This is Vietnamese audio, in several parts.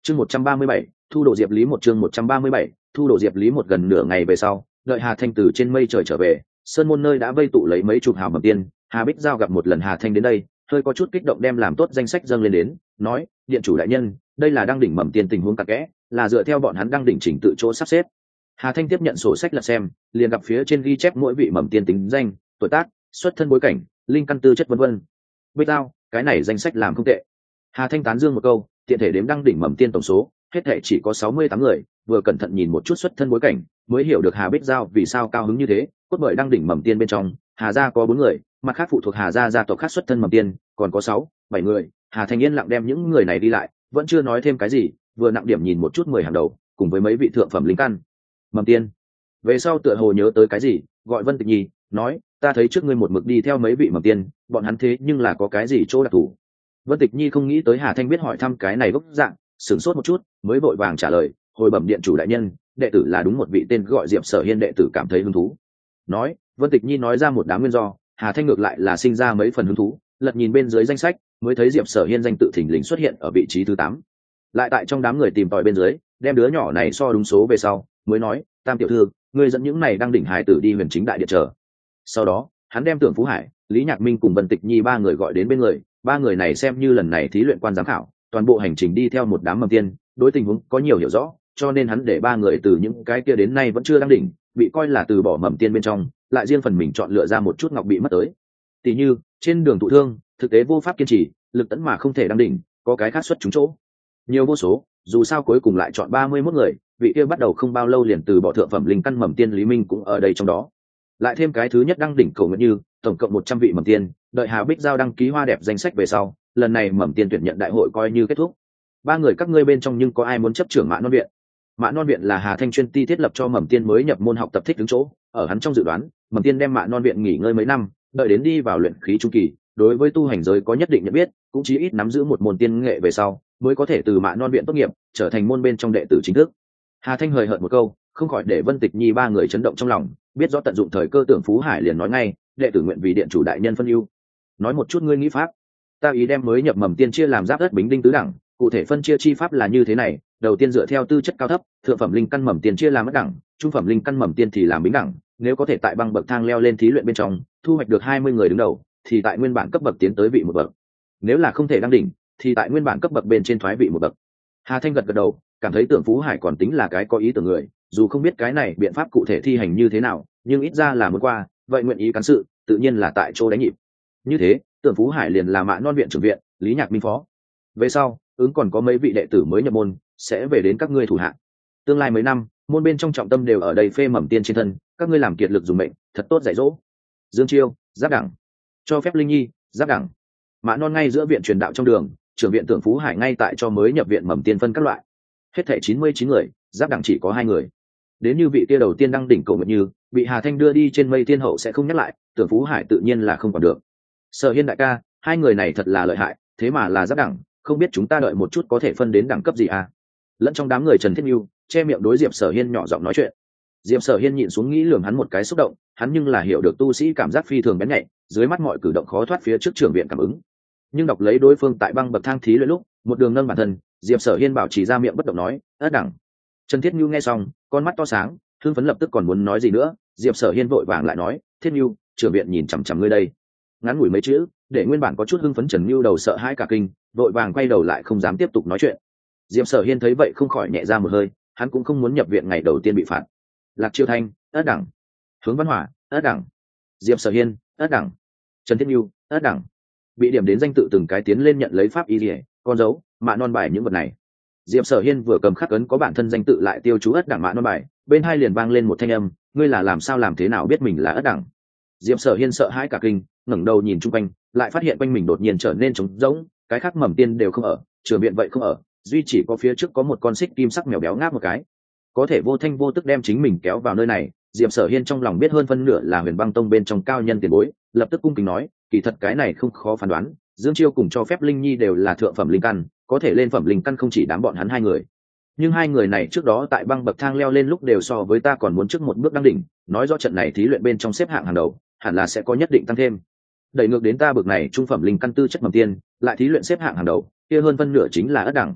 Chương 137, thu đồ Diệp Lý một chương 137, thu đồ Diệp Lý một. Gần nửa ngày về sau, đợi Hà Thanh từ trên mây trời trở về, sơn môn nơi đã vây tụ lấy mấy chục hào mầm tiên. Hà Bích Giao gặp một lần Hà Thanh đến đây, hơi có chút kích động đem làm tốt danh sách dâng lên đến, nói: điện chủ đại nhân, đây là đăng đỉnh mầm tiên tình huống cặn kẽ, là dựa theo bọn hắn đăng đỉnh chỉnh tự chỗ sắp xếp. Hà Thanh tiếp nhận sổ sách lật xem, liền gặp phía trên ghi chép mỗi vị mầm tiên tính danh, tuổi tác, xuất thân bối cảnh, linh căn tư chất vân vân. Bích Giao, cái này danh sách làm không tệ. Hà Thanh tán dương một câu, tiện thể đếm đăng đỉnh mầm tiên tổng số, hết thệ chỉ có 68 người, vừa cẩn thận nhìn một chút xuất thân bối cảnh, mới hiểu được Hà Bích Giao vì sao cao hứng như thế. Cốt bởi đăng đỉnh mầm tiên bên trong, Hà gia có 4 người, mặt khác phụ thuộc Hà gia gia tộc khác xuất thân mầm tiên, còn có 7 người. Hà Thanh yên lặng đem những người này đi lại, vẫn chưa nói thêm cái gì, vừa nặng điểm nhìn một chút 10 hàng đầu, cùng với mấy vị thượng phẩm linh căn mầm tiên. Về sau tựa hồ nhớ tới cái gì, gọi Vân Tịch Nhi, nói: ta thấy trước ngươi một mực đi theo mấy vị mầm tiên, bọn hắn thế nhưng là có cái gì chỗ đặc thù? Vân Tịch Nhi không nghĩ tới Hà Thanh biết hỏi thăm cái này gốc dạng, sửng sốt một chút, mới vội vàng trả lời: hồi bẩm điện chủ đại nhân, đệ tử là đúng một vị tên gọi Diệp Sở Hiên đệ tử cảm thấy hứng thú. Nói, Vân Tịch Nhi nói ra một đám nguyên do, Hà Thanh ngược lại là sinh ra mấy phần hứng thú, lật nhìn bên dưới danh sách, mới thấy Diệp Sở Hiên danh tự thình lình xuất hiện ở vị trí thứ 8. Lại tại trong đám người tìm tòi bên dưới, đem đứa nhỏ này so đúng số về sau, mới nói: Tam tiểu thư, ngươi dẫn những này đang đỉnh hải tử đi Huyền Chính đại điện chờ. Sau đó, hắn đem Tưởng Phú Hải, Lý Nhạc Minh cùng Vân Tịch Nhi 3 người gọi đến bên người, 3 người này xem như lần này thí luyện quan giám khảo, toàn bộ hành trình đi theo một đám mầm tiên, đối tình huống có nhiều hiểu rõ, cho nên hắn để 3 người từ những cái kia đến nay vẫn chưa đăng đỉnh, bị coi là từ bỏ mầm tiên bên trong, lại riêng phần mình chọn lựa ra một chút ngọc bị mất tới. Tỷ như, trên đường thụ thương, thực tế vô pháp kiên trì, lực tấn mà không thể đăng đỉnh, có cái khác xuất chúng chỗ. Nhiều vô số, dù sao cuối cùng lại chọn 31 người, vị kia bắt đầu không bao lâu liền từ bỏ thượng phẩm linh căn mầm tiên Lý Minh cũng ở đây trong đó. Lại thêm cái thứ nhất đăng đỉnh Cổ Nguyệt Như, tổng cộng 100 vị mầm tiên, đợi Hà Bích Giao đăng ký hoa đẹp danh sách về sau, lần này mầm tiên tuyển nhận đại hội coi như kết thúc. 3 người các ngươi bên trong nhưng có ai muốn chấp trưởng Mã Non viện? Mã Non viện là Hà Thanh chuyên ti thiết lập cho mầm tiên mới nhập môn học tập thích ứng chỗ, ở hắn trong dự đoán, mầm tiên đem Mã Non viện nghỉ ngơi mấy năm, đợi đến đi vào luyện khí trung kỳ, đối với tu hành giới có nhất định nhận biết, cũng chí ít nắm giữ một môn tiên nghệ về sau, mới có thể từ Mã Non viện tốt nghiệp, trở thành môn bên trong đệ tử chính thức. Hà Thanh hời hợt một câu, không khỏi để Vân Tịch Nhi 3 người chấn động trong lòng, biết rõ tận dụng thời cơ. Tưởng Phú Hải liền nói ngay: đệ tử nguyện vì điện chủ đại nhân phân ưu. Nói một chút ngươi nghĩ pháp. Ta ý đem mới nhập mầm tiên chia làm giáp đất bính đinh tứ đẳng, cụ thể phân chia chi pháp là như thế này: đầu tiên dựa theo tư chất cao thấp, thượng phẩm linh căn mầm tiên chia làm mất đẳng, trung phẩm linh căn mầm tiên thì làm bính đẳng. Nếu có thể tại băng bậc thang leo lên thí luyện bên trong, thu hoạch được 20 người đứng đầu, thì tại nguyên bản cấp bậc tiến tới vị một bậc. Nếu là không thể đăng đỉnh, thì tại nguyên bản cấp bậc bên trên thoái vị một bậc. Hà Thanh gật gật đầu, cảm thấy Tưởng Phú Hải còn tính là cái có ý tưởng người, dù không biết cái này biện pháp cụ thể thi hành như thế nào, nhưng ít ra là muốn qua, vậy nguyện ý cán sự, tự nhiên là tại chỗ đánh nhịp. Như thế, Tưởng Phú Hải liền là Mã Non viện trưởng viện, Lý Nhạc Minh phó. Về sau, còn có mấy vị đệ tử mới nhập môn, sẽ về đến các ngươi thủ hạ. Tương lai mấy năm, môn bên trong trọng tâm đều ở đây phê mầm tiên trên thân, các ngươi làm kiệt lực dùng mệnh, thật tốt dạy dỗ. Dương Chiêu, giáp đẳng. Cho phép Linh Nhi, giáp đẳng. Mã Non ngay giữa viện truyền đạo trong đường, trưởng viện Tưởng Phú Hải ngay tại cho mới nhập viện mầm tiên phân các loại. Hết thảy 99 người, giáp đẳng chỉ có 2 người. Đến như vị kia đầu tiên đăng đỉnh Cổ Nguyệt Như, bị Hà Thanh đưa đi trên mây thiên hậu sẽ không nhắc lại, Tưởng Phú Hải tự nhiên là không còn được. Sở Hiên đại ca, 2 người này thật là lợi hại, thế mà là giáp đẳng, không biết chúng ta đợi một chút có thể phân đến đẳng cấp gì à? Lẫn trong đám người Trần Thiết Nhu, che miệng đối Diệp Sở Hiên nhỏ giọng nói chuyện. Diệp Sở Hiên nhịn xuống nghĩ lườm hắn một cái xúc động, hắn nhưng là hiểu được tu sĩ cảm giác phi thường bén nhạy, dưới mắt mọi cử động khó thoát phía trước trưởng viện cảm ứng. Nhưng đọc lấy đối phương tại băng bậc thang thí luyện lúc, một đường nâng bản thân, Diệp Sở Hiên bảo trì ra miệng bất động nói: ất đẳng. Trần Thiết Nhu nghe xong, con mắt to sáng, hưng phấn lập tức còn muốn nói gì nữa, Diệp Sở Hiên vội vàng lại nói: Thiết Nhu, trưởng viện nhìn chằm chằm ngươi đây. Ngắn ngủi mấy chữ, để nguyên bản có chút hưng phấn Trần Nhu đầu sợ hãi cả kinh, vội vàng quay đầu lại không dám tiếp tục nói chuyện. Diệp Sở Hiên thấy vậy không khỏi nhẹ ra một hơi, hắn cũng không muốn nhập viện ngày đầu tiên bị phạt. Lạc Chiêu Thanh, ất đẳng. Hướng Văn Hỏa, ất đẳng. Diệp Sở Hiên, ất đẳng. Trần Thiết Nhu, ất đẳng. Bị điểm đến danh tự từng cái tiến lên nhận lấy pháp y liễu, con dấu, mạ non bài những vật này. Diệp Sở Hiên vừa cầm khắc ấn có bản thân danh tự lại tiêu chú ất đẳng mạ non bài, bên hai liền vang lên một thanh âm: ngươi là làm sao làm thế nào biết mình là ất đẳng? Diệp Sở Hiên sợ hãi cả kinh, ngẩng đầu nhìn chung quanh, lại phát hiện quanh mình đột nhiên trở nên trống rỗng, cái khác mầm tiên đều không ở, trường viện vậy không ở, duy chỉ có phía trước có một con xích kim sắc mèo béo ngáp một cái. Có thể vô thanh vô tức đem chính mình kéo vào nơi này, Diệp Sở Hiên trong lòng biết hơn phân nửa là Huyền Băng Tông bên trong cao nhân tiền bối, lập tức cung kính nói: kỳ thật cái này không khó phán đoán, Dương Chiêu cùng cho phép Linh Nhi đều là thượng phẩm linh căn, có thể lên phẩm linh căn không chỉ đám bọn hắn 2 người. Nhưng 2 người này trước đó tại băng bậc thang leo lên lúc đều so với ta còn muốn trước một bước đăng đỉnh, nói rõ trận này thí luyện bên trong xếp hạng hàng đầu, hẳn là sẽ có nhất định tăng thêm. Đẩy ngược đến ta bậc này trung phẩm linh căn tư chất mầm tiên, lại thí luyện xếp hạng hàng đầu, kia hơn phân nửa chính là ất đẳng.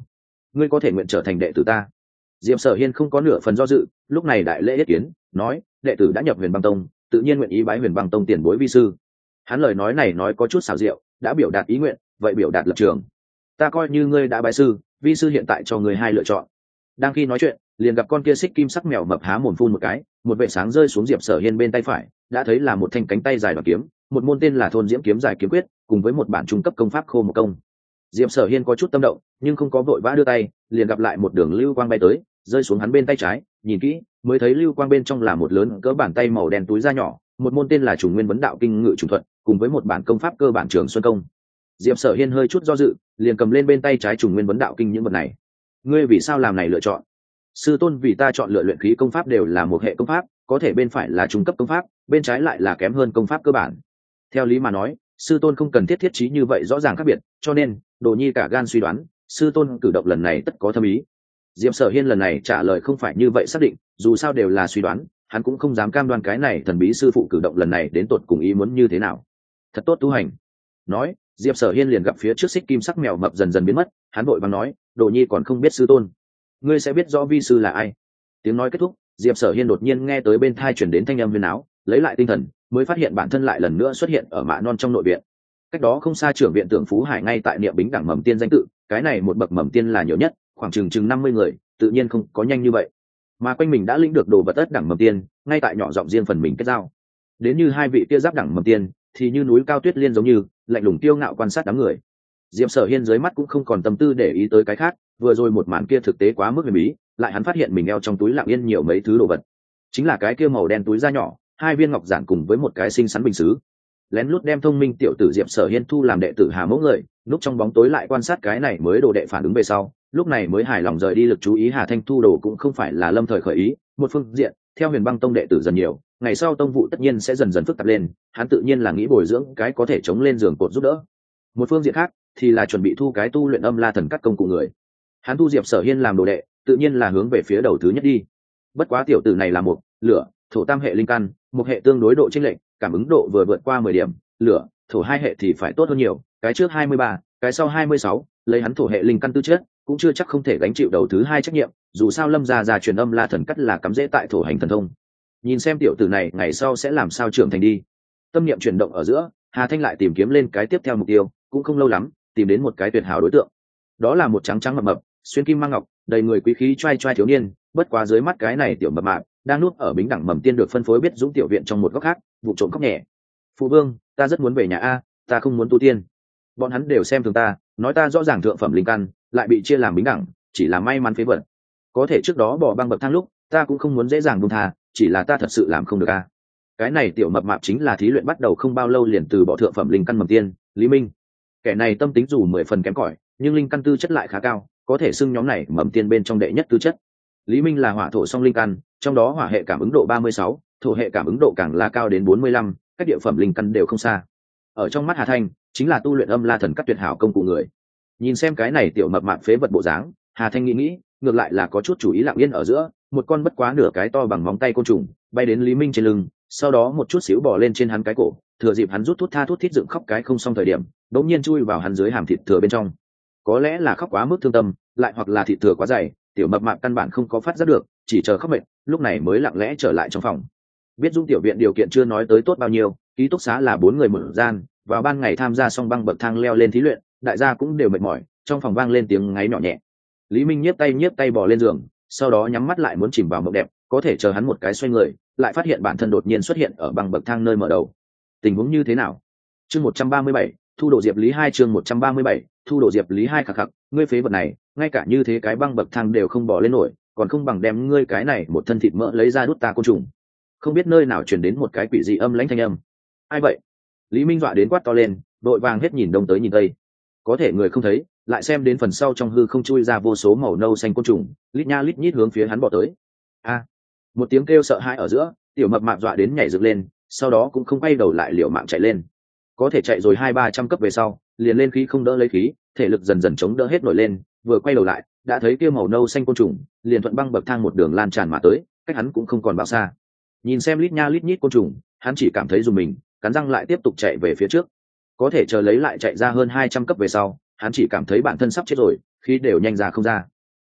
ngươi có thể nguyện trở thành đệ tử ta. Diệp Sở Hiên không có nửa phần do dự, lúc này đại lễ yết kiến, nói đệ tử đã nhập Huyền Băng Tông, tự nhiên nguyện ý bái Huyền Băng Tông tiền bối vi sư. Hắn lời nói này nói có chút xảo diệu, đã biểu đạt ý nguyện, vậy biểu đạt lập trường. Ta coi như ngươi đã bái sư, vi sư hiện tại cho ngươi hai lựa chọn. Đang khi nói chuyện, liền gặp con kia xích kim sắc mèo mập há mồm phun một cái, một vệ sáng rơi xuống Diệp Sở Hiên bên tay phải, đã thấy là một thanh cánh tay dài đoản kiếm, một môn tên là Thôn Diễm kiếm giải kiếm quyết, cùng với một bản trung cấp công pháp Khô Một công. Diệp Sở Hiên có chút tâm động, nhưng không có vội vã đưa tay, liền gặp lại một đường lưu quang bay tới, rơi xuống hắn bên tay trái, nhìn kỹ, mới thấy lưu quang bên trong là một lớn cỡ bàn tay màu đen túi da nhỏ, một môn tên là Trùng Nguyên Vấn Đạo Kinh Ngự Trùng Thuật, cùng với một bản công pháp cơ bản Trường Xuân công. Diệp Sở Hiên hơi chút do dự, liền cầm lên bên tay trái Trùng Nguyên Vấn Đạo Kinh những vật này. Ngươi vì sao làm này lựa chọn? Sư tôn vì ta chọn lựa luyện khí công pháp đều là một hệ công pháp, có thể bên phải là trung cấp công pháp, bên trái lại là kém hơn công pháp cơ bản. Theo lý mà nói, sư tôn không cần thiết thiết trí như vậy rõ ràng khác biệt, cho nên Đồ Nhi cả gan suy đoán, sư tôn cử động lần này tất có thâm ý. Diệp Sở Hiên lần này trả lời không phải như vậy xác định, dù sao đều là suy đoán, hắn cũng không dám cam đoan cái này thần bí sư phụ cử động lần này đến tột cùng ý muốn như thế nào. Thật tốt tu hành. Nói, Diệp Sở Hiên liền gặp phía trước xích kim sắc mèo mập dần dần biến mất, hắn vội vàng nói, Đồ Nhi còn không biết sư tôn, ngươi sẽ biết rõ vi sư là ai. Tiếng nói kết thúc, Diệp Sở Hiên đột nhiên nghe tới bên tai truyền đến thanh âm huyền áo, lấy lại tinh thần, mới phát hiện bản thân lại lần nữa xuất hiện ở mạ non trong nội viện. Cách đó không xa trưởng viện Tưởng Phú Hải ngay tại niệm bính đẳng mầm tiên danh tự, cái này một bậc mầm tiên là nhiều nhất, khoảng chừng 50 người, tự nhiên không có nhanh như vậy. Mà quanh mình đã lĩnh được đồ vật tất đẳng mầm tiên, ngay tại nhỏ giọng riêng phần mình kết giao. Đến như hai vị kia giáp đẳng mầm tiên, thì như núi cao tuyết liên giống như, lạnh lùng tiêu ngạo quan sát đám người. Diệp Sở Hiên dưới mắt cũng không còn tâm tư để ý tới cái khác, vừa rồi một màn kia thực tế quá mức huyền bí, lại hắn phát hiện mình eo trong túi lặng yên nhiều mấy thứ đồ vật. Chính là cái kia màu đen túi da nhỏ, hai viên ngọc giản cùng với một cái xinh xắn bình sứ. Lén lút đem thông minh tiểu tử Diệp Sở Hiên thu làm đệ tử Hà Mẫu người, lúc trong bóng tối lại quan sát cái này mới đồ đệ phản ứng về sau, lúc này mới hài lòng rời đi lực chú ý. Hà Thanh thu đồ cũng không phải là lâm thời khởi ý, một phương diện, theo Huyền Băng Tông đệ tử dần nhiều, ngày sau tông vụ tất nhiên sẽ dần dần phức tạp lên, hắn tự nhiên là nghĩ bồi dưỡng cái có thể chống lên giường cột giúp đỡ. Một phương diện khác, thì là chuẩn bị thu cái tu luyện âm la thần cắt công cụ người. Hắn thu Diệp Sở Hiên làm đồ đệ, tự nhiên là hướng về phía đầu thứ nhất đi. Bất quá tiểu tử này là một lửa thổ tam hệ linh căn, một hệ tương đối độ chênh lệch, cảm ứng độ vừa vượt qua 10 điểm, lửa thổ hai hệ thì phải tốt hơn nhiều, cái trước 23, cái sau 26, lấy hắn thổ hệ linh căn tư chất, cũng chưa chắc không thể gánh chịu đầu thứ hai trách nhiệm, dù sao Lâm gia truyền âm la thần cắt là cắm rễ tại thổ hành thần thông. Nhìn xem tiểu tử này ngày sau sẽ làm sao trưởng thành đi. Tâm niệm chuyển động ở giữa, Hà Thanh lại tìm kiếm lên cái tiếp theo mục tiêu, cũng không lâu lắm, tìm đến một cái tuyệt hảo đối tượng. Đó là một trắng trắng mập mập, xuyên kim mang ngọc, đầy người quý khí trai trai thiếu niên, bất quá dưới mắt cái này tiểu mập mạp đang nuốt ở bính đẳng mầm tiên được phân phối biết dũng tiểu viện trong một góc khác, vụ trộm khóc nhẹ. Phụ vương, ta rất muốn về nhà a, ta không muốn tu tiên. Bọn hắn đều xem thường ta, nói ta rõ ràng thượng phẩm linh căn, lại bị chia làm bính đẳng, chỉ là may mắn phế vật. Có thể trước đó bỏ băng bậc thang lúc, ta cũng không muốn dễ dàng buông tha, chỉ là ta thật sự làm không được a. Cái này tiểu mập mạp chính là thí luyện bắt đầu không bao lâu liền từ bỏ thượng phẩm linh căn mầm tiên, Lý Minh. Kẻ này tâm tính dù 10 phần kém cỏi, nhưng linh căn tư chất lại khá cao, có thể xưng nhóm này mầm tiên bên trong đệ nhất tư chất. Lý Minh là hỏa thổ song linh căn, trong đó hỏa hệ cảm ứng độ 36, thổ hệ cảm ứng độ càng là cao đến 45, các địa phẩm linh căn đều không xa. Ở trong mắt Hà Thanh, chính là tu luyện âm la thần các tuyệt hảo công cụ người. Nhìn xem cái này tiểu mập mạp phế vật bộ dáng, Hà Thanh nghĩ, ngược lại là có chút chủ ý lặng yên ở giữa, một con bất quá nửa cái to bằng móng tay côn trùng, bay đến Lý Minh trên lưng, sau đó một chút xíu bò lên trên hắn cái cổ, thừa dịp hắn rút thút tha thút thít dựng khóc cái không xong thời điểm, đột nhiên chui vào hắn dưới hàm thịt thừa bên trong. Có lẽ là khóc quá mức thương tâm, lại hoặc là thịt thừa quá dày, tiểu mập mạp căn bản không có phát giác được, chỉ chờ khóc mệt, lúc này mới lặng lẽ trở lại trong phòng. Biết Dung tiểu viện điều kiện chưa nói tới tốt bao nhiêu, ký túc xá là 4 người một gian, vào ban ngày tham gia xong băng bậc thang leo lên thí luyện, đại gia cũng đều mệt mỏi, trong phòng vang lên tiếng ngáy nhỏ nhẹ. Lý Minh nhiếp tay bò lên giường, sau đó nhắm mắt lại muốn chìm vào mộng đẹp, có thể chờ hắn một cái xoay người, lại phát hiện bản thân đột nhiên xuất hiện ở băng bậc thang nơi mở đầu. Tình huống như thế nào? Chương 137, thu độ Diệp Lý 2 chương 137, thu độ Diệp Lý 2 khạc khạc, ngươi phế vật này, ngay cả như thế cái băng bậc thang đều không bò lên nổi, còn không bằng đem ngươi cái này một thân thịt mỡ lấy ra đút ta côn trùng. Không biết nơi nào truyền đến một cái quỷ dị âm lãnh thanh âm. Ai vậy? Lý Minh dọa đến quát to lên, đội vàng hết nhìn đông tới nhìn tây. Có thể người không thấy, lại xem đến phần sau trong hư không chui ra vô số màu nâu xanh côn trùng, lít nha lít nhít hướng phía hắn bò tới. A! Một tiếng kêu sợ hãi ở giữa, tiểu mập mạp dọa đến nhảy dựng lên, sau đó cũng không quay đầu lại liều mạng chạy lên. Có thể chạy rồi 200-300 cấp về sau, liền lên khí không đỡ lấy khí, thể lực dần dần chống đỡ hết nổi lên, vừa quay đầu lại, đã thấy kia màu nâu xanh côn trùng, liền thuận băng bậc thang một đường lan tràn mà tới, cách hắn cũng không còn bao xa. Nhìn xem lít nha lít nhít côn trùng, hắn chỉ cảm thấy rùng mình, cắn răng lại tiếp tục chạy về phía trước. Có thể chờ lấy lại chạy ra hơn 200 cấp về sau, hắn chỉ cảm thấy bản thân sắp chết rồi, khí đều nhanh ra không ra.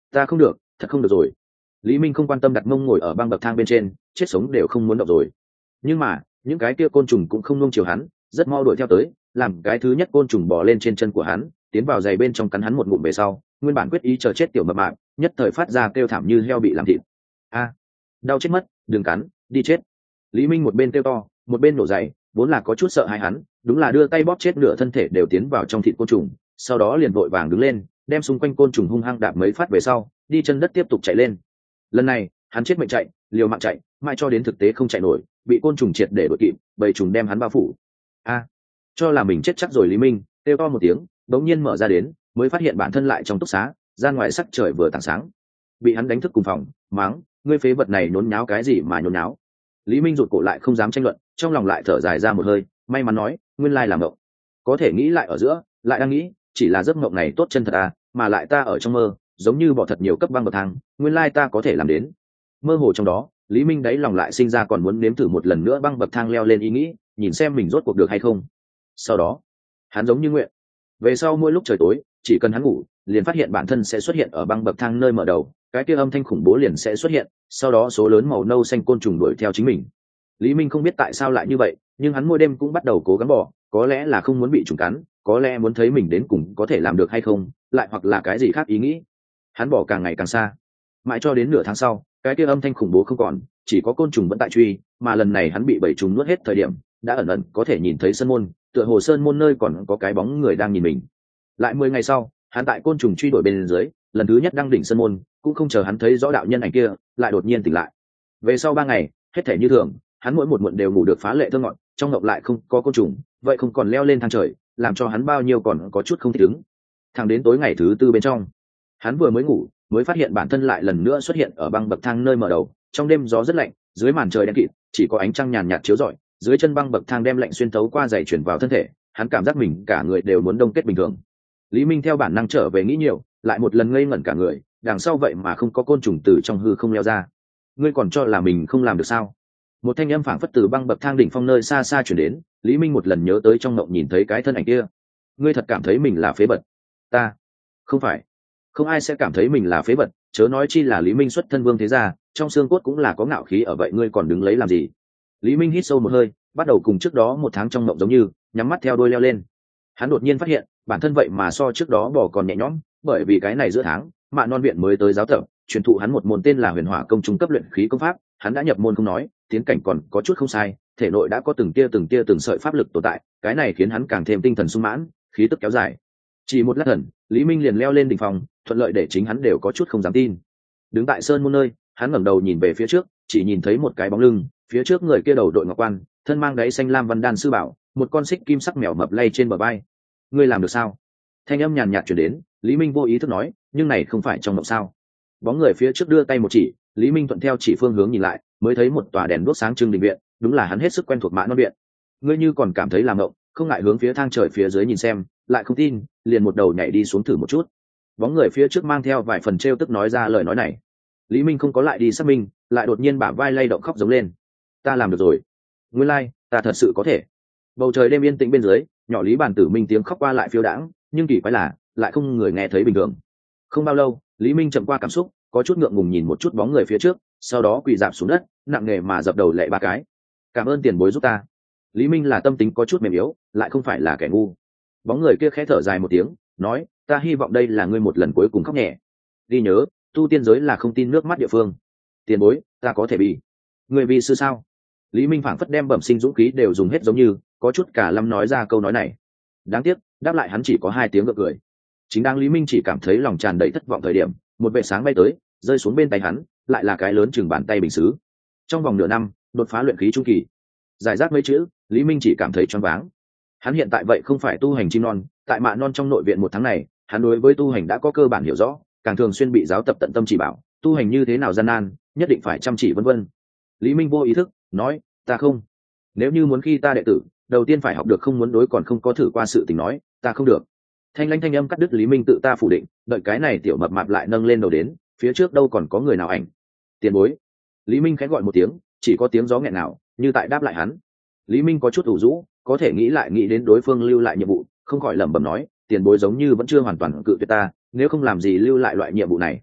ta không được, thật không được rồi. Lý Minh không quan tâm đặt mông ngồi ở băng bậc thang bên trên, chết sống đều không muốn động rồi. Nhưng mà những cái kia côn trùng cũng không nuông chiều hắn, rất mau đuổi theo tới, làm cái thứ nhất côn trùng bò lên trên chân của hắn, tiến vào giày bên trong cắn hắn một ngụm về sau, nguyên bản quyết ý chờ chết tiểu mập mạp nhất thời phát ra kêu thảm như heo bị làm thịt. A, đau chết mất, đừng cắn, đi chết. Lý Minh một bên kêu to, một bên nổ giày, vốn là có chút sợ hãi hắn, đúng là đưa tay bóp chết nửa thân thể đều tiến vào trong thịt côn trùng, sau đó liền vội vàng đứng lên, đem xung quanh côn trùng hung hăng đạp mấy phát về sau, đi chân đất tiếp tục chạy lên. Lần này hắn chết mệnh chạy, liều mạng chạy, mãi cho đến thực tế không chạy nổi, bị côn trùng triệt để đuổi kịp, bầy trùng đem hắn bao phủ. A, cho là mình chết chắc rồi. Lý Minh kêu to một tiếng, bỗng nhiên mở ra đến, mới phát hiện bản thân lại trong túc xá, gian ngoài sắc trời vừa tảng sáng. Bị hắn đánh thức cùng phòng, mắng, ngươi phế vật này nhốn nháo cái gì mà nhốn nháo. Lý Minh rụt cổ lại không dám tranh luận, trong lòng lại thở dài ra một hơi, may mắn nói, nguyên lai làm mộng. Có thể nghĩ lại ở giữa, lại đang nghĩ, chỉ là giấc mộng này tốt chân thật à, mà lại ta ở trong mơ, giống như bỏ thật nhiều cấp băng bậc thang, nguyên lai ta có thể làm đến. Mơ hồ trong đó, Lý Minh đáy lòng lại sinh ra còn muốn nếm thử một lần nữa băng bậc thang leo lên ý nghĩ, nhìn xem mình rốt cuộc được hay không. Sau đó, hắn giống như nguyện. Về sau mỗi lúc trời tối, chỉ cần hắn ngủ, liền phát hiện bản thân sẽ xuất hiện ở băng bậc thang nơi mở đầu, cái kia âm thanh khủng bố liền sẽ xuất hiện, sau đó số lớn màu nâu xanh côn trùng đuổi theo chính mình. Lý Minh không biết tại sao lại như vậy, nhưng hắn mỗi đêm cũng bắt đầu cố gắng bỏ, có lẽ là không muốn bị trùng cắn, có lẽ muốn thấy mình đến cùng có thể làm được hay không, lại hoặc là cái gì khác ý nghĩ. Hắn bỏ càng ngày càng xa, mãi cho đến nửa tháng sau, cái kia âm thanh khủng bố không còn, chỉ có côn trùng vẫn tại truy, mà lần này hắn bị bầy trùng nuốt hết thời điểm, đã ẩn ẩn có thể nhìn thấy sơn môn, tựa hồ sơn môn nơi còn có cái bóng người đang nhìn mình. Lại 10 ngày sau, hắn tại côn trùng truy đuổi bên dưới, lần thứ nhất đăng đỉnh sơn môn, cũng không chờ hắn thấy rõ đạo nhân ảnh kia, lại đột nhiên tỉnh lại. Về sau 3 ngày, hết thể như thường, hắn mỗi một muộn đều ngủ được phá lệ thơ ngọt, trong ngộng lại không có côn trùng, vậy không còn leo lên thang trời, làm cho hắn bao nhiêu còn có chút không thích ứng. Thẳng đến tối ngày thứ tư bên trong, hắn vừa mới ngủ, mới phát hiện bản thân lại lần nữa xuất hiện ở băng bậc thang nơi mở đầu. Trong đêm gió rất lạnh, dưới màn trời đen kịt, chỉ có ánh trăng nhàn nhạt chiếu rọi, dưới chân băng bậc thang đem lạnh xuyên tấu qua giày chuyển vào thân thể, hắn cảm giác mình cả người đều muốn đông kết bình thường. Lý Minh theo bản năng trở về nghĩ nhiều, lại một lần ngây ngẩn cả người, đằng sau vậy mà không có côn trùng từ trong hư không leo ra. Ngươi còn cho là mình không làm được sao? Một thanh âm phảng phất từ băng bậc thang đỉnh phong nơi xa xa chuyển đến. Lý Minh một lần nhớ tới trong mộng nhìn thấy cái thân ảnh kia. Ngươi thật cảm thấy mình là phế vật? Ta không phải. Không ai sẽ cảm thấy mình là phế vật, chớ nói chi là Lý Minh xuất thân vương thế gia, trong xương cốt cũng là có ngạo khí ở vậy, ngươi còn đứng lấy làm gì? Lý Minh hít sâu một hơi, bắt đầu cùng trước đó một tháng trong mộng giống như, nhắm mắt theo đuôi leo lên. Hắn đột nhiên phát hiện, bản thân vậy mà so trước đó bỏ còn nhẹ nhõm, bởi vì cái này giữa tháng, Mạ Non viện mới tới giáo tập, truyền thụ hắn một môn tên là Huyền Hỏa Công trung cấp luyện khí công pháp, hắn đã nhập môn không nói, tiến cảnh còn có chút không sai, thể nội đã có từng tia từng sợi pháp lực tồn tại, cái này khiến hắn càng thêm tinh thần sung mãn, khí tức kéo dài. Chỉ một lát thần, Lý Minh liền leo lên đỉnh phòng, thuận lợi để chính hắn đều có chút không dám tin. Đứng tại sơn môn nơi, hắn ngẩng đầu nhìn về phía trước, chỉ nhìn thấy một cái bóng lưng, phía trước người kia đầu đội ngọc quan, thân mang đáy xanh lam văn đan sư bảo, một con xích kim sắc mèo mập lay trên bờ vai. Ngươi làm được sao? Thanh âm nhàn nhạt truyền đến, Lý Minh vô ý thức nói, nhưng này không phải trong mộng sao? Bóng người phía trước đưa tay một chỉ, Lý Minh thuận theo chỉ phương hướng nhìn lại, mới thấy một tòa đèn đuốc sáng trưng đình viện, đúng là hắn hết sức quen thuộc Mã Non viện. Ngươi như còn cảm thấy làm mộng, không ngại hướng phía thang trời phía dưới nhìn xem, lại không tin, liền một đầu nhảy đi xuống thử một chút. Bóng người phía trước mang theo vài phần trêu tức nói ra lời nói này. Lý Minh không có lại đi xác minh, lại đột nhiên bả vai lay động khóc giống lên. Ta làm được rồi. Nguyên lai, ta thật sự có thể. Bầu trời đêm yên tĩnh bên dưới, nhỏ Lý Bàn Tử Minh tiếng khóc qua lại phiêu đãng, nhưng kỳ quái là, lại không người nghe thấy bình thường. Không bao lâu, Lý Minh chậm qua cảm xúc, có chút ngượng ngùng nhìn một chút bóng người phía trước, sau đó quỳ rạp xuống đất, nặng nề mà dập đầu lạy 3 cái. Cảm ơn tiền bối giúp ta. Lý Minh là tâm tính có chút mềm yếu, lại không phải là kẻ ngu. Bóng người kia khẽ thở dài một tiếng, nói, ta hy vọng đây là ngươi một lần cuối cùng khóc nhẹ. Ghi nhớ, tu tiên giới là không tin nước mắt địa phương. Tiền bối, ta có thể bị. Người vì sư sao? Lý Minh phảng phất đem bẩm sinh dũng khí đều dùng hết giống như, có chút cả lâm nói ra câu nói này. Đáng tiếc, đáp lại hắn chỉ có 2 tiếng gượng cười. Chính đang Lý Minh chỉ cảm thấy lòng tràn đầy thất vọng thời điểm, một vệt sáng bay tới, rơi xuống bên tay hắn, lại là cái lớn chừng bàn tay bình sứ. Trong vòng nửa năm, đột phá luyện khí trung kỳ. Giải rác mấy chữ, Lý Minh chỉ cảm thấy choáng váng. Hắn hiện tại vậy không phải tu hành chim non, tại Mạ Non trong nội viện một tháng này, hắn đối với tu hành đã có cơ bản hiểu rõ, càng thường xuyên bị giáo tập tận tâm chỉ bảo, tu hành như thế nào gian nan, nhất định phải chăm chỉ vân vân. Lý Minh vô ý thức nói, ta không. Nếu như muốn khi ta đệ tử, đầu tiên phải học được không muốn đối còn không có thử qua sự tình nói, ta không được. Thanh lãnh thanh âm cắt đứt Lý Minh tự ta phủ định, đợi cái này tiểu mập mạp lại nâng lên đầu đến, phía trước đâu còn có người nào ảnh. Tiền bối. Lý Minh khẽ gọi một tiếng, chỉ có tiếng gió nghẹn nào, như tại đáp lại hắn. Lý Minh có chút ủ rũ, có thể nghĩ đến đối phương lưu lại nhiệm vụ, không khỏi lẩm bẩm nói, tiền bối giống như vẫn chưa hoàn toàn cự tuyệt ta, nếu không làm gì lưu lại loại nhiệm vụ này.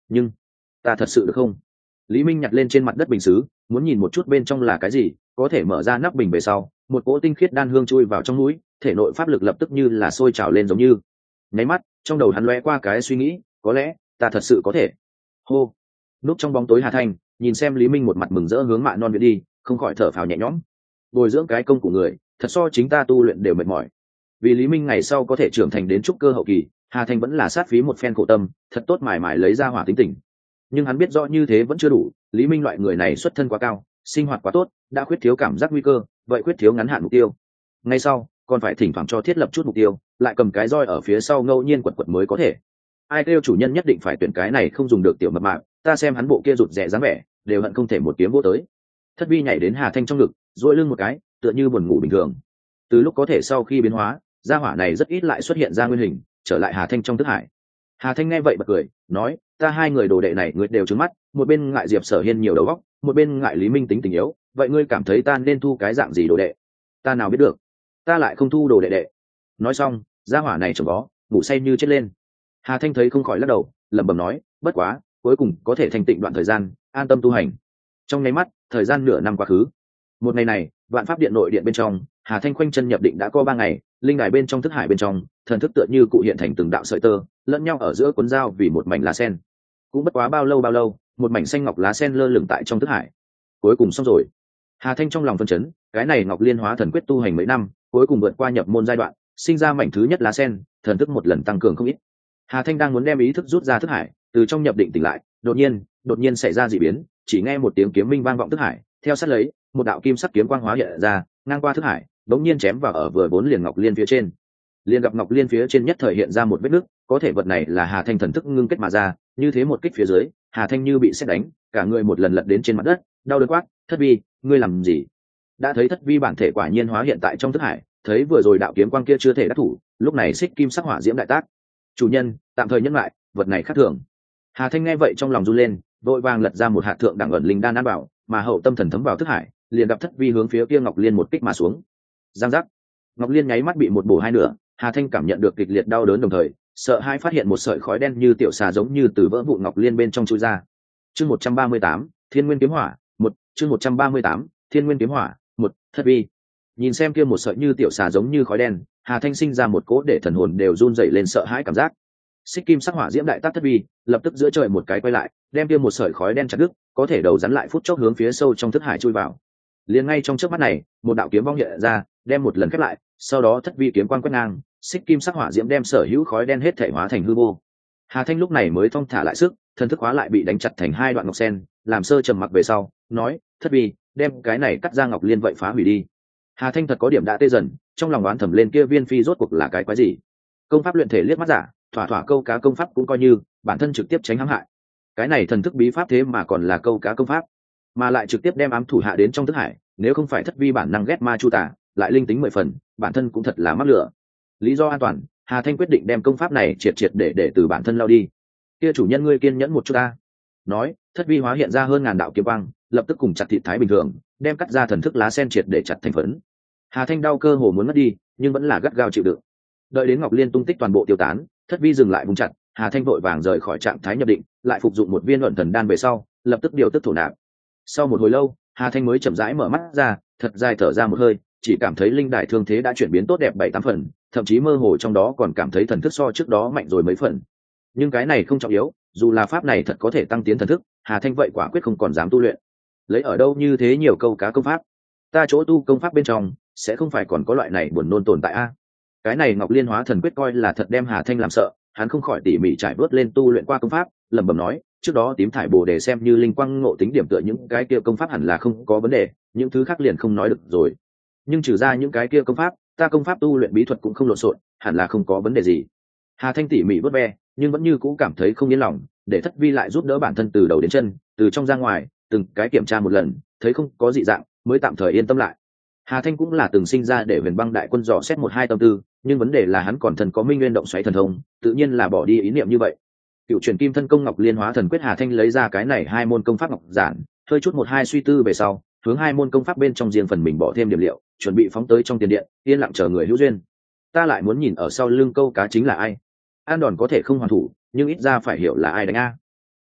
Nhưng ta thật sự được không? Lý Minh nhặt lên trên mặt đất bình sứ, muốn nhìn một chút bên trong là cái gì, có thể mở ra nắp bình về sau, một cỗ tinh khiết đan hương chui vào trong mũi, thể nội pháp lực lập tức như là sôi trào lên giống như. Nháy mắt, trong đầu hắn lóe qua cái suy nghĩ, có lẽ ta thật sự có thể. Hô. Núp trong bóng tối Hà Thanh, nhìn xem Lý Minh một mặt mừng rỡ hướng Mạn Non viện đi, không khỏi thở phào nhẹ nhõm. Bồi dưỡng cái công của người, thật so chính ta tu luyện đều mệt mỏi. Vì Lý Minh ngày sau có thể trưởng thành đến trúc cơ hậu kỳ, Hà Thanh vẫn là sát phí một phen khổ tâm, thật tốt mải mải lấy ra hỏa tính tình. Nhưng hắn biết rõ như thế vẫn chưa đủ, Lý Minh loại người này xuất thân quá cao, sinh hoạt quá tốt, đã khuyết thiếu cảm giác nguy cơ, vậy khuyết thiếu ngắn hạn mục tiêu. Ngay sau, còn phải thỉnh thoảng cho thiết lập chút mục tiêu, lại cầm cái roi ở phía sau ngẫu nhiên quật quật mới có thể. Ai kêu chủ nhân nhất định phải tuyển cái này không dùng được tiểu mập mạp, ta xem hắn bộ kia rụt rè dáng vẻ, đều hận không thể một kiếm vô tới. Thất Vi nhảy đến Hà Thanh trong ngực, duỗi lưng một cái, tựa như buồn ngủ bình thường. Từ lúc có thể sau khi biến hóa, gia hỏa này rất ít lại xuất hiện ra nguyên hình, trở lại Hà Thanh trong thức hải. Hà Thanh nghe vậy bật cười, nói, ta hai người đồ đệ này ngươi đều trứng mắt, một bên ngại Diệp Sở Hiên nhiều đầu óc, một bên ngại Lý Minh tính tình yếu, vậy ngươi cảm thấy ta nên thu cái dạng gì đồ đệ? Ta nào biết được, ta lại không thu đồ đệ đệ. Nói xong, gia hỏa này chồng vó, ngủ say như chết lên. Hà Thanh thấy không khỏi lắc đầu, lẩm bẩm nói, bất quá, cuối cùng có thể thanh tịnh đoạn thời gian, an tâm tu hành. Trong nháy mắt, thời gian nửa năm quá khứ. Một ngày này, Vạn Pháp Điện nội điện bên trong, Hà Thanh khoanh chân nhập định đã có 3 ngày, linh đài bên trong thức hải bên trong, thần thức tựa như cụ hiện thành từng đạo sợi tơ, lẫn nhau ở giữa cuốn dao vì một mảnh lá sen. Cũng bất quá bao lâu, một mảnh xanh ngọc lá sen lơ lửng tại trong thức hải. Cuối cùng xong rồi. Hà Thanh trong lòng phân chấn, cái này Ngọc Liên Hóa Thần Quyết tu hành mấy năm, cuối cùng vượt qua nhập môn giai đoạn, sinh ra mảnh thứ nhất lá sen, thần thức một lần tăng cường không ít. Hà Thanh đang muốn đem ý thức rút ra thức hải, từ trong nhập định tỉnh lại, đột nhiên xảy ra dị biến, chỉ nghe một tiếng kiếm minh vang vọng thức hải, theo sát lấy, một đạo kim sắc kiếm quang hóa hiện ra, ngang qua thức hải, đống nhiên chém vào ở vừa vốn liền Ngọc Liên phía trên. Liền gặp Ngọc Liên phía trên nhất thời hiện ra một vết nứt, có thể vật này là Hà Thanh thần thức ngưng kết mà ra, như thế một kích phía dưới, Hà Thanh như bị sét đánh, cả người một lần lật đến trên mặt đất, đau đớn quát, Thất Vi, ngươi làm gì? Đã thấy Thất Vi bản thể quả nhiên hóa hiện tại trong thức hải, thấy vừa rồi đạo kiếm quang kia chưa thể đắc thủ, lúc này xích kim sắc hỏa diễm đại tác. Chủ nhân, tạm thời nhẫn lại, vật này khác thường. Hà Thanh nghe vậy trong lòng run lên, vội vàng lật ra một hạt thượng đẳng ẩn linh đan an bảo, mà hậu tâm thần thấm vào thức hải, liền gặp Thất Vi hướng phía kia Ngọc Liên một kích mà xuống. Giang giác, Ngọc Liên nháy mắt bị một bổ hai nửa. Hà Thanh cảm nhận được kịch liệt đau đớn đồng thời, sợ hai phát hiện một sợi khói đen như tiểu xà giống như từ vỡ vụn Ngọc Liên bên trong chui ra. Chương 138, Thiên Nguyên Kiếm Hỏa, 1, chương 138, Thiên Nguyên Kiếm Hỏa, 1, Thất Vi. Nhìn xem kia một sợi như tiểu xà giống như khói đen, Hà Thanh sinh ra một cỗ để thần hồn đều run rẩy lên sợ hãi cảm giác. Xích kim sắc hỏa diễm đại tác Thất Vi, lập tức giữa trời một cái quay lại, đem kia một sợi khói đen chặt đứt, có thể đầu rắn lại phút chốc hướng phía sâu trong thức hải chui vào. Liền ngay trong chớp mắt này, một đạo kiếm vong hiện ra, đem một lần khép lại, sau đó Thất Vi kiếm quang quét ngang, xích kim sắc hỏa diễm đem sở hữu khói đen hết thể hóa thành hư vô. Hà Thanh lúc này mới thong thả lại sức, thần thức hóa lại bị đánh chặt thành hai đoạn ngọc sen, làm sơ trầm mặc về sau, nói, Thất Vi, đem cái này cắt ra Ngọc Liên vậy phá hủy đi. Hà Thanh thật có điểm đã tê dần, trong lòng đoán thầm lên kia viên phi rốt cuộc là cái quái gì. Công pháp luyện thể liếc mắt giả, thỏa thỏa câu cá công pháp cũng coi như, bản thân trực tiếp tránh hãm hại. Cái này thần thức bí pháp thế mà còn là câu cá công pháp, mà lại trực tiếp đem ám thủ hạ đến trong thức hải, nếu không phải Thất Vi bản năng ghét ma chu tả, lại linh tính 10 phần, bản thân cũng thật là mắc lửa. Lý do an toàn, Hà Thanh quyết định đem công pháp này triệt để từ bản thân lao đi. Kia chủ nhân ngươi kiên nhẫn một chút ta. Nói, Thất Vi hóa hiện ra hơn ngàn đạo kiếm quang, lập tức cùng chặt thịt thái bình thường, đem cắt ra thần thức lá sen triệt để chặt thành phấn. Hà Thanh đau cơ hồ muốn mất đi, nhưng vẫn là gắt gao chịu đựng. Đợi đến Ngọc Liên tung tích toàn bộ tiêu tán, Thất Vi dừng lại vùng chặt, Hà Thanh vội vàng rời khỏi trạng thái nhập định, lại phục dụng một viên luận thần đan về sau, lập tức điều tức thổ nạp. Sau một hồi lâu, Hà Thanh mới chậm rãi mở mắt ra, thật dài thở ra một hơi, chỉ cảm thấy linh đài thương thế đã chuyển biến tốt đẹp 7-8 phần, thậm chí mơ hồ trong đó còn cảm thấy thần thức so trước đó mạnh rồi mấy phần. Nhưng cái này không trọng yếu, dù là pháp này thật có thể tăng tiến thần thức, Hà Thanh vậy quả quyết không còn dám tu luyện. Lấy ở đâu như thế nhiều câu cá công pháp? Ta chỗ tu công pháp bên trong sẽ không phải còn có loại này buồn nôn tồn tại a? Cái này Ngọc Liên Hóa Thần Quyết coi là thật đem Hà Thanh làm sợ, hắn không khỏi tỉ mỉ trải bớt lên tu luyện qua công pháp, lẩm bẩm nói, trước đó tím thải bồ đề xem như linh quang ngộ tính điểm tựa những cái kia công pháp hẳn là không có vấn đề, những thứ khác liền không nói được rồi. Nhưng trừ ra những cái kia công pháp, ta công pháp tu luyện bí thuật cũng không lộn xộn, hẳn là không có vấn đề gì. Hà Thanh tỉ mỉ vớt ve, nhưng vẫn như cũ cảm thấy không yên lòng, để Thất Vi lại giúp đỡ bản thân từ đầu đến chân, từ trong ra ngoài, từng cái kiểm tra một lần, thấy không có dị dạng, mới tạm thời yên tâm lại. Hà Thanh cũng là từng sinh ra để Huyền Băng đại quân dò xét 1-2 tâm tư, nhưng vấn đề là hắn còn thần có Minh Nguyên động xoáy thần thông, tự nhiên là bỏ đi ý niệm như vậy. Cựu truyền kim thân công Ngọc Liên Hóa Thần Quyết, Hà Thanh lấy ra cái này 2 môn công pháp ngọc giản, hơi chút 1-2 suy tư về sau, hướng 2 môn công pháp bên trong riêng phần mình bỏ thêm điểm liệu, chuẩn bị phóng tới trong tiền điện, yên lặng chờ người hữu duyên. Ta lại muốn nhìn ở sau lưng câu cá chính là ai. An đòn có thể không hoàn thủ, nhưng ít ra phải hiểu là ai đánh a.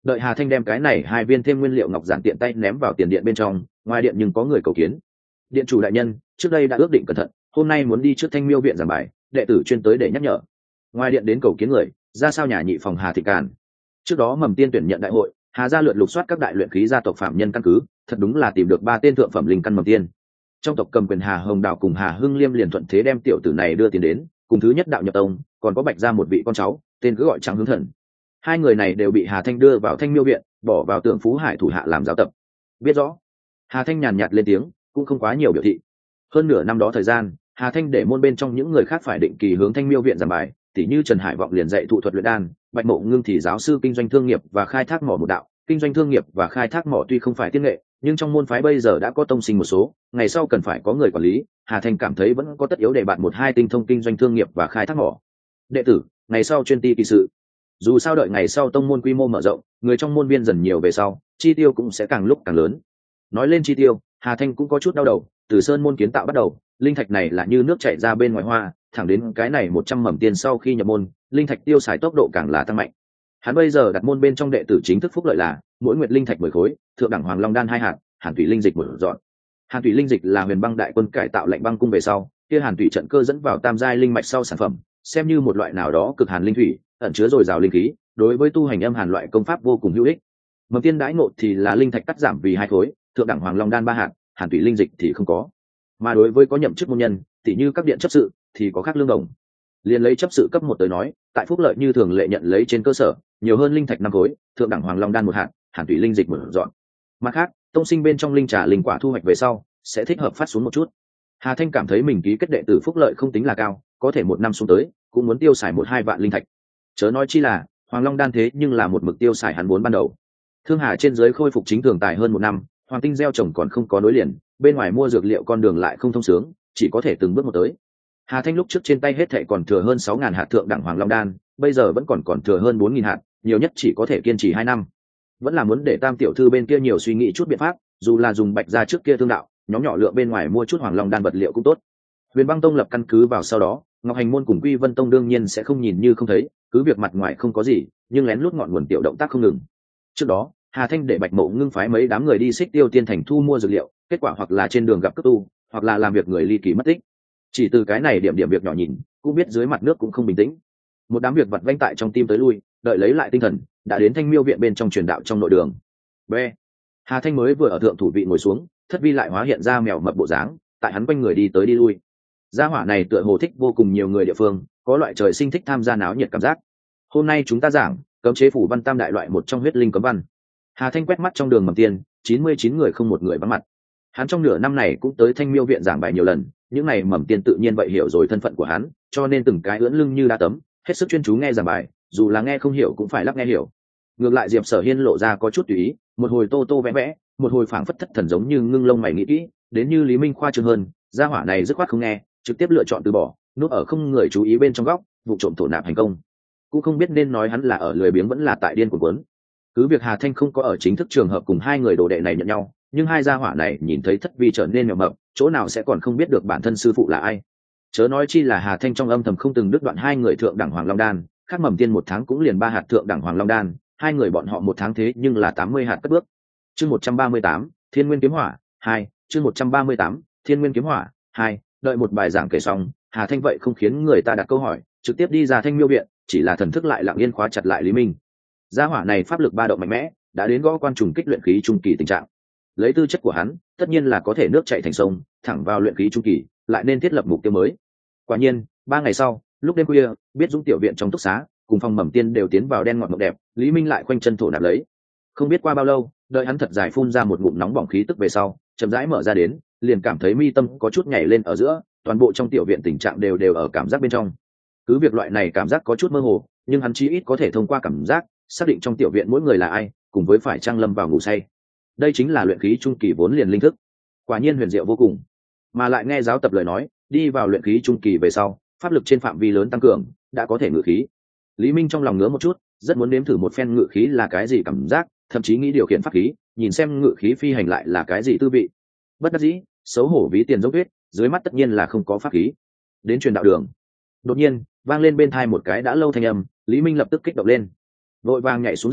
Đợi Hà Thanh đem cái này hai viên thêm nguyên liệu ngọc giản tiện tay ném vào tiền điện bên trong, ngoài điện nhưng có người cầu kiến. Điện chủ đại nhân, trước đây đã ước định cẩn thận, hôm nay muốn đi trước Thanh Miêu viện giảng bài, đệ tử chuyên tới để nhắc nhở. Ngoài điện đến cầu kiến người, ra sao nhà nhị phòng Hà Thị Càn. Trước đó Mầm Tiên tuyển nhận đại hội, Hà gia lượt lục soát các đại luyện khí gia tộc phạm nhân căn cứ, thật đúng là tìm được 3 tên thượng phẩm linh căn Mầm Tiên. Trong tộc cầm quyền Hà Hồng Đào cùng Hà Hưng Liêm liền thuận thế đem tiểu tử này đưa tiền đến, cùng thứ nhất đạo nhập tông, còn có Bạch gia một vị con cháu, tên cứ gọi Trắng Hướng Thần. Hai người này đều bị Hà Thanh đưa vào Thanh Miêu viện, bỏ vào Tưởng Phú Hải thủ hạ làm giáo tập. Biết rõ. Hà Thanh nhàn nhạt lên tiếng, cũng không quá nhiều biểu thị. Hơn nửa năm đó thời gian, Hà Thanh để môn bên trong những người khác phải định kỳ hướng Thanh Miêu viện giảng bài, tỉ như Trần Hải Vọng liền dạy thụ thuật luyện đan, Bạch Mộ Ngưng thì giáo sư kinh doanh thương nghiệp và khai thác mỏ một đạo. Kinh doanh thương nghiệp và khai thác mỏ tuy không phải tiên nghệ, nhưng trong môn phái bây giờ đã có tông sinh một số, ngày sau cần phải có người quản lý. Hà Thanh cảm thấy vẫn có tất yếu để bạn một hai tinh thông kinh doanh thương nghiệp và khai thác mỏ. Đệ tử, ngày sau chuyên ti kỳ sự. Dù sao đợi ngày sau tông môn quy mô mở rộng, người trong môn viên dần nhiều về sau, chi tiêu cũng sẽ càng lúc càng lớn. Nói lên chi tiêu, Hà Thanh cũng có chút đau đầu. Từ sơn môn kiến tạo bắt đầu, linh thạch này là như nước chảy ra bên ngoài hoa, thẳng đến cái này 100 mầm tiền sau khi nhập môn, linh thạch tiêu xài tốc độ càng là tăng mạnh. Hắn bây giờ đặt môn bên trong đệ tử chính thức phúc lợi là mỗi nguyệt linh thạch 10 khối, thượng đẳng hoàng long đan 2 hạt, hàn thủy linh dịch 1 dọn. Hàn thủy linh dịch là Huyền Băng đại quân cải tạo lạnh băng cung về sau, kia hàn thủy trận cơ dẫn vào tam giai linh mạch sau sản phẩm, xem như một loại nào đó cực hàn linh thủy, ẩn chứa dồi dào linh khí, đối với tu hành âm hàn loại công pháp vô cùng hữu ích. Mầm tiên đãi ngộ thì là linh thạch cắt giảm vì 2 khối, thượng đẳng hoàng long đan 3 hạt, hàn thủy linh dịch thì không có. Mà đối với có nhậm chức môn nhân, tỉ như các điện chấp sự thì có khác lương đồng. Liên lấy chấp sự cấp 1 tới nói, tại phúc lợi như thường lệ nhận lấy trên cơ sở nhiều hơn linh thạch 5 khối, thượng đẳng hoàng long đan 1 hạt, hàn thủy linh dịch 1 dọn. Mặt khác, tông sinh bên trong linh trà linh quả thu hoạch về sau sẽ thích hợp phát xuống một chút. Hà Thanh cảm thấy mình ký kết đệ tử phúc lợi không tính là cao, có thể 1 năm xuống tới cũng muốn tiêu xài 1-2 vạn linh thạch. Chớ nói chi là hoàng long đan thế nhưng là một mực tiêu xài hắn vốn ban đầu. Thương Hà trên dưới khôi phục chính thường tài hơn 1 năm, hoàng tinh gieo trồng còn không có nối liền, bên ngoài mua dược liệu con đường lại không thông sướng, chỉ có thể từng bước một tới. Hà Thanh lúc trước trên tay hết thảy còn thừa hơn 6.000 hạt thượng đẳng hoàng long đan, bây giờ vẫn còn thừa hơn 4.000 hạt, nhiều nhất chỉ có thể kiên trì 2 năm. Vẫn là muốn để Tam tiểu thư bên kia nhiều suy nghĩ chút biện pháp, dù là dùng Bạch gia trước kia thương đạo, nhóm nhỏ lượng bên ngoài mua chút hoàng long đan vật liệu cũng tốt. Huyền Băng tông lập căn cứ vào sau đó, Ngọc Hành môn cùng Quy Vân tông đương nhiên sẽ không nhìn như không thấy, cứ việc mặt ngoài không có gì, nhưng lén lút ngọn nguồn tiểu động tác không ngừng. Trước đó, Hà Thanh để Bạch Mộ Ngưng phái mấy đám người đi Xích Tiêu Tiên thành thu mua dược liệu, kết quả hoặc là trên đường gặp cướp tu, hoặc là làm việc người ly kỳ mất tích. Chỉ từ cái này điểm việc nhỏ nhìn, cũng biết dưới mặt nước cũng không bình tĩnh. Một đám việc vặt vãnh tại trong tim tới lui, đợi lấy lại tinh thần, đã đến Thanh Miêu viện bên trong truyền đạo trong nội đường. B. Hà Thanh mới vừa ở thượng thủ vị ngồi xuống, thất vi lại hóa hiện ra mèo mập bộ dáng, tại hắn quanh người đi tới đi lui. Gia hỏa này tựa hồ thích vô cùng nhiều người địa phương, có loại trời sinh thích tham gia náo nhiệt cảm giác. Hôm nay chúng ta giảng cấm chế phủ văn tam đại loại một trong huyết linh cấm văn. Hà Thanh quét mắt trong đường Mầm Tiên, 99 người không một người vắng mặt. Hắn trong nửa năm này cũng tới Thanh Miêu viện giảng bài nhiều lần, những này Mầm Tiên tự nhiên vậy hiểu rồi thân phận của hắn, cho nên từng cái ưỡn lưng như đá tấm, hết sức chuyên chú nghe giảng bài, dù là nghe không hiểu cũng phải lắp nghe hiểu. Ngược lại Diệp Sở Hiên lộ ra có chút tùy ý, một hồi tô tô vẽ vẽ, một hồi phảng phất thất thần giống như ngưng lông mày nghĩ kỹ, đến như Lý Minh khoa trương hơn, gia hỏa này dứt khoát không nghe, trực tiếp lựa chọn từ bỏ, núp ở không người chú ý bên trong góc, vụ trộm thổ nạp thành công. Cũng không biết nên nói hắn là ở lười biếng vẫn là tại điên cuồng quấn. Cứ việc Hà Thanh không có ở chính thức trường hợp cùng hai người đồ đệ này nhận nhau, nhưng hai gia hỏa này nhìn thấy thất vi trở nên mèo mập, chỗ nào sẽ còn không biết được bản thân sư phụ là ai. Chớ nói chi là Hà Thanh trong âm thầm không từng đứt đoạn hai người thượng đẳng hoàng long đan, khác Mầm Tiên 1 tháng cũng liền 3 hạt thượng đẳng hoàng long đan, hai người bọn họ 1 tháng thế nhưng là 80 hạt cất bước. Chương 138, Thiên Nguyên kiếm hỏa 2, chương 138, Thiên Nguyên kiếm hỏa 2, đợi một bài giảng kể xong, Hà Thanh vậy không khiến người ta đặt câu hỏi, trực tiếp đi ra Thanh Miêu viện, chỉ là thần thức lại lặng yên khóa chặt lại Lý Minh. Gia hỏa này pháp lực ba động mạnh mẽ, đã đến gõ quan trùng kích luyện khí trung kỳ tình trạng. Lấy tư chất của hắn, tất nhiên là có thể nước chảy thành sông, thẳng vào luyện khí trung kỳ, lại nên thiết lập mục tiêu mới. Quả nhiên, 3 ngày sau, lúc đêm khuya, biết Dũng tiểu viện trong túc xá, cùng Phong Mầm Tiên đều tiến vào đen ngọt ngọt đẹp, Lý Minh lại khoanh chân thổ nạp lấy. Không biết qua bao lâu, đợi hắn thật dài phun ra một ngụm nóng bỏng khí tức về sau, chậm rãi mở ra đến, liền cảm thấy mi tâm có chút nhảy lên ở giữa, toàn bộ trong tiểu viện tình trạng đều ở cảm giác bên trong. Cứ việc loại này cảm giác có chút mơ hồ, nhưng hắn chí ít có thể thông qua cảm giác xác định trong tiểu viện mỗi người là ai, cùng với phải trang lâm vào ngủ say. Đây chính là luyện khí trung kỳ vốn liền linh thức, quả nhiên huyền diệu vô cùng. Mà lại nghe giáo tập lời nói, đi vào luyện khí trung kỳ về sau, pháp lực trên phạm vi lớn tăng cường, đã có thể ngự khí. Lý Minh trong lòng ngứa một chút, rất muốn nếm thử một phen ngự khí là cái gì cảm giác, thậm chí nghĩ điều khiển pháp khí, nhìn xem ngự khí phi hành lại là cái gì tư vị. Bất đắc dĩ, xấu hổ ví tiền dốc tuyết, dưới mắt tất nhiên là không có pháp khí. Đến truyền đạo đường, đột nhiên vang lên bên tai một cái đã lâu thanh âm, Lý Minh lập tức kích động lên, vội vàng nhảy xuống giường,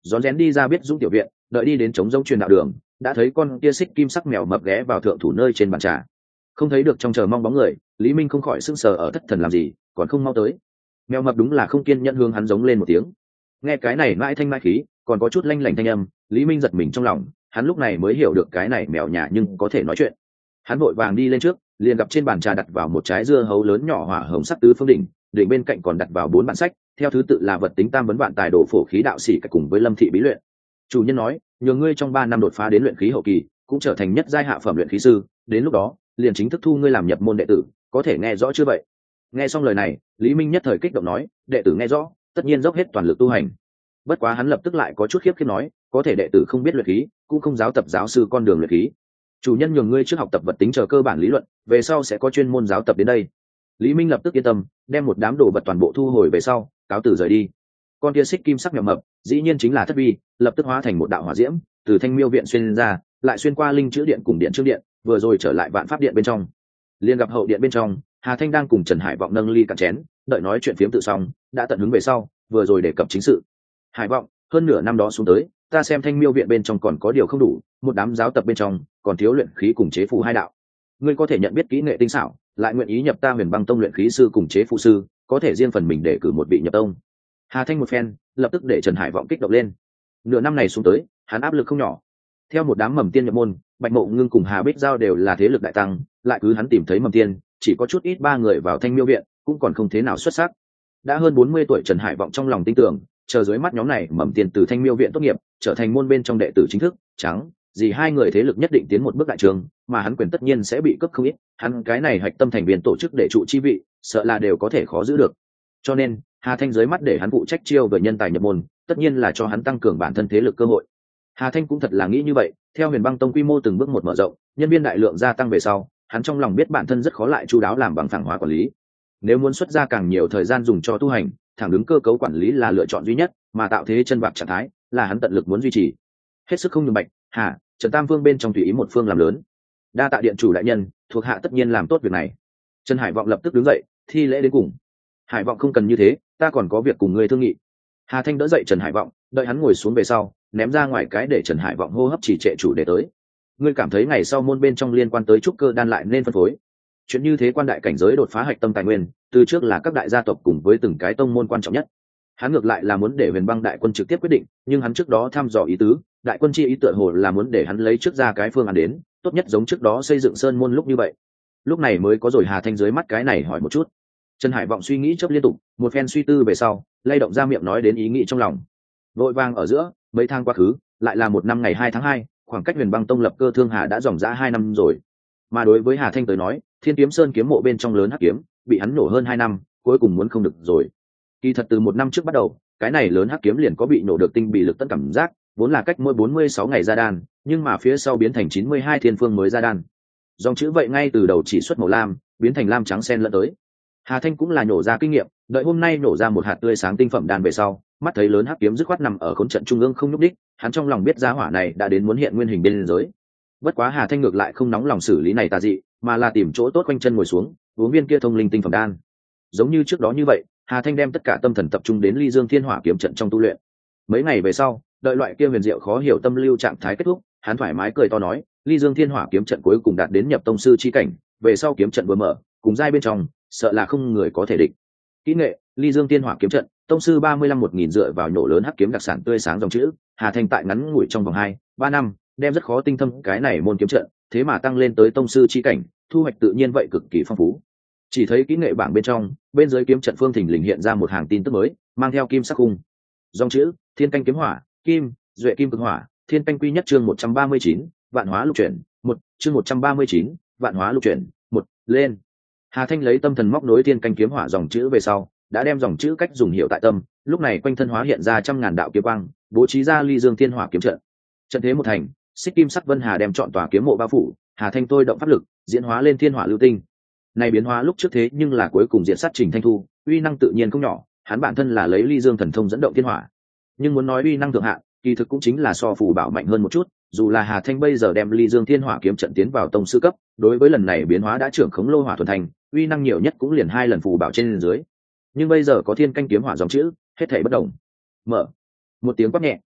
rón rén đi ra biết dũng tiểu viện, đợi đi đến trống rỗng truyền đạo đường, đã thấy con kia xích kim sắc mèo mập ghé vào thượng thủ nơi trên bàn trà. Không thấy được trong chờ mong bóng người, Lý Minh không khỏi sững sờ ở thất thần làm gì, còn không mau tới. Mèo mập đúng là không kiên nhẫn hướng hắn giống lên một tiếng. Nghe cái này mãi thanh mãi khí, còn có chút lanh lảnh thanh âm, Lý Minh giật mình trong lòng, hắn lúc này mới hiểu được cái này mèo nhà nhưng có thể nói chuyện. Hắn vội vàng đi lên trước, liền gặp trên bàn trà đặt vào một trái dưa hấu lớn nhỏ hỏa hồng sắc tứ phương đỉnh, đỉnh bên cạnh còn đặt vào 4 bản sách, theo thứ tự là vật tính tam vấn vạn tài đồ phổ khí đạo sĩ cùng với lâm thị bí luyện. Chủ nhân nói, nhường ngươi trong 3 năm đột phá đến luyện khí hậu kỳ, cũng trở thành nhất giai hạ phẩm luyện khí sư, đến lúc đó, liền chính thức thu ngươi làm nhập môn đệ tử, có thể nghe rõ chưa vậy? Nghe xong lời này, Lý Minh nhất thời kích động nói, đệ tử nghe rõ, tất nhiên dốc hết toàn lực tu hành. Bất quá hắn lập tức lại có chút khiếp khiếp nói, có thể đệ tử không biết luyện khí, cũng không giáo tập giáo sư con đường luyện khí. Chủ nhân nhường ngươi trước học tập vật tính chờ cơ bản lý luận, về sau sẽ có chuyên môn giáo tập đến đây. Lý Minh lập tức yên tâm, đem một đám đồ vật toàn bộ thu hồi về sau, cáo từ rời đi. Con kia xích kim sắc mèo mập, dĩ nhiên chính là Thất Vi, lập tức hóa thành một đạo hỏa diễm, từ Thanh Miêu viện xuyên ra, lại xuyên qua linh chữ điện cùng điện trương điện, vừa rồi trở lại Vạn Pháp điện bên trong. Liên gặp hậu điện bên trong, Hà Thanh đang cùng Trần Hải Vọng nâng ly cạn chén, đợi nói chuyện phiếm tự xong, đã tận hứng về sau, vừa rồi đề cập chính sự. Hải Vọng, hơn nửa năm đó xuống tới, ta xem Thanh Miêu viện bên trong còn có điều không đủ, một đám giáo tập bên trong còn thiếu luyện khí cùng chế phù hai đạo. Ngươi có thể nhận biết kỹ nghệ tinh xảo, lại nguyện ý nhập ta Huyền Băng tông luyện khí sư cùng chế phù sư, có thể riêng phần mình để cử một vị nhập tông. Hà Thanh một phen, lập tức để Trần Hải Vọng kích động lên. Nửa năm này xuống tới, hắn áp lực không nhỏ. Theo một đám mầm tiên nhập môn, Bạch Mộ Ngưng cùng Hà Bích Giao đều là thế lực đại tăng, lại cứ hắn tìm thấy mầm tiên, chỉ có chút ít 3 người vào Thanh Miêu viện, cũng còn không thế nào xuất sắc. Đã hơn 40 tuổi Trần Hải Vọng trong lòng tin tưởng, chờ dưới mắt nhóm này mầm tiên từ Thanh Miêu viện tốt nghiệp, trở thành môn bên trong đệ tử chính thức, trắng, gì 2 người thế lực nhất định tiến một bước đại trường, mà hắn quyền tất nhiên sẽ bị cấp không ít, hắn cái này hạch tâm thành viên tổ chức để trụ chi vị, sợ là đều có thể khó giữ được. Cho nên, Hà Thanh dưới mắt để hắn phụ trách chiêu về nhân tài nhập môn, tất nhiên là cho hắn tăng cường bản thân thế lực cơ hội. Hà Thanh cũng thật là nghĩ như vậy, theo Huyền Băng tông quy mô từng bước một mở rộng, nhân viên đại lượng gia tăng về sau, hắn trong lòng biết bản thân rất khó lại chu đáo làm bằng phẳng hóa quản lý. Nếu muốn xuất ra càng nhiều thời gian dùng cho tu hành, thẳng đứng cơ cấu quản lý là lựa chọn duy nhất, mà tạo thế chân bạc trạng thái là hắn tận lực muốn duy trì. Hết sức không nhường bạch, Trần Tam Vương bên trong tùy ý một phương làm lớn. Đa tạ điện chủ đại nhân, thuộc hạ tất nhiên làm tốt việc này. Trần Hải Vọng lập tức đứng dậy, thi lễ đến cùng. Hải Vọng không cần như thế, ta còn có việc cùng ngươi thương nghị. Hà Thanh đỡ dậy Trần Hải Vọng, đợi hắn ngồi xuống về sau, ném ra ngoài cái để Trần Hải Vọng hô hấp trì trệ chủ đề tới. Ngươi cảm thấy ngày sau môn bên trong liên quan tới trúc cơ đan lại nên phân phối. Chuyện như thế quan đại cảnh giới đột phá hạch tâm tài nguyên, từ trước là các đại gia tộc cùng với từng cái tông môn quan trọng nhất. Hắn ngược lại là muốn để Huyền Băng đại quân trực tiếp quyết định, nhưng hắn trước đó thăm dò ý tứ, đại quân chi ý tựa hồ là muốn để hắn lấy trước ra cái phương án đến, tốt nhất giống trước đó xây dựng sơn môn lúc như vậy. Lúc này mới có rồi Hà Thanh dưới mắt cái này hỏi một chút. Trần Hải Vọng suy nghĩ chớp liên tục, một phen suy tư về sau, lay động ra miệng nói đến ý nghĩ trong lòng. Vội vàng ở giữa, mấy tháng quá khứ, lại là một năm ngày 2 tháng 2, khoảng cách Huyền Băng tông lập cơ thương hà đã dòng dã 2 năm rồi. Mà đối với Hà Thanh tới nói, Thiên Kiếm Sơn kiếm mộ bên trong lớn hắc kiếm, bị hắn nổ hơn 2 năm, cuối cùng muốn không được rồi. Kỳ thật từ 1 năm trước bắt đầu, cái này lớn hắc kiếm liền có bị nổ được tinh bị lực tận cảm giác, vốn là cách mỗi 46 ngày ra đan, nhưng mà phía sau biến thành 92 thiên phương mới ra đan. Dòng chữ vậy ngay từ đầu chỉ xuất màu lam, biến thành lam trắng xen lẫn tới. Hà Thanh cũng là nhổ ra kinh nghiệm, đợi hôm nay nổ ra một hạt tươi sáng tinh phẩm đan về sau, mắt thấy lớn hắc kiếm dứt khoát nằm ở khốn trận trung ương không nhúc đích, hắn trong lòng biết giá hỏa này đã đến muốn hiện nguyên hình bên giới. Bất quá Hà Thanh ngược lại không nóng lòng xử lý này tà dị, mà là tìm chỗ tốt quanh chân ngồi xuống, uống viên kia thông linh tinh phẩm đan. Giống như trước đó như vậy, Hà Thanh đem tất cả tâm thần tập trung đến Ly Dương Thiên Hỏa kiếm trận trong tu luyện. Mấy ngày về sau, đợi loại kia huyền diệu khó hiểu tâm lưu trạng thái kết thúc, hắn thoải mái cười to nói, Ly Dương Thiên Hỏa kiếm trận cuối cùng đạt đến nhập tông sư chi cảnh, về sau kiếm trận vừa mở, cùng giai bên trong, sợ là không người có thể địch. Kỹ nghệ, Ly Dương Thiên Hỏa kiếm trận, tông sư 35-1000 dựa vào nhổ lớn hắc kiếm đặc sản tươi sáng dòng chữ, Hà Thanh tại ngắn ngủi trong vòng 2-3 năm, đem rất khó tinh thâm cái này môn kiếm trận, thế mà tăng lên tới tông sư chi cảnh, thu hoạch tự nhiên vậy cực kỳ phong phú. Chỉ thấy kỹ nghệ bảng bên trong, bên dưới kiếm trận phương thình lình hiện ra một hàng tin tức mới, mang theo kim sắc khung. Dòng chữ, Thiên canh kiếm hỏa, kim, duệ kim cực hỏa, Thiên canh quy nhất chương 139, vạn hóa lục chuyển, 1, chương 139, vạn hóa lục chuyển, 1, lên. Hà Thanh lấy tâm thần móc nối Thiên canh kiếm hỏa dòng chữ về sau, đã đem dòng chữ cách dùng hiệu tại tâm, lúc này quanh thân hóa hiện ra trăm ngàn đạo kiếm quang, bố trí ra Ly Dương Thiên Hỏa kiếm trận. Trận thế một thành, xích kim sắc vân hà đem trọn tòa kiếm mộ bao phủ, Hà Thanh tôi động pháp lực, diễn hóa lên thiên hỏa lưu tinh. Này biến hóa lúc trước thế nhưng là cuối cùng diện sát Trình Thanh Thu, uy năng tự nhiên không nhỏ, hắn bản thân là lấy Ly Dương thần thông dẫn động thiên hỏa. Nhưng muốn nói uy năng thượng hạn, kỳ thực cũng chính là so phù bảo mạnh hơn một chút, dù là Hà Thanh bây giờ đem Ly Dương Thiên Hỏa kiếm trận tiến vào tông sư cấp, đối với lần này biến hóa đã trưởng khống lô hỏa thuần thành, uy năng nhiều nhất cũng liền 2 lần phù bảo trên dưới. Nhưng bây giờ có Thiên canh kiếm hỏa dòng chữ, hết thảy bất động. Mở. Một tiếng quát nhẹ,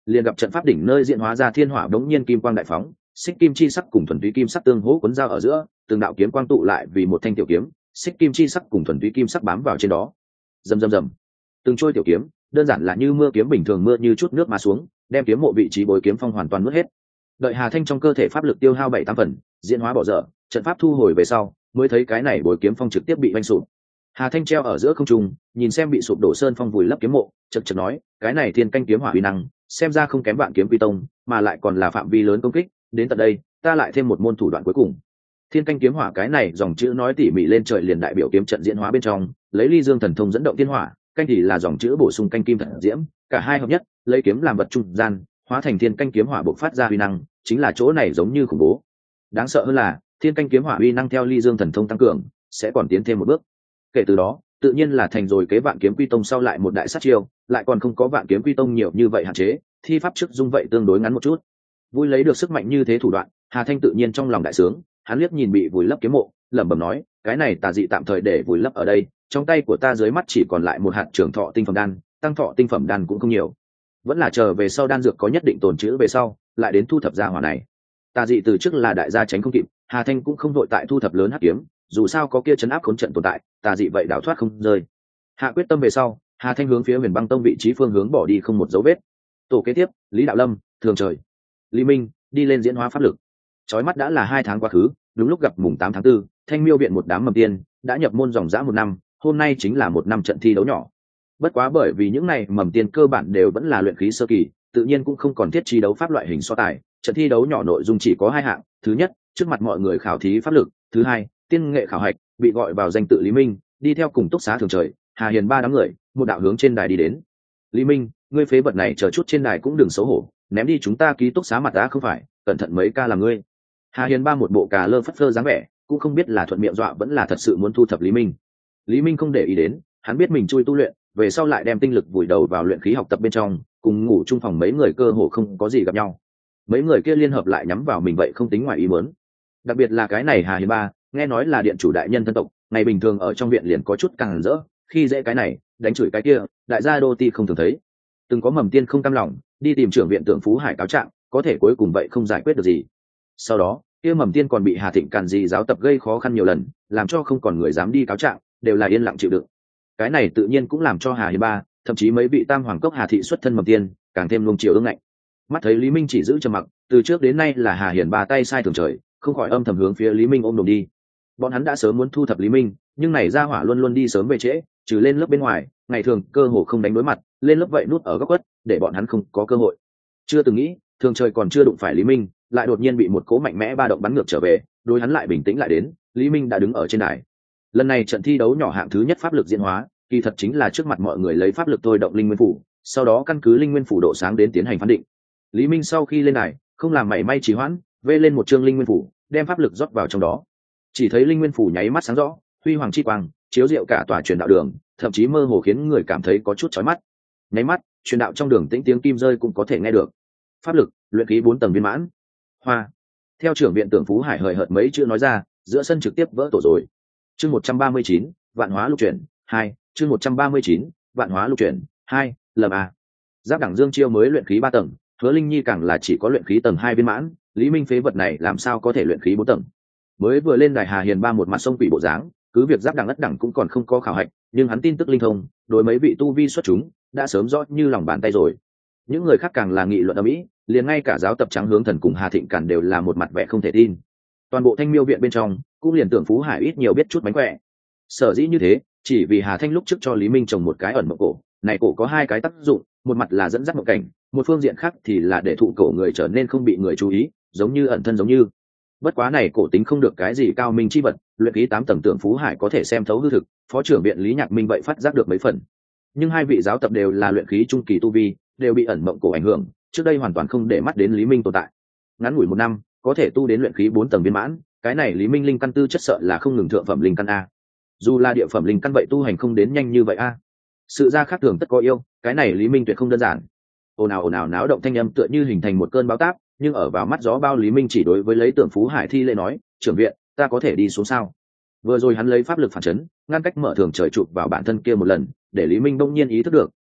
liền gặp trận pháp đỉnh nơi diễn hóa ra thiên hỏa đống nhiên kim quang đại phóng, xích kim chi sắc cùng thuần túy kim sắc tương hỗ cuốn dao ở giữa, từng đạo kiếm quang tụ lại vì một thanh tiểu kiếm, xích kim chi sắc cùng thuần túy kim sắc bám vào trên đó. Rầm rầm rầm. Từng trôi tiểu kiếm, đơn giản là như mưa kiếm bình thường mưa như chút nước mà xuống, đem kiếm mộ vị trí bối kiếm phong hoàn toàn nuốt hết. Đợi Hà Thanh trong cơ thể pháp lực tiêu hao 7-8 phần, diễn hóa bỏ dở, trận pháp thu hồi về sau, mới thấy cái này bối kiếm phong trực tiếp bị vanh sụp. Hà Thanh treo ở giữa không trung, nhìn xem bị sụp đổ sơn phong vùi lấp kiếm mộ, chậc chậc nói, cái này thiên canh kiếm hỏa uy năng, xem ra không kém Vạn Kiếm Quy Tông, mà lại còn là phạm vi lớn công kích, đến tận đây, ta lại thêm một môn thủ đoạn cuối cùng. Thiên canh kiếm hỏa cái này dòng chữ nói tỉ mỉ lên trời liền đại biểu kiếm trận diễn hóa bên trong, lấy Ly Dương thần thông dẫn động thiên hỏa, canh thì là dòng chữ bổ sung canh kim thần diễm, cả hai hợp nhất, lấy kiếm làm vật trung gian, hóa thành thiên canh kiếm hỏa bộc phát ra uy năng, chính là chỗ này giống như khủng bố. Đáng sợ hơn là, thiên canh kiếm hỏa uy năng theo Ly Dương thần thông tăng cường, sẽ còn tiến thêm một bước. Kể từ đó, tự nhiên là thành rồi kế Vạn Kiếm Quy Tông sau lại một đại sát chiêu, lại còn không có Vạn Kiếm Quy Tông nhiều như vậy hạn chế, thi pháp trước dung vậy tương đối ngắn một chút. Vui lấy được sức mạnh như thế thủ đoạn, Hà Thanh tự nhiên trong lòng đại sướng, hắn liếc nhìn bị vùi lấp kiếm mộ, lẩm bẩm nói, cái này tà dị tạm thời để vùi lấp ở đây, trong tay của ta dưới mắt chỉ còn lại một hạt trường thọ tinh phẩm đan, tăng thọ tinh phẩm đan cũng không nhiều, vẫn là chờ về sau đan dược có nhất định tồn trữ về sau, lại đến thu thập ra hỏa này. Tà dị từ trước là đại gia tránh không kịp, Hà Thanh cũng không vội tại thu thập lớn hắc kiếm, dù sao có kia chấn áp khốn trận tồn tại, tà dị vậy đảo thoát không rơi. Hạ quyết tâm về sau, Hà Thanh hướng phía Huyền Băng Tông vị trí phương hướng bỏ đi không một dấu vết. Tổ kế tiếp, Lý Đạo Lâm, Thường Trời, Lý Minh đi lên diễn hóa pháp lực. Chói mắt đã là 2 tháng quá khứ, đúng lúc gặp mùng 8 tháng 4, Thanh Miêu viện một đám mầm tiên đã nhập môn dòng dã 1 năm, hôm nay chính là 1 năm trận thi đấu nhỏ. Bất quá bởi vì những này mầm tiên cơ bản đều vẫn là luyện khí sơ kỳ, tự nhiên cũng không còn thiết trí đấu pháp loại hình so tài, trận thi đấu nhỏ nội dung chỉ có 2 hạng, thứ nhất, trước mặt mọi người khảo thí pháp lực, thứ hai, tiên nghệ khảo hạch, bị gọi vào danh tự Lý Minh, đi theo cùng túc xá Thường Trời, Hà Hiền ba đám người, một đạo hướng trên đài đi đến. Lý Minh, ngươi phế vật này chờ chút trên đài cũng đừng xấu hổ, ném đi chúng ta ký túc xá mặt đã không phải, cẩn thận mấy ca là ngươi. Hà Hiền ba một bộ cà lơ phất phơ dáng vẻ, cũng không biết là thuận miệng dọa vẫn là thật sự muốn thu thập Lý Minh. Lý Minh không để ý đến, hắn biết mình chui tu luyện, về sau lại đem tinh lực vùi đầu vào luyện khí học tập bên trong, cùng ngủ chung phòng mấy người cơ hồ không có gì gặp nhau. Mấy người kia liên hợp lại nhắm vào mình vậy không tính ngoài ý muốn. Đặc biệt là cái này Hà Hiền ba, nghe nói là điện chủ đại nhân thân tộc, ngày bình thường ở trong viện liền có chút càng rỡ, khi dễ cái này, đánh chửi cái kia, đại gia đô ti không thường thấy. Từng có mầm tiên không cam lòng, đi tìm trưởng viện Tưởng Phú Hải cáo trạng, có thể cuối cùng vậy không giải quyết được gì. Sau đó, kia mầm tiên còn bị Hà Thịnh càn gì giáo tập gây khó khăn nhiều lần, làm cho không còn người dám đi cáo trạng, đều là yên lặng chịu đựng. Cái này tự nhiên cũng làm cho Hà Hiền ba, thậm chí mấy vị tam hoàng cốc Hà thị xuất thân mầm tiên, càng thêm luồng chiều ương ngạnh. Mắt thấy Lý Minh chỉ giữ trầm mặc, từ trước đến nay là Hà Hiền ba tay sai Thường Trời, không khỏi âm thầm hướng phía Lý Minh ôm đồm đi. Bọn hắn đã sớm muốn thu thập Lý Minh, nhưng này ra hỏa luôn luôn đi sớm về trễ, trừ lên lớp bên ngoài, ngày thường cơ hồ không đánh đối mặt, lên lớp vậy nút ở góc quất, để bọn hắn không có cơ hội. Chưa từng nghĩ, Thường Trời còn chưa đụng phải Lý Minh, lại đột nhiên bị một cỗ mạnh mẽ ba động bắn ngược trở về, đối hắn lại bình tĩnh lại đến, Lý Minh đã đứng ở trên đài. Lần này trận thi đấu nhỏ hạng thứ nhất pháp lực diễn hóa, kỳ thật chính là trước mặt mọi người lấy pháp lực thôi động linh nguyên phủ, sau đó căn cứ linh nguyên phủ độ sáng đến tiến hành phán định. Lý Minh sau khi lên đài, không làm mảy may trì hoãn, vê lên một chương linh nguyên phủ, đem pháp lực rót vào trong đó. Chỉ thấy linh nguyên phủ nháy mắt sáng rõ, huy hoàng chi quang chiếu rọi cả tòa truyền đạo đường, thậm chí mơ hồ khiến người cảm thấy có chút chói mắt. Nháy mắt, truyền đạo trong đường tĩnh tiếng kim rơi cũng có thể nghe được. Pháp lực, luyện khí 4 tầng viên mãn. Hoa. Theo trưởng viện Tưởng Phú Hải hời hợt mấy chữ nói ra, giữa sân trực tiếp vỡ tổ rồi. Chương 139, Vạn Hóa Lục Chuyển 2, chương 139, Vạn Hóa Lục Chuyển 2, lầm a. Giáp đẳng Dương Chiêu mới luyện khí 3 tầng, Hứa Linh Nhi càng là chỉ có luyện khí tầng 2 viên mãn, Lý Minh phế vật này làm sao có thể luyện khí 4 tầng. Mới vừa lên đài Hà Hiền ba một mặt sông quỷ bộ dáng, cứ việc giáp đẳng ất đẳng cũng còn không có khảo hạch, nhưng hắn tin tức linh thông, đối mấy vị tu vi xuất chúng đã sớm rõ như lòng bàn tay rồi. Những người khác càng là nghị luận ầm ĩ, liền ngay cả giáo tập Trắng Hướng Thần cùng Hà Thịnh Càn đều là một mặt vẻ không thể tin. Toàn bộ Thanh Miêu viện bên trong cũng liền Tưởng Phú Hải ít nhiều biết chút mánh khỏe. Sở dĩ như thế, chỉ vì Hà Thanh lúc trước cho Lý Minh trồng một cái ẩn mộng cổ, này cổ có 2 cái tác dụng, một mặt là dẫn dắt mộng cảnh, một phương diện khác thì là để thụ cổ người trở nên không bị người chú ý, giống như ẩn thân giống như. Bất quá này cổ tính không được cái gì cao minh chi vật, luyện khí 8 tầng Tưởng Phú Hải có thể xem thấu hư thực, phó trưởng viện Lý Nhạc Minh vậy phát giác được mấy phần. Nhưng 2 vị giáo tập đều là luyện khí trung kỳ tu vi, đều bị ẩn mộng cổ ảnh hưởng, trước đây hoàn toàn không để mắt đến Lý Minh tồn tại. Ngắn ngủi 1 năm, có thể tu đến luyện khí 4 tầng viên mãn, cái này Lý Minh linh căn tư chất sợ là không ngừng thượng phẩm linh căn a. Dù là địa phẩm linh căn vậy tu hành không đến nhanh như vậy a. Sự ra khác thường tất có yêu, cái này Lý Minh tuyệt không đơn giản. Ồn ào náo động thanh âm tựa như hình thành một cơn bão táp, nhưng ở vào mắt gió bao Lý Minh chỉ đối với lấy Tưởng Phú Hải thi lễ nói, trưởng viện, ta có thể đi xuống sao? Vừa rồi hắn lấy pháp lực phản chấn, ngăn cách mở Thường Trời chụp vào bản thân kia một lần, để Lý Minh đông nhiên ý thức được,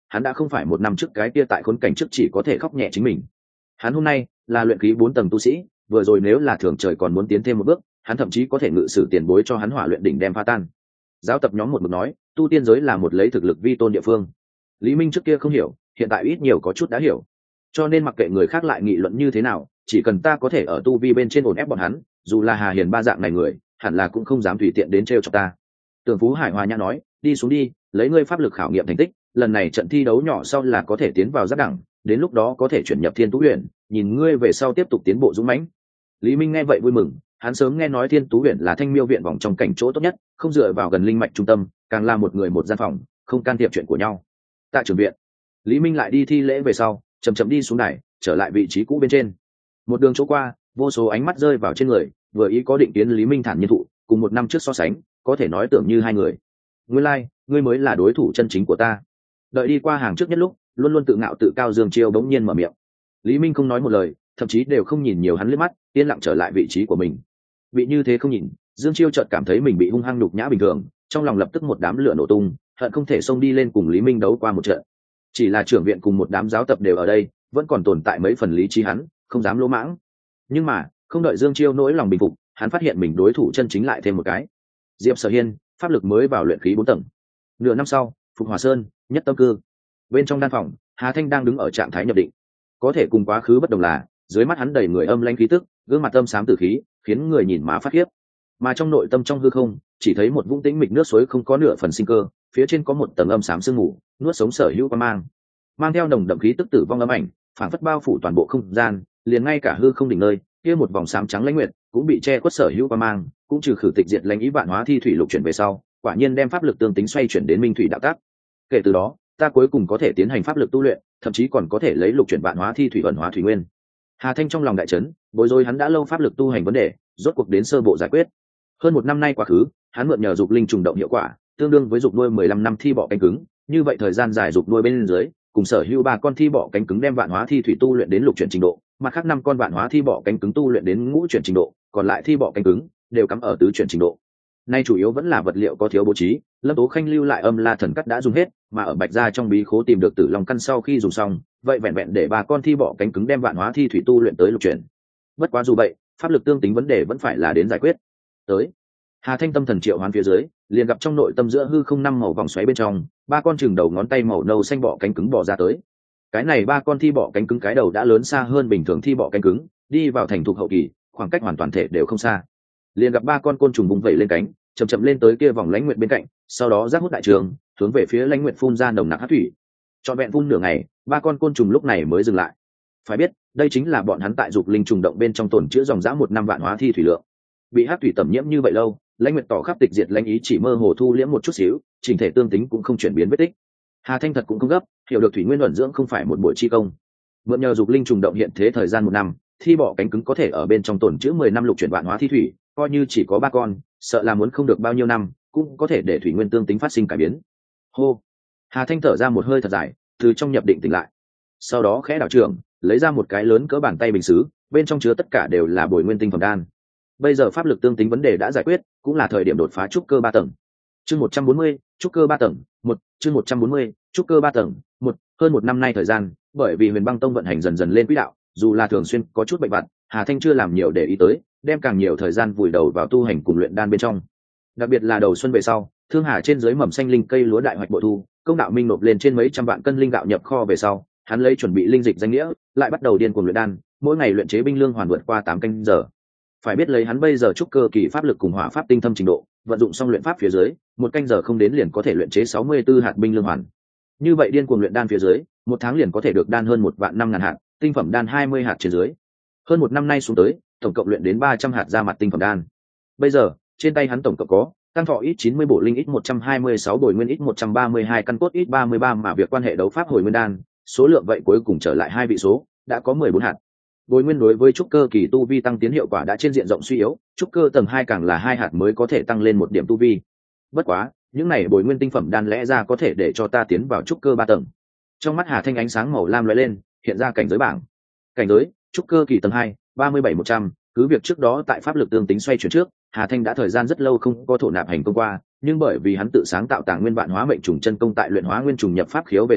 hắn đã không phải một năm trước cái kia tại khốn cảnh trước chỉ có thể khóc nhẹ chính mình. Hắn hôm nay là luyện khí 4 tầng tu sĩ, vừa rồi nếu là thường trời còn muốn tiến thêm một bước, hắn thậm chí có thể ngự sử tiền bối cho hắn hỏa luyện đỉnh đem phá tan. Giáo tập nhóm một mực nói, tu tiên giới là một lấy thực lực vi tôn địa phương. Lý Minh trước kia không hiểu, hiện tại ít nhiều có chút đã hiểu. Cho nên mặc kệ người khác lại nghị luận như thế nào, chỉ cần ta có thể ở tu vi bên trên ổn ép bọn hắn, dù là Hà Hiền ba dạng này người, hẳn là cũng không dám tùy tiện đến trêu chọc ta. Tưởng Phú Hải Hòa Nhã nói, đi xuống đi, lấy ngươi pháp lực khảo nghiệm thành tích, lần này trận thi đấu nhỏ sau là có thể tiến vào giáp đẳng, đến lúc đó có thể chuyển nhập Thiên Tú Huyền, nhìn ngươi về sau tiếp tục tiến bộ dũng mãnh. Lý Minh nghe vậy vui mừng, hắn sớm nghe nói Thiên Tú Huyền là Thanh Miêu viện vòng trong cảnh chỗ tốt nhất, không dựa vào gần linh mạch trung tâm, càng là một người một gian phòng, không can thiệp chuyện của nhau. Tại trường viện, Lý Minh lại đi thi lễ về sau, chậm chậm đi xuống đài, trở lại vị trí cũ bên trên. Một đường chỗ qua, vô số ánh mắt rơi vào trên người, vừa ý có định kiến Lý Minh thản nhiên thụ, cùng một năm trước so sánh, có thể nói tưởng như hai người. Nguyên lai, ngươi mới là đối thủ chân chính của ta. Đợi đi qua hàng trước nhất lúc, luôn luôn tự ngạo tự cao Dương Chiêu bỗng nhiên mở miệng. Lý Minh không nói một lời, thậm chí đều không nhìn nhiều hắn liếc mắt, yên lặng trở lại vị trí của mình. Bị như thế không nhìn, Dương Chiêu chợt cảm thấy mình bị hung hăng nhục nhã bình thường, trong lòng lập tức một đám lửa nổ tung, hận không thể xông đi lên cùng Lý Minh đấu qua một trận. Chỉ là trưởng viện cùng một đám giáo tập đều ở đây, vẫn còn tồn tại mấy phần lý trí hắn, không dám lỗ mãng. Nhưng mà, không đợi Dương Chiêu nỗi lòng bình phục, hắn phát hiện mình đối thủ chân chính lại thêm một cái. Diệp Sở Hiên, pháp lực mới vào luyện khí 4 tầng. Nửa năm sau, Phục Hòa Sơn, nhất tâm cư. Bên trong đan phòng, Hà Thanh đang đứng ở trạng thái nhập định. Có thể cùng quá khứ bất đồng là, dưới mắt hắn đầy người âm lãnh khí tức, gương mặt âm xám tử khí, khiến người nhìn má phát khiếp. Mà trong nội tâm trong hư không, chỉ thấy một vũng tĩnh mịch nước suối không có nửa phần sinh cơ, phía trên có một tầng âm xám sương mù, nuốt sống sở hữu quang mang theo nồng đậm khí tức tử vong âm ảnh, phản phất bao phủ toàn bộ không gian, liền ngay cả hư không đỉnh nơi, kia một vòng xám trắng lãnh nguyệt cũng bị che khuất sở hữu quang mang, cũng trừ khử tịch diệt lãnh ý vạn hóa thi thủy lục chuyển về sau, quả nhiên đem pháp lực tương tính xoay chuyển đến minh thủy đạo tác. Kể từ đó, ta cuối cùng có thể tiến hành pháp lực tu luyện, thậm chí còn có thể lấy lục chuyển vạn hóa thi thủy vận hóa thủy nguyên. Hà Thanh trong lòng đại chấn, bối rối hắn đã lâu pháp lực tu hành vấn đề, rốt cuộc đến sơ bộ giải quyết. Hơn một năm nay quá khứ, hắn mượn nhờ dục linh trùng động hiệu quả, tương đương với dục nuôi 15 năm thi bọ cánh cứng, như vậy thời gian dài dục nuôi bên dưới, cùng sở hữu 3 con thi bọ cánh cứng đem vạn hóa thi thủy tu luyện đến lục chuyển trình độ, mặt khác 5 con vạn hóa thi bọ cánh cứng tu luyện đến ngũ chuyển trình độ, còn lại thi bọ cánh cứng đều cắm ở tứ chuyển trình độ. Nay chủ yếu vẫn là vật liệu có thiếu bố trí, Lâm Tố Khanh lưu lại âm la thần cắt đã dùng hết, mà ở Bạch gia trong bí khố tìm được tử long căn sau khi dùng xong, vậy vẹn vẹn để 3 con thi bọ cánh cứng đem vạn hóa thi thủy tu luyện tới lục chuyển. Bất quá dù vậy, pháp lực tương tính vấn đề vẫn phải là đến giải quyết. Tới, Hà Thanh tâm thần triệu hoán phía dưới, liền gặp trong nội tâm giữa hư không 5 màu vòng xoáy bên trong, 3 con chừng đầu ngón tay màu nâu xanh bọ cánh cứng bò ra tới. Cái này 3 con thi bọ cánh cứng cái đầu đã lớn xa hơn bình thường thi bọ cánh cứng, đi vào thành thục hậu kỳ, khoảng cách hoàn toàn thể đều không xa. Liền gặp 3 con côn trùng bùng vẩy lên cánh, chậm chậm lên tới kia vòng lãnh nguyệt bên cạnh, sau đó giác hút đại trường, hướng về phía lãnh nguyệt phun ra nồng nặc hắc thủy. Trọn vẹn phun nửa ngày, 3 con côn trùng lúc này mới dừng lại. Phải biết, đây chính là bọn hắn tại dục linh trùng động bên trong tồn chứa dòng dã 1 năm vạn hóa thi thủy lượng. Bị hắc thủy tẩm nhiễm như vậy lâu, lãnh nguyệt tỏ khắp tịch diệt lãnh ý chỉ mơ hồ thu liễm một chút xíu, chỉnh thể tương tính cũng không chuyển biến vết tích. Hà Thanh thật cũng không gấp, hiểu được thủy nguyên ẩn dưỡng không phải một buổi chi công. Mượn nhờ dục linh trùng động hiện thế thời gian 1 năm, thi bọ cánh cứng có thể ở bên trong tồn chứa 10 năm lục chuyển vạn hóa thi thủy, coi như chỉ có 3 con, sợ là muốn không được bao nhiêu năm, cũng có thể để thủy nguyên tương tính phát sinh cải biến. Hô. Hà Thanh thở ra một hơi thật dài, từ trong nhập định tỉnh lại. Sau đó khẽ đảo trưởng, lấy ra một cái lớn cỡ bàn tay bình sứ, bên trong chứa tất cả đều là bồi nguyên tinh phẩm đan. Bây giờ pháp lực tương tính vấn đề đã giải quyết, cũng là thời điểm đột phá trúc cơ 3 tầng. Chương 140, trúc cơ 3 tầng, 1, chương 140, trúc cơ 3 tầng, 1, hơn 1 năm nay thời gian, bởi vì Huyền Băng Tông vận hành dần dần lên quỹ đạo, dù là thường xuyên có chút bệnh vặt, Hà Thanh chưa làm nhiều để ý tới, đem càng nhiều thời gian vùi đầu vào tu hành cùng luyện đan bên trong. Đặc biệt là đầu xuân về sau, Thương Hà trên dưới mầm xanh linh cây lúa đại hoạch bội thu, Công Đạo Minh nộp lên trên mấy trăm vạn cân linh gạo nhập kho về sau, hắn lấy chuẩn bị linh dịch danh nghĩa, lại bắt đầu điên cuồng luyện đan, mỗi ngày luyện chế binh lương hoàn vượt qua 8 canh giờ. Phải biết lấy hắn bây giờ trúc cơ kỳ pháp lực cùng hỏa pháp tinh thâm trình độ, vận dụng xong luyện pháp phía dưới, 1 canh giờ không đến liền có thể luyện chế 64 hạt binh lương hoàn. Như vậy điên cuồng luyện đan phía dưới, 1 tháng liền có thể được đan hơn 1.500.000 hạt, tinh phẩm đan 20 hạt trên dưới. Hơn 1 năm nay xuống tới, tổng cộng luyện đến 300 hạt ra mặt tinh phẩm đan. Bây giờ, trên tay hắn tổng cộng có tăng thọ ít 90 bổ linh ít 126 bồi nguyên ít 132 căn cốt ít 33 mà việc quan hệ đấu pháp hồi nguyên đan, số lượng vậy cuối cùng trở lại 2 vị số, đã có 14 hạt. Bồi nguyên đối với trúc cơ kỳ tu vi tăng tiến hiệu quả đã trên diện rộng suy yếu, trúc cơ tầng 2 càng là 2 hạt mới có thể tăng lên 1 điểm tu vi. Bất quá, những này bồi nguyên tinh phẩm đan lẽ ra có thể để cho ta tiến vào trúc cơ 3 tầng. Trong mắt Hà Thanh ánh sáng màu lam lóe lên, hiện ra cảnh giới bảng. Cảnh giới, trúc cơ kỳ tầng 2, 37-100, cứ việc trước đó tại pháp lực tương tính xoay chuyển trước, Hà Thanh đã thời gian rất lâu không có thổ nạp hành công qua, nhưng bởi vì hắn tự sáng tạo tàng nguyên vạn hóa mệnh trùng chân công tại luyện hóa nguyên trùng nhập pháp khiếu về sau,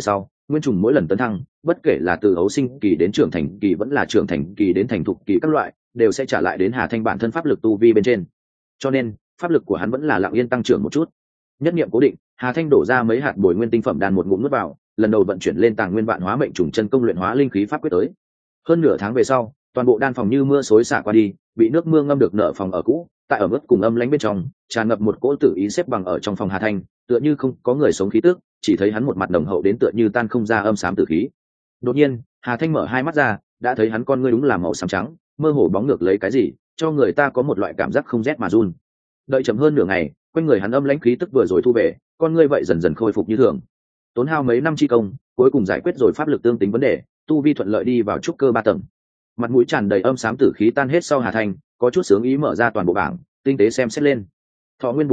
nguyên trùng mỗi lần tấn thăng, bất kể là từ ấu sinh kỳ đến trưởng thành kỳ vẫn là trưởng thành kỳ đến thành thục kỳ các loại, đều sẽ trả lại đến Hà Thanh bản thân pháp lực tu vi bên trên. Cho nên pháp lực của hắn vẫn là lặng yên tăng trưởng một chút. Nhất niệm cố định, Hà Thanh đổ ra mấy hạt bồi nguyên tinh phẩm đan một ngụm nuốt vào, lần đầu vận chuyển lên Tàng Nguyên Vạn Hóa Mệnh Trùng chân công luyện hóa linh khí pháp quyết tới. Hơn nửa tháng về sau, toàn bộ đan phòng như mưa xối xả qua đi, bị nước mưa ngâm được nở phòng ở cũ, tại ở mức cùng âm lãnh bên trong, tràn ngập một cỗ tử ý xếp bằng ở trong phòng Hà Thanh, tựa như không có người sống khí tức, chỉ thấy hắn một mặt đồng hậu đến tựa như tan không ra âm xám tử khí. Đột nhiên, Hà Thanh mở hai mắt ra, đã thấy hắn con ngươi đúng là màu xám trắng, mơ hồ bóng ngược lấy cái gì, cho người ta có một loại cảm giác không rét mà run. Đợi chậm hơn nửa ngày, quanh người hắn âm lãnh khí tức vừa rồi thu về, con ngươi vậy dần dần khôi phục như thường. Tốn hao mấy năm chi công, cuối cùng giải quyết rồi pháp lực tương tính vấn đề, tu vi thuận lợi đi vào trúc cơ 3 tầng. Mặt mũi tràn đầy âm xám tử khí tan hết sau Hà Thanh, có chút sướng ý mở ra toàn bộ bảng, tinh tế xem xét lên. Thọ nguyên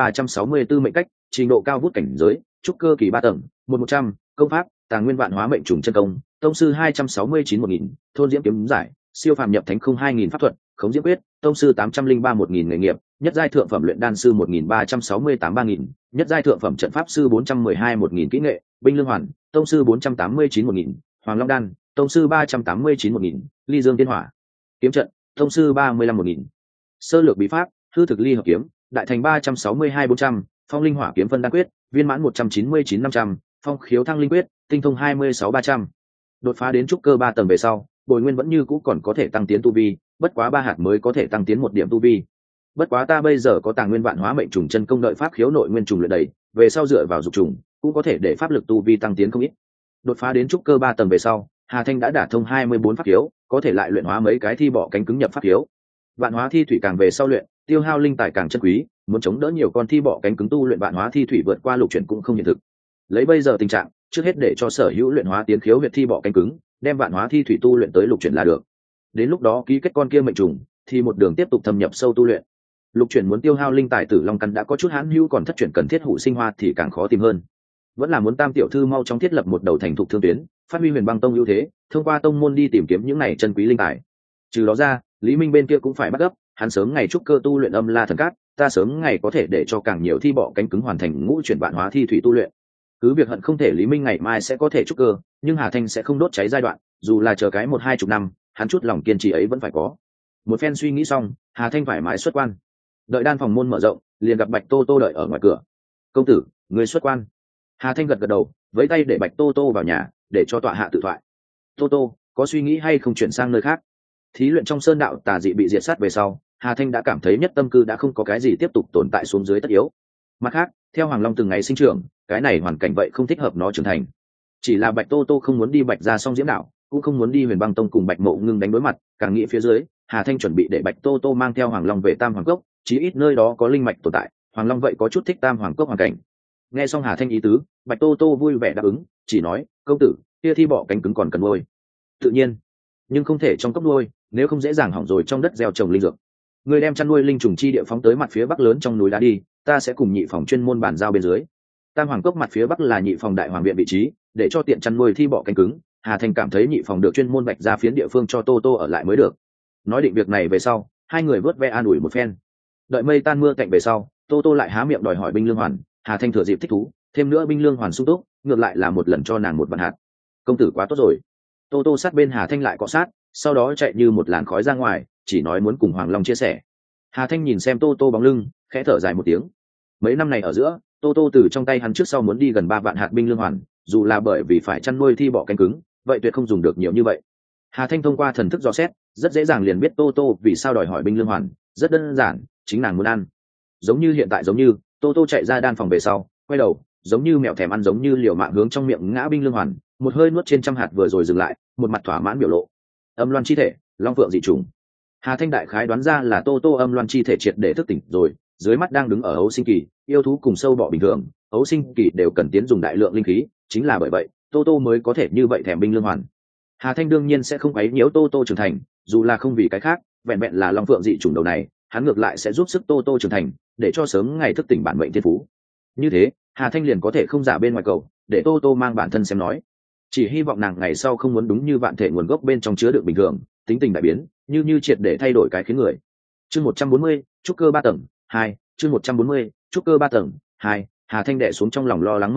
42-364 mệnh cách, trình độ cao vút cảnh giới, trúc cơ kỳ 3 tầng, 1-100, công pháp, Tàng Nguyên Vạn Hóa Mệnh Trùng chân công, tông sư 269-1000, thôn diễm kiếm giải, siêu phàm nhập thánh không 2000 pháp thuật, khống diễm quyết, tông sư 803-1000 nghề nghiệp, nhất giai thượng phẩm luyện đan sư 1368-3000, nhất giai thượng phẩm trận pháp sư 412-1000 kỹ nghệ, binh lương hoàn, tông sư 489-1000, hoàng long đan, tông sư 389-1000, ly dương tiên hỏa, kiếm trận, tông sư 35-1000, sơ lược bí pháp, hư thực ly hợp kiếm, đại thành 362-400, phong linh hỏa kiếm phân đan quyết, viên mãn 199-500, phong khiếu thăng linh quyết, tinh thông 26-300. Đột phá đến trúc cơ 3 tầng về sau, bồi nguyên vẫn như cũ còn có thể tăng tiến tu vi, bất quá 3 hạt mới có thể tăng tiến 1 điểm tu vi. Bất quá ta bây giờ có Tàng Nguyên Vạn Hóa Mệnh Trùng chân công đợi pháp khiếu nội nguyên trùng luyện đầy, về sau dựa vào dục trùng, cũng có thể để pháp lực tu vi tăng tiến không ít. Đột phá đến trúc cơ 3 tầng về sau, Hà Thanh đã đả thông 24 pháp khiếu, có thể lại luyện hóa mấy cái thi bỏ cánh cứng nhập pháp khiếu. Vạn hóa thi thủy càng về sau luyện, tiêu hao linh tài càng chân quý, muốn chống đỡ nhiều con thi bỏ cánh cứng tu luyện vạn hóa thi thủy vượt qua lục chuyển cũng không hiện thực. Lấy bây giờ tình trạng, trước hết để cho sở hữu luyện hóa tiến khiếu huyệt thi bỏ cánh cứng, đem vạn hóa thi thủy tu luyện tới lục chuyển là được. Đến lúc đó ký kết con kia mệnh trùng, thì một đường tiếp tục thâm nhập sâu tu luyện. Lục chuyển muốn tiêu hao linh tài tử long căn đã có chút hãn hữu, còn thất chuyển cần thiết hủ sinh hoa thì càng khó tìm hơn. Vẫn là muốn Tam tiểu thư mau chóng thiết lập một đầu thành thục thương tuyến, phát huy Huyền Băng Tông ưu thế, thông qua tông môn đi tìm kiếm những này chân quý linh tài. Trừ đó ra, Lý Minh bên kia cũng phải bắt gấp, hắn sớm ngày trúc cơ tu luyện âm la thần cát, ta sớm ngày có thể để cho càng nhiều thi bỏ cánh cứng hoàn thành ngũ chuyển vạn hóa thi thủy tu luyện. Cứ việc hận không thể Lý Minh ngày mai sẽ có thể trúc cơ, nhưng Hà Thanh sẽ không đốt cháy giai đoạn, dù là chờ cái 1-20 năm, hắn chút lòng kiên trì ấy vẫn phải có. Một phen suy nghĩ xong, Hà Thanh thoải mái xuất quan. Đợi đan phòng môn mở rộng, liền gặp Bạch Tô Tô đợi ở ngoài cửa. "Công tử, người xuất quan." Hà Thanh gật gật đầu, với tay để Bạch Tô Tô vào nhà, để cho tọa hạ tự thoại. "Tô Tô, có suy nghĩ hay không chuyển sang nơi khác?" Thí luyện trong sơn đạo tà dị bị diệt sát về sau, Hà Thanh đã cảm thấy nhất tâm cư đã không có cái gì tiếp tục tồn tại xuống dưới tất yếu. Mặt khác, theo Hoàng Long từng ngày sinh trưởng, cái này hoàn cảnh vậy không thích hợp nó trưởng thành. Chỉ là Bạch Tô Tô không muốn đi Bạch Gia Song Diễm Đạo, cũng không muốn đi Huyền Băng Tông cùng Bạch Mộ Ngưng đánh đối mặt, càng nghĩ phía dưới, Hà Thanh chuẩn bị để Bạch Tô Tô mang theo Hoàng Long về Tam Hoàng Cốc, chí ít nơi đó có linh mạch tồn tại, Hoàng Long vậy có chút thích Tam Hoàng Cốc hoàn cảnh. Nghe xong Hà Thanh ý tứ, Bạch Tô Tô vui vẻ đáp ứng, chỉ nói: "Công tử, kia thi bỏ cánh cứng còn cần nuôi." "Tự nhiên, nhưng không thể trong cốc nuôi, nếu không dễ dàng hỏng rồi trong đất gieo trồng linh dược. Người đem chăn nuôi linh trùng chi địa phóng tới mặt phía bắc lớn trong núi đá đi, ta sẽ cùng nhị phòng chuyên môn bàn giao bên dưới. Tam Hoàng Cốc mặt phía bắc là nhị phòng đại hoàng viện vị trí, để cho tiện chăn nuôi thi bỏ cánh cứng." Hà Thanh cảm thấy nhị phòng được chuyên môn Bạch ra phiến địa phương cho Tô Tô ở lại mới được. Nói định việc này về sau, hai người vớt ve an ủi một phen. Đợi mây tan mưa cạnh về sau, Tô Tô lại há miệng đòi hỏi binh lương hoàn. Hà Thanh thừa dịp thích thú, thêm nữa binh lương hoàn sung túc, ngược lại là một lần cho nàng một vạn hạt. "Công tử quá tốt rồi." Tô Tô sát bên Hà Thanh lại cọ sát, sau đó chạy như một làn khói ra ngoài, chỉ nói muốn cùng Hoàng Long chia sẻ. Hà Thanh nhìn xem Tô Tô bóng lưng, khẽ thở dài một tiếng. Mấy năm này ở giữa, Tô Tô từ trong tay hắn trước sau muốn đi gần 3 vạn hạt binh lương hoàn, dù là bởi vì phải chăn nuôi thi bỏ cánh cứng, vậy tuyệt không dùng được nhiều như vậy. Hà Thanh thông qua thần thức dò xét, rất dễ dàng liền biết Tô Tô vì sao đòi hỏi binh lương hoàn, rất đơn giản, chính nàng muốn ăn. Giống như hiện tại giống như, Tô Tô chạy ra đan phòng về sau, quay đầu, giống như mèo thèm ăn giống như liều mạng hướng trong miệng ngã binh lương hoàn, một hơi nuốt trên trăm hạt vừa rồi dừng lại, một mặt thỏa mãn biểu lộ. Âm loan chi thể, long phượng dị trùng. Hà Thanh đại khái đoán ra là Tô Tô âm loan chi thể triệt để thức tỉnh rồi, dưới mắt đang đứng ở ấu sinh kỳ, yêu thú cùng sâu bọ bình thường, ấu sinh kỳ đều cần tiến dùng đại lượng linh khí, chính là bởi vậy, Tô Tô mới có thể như vậy thèm binh lương hoàn. Hà Thanh đương nhiên sẽ không quấy nhiễu Tô Tô trưởng thành, dù là không vì cái khác, vẹn vẹn là long phượng dị chủng đầu này, hắn ngược lại sẽ giúp sức Tô Tô trưởng thành, để cho sớm ngày thức tỉnh bản mệnh thiên phú. Như thế, Hà Thanh liền có thể không giả bên ngoài cầu, để Tô Tô mang bản thân xem nói. Chỉ hy vọng nàng ngày sau không muốn đúng như vạn thể nguồn gốc bên trong chứa đựng bình thường, tính tình đại biến, như triệt để thay đổi cái khiến người. Chương 140, trúc cơ 3 tầng 2, chương 140, trúc cơ 3 tầng 2, Hà Thanh đè xuống trong lòng lo lắng mơ hồ,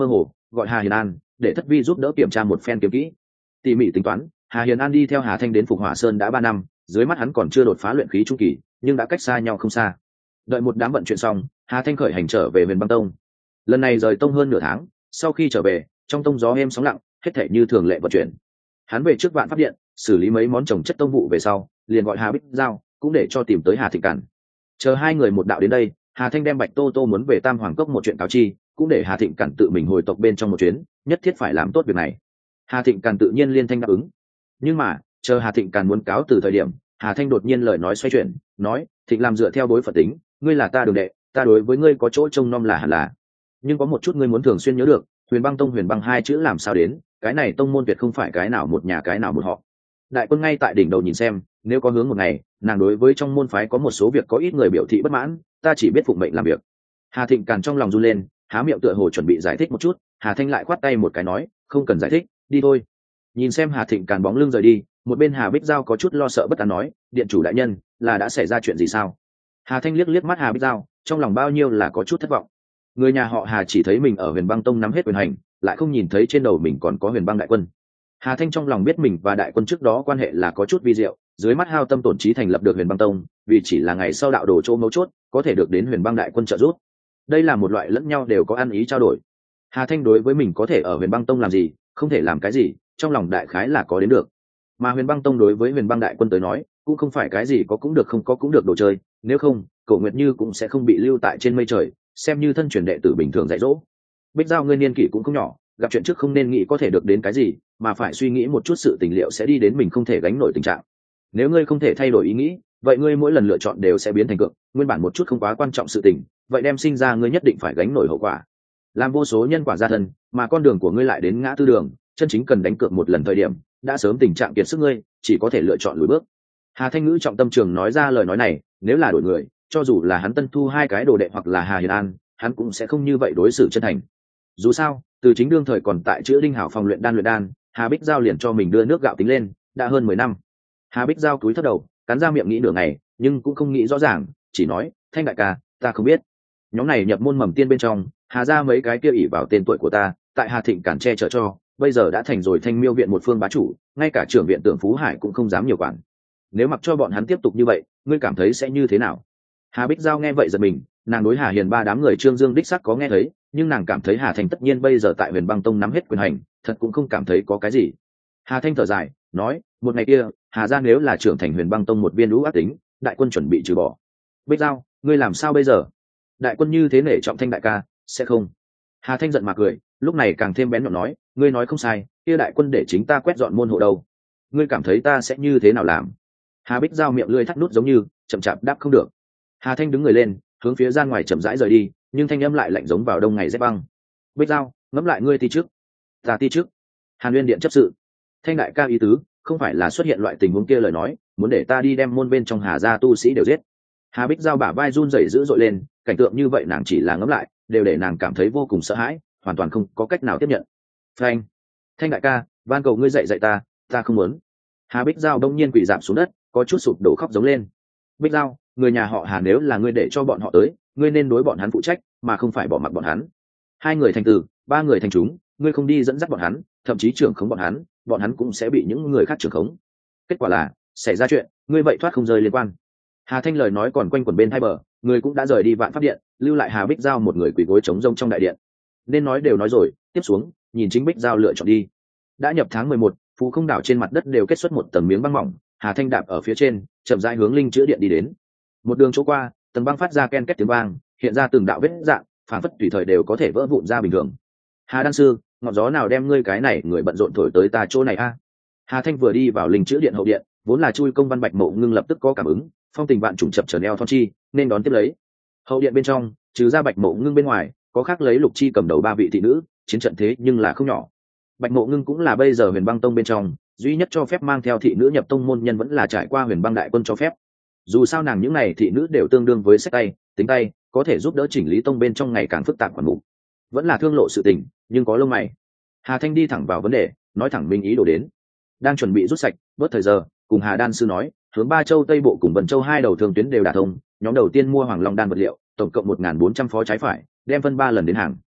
gọi Hà Hiền An để thất vi giúp đỡ kiểm tra một phen kiếm kỹ. Tỉ mỉ tính toán, Hà Hiền An đi theo Hà Thanh đến Phục Hỏa Sơn đã 3 năm, dưới mắt hắn còn chưa đột phá luyện khí trung kỳ, nhưng đã cách xa nhau không xa. Đợi một đám vận chuyện xong, Hà Thanh khởi hành trở về Huyền Băng Tông. Lần này rời tông hơn nửa tháng, sau khi trở về, trong tông gió êm sóng lặng, hết thảy như thường lệ vận chuyển. Hắn về trước Vạn Pháp Điện, xử lý mấy món trồng chất tông vụ về sau, liền gọi Hà Bích Giao, cũng để cho tìm tới Hà Thịnh Cản. Chờ hai người một đạo đến đây, Hà Thanh đem Bạch Tô Tô muốn về Tam Hoàng Cốc một chuyện cáo chi, cũng để Hà Thịnh Cản tự mình hồi tộc bên trong một chuyến, nhất thiết phải làm tốt việc này. Hà Thịnh Cản tự nhiên liên thanh đáp ứng. Nhưng mà, chờ Hà Thịnh Cản muốn cáo từ thời điểm, Hà Thanh đột nhiên lời nói xoay chuyển, nói: "Thịnh làm dựa theo bối phận tính, ngươi là ta đường đệ, ta đối với ngươi có chỗ trông nom là hẳn là. Nhưng có một chút ngươi muốn thường xuyên nhớ được, Huyền Băng Tông Huyền Băng hai chữ làm sao đến, cái này tông môn tuyệt không phải cái nào một nhà cái nào một họ." Đại Quân ngay tại đỉnh đầu nhìn xem, nếu có hướng một ngày, nàng đối với trong môn phái có một số việc có ít người biểu thị bất mãn, ta chỉ biết phụng mệnh làm việc. Hà Thịnh Càn trong lòng run lên, há miệng tựa hồ chuẩn bị giải thích một chút, Hà Thanh lại khoát tay một cái nói: "Không cần giải thích, đi thôi." Nhìn xem Hà Thịnh Càn bóng lưng rời đi, một bên Hà Bích Giao có chút lo sợ bất an nói: "Điện chủ đại nhân, là đã xảy ra chuyện gì sao?" Hà Thanh liếc liếc mắt Hà Bích Giao, trong lòng bao nhiêu là có chút thất vọng. Người nhà họ Hà chỉ thấy mình ở Huyền Băng Tông nắm hết quyền hành, lại không nhìn thấy trên đầu mình còn có Huyền Băng đại quân. Hà Thanh trong lòng biết mình và đại quân trước đó quan hệ là có chút vi diệu, dưới mắt hao tâm tổn trí thành lập được Huyền Băng Tông, vì chỉ là ngày sau đạo đồ chỗ mấu chốt, có thể được đến Huyền Băng đại quân trợ giúp. Đây là một loại lẫn nhau đều có ăn ý trao đổi. Hà Thanh đối với mình có thể ở Huyền Băng Tông làm gì, không thể làm cái gì, trong lòng đại khái là có đến được. Mà Huyền Băng Tông đối với Huyền Băng đại quân tới nói, cũng không phải cái gì có cũng được không có cũng được đồ chơi, nếu không, Cổ Nguyệt Như cũng sẽ không bị lưu tại trên mây trời, xem như thân truyền đệ tử bình thường dạy dỗ. Bích Giao ngươi niên kỷ cũng không nhỏ, gặp chuyện trước không nên nghĩ có thể được đến cái gì, mà phải suy nghĩ một chút sự tình liệu sẽ đi đến mình không thể gánh nổi tình trạng. Nếu ngươi không thể thay đổi ý nghĩ, vậy ngươi mỗi lần lựa chọn đều sẽ biến thành cược, nguyên bản một chút không quá quan trọng sự tình, vậy đem sinh ra ngươi nhất định phải gánh nổi hậu quả. Làm vô số nhân quả gia thân, mà con đường của ngươi lại đến ngã tư đường, chân chính cần đánh cược một lần thời điểm, đã sớm tình trạng kiệt sức ngươi, chỉ có thể lựa chọn lùi bước. Hà Thanh Ngữ trọng tâm trường nói ra lời nói này, nếu là đổi người, cho dù là hắn Tân Thu hai cái đồ đệ hoặc là Hà Hiền An, hắn cũng sẽ không như vậy đối xử chân thành. Dù sao, từ chính đương thời còn tại chữ Đinh Hảo phòng luyện đan, Hà Bích Giao liền cho mình đưa nước gạo tính lên, đã hơn 10 năm. Hà Bích Giao cúi thấp đầu, cắn ra miệng nghĩ nửa ngày, nhưng cũng không nghĩ rõ ràng, chỉ nói: "Thanh đại ca, ta không biết. Nhóm này nhập môn mầm tiên bên trong, Hà gia mấy cái kia ỷ vào tên tuổi của ta, tại Hà Thịnh Cản che chở cho, bây giờ đã thành rồi Thanh Miêu viện một phương bá chủ, ngay cả trưởng viện Tưởng Phú Hải cũng không dám nhiều quản. Nếu mặc cho bọn hắn tiếp tục như vậy, ngươi cảm thấy sẽ như thế nào?" Hà Bích Giao nghe vậy giật mình, nàng đối Hà Hiền ba đám người Trương Dương đích sắc có nghe thấy, nhưng nàng cảm thấy Hà Thanh tất nhiên bây giờ tại Huyền Băng Tông nắm hết quyền hành, thật cũng không cảm thấy có cái gì. Hà Thanh thở dài, nói: "Một ngày kia, Hà gia nếu là trưởng thành Huyền Băng Tông một viên lũ ác tính, đại quân chuẩn bị trừ bỏ. Bích Giao, ngươi làm sao bây giờ? Đại quân như thế nể trọng Thanh đại ca, sẽ không?" Hà Thanh giận mà cười, lúc này càng thêm bén nhọn nói: "Ngươi nói không sai, kia đại quân để chính ta quét dọn môn hộ đâu. Ngươi cảm thấy ta sẽ như thế nào làm?" Hà Bích Giao miệng lưỡi thắt nút giống như chậm chạp đáp không được. Hà Thanh đứng người lên, hướng phía ra ngoài chậm rãi rời đi, nhưng thanh âm lại lạnh giống vào đông ngày rét băng. "Bích Giao, ngẫm lại ngươi ti trước." "Ta ti trước?" Hàn Nguyên điện chấp sự. Thanh đại ca ý tứ không phải là xuất hiện loại tình huống kia lời nói, muốn để ta đi đem môn bên trong Hà gia tu sĩ đều giết. Hà Bích Giao bả vai run rẩy dữ dội lên, cảnh tượng như vậy nàng chỉ là ngẫm lại, đều để nàng cảm thấy vô cùng sợ hãi, hoàn toàn không có cách nào tiếp nhận. Thanh, Thanh đại ca, van cầu ngươi dạy dạy ta không muốn. Hà Bích Giao đông nhiên quỳ rạp xuống đất, có chút sụp đổ khóc giống lên. "Bích Giao, người nhà họ Hà nếu là ngươi để cho bọn họ tới, ngươi nên đối bọn hắn phụ trách, mà không phải bỏ mặc bọn hắn. 2 người thành từ, 3 người thành chúng, ngươi không đi dẫn dắt bọn hắn, thậm chí trưởng khống bọn hắn cũng sẽ bị những người khác trưởng khống. Kết quả là xảy ra chuyện, ngươi vậy thoát không rơi liên quan." Hà Thanh lời nói còn quanh quẩn bên hai bờ, người cũng đã rời đi Vạn Pháp điện, lưu lại Hà Bích Giao một người quỳ gối trống rông trong đại điện. Nên nói đều nói rồi, tiếp xuống, nhìn chính Bích Giao lựa chọn đi. Đã nhập tháng 11, Phú Không đảo trên mặt đất đều kết xuất một tầng miếng băng mỏng, Hà Thanh đạp ở phía trên, chậm rãi hướng linh chữa điện đi đến. Một đường chỗ qua, tầng băng phát ra ken két tiếng vang, hiện ra từng đạo vết dạng, phản phất tùy thời đều có thể vỡ vụn ra bình thường. "Hà đan sư, ngọn gió nào đem ngươi cái này người bận rộn thổi tới ta chỗ này a?" Hà Thanh vừa đi vào linh chữa điện hậu điện, vốn là chui công văn Bạch Mộ Ngưng lập tức có cảm ứng, phong tình vạn trùng chập chờn eo thon chi, nên đón tiếp lấy. Hậu điện bên trong, trừ ra Bạch Mộ Ngưng bên ngoài, có khác lấy Lục Chi cầm đầu 3 vị thị nữ, chiến trận thế nhưng là không nhỏ. Bạch Mộ Ngưng cũng là bây giờ Huyền Băng Tông bên trong duy nhất cho phép mang theo thị nữ nhập tông môn nhân vẫn là trải qua Huyền Băng đại quân cho phép. Dù sao nàng những này thị nữ đều tương đương với sách tay, tính tay, có thể giúp đỡ chỉnh lý tông bên trong ngày càng phức tạp quản mục. Vẫn là thương lộ sự tình, nhưng có lông mày. Hà Thanh đi thẳng vào vấn đề, nói thẳng minh ý đồ đến. Đang chuẩn bị rút sạch, bớt thời giờ, cùng Hà đan sư nói, hướng Ba Châu Tây Bộ cùng Vân Châu 2 đầu thường tuyến đều đả thông, nhóm đầu tiên mua Hoàng Long đan vật liệu, tổng cộng 1400 phó trái phải, đem phân 3 lần đến hàng.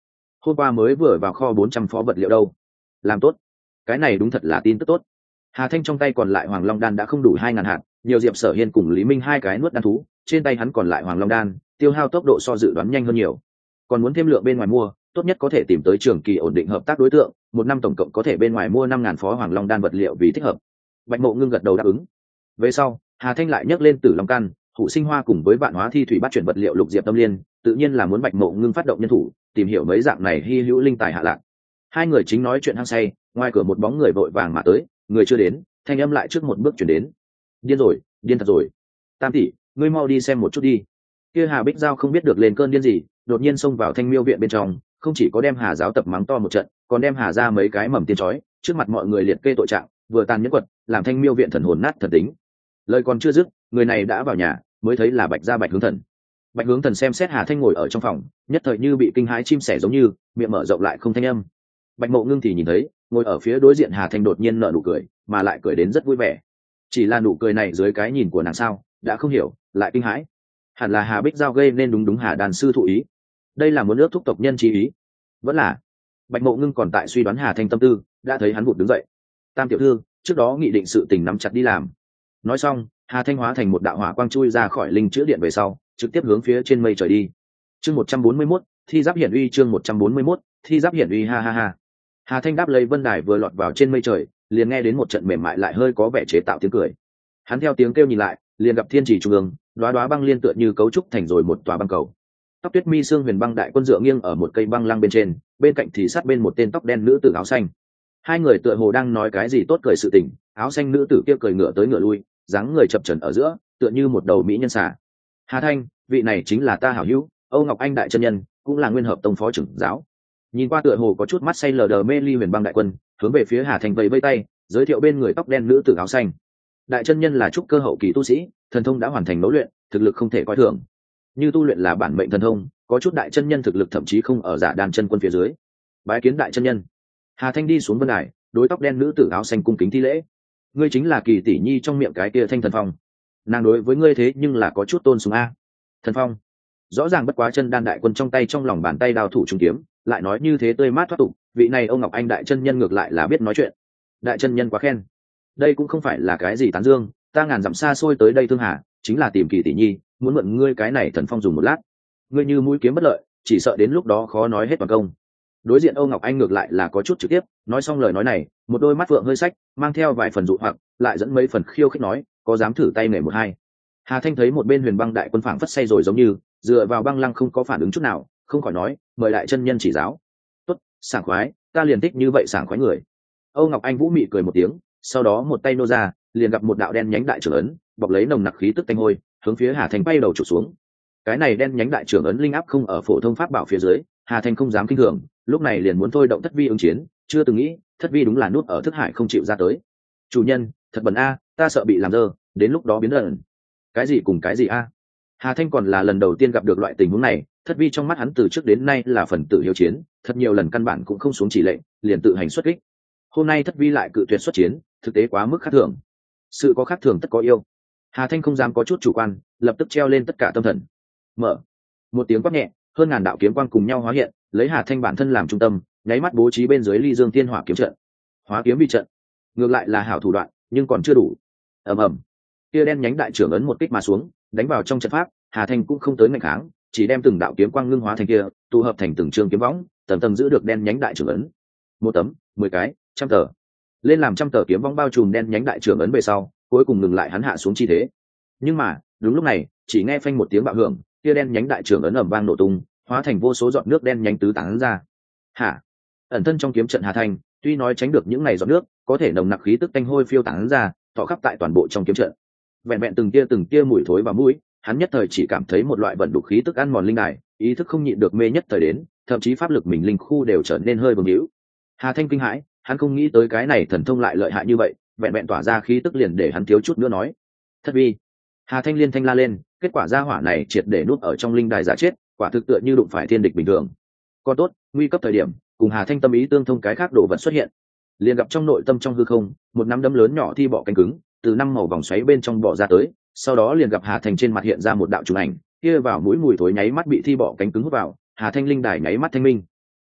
hôm qua mới vừa vào kho 400 phó vật liệu đâu. Làm tốt, cái này đúng thật là tin tức tốt. Hà Thanh trong tay còn lại Hoàng Long đan đã không đủ 2.000 hạt, nhiều Diệp Sở Hiên cùng Lý Minh hai cái nuốt đan thú, trên tay hắn còn lại Hoàng Long đan, tiêu hao tốc độ so dự đoán nhanh hơn nhiều. Còn muốn thêm lượng bên ngoài mua, tốt nhất có thể tìm tới trường kỳ ổn định hợp tác đối tượng, một năm tổng cộng có thể bên ngoài mua 5.000 phó Hoàng Long đan vật liệu vì thích hợp. Bạch Mộ Ngưng gật đầu đáp ứng. Về sau, Hà Thanh lại nhắc lên Tử Long căn, Hủ Sinh Hoa cùng với Vạn Hóa Thi Thủy bắt chuyển vật liệu Lục Diệp Tâm Liên, tự nhiên là muốn Bạch Mộ Ngưng phát động nhân thủ, tìm hiểu mấy dạng này hi hữu linh tài hạ lạc. Hai người chính nói chuyện hăng say, ngoài cửa một bóng người vội vàng mà tới, người chưa đến, thanh âm lại trước một bước chuyển đến. Điên rồi, điên thật rồi. Tam tỷ, ngươi mau đi xem một chút đi. Kia Hà Bích Giao không biết được lên cơn điên gì, đột nhiên xông vào Thanh Miêu viện bên trong, không chỉ có đem Hà giáo tập mắng to một trận, còn đem Hà ra mấy cái mầm tiên chói, trước mặt mọi người liệt kê tội trạng, vừa tàn nhẫn quật, làm Thanh Miêu viện thần hồn nát thần tính. Lời còn chưa dứt, người này đã vào nhà, mới thấy là Bạch gia Bạch Hướng Thần. Bạch Hướng Thần xem xét Hà Thanh ngồi ở trong phòng, nhất thời như bị kinh hãi chim sẻ giống như, miệng mở rộng lại không thanh âm. Bạch Mộ Ngưng thì nhìn thấy, ngồi ở phía đối diện Hà Thanh đột nhiên nở nụ cười, mà lại cười đến rất vui vẻ. Chỉ là nụ cười này dưới cái nhìn của nàng sao, đã không hiểu, lại kinh hãi. Hẳn là Hà Bích Giao gây nên đúng Hà đàn sư thụ ý. Đây là muốn ước thúc tộc nhân chí ý. Vẫn là Bạch Mộ Ngưng còn tại suy đoán Hà Thanh tâm tư, đã thấy hắn vụt đứng dậy. Tam tiểu thư, trước đó nghị định sự tình nắm chặt đi làm. Nói xong, Hà Thanh hóa thành một đạo hỏa quang chui ra khỏi linh chữa điện về sau, trực tiếp hướng phía trên mây trời đi. Chương 141, thi giáp hiển uy. Chương 141, thi giáp hiển uy. Ha ha ha. Hà Thanh đáp lấy vân đài vừa lọt vào trên mây trời, liền nghe đến một trận mềm mại lại hơi có vẻ chế tạo tiếng cười. Hắn theo tiếng kêu nhìn lại, liền gặp thiên trì trung ương, đóa đóa băng liên tựa như cấu trúc thành rồi một tòa băng cầu. Tóc tuyết mi xương huyền băng đại quân dựa nghiêng ở một cây băng lăng bên trên, bên cạnh thì sát bên một tên tóc đen nữ tử áo xanh. Hai người tựa hồ đang nói cái gì tốt cười sự tình, áo xanh nữ tử kia cười ngửa tới ngửa lui, dáng người chập chờn ở giữa, tựa như một đầu mỹ nhân xà. Hà Thanh, vị này chính là ta hảo hữu, Âu Ngọc Anh đại chân nhân, cũng là Nguyên Hợp Tông phó trưởng giáo. Nhìn qua tựa hồ có chút mắt say lờ đờ mê ly huyền băng đại quân, hướng về phía Hà Thanh vẫy vẫy tay, giới thiệu bên người tóc đen nữ tử áo xanh. Đại chân nhân là trúc cơ hậu kỳ tu sĩ, thần thông đã hoàn thành nối luyện, thực lực không thể coi thường. Như tu luyện là bản mệnh thần thông, có chút đại chân nhân thực lực thậm chí không ở giả đàn chân quân phía dưới. Bái kiến đại chân nhân. Hà Thanh đi xuống vân đài, đối tóc đen nữ tử áo xanh cung kính thi lễ. Ngươi chính là Kỳ tỷ nhi trong miệng cái kia Thanh Thần Phong. Nàng đối với ngươi thế nhưng là có chút tôn sùng a. Thần Phong. Rõ ràng bất quá chân đan đại quân trong tay trong lòng bàn tay đao thủ trung kiếm, lại nói như thế tươi mát thoát tục, vị này ông Ngọc Anh đại chân nhân ngược lại là biết nói chuyện. Đại chân nhân quá khen. Đây cũng không phải là cái gì tán dương, ta ngàn dặm xa xôi tới đây thương hà, chính là tìm Kỳ tỷ nhi, muốn mượn ngươi cái này thần phong dùng một lát. Ngươi như mũi kiếm bất lợi, chỉ sợ đến lúc đó khó nói hết toàn công. Đối diện Âu Ngọc Anh ngược lại là có chút trực tiếp, nói xong lời nói này, một đôi mắt phượng hơi sách, mang theo vài phần dụ hoặc, lại dẫn mấy phần khiêu khích nói, có dám thử tay nghề một hai. Hà Thanh thấy một bên huyền băng đại quân phảng phất say rồi giống như, dựa vào băng lăng không có phản ứng chút nào, không khỏi nói, mời đại chân nhân chỉ giáo. Tốt, sảng khoái, ta liền thích như vậy sảng khoái người. Âu Ngọc Anh vũ mị cười một tiếng, sau đó một tay nô ra, liền gặp một đạo đen nhánh đại trưởng ấn, bọc lấy nồng nặc khí tức tanh hôi, hướng phía Hà Thanh bay đầu chụp xuống. Cái này đen nhánh đại trưởng ấn linh áp không ở phổ thông pháp bảo phía dưới, Hà Thanh không dám kinh thường, lúc này liền muốn thôi động thất vi ứng chiến, chưa từng nghĩ thất vi đúng là nút ở thức hải không chịu ra tới. Chủ nhân, thật bẩn a, ta sợ bị làm dơ, đến lúc đó biến lần. Cái gì cùng cái gì a? Hà Thanh còn là lần đầu tiên gặp được loại tình huống này, thất vi trong mắt hắn từ trước đến nay là phần tử hiếu chiến, thật nhiều lần căn bản cũng không xuống chỉ lệnh, liền tự hành xuất kích. Hôm nay thất vi lại cự tuyệt xuất chiến, thực tế quá mức khác thường. Sự có khác thường tất có yêu. Hà Thanh không dám có chút chủ quan, lập tức treo lên tất cả tâm thần. Mở. Một tiếng quát nhẹ, hơn ngàn đạo kiếm quang cùng nhau hóa hiện, lấy Hà Thanh bản thân làm trung tâm, nháy mắt bố trí bên dưới Ly Dương Tiên Hỏa kiếm trận. Hóa kiếm vi trận. Ngược lại là hảo thủ đoạn, nhưng còn chưa đủ. Ầm ầm. Kia đen nhánh đại trưởng ấn một kích mà xuống, đánh vào trong trận pháp, Hà Thanh cũng không tới ngăn kháng, chỉ đem từng đạo kiếm quang ngưng hóa thành kia, tụ hợp thành từng trường kiếm võng, tầng tầng giữ được đen nhánh đại trưởng ấn. Một tấm, 10 cái, trăm tờ. Lên làm trăm tờ kiếm võng bao trùm đen nhánh đại trưởng ấn về sau, cuối cùng ngừng lại hắn hạ xuống chi thế. Nhưng mà, đúng lúc này, chỉ nghe phanh một tiếng bạo hưởng, kia đen nhánh đại trưởng ấn ầm vang nổ tung, hóa thành vô số giọt nước đen nhánh tứ tán ra. Hả? Ẩn thân trong kiếm trận Hà Thanh, tuy nói tránh được những này giọt nước, có thể nồng nặc khí tức tanh hôi phiêu tán ra, tỏ khắp tại toàn bộ trong kiếm trận. Vẹn vẹn từng tia mùi thối vào mũi, hắn nhất thời chỉ cảm thấy một loại vận đục khí tức ăn mòn linh đài, ý thức không nhịn được mê nhất thời đến, thậm chí pháp lực mình linh khu đều trở nên hơi bướng hữu. Hà Thanh kinh hãi, hắn không nghĩ tới cái này thần thông lại lợi hại như vậy, vẹn vẹn tỏa ra khí tức liền để hắn thiếu chút nữa nói. Thất vi. Hà Thanh liên thanh la lên, kết quả ra hỏa này triệt để nuốt ở trong linh đài giả chết, quả thực tựa như đụng phải thiên địch bình thường. Còn tốt, nguy cấp thời điểm, cùng Hà Thanh tâm ý tương thông cái khác đồ vật xuất hiện. Liền gặp trong nội tâm trong hư không, một nắm đấm lớn nhỏ thi bọ cánh cứng, từ năm màu vòng xoáy bên trong bọ ra tới, sau đó liền gặp Hà Thanh trên mặt hiện ra một đạo trùng ảnh, kia vào mũi mùi thối nháy mắt bị thi bọ cánh cứng hút vào, Hà Thanh linh đài nháy mắt thanh minh.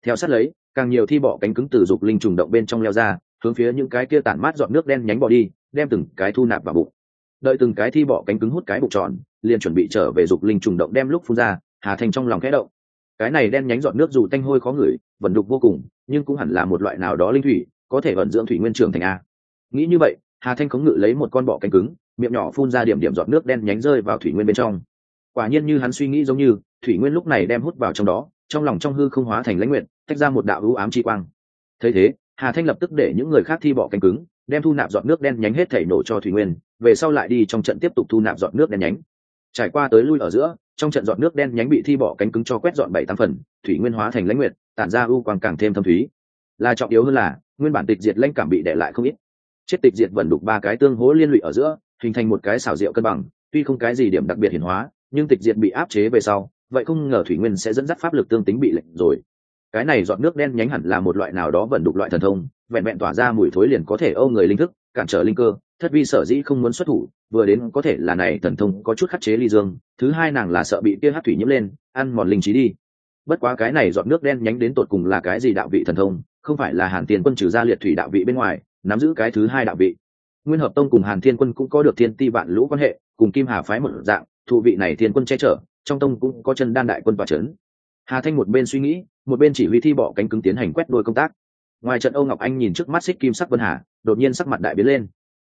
Theo sát lấy, càng nhiều thi bọ cánh cứng từ dục linh trùng động bên trong leo ra, hướng phía những cái kia tản mát giọt nước đen nhánh bỏ đi, đem từng cái thu nạp vào bụng. Đợi từng cái thi bọ cánh cứng hút cái bụng tròn, liền chuẩn bị trở về dục linh trùng động đem lúc phun ra. Hà Thanh trong lòng khẽ động. Cái này đen nhánh giọt nước dù tanh hôi khó ngửi, vẫn đục vô cùng, nhưng cũng hẳn là một loại nào đó linh thủy, có thể vận dưỡng thủy nguyên trưởng thành a. Nghĩ như vậy, Hà Thanh khống ngự lấy một con bọ cánh cứng, miệng nhỏ phun ra điểm điểm giọt nước đen nhánh rơi vào thủy nguyên bên trong. Quả nhiên như hắn suy nghĩ giống như, thủy nguyên lúc này đem hút vào trong đó, trong lòng trong hư không hóa thành lãnh nguyện, tách ra một đạo u ám chi quang. Thấy thế, Hà Thanh lập tức để những người khác thi bọ cánh cứng, đem thu nạp giọt nước đen nhánh hết thảy nổ cho thủy nguyên, về sau lại đi trong trận tiếp tục thu nạp giọt nước đen nhánh. Trải qua tới lui ở giữa, trong trận giọt nước đen nhánh bị thi bọ cánh cứng cho quét dọn 7-8 phần, thủy nguyên hóa thành lãnh nguyện, tản ra u quang càng thêm thâm thúy. Là trọng yếu hơn là, nguyên bản tịch diệt lãnh cảm bị đè lại không ít. Chết tịch diệt vận đục ba cái tương hỗ liên lụy ở giữa, hình thành một cái xảo diệu cân bằng, tuy không cái gì điểm đặc biệt hiển hóa, nhưng tịch diệt bị áp chế về sau, vậy không ngờ thủy nguyên sẽ dẫn dắt pháp lực tương tính bị lệnh rồi. Cái này giọt nước đen nhánh hẳn là một loại nào đó vận đục loại thần thông, vẹn vẹn tỏa ra mùi thối liền có thể âu người linh thức, cản trở linh cơ. Thất Vi sở dĩ không muốn xuất thủ, vừa đến có thể là này thần thông có chút khắc chế ly dương, thứ hai nàng là sợ bị kia hắc thủy nhiễm lên, ăn mòn linh trí đi. Bất quá cái này giọt nước đen nhánh đến tột cùng là cái gì đạo vị thần thông, không phải là Hàn Tiên Quân trừ ra liệt thủy đạo vị bên ngoài, nắm giữ cái thứ hai đạo vị. Nguyên Hợp Tông cùng Hàn Thiên Quân cũng có được thiên ti vạn lũ quan hệ, cùng Kim Hà phái một dạng, thụ vị này Thiên Quân che chở, trong tông cũng có chân đan đại quân tọa chấn. Hà Thanh một bên suy nghĩ, một bên chỉ huy thi bọ cánh cứng tiến hành quét đuôi công tác. Ngoài trận Âu Ngọc Anh nhìn trước mắt xích kim sắc Vân Hà, đột nhiên sắc mặt đại biến lên.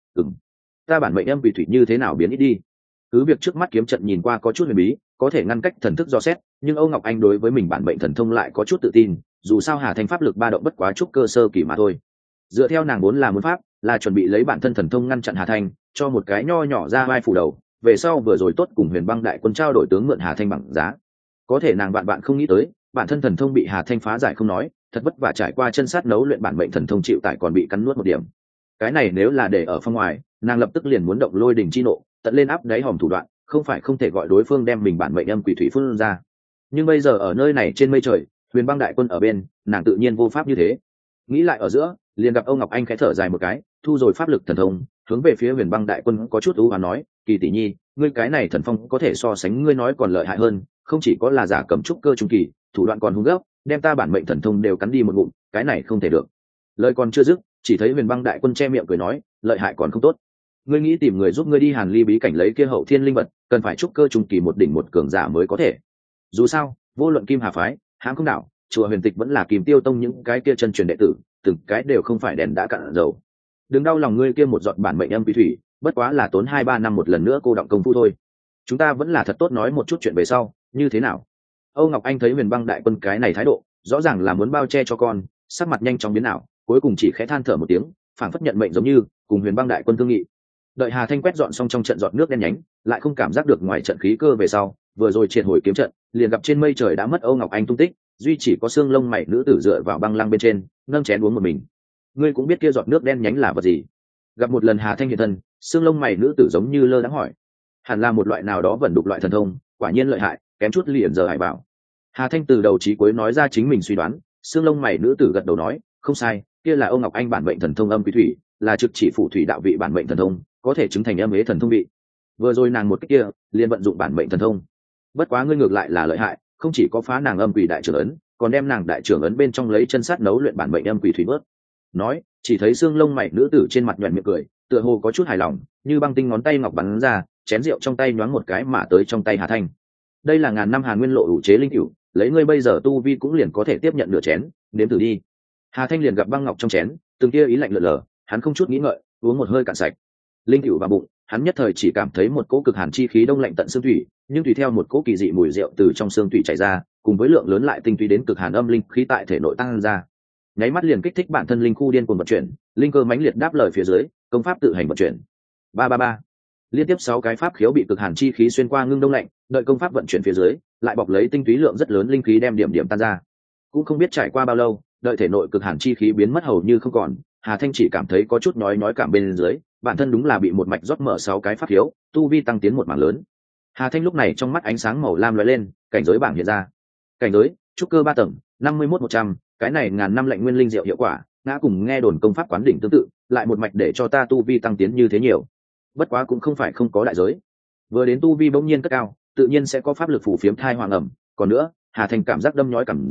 Ta bản mệnh âm quỷ thủy như thế nào biến ít đi? Cứ việc trước mắt kiếm trận nhìn qua có chút huyền bí, có thể ngăn cách thần thức dò xét, nhưng Âu Ngọc Anh đối với mình bản mệnh thần thông lại có chút tự tin, dù sao Hà Thanh pháp lực ba động bất quá chút cơ sơ kỳ mà thôi. Dựa theo nàng muốn làm muốn pháp, là chuẩn bị lấy bản thân thần thông ngăn chặn Hà Thanh, cho một cái nho nhỏ ra vai phủ đầu, về sau vừa rồi tốt cùng Huyền Băng đại quân trao đổi tướng mượn Hà Thanh bằng giá. Có thể nàng bạn không nghĩ tới, bản thân thần thông bị Hà Thanh phá giải không nói, thật vất vả trải qua chân sát nấu luyện bản mệnh thần thông chịu tải còn bị cắn nuốt một điểm. Cái này nếu là để ở phong ngoài, nàng lập tức liền muốn động lôi đình chi nộ, tận lên áp đáy hòm thủ đoạn, không phải không thể gọi đối phương đem mình bản mệnh âm quỷ thủy phun ra. Nhưng bây giờ ở nơi này trên mây trời, Huyền Băng đại quân ở bên, nàng tự nhiên vô pháp như thế. Nghĩ lại ở giữa, liền gặp Âu Ngọc Anh khẽ thở dài một cái, thu rồi pháp lực thần thông, hướng về phía Huyền Băng đại quân có chút ưu hoán nói, Kỳ tỷ nhi, ngươi cái này thần phong có thể so sánh ngươi nói còn lợi hại hơn, không chỉ có là giả cầm trúc cơ trung kỳ, thủ đoạn còn hung gấp, đem ta bản mệnh thần thông đều cắn đi một ngụm, cái này không thể được. Lời còn chưa dứt, chỉ thấy Huyền Băng đại quân che miệng cười nói, lợi hại còn không tốt. Ngươi nghĩ tìm người giúp ngươi đi Hàn Ly bí cảnh lấy kia hậu thiên linh vật, cần phải trúc cơ trung kỳ một đỉnh một cường giả mới có thể. Dù sao, vô luận Kim Hà phái, Hãng Không Đạo, chùa Huyền Tịch vẫn là Kim Tiêu tông những cái kia chân truyền đệ tử, từng cái đều không phải đèn đã cạn dầu. Đừng đau lòng ngươi kia một giọt bản mệnh âm quỷ thủy, bất quá là tốn 2-3 năm một lần nữa cô động công phu thôi. Chúng ta vẫn là thật tốt nói một chút chuyện về sau, như thế nào? Âu Ngọc Anh thấy Huyền Băng đại quân cái này thái độ, rõ ràng là muốn bao che cho con, sắc mặt nhanh chóng biến ảo, cuối cùng chỉ khẽ than thở một tiếng, phảng phất nhận mệnh giống như cùng Huyền Băng đại quân thương nghị. Đợi Hà Thanh quét dọn xong trong trận giọt nước đen nhánh, lại không cảm giác được ngoài trận khí cơ về sau, vừa rồi triệt hồi kiếm trận, liền gặp trên mây trời đã mất Âu Ngọc Anh tung tích, duy chỉ có xương lông mày nữ tử dựa vào băng lăng bên trên, nâng chén uống một mình. Ngươi cũng biết kia giọt nước đen nhánh là vật gì? Gặp một lần Hà Thanh hiện thân, xương lông mày nữ tử giống như lơ đãng hỏi. Hẳn là một loại nào đó vẫn đục loại thần thông, quả nhiên lợi hại, kém chút liền giờ hải bảo. Hà Thanh từ đầu chí cuối nói ra chính mình suy đoán, xương lông mày nữ tử gật đầu nói, không sai, kia là Âu Ngọc Anh bản mệnh thần thông âm quý thủy, là trực chỉ phụ thủy đạo vị bản mệnh thần thông, có thể chứng thành âm ế thần thông vị. Vừa rồi nàng một cái kia, liền vận dụng bản mệnh thần thông. Bất quá ngươi ngược lại là lợi hại, không chỉ có phá nàng âm quỷ đại trưởng ấn, còn đem nàng đại trưởng ấn bên trong lấy chân sát nấu luyện bản mệnh âm quỷ thủy bớt. Nói, chỉ thấy xương lông mày nữ tử trên mặt nhoẻn miệng cười, tựa hồ có chút hài lòng, như băng tinh ngón tay ngọc bắn ra, chén rượu trong tay nhoáng một cái mà tới trong tay Hà Thanh. Đây là ngàn năm Hàn Nguyên lộ ủ chế linh cửu, lấy ngươi bây giờ tu vi cũng liền có thể tiếp nhận nửa chén, nếm thử đi. Hà Thanh liền gặp băng ngọc trong chén, từng kia ý lạnh lượn lờ, hắn không chút nghĩ ngợi, uống một hơi cạn sạch. Linh cửu vào bụng, hắn nhất thời chỉ cảm thấy một cỗ cực hàn chi khí đông lạnh tận xương thủy, nhưng tùy theo một cỗ kỳ dị mùi rượu từ trong xương thủy chảy ra, cùng với lượng lớn lại tinh túy đến cực hàn âm linh khí tại thể nội tăng ra, nháy mắt liền kích thích bản thân linh khu điên cuồng vận chuyển, linh cơ mãnh liệt đáp lời phía dưới, công pháp tự hành vận chuyển. Ba. Liên tiếp 6 cái pháp khiếu bị cực hàn chi khí xuyên qua ngưng đông lạnh, đợi công pháp vận chuyển phía dưới, lại bọc lấy tinh túy lượng rất lớn linh khí đem điểm điểm tan ra. Cũng không biết trải qua bao lâu, đợi thể nội cực hàn chi khí biến mất hầu như không còn, Hà Thanh chỉ cảm thấy có chút nhói cảm bên dưới, bản thân đúng là bị một mạch rót mở 6 cái pháp khiếu, tu vi tăng tiến một mảng lớn. Hà Thanh lúc này trong mắt ánh sáng màu lam lóe lên, cảnh giới bảng hiện ra. Cảnh giới, trúc cơ 3 tầng, 51-100, cái này ngàn năm lạnh nguyên linh diệu hiệu quả, ngã cùng nghe đồn công pháp quán đỉnh tương tự, lại một mạch để cho ta tu vi tăng tiến như thế nhiều. Bất quá cũng không phải không có đại giới. Vừa đến tu vi bỗng nhiên cất cao, tự nhiên sẽ có pháp lực phù phiếm thai hoàng ẩm, còn nữa, Hà Thanh cảm giác đâm nhói cảm giác,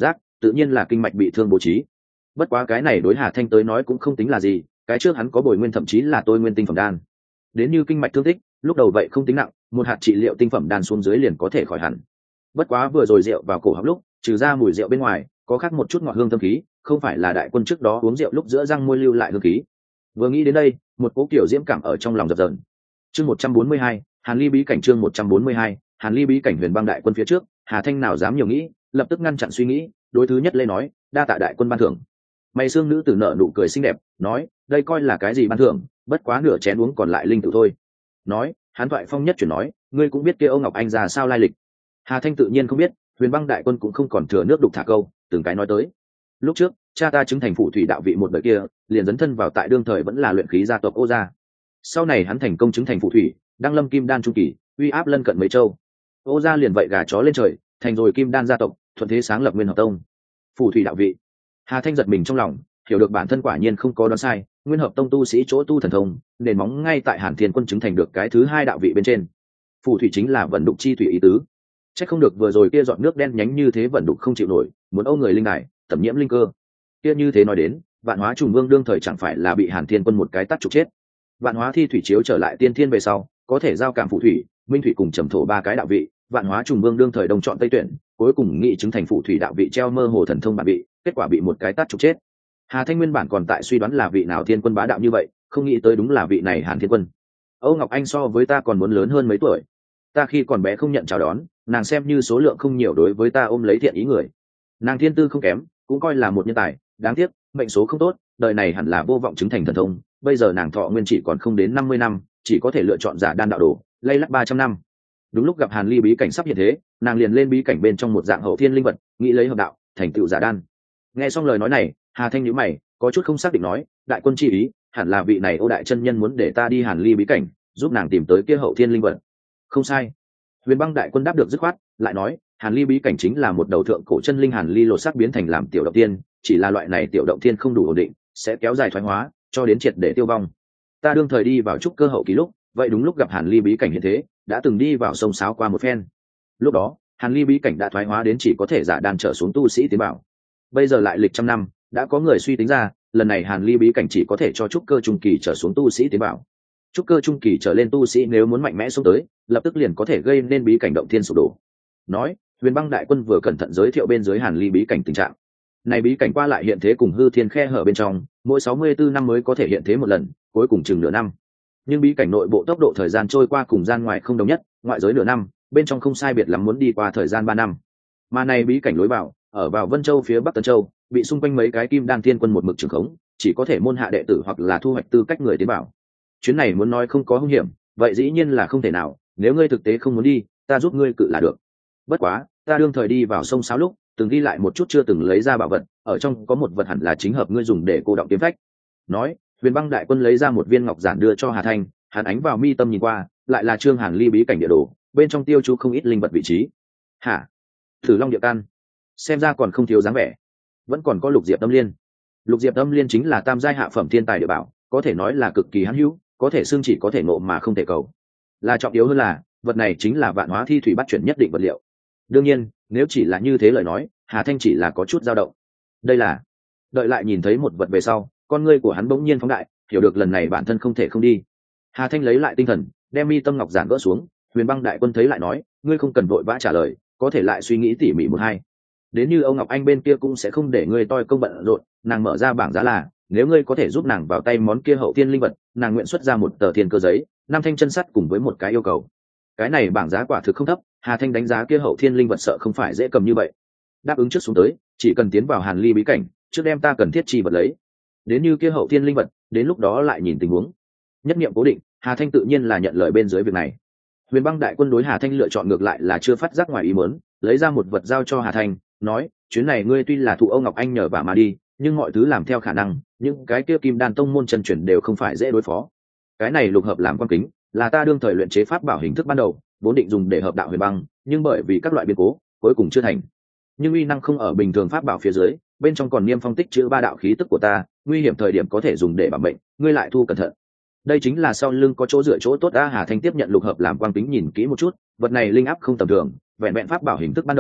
tự nhiên là kinh mạch bị thương bố trí. Bất quá cái này đối Hà Thanh tới nói cũng không tính là gì, cái trước hắn có bồi nguyên thậm chí là tôi nguyên tinh phẩm đan. Đến như kinh mạch thương tích, lúc đầu vậy không tính nặng, một hạt trị liệu tinh phẩm đan xuống dưới liền có thể khỏi hẳn. Bất quá vừa rồi rượu vào cổ họng lúc, trừ ra mùi rượu bên ngoài, có khác một chút ngọt hương thơm khí, không phải là đại quân trước đó uống rượu lúc giữa răng môi lưu lại hương khí. Vừa nghĩ đến đây, một cố kiểu diễm cảm ở trong lòng dập dờn. Chương 142, Hàn Ly bí cảnh chương 142, Hàn Ly bí cảnh Huyền Băng đại quân phía trước, Hà Thanh nào dám nhiều nghĩ, lập tức ngăn chặn suy nghĩ, đối thứ nhất lê nói, đa tạ đại quân ban thưởng. Mày xương nữ tử nợ nụ cười xinh đẹp, nói, đây coi là cái gì ban thưởng, bất quá nửa chén uống còn lại linh tử thôi. Nói, hắn thoại phong nhất chuyển nói, ngươi cũng biết kia Âu Ngọc Anh ra sao lai lịch. Hà Thanh tự nhiên không biết, Huyền Băng đại quân cũng không còn thừa nước đục thả câu, từng cái nói tới. Lúc trước, cha ta chứng thành phụ thủy đạo vị một đời kia, liền dấn thân vào tại đương thời vẫn là luyện khí gia tộc Ô gia. Sau này hắn thành công chứng thành phụ thủy, đăng lâm kim đan trung kỳ, uy áp lân cận mấy châu. Ô gia liền vậy gà chó lên trời, thành rồi kim đan gia tộc, thuận thế sáng lập Nguyên Hợp Tông. Phụ thủy đạo vị. Hà Thanh giật mình trong lòng, hiểu được bản thân quả nhiên không có đoán sai, Nguyên Hợp Tông tu sĩ chỗ tu thần thông, nền móng ngay tại Hàn Thiên Quân chứng thành được cái thứ hai đạo vị bên trên. Phụ thủy chính là vận đục chi thủy ý tứ. Chắc không được vừa rồi kia giọt nước đen nhánh như thế vận đục không chịu nổi, muốn âu người linh đài, tẩm nhiễm linh cơ. Kia như thế nói đến, Vạn Hóa Trùng Vương đương thời chẳng phải là bị Hàn Thiên Quân một cái tát trục chết. Vạn Hóa thi thủy chiếu trở lại tiên thiên về sau, có thể giao cảm phụ thủy, minh thủy cùng trầm thổ ba cái đạo vị, Vạn Hóa Trùng Vương đương thời đồng chọn tây tuyển, cuối cùng nghị chứng thành phụ thủy đạo vị treo mơ hồ thần thông bản vị, kết quả bị một cái tát trục chết. Hà Thanh nguyên bản còn tại suy đoán là vị nào Thiên Quân bá đạo như vậy, không nghĩ tới đúng là vị này Hàn Thiên Quân. Âu Ngọc Anh so với ta còn muốn lớn hơn mấy tuổi, ta khi còn bé không nhận chào đón, nàng xem như số lượng không nhiều đối với ta ôm lấy thiện ý người. Nàng thiên tư không kém, cũng coi là một nhân tài, đáng tiếc mệnh số không tốt, đời này hẳn là vô vọng chứng thành thần thông, bây giờ nàng thọ nguyên chỉ còn không đến 50 năm, chỉ có thể lựa chọn giả đan đạo đồ, lay lắc 300 năm. Đúng lúc gặp Hàn Ly bí cảnh sắp hiện thế, nàng liền lên bí cảnh bên trong một dạng hậu thiên linh vật, nghĩ lấy hợp đạo, thành tựu giả đan. Nghe xong lời nói này, Hà Thanh nhíu mày, có chút không xác định nói, đại quân chi ý, hẳn là vị này Ô đại chân nhân muốn để ta đi Hàn Ly bí cảnh, giúp nàng tìm tới kia hậu thiên linh vật. Không sai. Huyền Băng đại quân đáp được dứt khoát, lại nói, Hàn Ly bí cảnh chính là một đầu thượng cổ chân linh Hàn Ly lột xác biến thành làm tiểu động tiên, chỉ là loại này tiểu động tiên không đủ ổn định, sẽ kéo dài thoái hóa, cho đến triệt để tiêu vong. Ta đương thời đi vào trúc cơ hậu kỳ lúc, vậy đúng lúc gặp Hàn Ly bí cảnh hiện thế, đã từng đi vào sông sáo qua một phen. Lúc đó, Hàn Ly bí cảnh đã thoái hóa đến chỉ có thể giả đan trở xuống tu sĩ tiến bảo. Bây giờ lại lịch trăm năm, đã có người suy tính ra, lần này Hàn Ly bí cảnh chỉ có thể cho trúc cơ trung kỳ trở xuống tu sĩ tiến bảo. Trúc cơ trung kỳ trở lên tu sĩ nếu muốn mạnh mẽ xuống tới, lập tức liền có thể gây nên bí cảnh động thiên sụp đổ. Nói, Huyền Băng đại quân vừa cẩn thận giới thiệu bên dưới Hàn Ly bí cảnh tình trạng. Này bí cảnh qua lại hiện thế cùng hư thiên khe hở bên trong, mỗi 64 năm mới có thể hiện thế một lần, cuối cùng chừng nửa năm. Nhưng bí cảnh nội bộ tốc độ thời gian trôi qua cùng gian ngoài không đồng nhất, ngoại giới nửa năm, bên trong không sai biệt lắm muốn đi qua thời gian 3 năm. Mà này bí cảnh lối vào, ở vào Vân Châu phía Bắc Tân Châu, bị xung quanh mấy cái Kim Đan Thiên Quân một mực trường khống, chỉ có thể môn hạ đệ tử hoặc là thu hoạch tư cách người tiến bảo. Chuyến này muốn nói không có hung hiểm, vậy dĩ nhiên là không thể nào, nếu ngươi thực tế không muốn đi, ta giúp ngươi cự là được. Bất quá, ta đương thời đi vào sông Sáo lúc, từng ghi lại một chút chưa từng lấy ra bảo vật, ở trong có một vật hẳn là chính hợp ngươi dùng để cô động kiếm phách. Nói, Huyền Băng đại quân lấy ra một viên ngọc giản đưa cho Hà Thanh, hắn ánh vào mi tâm nhìn qua, lại là chương Hàn Ly bí cảnh địa đồ, bên trong tiêu chú không ít linh vật vị trí. Hả? Thử Long địa can, xem ra còn không thiếu dáng vẻ. Vẫn còn có Lục Diệp Tâm Liên. Lục Diệp Tâm Liên chính là tam giai hạ phẩm thiên tài địa bảo, có thể nói là cực kỳ hữu hữu, có thể xưng chỉ có thể ngộ mà không thể cầu. Là trọng yếu hơn là, vật này chính là Vạn Hóa thi thủy bắt chuyển nhất định vật liệu. Đương nhiên, nếu chỉ là như thế lời nói, Hà Thanh chỉ là có chút dao động. Đây là, đợi lại nhìn thấy một vật về sau, con ngươi của hắn bỗng nhiên phóng đại, hiểu được lần này bản thân không thể không đi. Hà Thanh lấy lại tinh thần, đem mi tâm ngọc giản gỡ xuống. Huyền Băng đại quân thấy lại nói, ngươi không cần vội vã trả lời, có thể lại suy nghĩ tỉ mỉ một hai. Đến như ông Ngọc Anh bên kia cũng sẽ không để ngươi toi công bận rộn, nàng mở ra bảng giá là, nếu ngươi có thể giúp nàng vào tay món kia hậu thiên linh vật, nàng nguyện xuất ra một tờ thiên cơ giấy, 5 thanh chân sắt cùng với một cái yêu cầu. Cái này bảng giá quả thực không thấp, Hà Thanh đánh giá kia hậu thiên linh vật sợ không phải dễ cầm như vậy. Đáp ứng trước xuống tới, chỉ cần tiến vào Hàn Ly bí cảnh, trước đem ta cần thiết chi vật lấy. Đến như kia hậu thiên linh vật, đến lúc đó lại nhìn tình huống. Nhất niệm cố định, Hà Thanh tự nhiên là nhận lời bên dưới việc này. Huyền Băng đại quân đối Hà Thanh lựa chọn ngược lại là chưa phát giác ngoài ý muốn, lấy ra một vật giao cho Hà Thanh, nói, chuyến này ngươi tuy là thụ Âu Ngọc Anh nhờ vả mà đi, nhưng mọi thứ làm theo khả năng, những cái kia Kim Đan tông môn chân truyền đều không phải dễ đối phó. Cái này lục hợp làm quan kính, là ta đương thời luyện chế pháp bảo hình thức ban đầu, vốn định dùng để hợp đạo Huyền Băng, nhưng bởi vì các loại biến cố, cuối cùng chưa thành. Nhưng uy năng không ở bình thường pháp bảo phía dưới, bên trong còn niêm phong tích chữ 3 đạo khí tức của ta, nguy hiểm thời điểm có thể dùng để bảo mệnh, ngươi lại thu cẩn thận. Đây chính là sau lưng có chỗ dựa chỗ tốt. Hà Thanh tiếp nhận lục hợp làm quang kính nhìn kỹ một chút, vật này linh áp không tầm thường, vẹn vẹn pháp bảo hình thức ban đầu,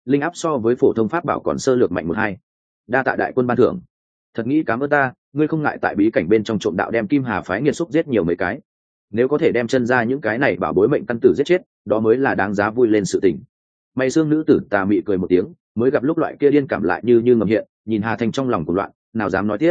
linh áp so với phổ thông pháp bảo còn sơ lược mạnh một hai. Đa tạ đại quân ban thưởng. Thật nghĩ cảm ơn ta, ngươi không ngại tại bí cảnh bên trong trộm đạo đem Kim Hà phái nghiệt xúc giết nhiều mấy cái. Nếu có thể đem chân ra những cái này bảo bối mệnh căn tử giết chết, đó mới là đáng giá vui lên sự tình. Mày xương nữ tử tà mị cười một tiếng, mới gặp lúc loại kia điên cảm lại như ngầm hiện, nhìn Hà Thanh trong lòng cuồng loạn, nào dám nói tiếp.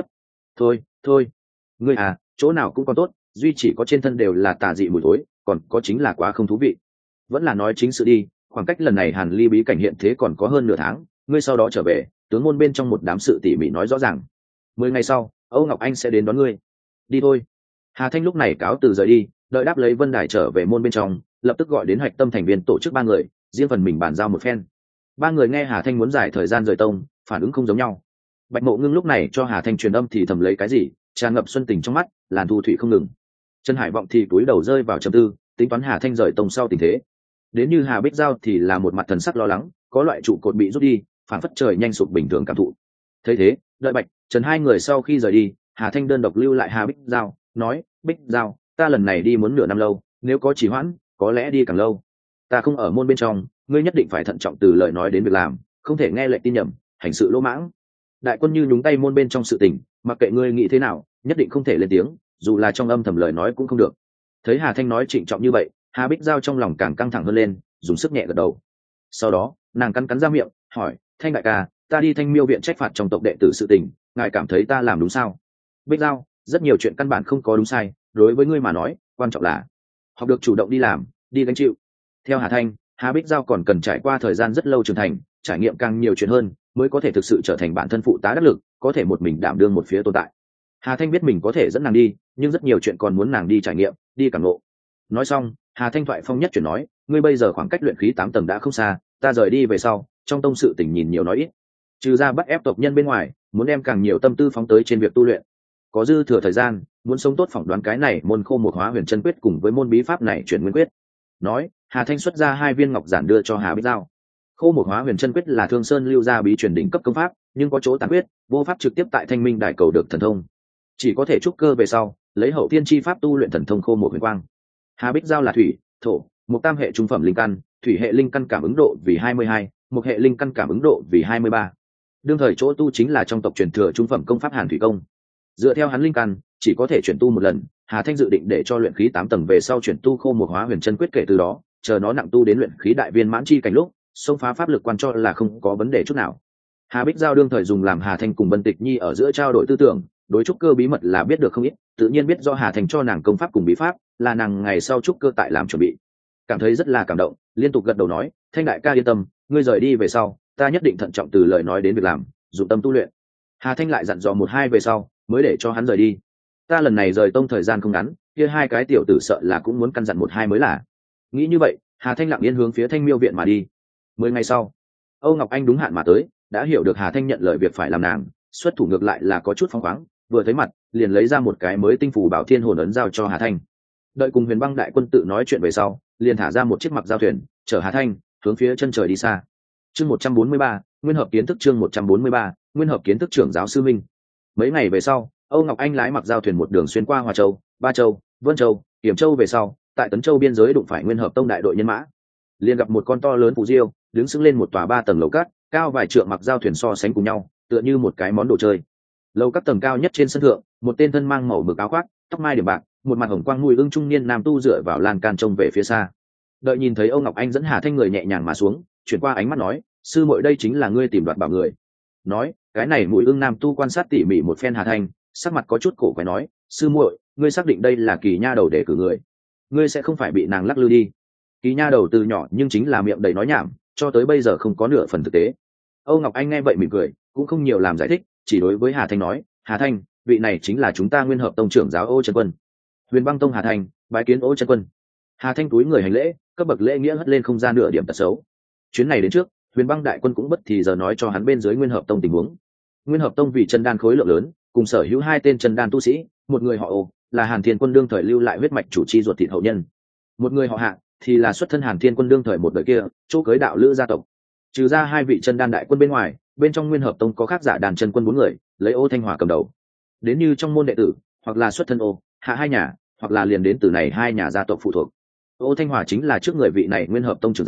Thôi, ngươi à, chỗ nào cũng còn tốt, duy chỉ có trên thân đều là tà dị mùi thối, còn có chính là quá không thú vị. Vẫn là nói chính sự đi, khoảng cách lần này Hàn Ly bí cảnh hiện thế còn có hơn nửa tháng, ngươi sau đó trở về, tướng môn bên trong một đám sự tỉ mỉ nói rõ ràng. 10 ngày sau, Âu Ngọc Anh sẽ đến đón ngươi. Đi thôi. Hà Thanh lúc này cáo từ rời đi, đợi đáp lấy Vân Đài trở về môn bên trong, lập tức gọi đến Hạch Tâm thành viên tổ chức 3 người, riêng phần mình bàn giao một phen. 3 người nghe Hà Thanh muốn giải thời gian rời tông, phản ứng không giống nhau. Bạch Mộ Ngưng lúc này cho Hà Thanh truyền âm thì thầm lấy cái gì, tràn ngập xuân tình trong mắt, làn thu thủy không ngừng. Trần Hải Vọng thì cúi đầu rơi vào trầm tư, tính toán Hà Thanh rời tông sau tình thế. Đến như Hà Bích Giao thì là một mặt thần sắc lo lắng, có loại trụ cột bị rút đi, phản phất trời nhanh sụp bình thường cảm thụ. Thấy thế, đợi Bạch, Trần hai người sau khi rời đi, Hà Thanh đơn độc lưu lại Hà Bích Giao, nói: Bích Giao, ta lần này đi muốn nửa năm lâu, nếu có trì hoãn, có lẽ đi càng lâu. Ta không ở môn bên trong, ngươi nhất định phải thận trọng từ lời nói đến việc làm, không thể nghe lệnh tin nhầm, hành sự lỗ mãng. Đại quân như nhúng tay môn bên trong sự tình, mặc kệ ngươi nghĩ thế nào, nhất định không thể lên tiếng, dù là trong âm thầm lời nói cũng không được. Thấy Hà Thanh nói trịnh trọng như vậy, Hà Bích Giao trong lòng càng căng thẳng hơn lên, dùng sức nhẹ gật đầu. Sau đó, nàng cắn cắn ra miệng, hỏi: Thanh đại ca, ta đi Thanh Miêu viện trách phạt trong tộc đệ tử sự tình, ngài cảm thấy ta làm đúng sao? Bích Giao, rất nhiều chuyện căn bản không có đúng sai, đối với ngươi mà nói, quan trọng là học được chủ động đi làm, đi gánh chịu. Theo Hà Thanh, Hà Bích Giao còn cần trải qua thời gian rất lâu trưởng thành, trải nghiệm càng nhiều chuyện hơn, mới có thể thực sự trở thành bản thân phụ tá đắc lực, có thể một mình đảm đương một phía tồn tại. Hà Thanh biết mình có thể dẫn nàng đi, nhưng rất nhiều chuyện còn muốn nàng đi trải nghiệm, đi cảm ngộ. Nói xong, Hà Thanh thoại phong nhất chuyển nói: ngươi bây giờ khoảng cách luyện khí 8 tầng đã không xa, ta rời đi về sau, trong tông sự tình nhìn nhiều nói ít, trừ ra bắt ép tộc nhân bên ngoài, muốn đem càng nhiều tâm tư phóng tới trên việc tu luyện. Có dư thừa thời gian, muốn sống tốt phỏng đoán cái này môn khô một hóa huyền chân quyết cùng với môn bí pháp này chuyển nguyên quyết. Nói, Hà Thanh xuất ra 2 viên ngọc giản đưa cho Hà Bích Giao. Khô một hóa huyền chân quyết là Thương Sơn lưu ra bí truyền đỉnh cấp công pháp, nhưng có chỗ tàn quyết, vô pháp trực tiếp tại Thanh Minh đại cầu được thần thông, chỉ có thể trúc cơ về sau, lấy hậu thiên chi pháp tu luyện thần thông khô một huyền quang. Hà Bích Giao là thủy, thổ, một tam hệ trung phẩm linh căn, thủy hệ linh căn cảm ứng độ vì 22, một hệ linh căn cảm ứng độ vì 23. Đương thời chỗ tu chính là trong tộc truyền thừa trung phẩm công pháp Hàn Thủy Công. Dựa theo hắn linh căn, chỉ có thể chuyển tu một lần, Hà Thanh dự định để cho luyện khí 8 tầng về sau chuyển tu khô một hóa huyền chân quyết, kể từ đó, chờ nó nặng tu đến luyện khí đại viên mãn chi cảnh lúc, xông phá pháp lực quan cho là không có vấn đề chút nào. Hà Bích Giao đương thời dùng làm Hà Thanh cùng Vân Tịch Nhi ở giữa trao đổi tư tưởng, đối trúc cơ bí mật là biết được không ít, tự nhiên biết do Hà Thanh cho nàng công pháp cùng bí pháp, là nàng ngày sau trúc cơ tại làm chuẩn bị. Cảm thấy rất là cảm động, liên tục gật đầu nói: Thanh đại ca yên tâm, ngươi rời đi về sau, ta nhất định thận trọng từ lời nói đến việc làm, dụng tâm tu luyện. Hà Thanh lại dặn dò 1-2 về sau, mới để cho hắn rời đi. Ta lần này rời tông thời gian không ngắn, kia 2 cái tiểu tử sợ là cũng muốn căn dặn 1-2 mới là. Nghĩ như vậy, Hà Thanh lặng yên hướng phía Thanh Miêu viện mà đi. 10 ngày sau, Âu Ngọc Anh đúng hạn mà tới, đã hiểu được Hà Thanh nhận lời việc phải làm nàng, xuất thủ ngược lại là có chút phóng khoáng, vừa thấy mặt liền lấy ra một cái mới tinh phủ bảo thiên hồn ấn giao cho Hà Thanh. Đợi cùng Huyền Băng đại quân tự nói chuyện về sau, liền thả ra một chiếc mặc giao thuyền, chở Hà Thanh hướng phía chân trời đi xa. Chương 143, nguyên hợp kiến thức. Chương 143, nguyên hợp kiến thức. Trưởng giáo sư minh. Mấy ngày về sau, Âu Ngọc Anh lái mặc giao thuyền một đường xuyên qua Hoa Châu, Ba Châu, Vân Châu, Hiểm Châu về sau, tại Tấn Châu biên giới đụng phải Nguyên Hợp Tông đại đội nhân mã, liền gặp một con to lớn phù diêu đứng sững lên một tòa 3 tầng lầu cát, cao vài trượng, mặc giao thuyền so sánh cùng nhau, tựa như một cái món đồ chơi. Lầu các tầng cao nhất trên sân thượng, một tên thân mang màu mực áo khoác, tóc mai điểm bạc, một mặt hồng quang mùi ưng trung niên nam tu dựa vào lan can trông về phía xa. Đợi nhìn thấy Âu Ngọc Anh dẫn Hà Thanh người nhẹ nhàng mà xuống, chuyển qua ánh mắt nói: sư muội, đây chính là ngươi tìm đoạt bảo người. Nói, cái này mùi ưng nam tu quan sát tỉ mỉ một phen Hà Thanh, sắc mặt có chút cổ quái nói: sư muội, ngươi xác định đây là Kỳ nha đầu để cử người? Ngươi sẽ không phải bị nàng lắc lư đi? Kỳ nha đầu từ nhỏ nhưng chính là miệng đầy nói nhảm, cho tới bây giờ không có nửa phần thực tế. Âu Ngọc Anh nghe vậy mỉm cười, cũng không nhiều làm giải thích, chỉ đối với Hà Thanh nói: Hà Thanh, vị này chính là chúng ta Nguyên Hợp Tông trưởng giáo Ô Chân Quân. Huyền Băng Tông Hà Thanh, bái kiến Ô Chân Quân. Hà Thanh túi người hành lễ, cấp bậc lễ nghĩa hất lên không ra nửa điểm tật xấu. Chuyến này đến trước, Huyền Băng đại quân cũng bất thì giờ nói cho hắn bên dưới Nguyên Hợp Tông tình huống. Nguyên Hợp Tông vì chân đan khối lượng lớn, cùng sở hữu 2 tên chân đan tu sĩ, một người họ Ô, là Hàn Thiên Quân đương thời lưu lại huyết mạch chủ chi ruột thịt hậu nhân, một người họ Hạ thì là xuất thân Hàn Thiên Quân đương thời một đời kia chỗ cưới đạo lữ gia tộc. Trừ ra 2 vị chân đan đại quân bên ngoài, bên trong Nguyên Hợp Tông có khác giả đàn chân quân 4 người, lấy Ô Thanh Hòa cầm đầu. Đến như trong môn đệ tử, hoặc là xuất thân Ô, Hạ 2 nhà, hoặc là liền đến từ này 2 nhà gia tộc phụ thuộc. Ô Thanh Hòa chính là trước người vị này Nguyên Hợp Tông trưởng giáo,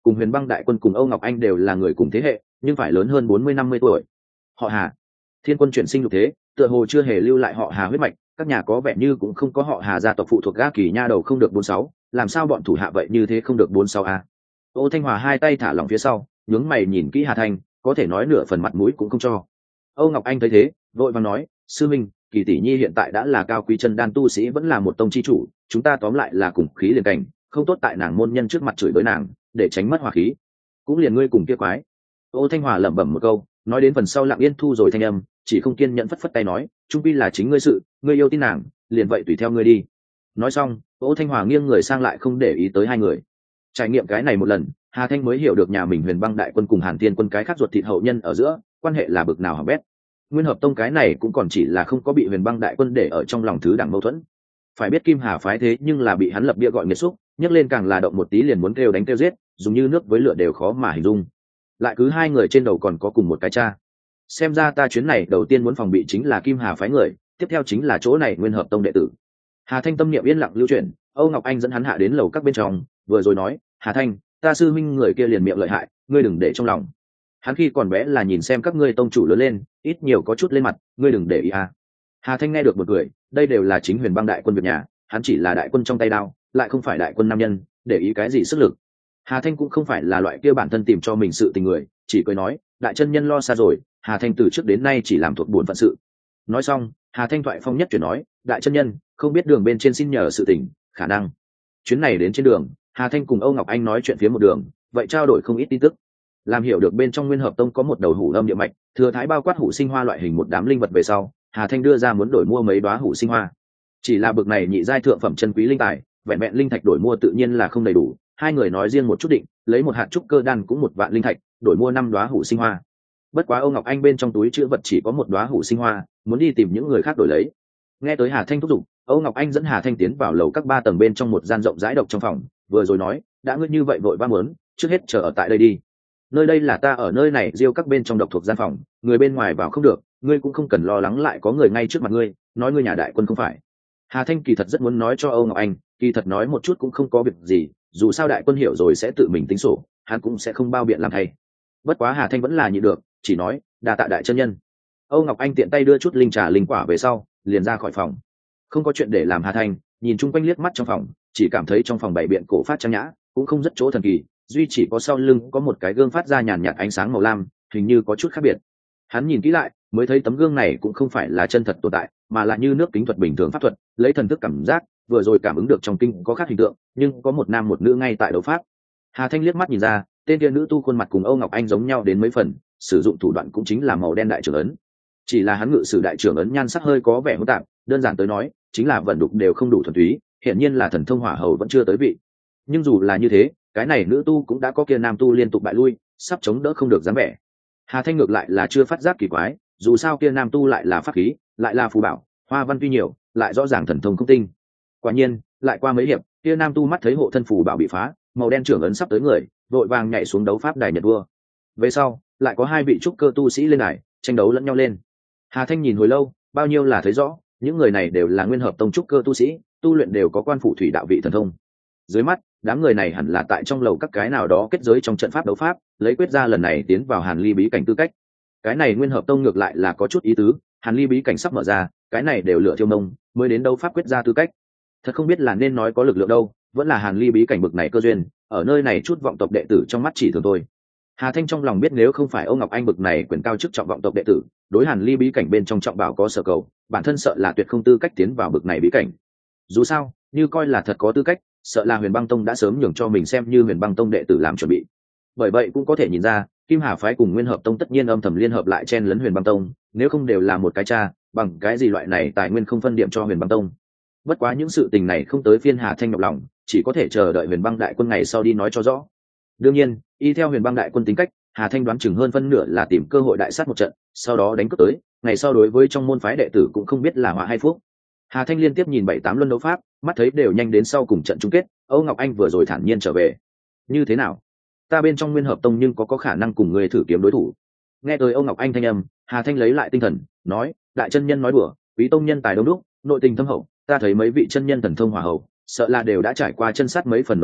cùng Huyền Băng đại quân cùng Âu Ngọc Anh đều là người cùng thế hệ, nhưng phải lớn hơn 40-50 tuổi. Họ Hà, Thiên Quân chuyển sinh lục thế, tựa hồ chưa hề lưu lại họ Hà huyết mạch, các nhà có vẻ như cũng không có họ Hà gia tộc phụ thuộc Ga Kỳ nha đầu không được 46, làm sao bọn thủ hạ vậy như thế không được 46 a? Ô Thanh Hòa hai tay thả lỏng phía sau, nhướng mày nhìn kỹ Hà Thanh, có thể nói nửa phần mặt mũi cũng không cho. Âu Ngọc Anh thấy thế, vội vàng nói, sư minh, Kỳ tỷ nhi hiện tại đã là cao quý chân đan tu sĩ, vẫn là một tông chi chủ, chúng ta tóm lại là cùng khí liền cảnh, không tốt tại nàng môn nhân trước mặt chửi bới nàng, để tránh mất hòa khí. Cũng liền ngươi cùng kia quái. Ô Thanh Hòa lẩm bẩm một câu, nói đến phần sau lặng yên thu rồi thanh âm, chỉ không kiên nhẫn phất phất tay nói, trung pi là chính ngươi sự, ngươi yêu tin nàng, liền vậy tùy theo ngươi đi. Nói xong, Ô Thanh Hòa nghiêng người sang lại không để ý tới hai người. Trải nghiệm cái này một lần, Hà Thanh mới hiểu được nhà mình Huyền Băng đại quân cùng Hàn Thiên quân cái khác ruột thịt hậu nhân ở giữa quan hệ là bực nào hỏng bét. Nguyên Hợp Tông cái này cũng còn chỉ là không có bị Huyền Băng đại quân để ở trong lòng thứ đẳng mâu thuẫn. Phải biết Kim Hà phái thế nhưng là bị hắn lập bia gọi nghiệt xúc, nhấc lên càng là động một tí liền muốn kêu đánh kêu giết, dùng như nước với lửa đều khó mà hình dung. Lại cứ hai người trên đầu còn có cùng một cái cha. Xem ra ta chuyến này đầu tiên muốn phòng bị chính là Kim Hà phái người, tiếp theo chính là chỗ này Nguyên Hợp Tông đệ tử. Hà Thanh tâm niệm yên lặng lưu chuyển, Âu Ngọc Anh dẫn hắn hạ đến lầu các bên trong, vừa rồi nói, Hà Thanh, ta sư minh người kia liền miệng lợi hại, ngươi đừng để trong lòng. Hắn khi còn bé là nhìn xem các ngươi tông chủ lớn lên, ít nhiều có chút lên mặt, ngươi đừng để ý à. Hà Thanh nghe được một người, đây đều là chính Huyền Băng đại quân việc nhà, hắn chỉ là đại quân trong tay đao, lại không phải đại quân nam nhân, để ý cái gì sức lực. Hà Thanh cũng không phải là loại kia bản thân tìm cho mình sự tình người, chỉ cười nói, đại chân nhân lo xa rồi, Hà Thanh từ trước đến nay chỉ làm thuộc buồn phận sự. Nói xong, Hà Thanh thoại phong nhất chuyển nói, đại chân nhân, không biết đường bên trên xin nhờ sự tình, khả năng. Chuyến này đến trên đường, Hà Thanh cùng Âu Ngọc Anh nói chuyện phía một đường, vậy trao đổi không ít tin tức. Làm hiểu được bên trong Nguyên Hợp Tông có một đầu hủ âm địa mạch, thừa thái bao quát hủ sinh hoa loại hình một đám linh vật về sau, Hà Thanh đưa ra muốn đổi mua mấy đóa hủ sinh hoa. Chỉ là bực này nhị giai thượng phẩm chân quý linh tài, vẹn vẹn linh thạch đổi mua tự nhiên là không đầy đủ, hai người nói riêng một chút định, lấy một hạt trúc cơ đan cũng 1 vạn linh thạch, đổi mua 5 đóa hủ sinh hoa. Bất quá Âu Ngọc Anh bên trong túi chứa vật chỉ có 1 đóa hủ sinh hoa, muốn đi tìm những người khác đổi lấy. Nghe tới Hà Thanh thúc giục, Âu Ngọc Anh dẫn Hà Thanh tiến vào lầu các 3 tầng bên trong một gian rộng rãi độc trong phòng, vừa rồi nói, đã ngươi như vậy vội vã muốn, trước hết chờ ở tại đây đi. Nơi đây là ta ở nơi này riêu các bên trong độc thuộc gian phòng, người bên ngoài vào không được, ngươi cũng không cần lo lắng lại có người ngay trước mặt ngươi, nói ngươi nhà đại quân không phải. Hà Thanh kỳ thật rất muốn nói cho Âu Ngọc Anh, kỳ thật nói một chút cũng không có việc gì, dù sao đại quân hiểu rồi sẽ tự mình tính sổ, hắn cũng sẽ không bao biện làm thay. Bất quá Hà Thanh vẫn là nhịn được, chỉ nói, đa tạ đại chân nhân. Âu Ngọc Anh tiện tay đưa chút linh trà linh quả về sau, liền ra khỏi phòng. Không có chuyện để làm Hà Thanh, nhìn chung quanh liếc mắt trong phòng, chỉ cảm thấy trong phòng bày biện cổ phát trang nhã, cũng không rất chỗ thần kỳ, duy chỉ có sau lưng có một cái gương phát ra nhàn nhạt ánh sáng màu lam, hình như có chút khác biệt. Hắn nhìn kỹ lại, mới thấy tấm gương này cũng không phải là chân thật tồn tại, mà là như nước kính thuật bình thường pháp thuật, lấy thần thức cảm giác, vừa rồi cảm ứng được trong kinh có khác hình tượng, nhưng có một nam một nữ ngay tại đấu pháp. Hà Thanh liếc mắt nhìn ra, tên kia nữ tu khuôn mặt cùng Âu Ngọc Anh giống nhau đến mấy phần, sử dụng thủ đoạn cũng chính là màu đen đại trưởng ấn. Chỉ là hắn ngự sử đại trưởng ấn nhan sắc hơi có vẻ hỗn tạp, đơn giản tới nói, chính là vận đục đều không đủ thuần túy, hiện nhiên là thần thông hỏa hầu vẫn chưa tới vị. Nhưng dù là như thế, cái này nữ tu cũng đã có kia nam tu liên tục bại lui, sắp chống đỡ không được dáng vẻ. Hà Thanh ngược lại là chưa phát giác kỳ quái, dù sao kia nam tu lại là pháp khí, lại là phù bảo, hoa văn tuy nhiều, lại rõ ràng thần thông không tinh. Quả nhiên, lại qua mấy hiệp, kia nam tu mắt thấy hộ thân phù bảo bị phá, màu đen trưởng ấn sắp tới người, vội vàng nhảy xuống đấu pháp đài nhật vua. Về sau, lại có 2 vị trúc cơ tu sĩ lên đài, tranh đấu lẫn nhau lên. Hà Thanh nhìn hồi lâu, bao nhiêu là thấy rõ, những người này đều là Nguyên Hợp Tông trúc cơ tu sĩ, tu luyện đều có quan phủ thủy đạo vị thần thông. Dưới mắt, đám người này hẳn là tại trong lầu các cái nào đó kết giới trong trận pháp đấu pháp, lấy quyết ra lần này tiến vào Hàn Ly bí cảnh tư cách. Cái này Nguyên Hợp Tông ngược lại là có chút ý tứ, Hàn Ly bí cảnh sắp mở ra, cái này đều lựa Thiêu Mông mới đến đấu pháp quyết ra tư cách. Thật không biết là nên nói có lực lượng đâu, vẫn là Hàn Ly bí cảnh bực này cơ duyên, ở nơi này chút vọng tộc đệ tử trong mắt chỉ thường thôi. Hà Thanh trong lòng biết nếu không phải Âu Ngọc Anh bực này quyền cao chức trọng vọng tộc đệ tử, đối Hàn Ly bí cảnh bên trong trọng bảo có sở cầu, bản thân sợ là tuyệt không tư cách tiến vào bực này bí cảnh. Dù sao, như coi là thật có tư cách, sợ là Huyền Băng Tông đã sớm nhường cho mình xem như Huyền Băng Tông đệ tử làm chuẩn bị. Bởi vậy cũng có thể nhìn ra, Kim Hà phái cùng Nguyên Hợp Tông tất nhiên âm thầm liên hợp lại chen lấn Huyền Băng Tông, nếu không đều là một cái cha, bằng cái gì loại này tài nguyên không phân điểm cho Huyền Băng Tông. Bất quá những sự tình này không tới phiên Hà Thanh nhọc lòng, chỉ có thể chờ đợi Huyền Băng đại quân ngày sau đi nói cho rõ. Đương nhiên, y theo Huyền Băng đại quân tính cách, Hà Thanh đoán chừng hơn phân nửa là tìm cơ hội đại sát một trận, sau đó đánh cướp tới, ngày sau đối với trong môn phái đệ tử cũng không biết là họa hay phúc. Hà Thanh liên tiếp nhìn 7-8 luân đấu pháp, mắt thấy đều nhanh đến sau cùng trận chung kết, Âu Ngọc Anh vừa rồi thản nhiên trở về. Như thế nào? Ta bên trong Nguyên Hợp Tông nhưng có khả năng cùng người thử kiếm đối thủ. Nghe tới Âu Ngọc Anh thanh âm, Hà Thanh lấy lại tinh thần, nói, đại chân nhân nói đùa, quý tông nhân tài đông đúc, nội tình thâm hậu, ta thấy mấy vị chân nhân thần thông hỏa hậu, sợ là đều đã trải qua chân sát mấy phần đấu luyện,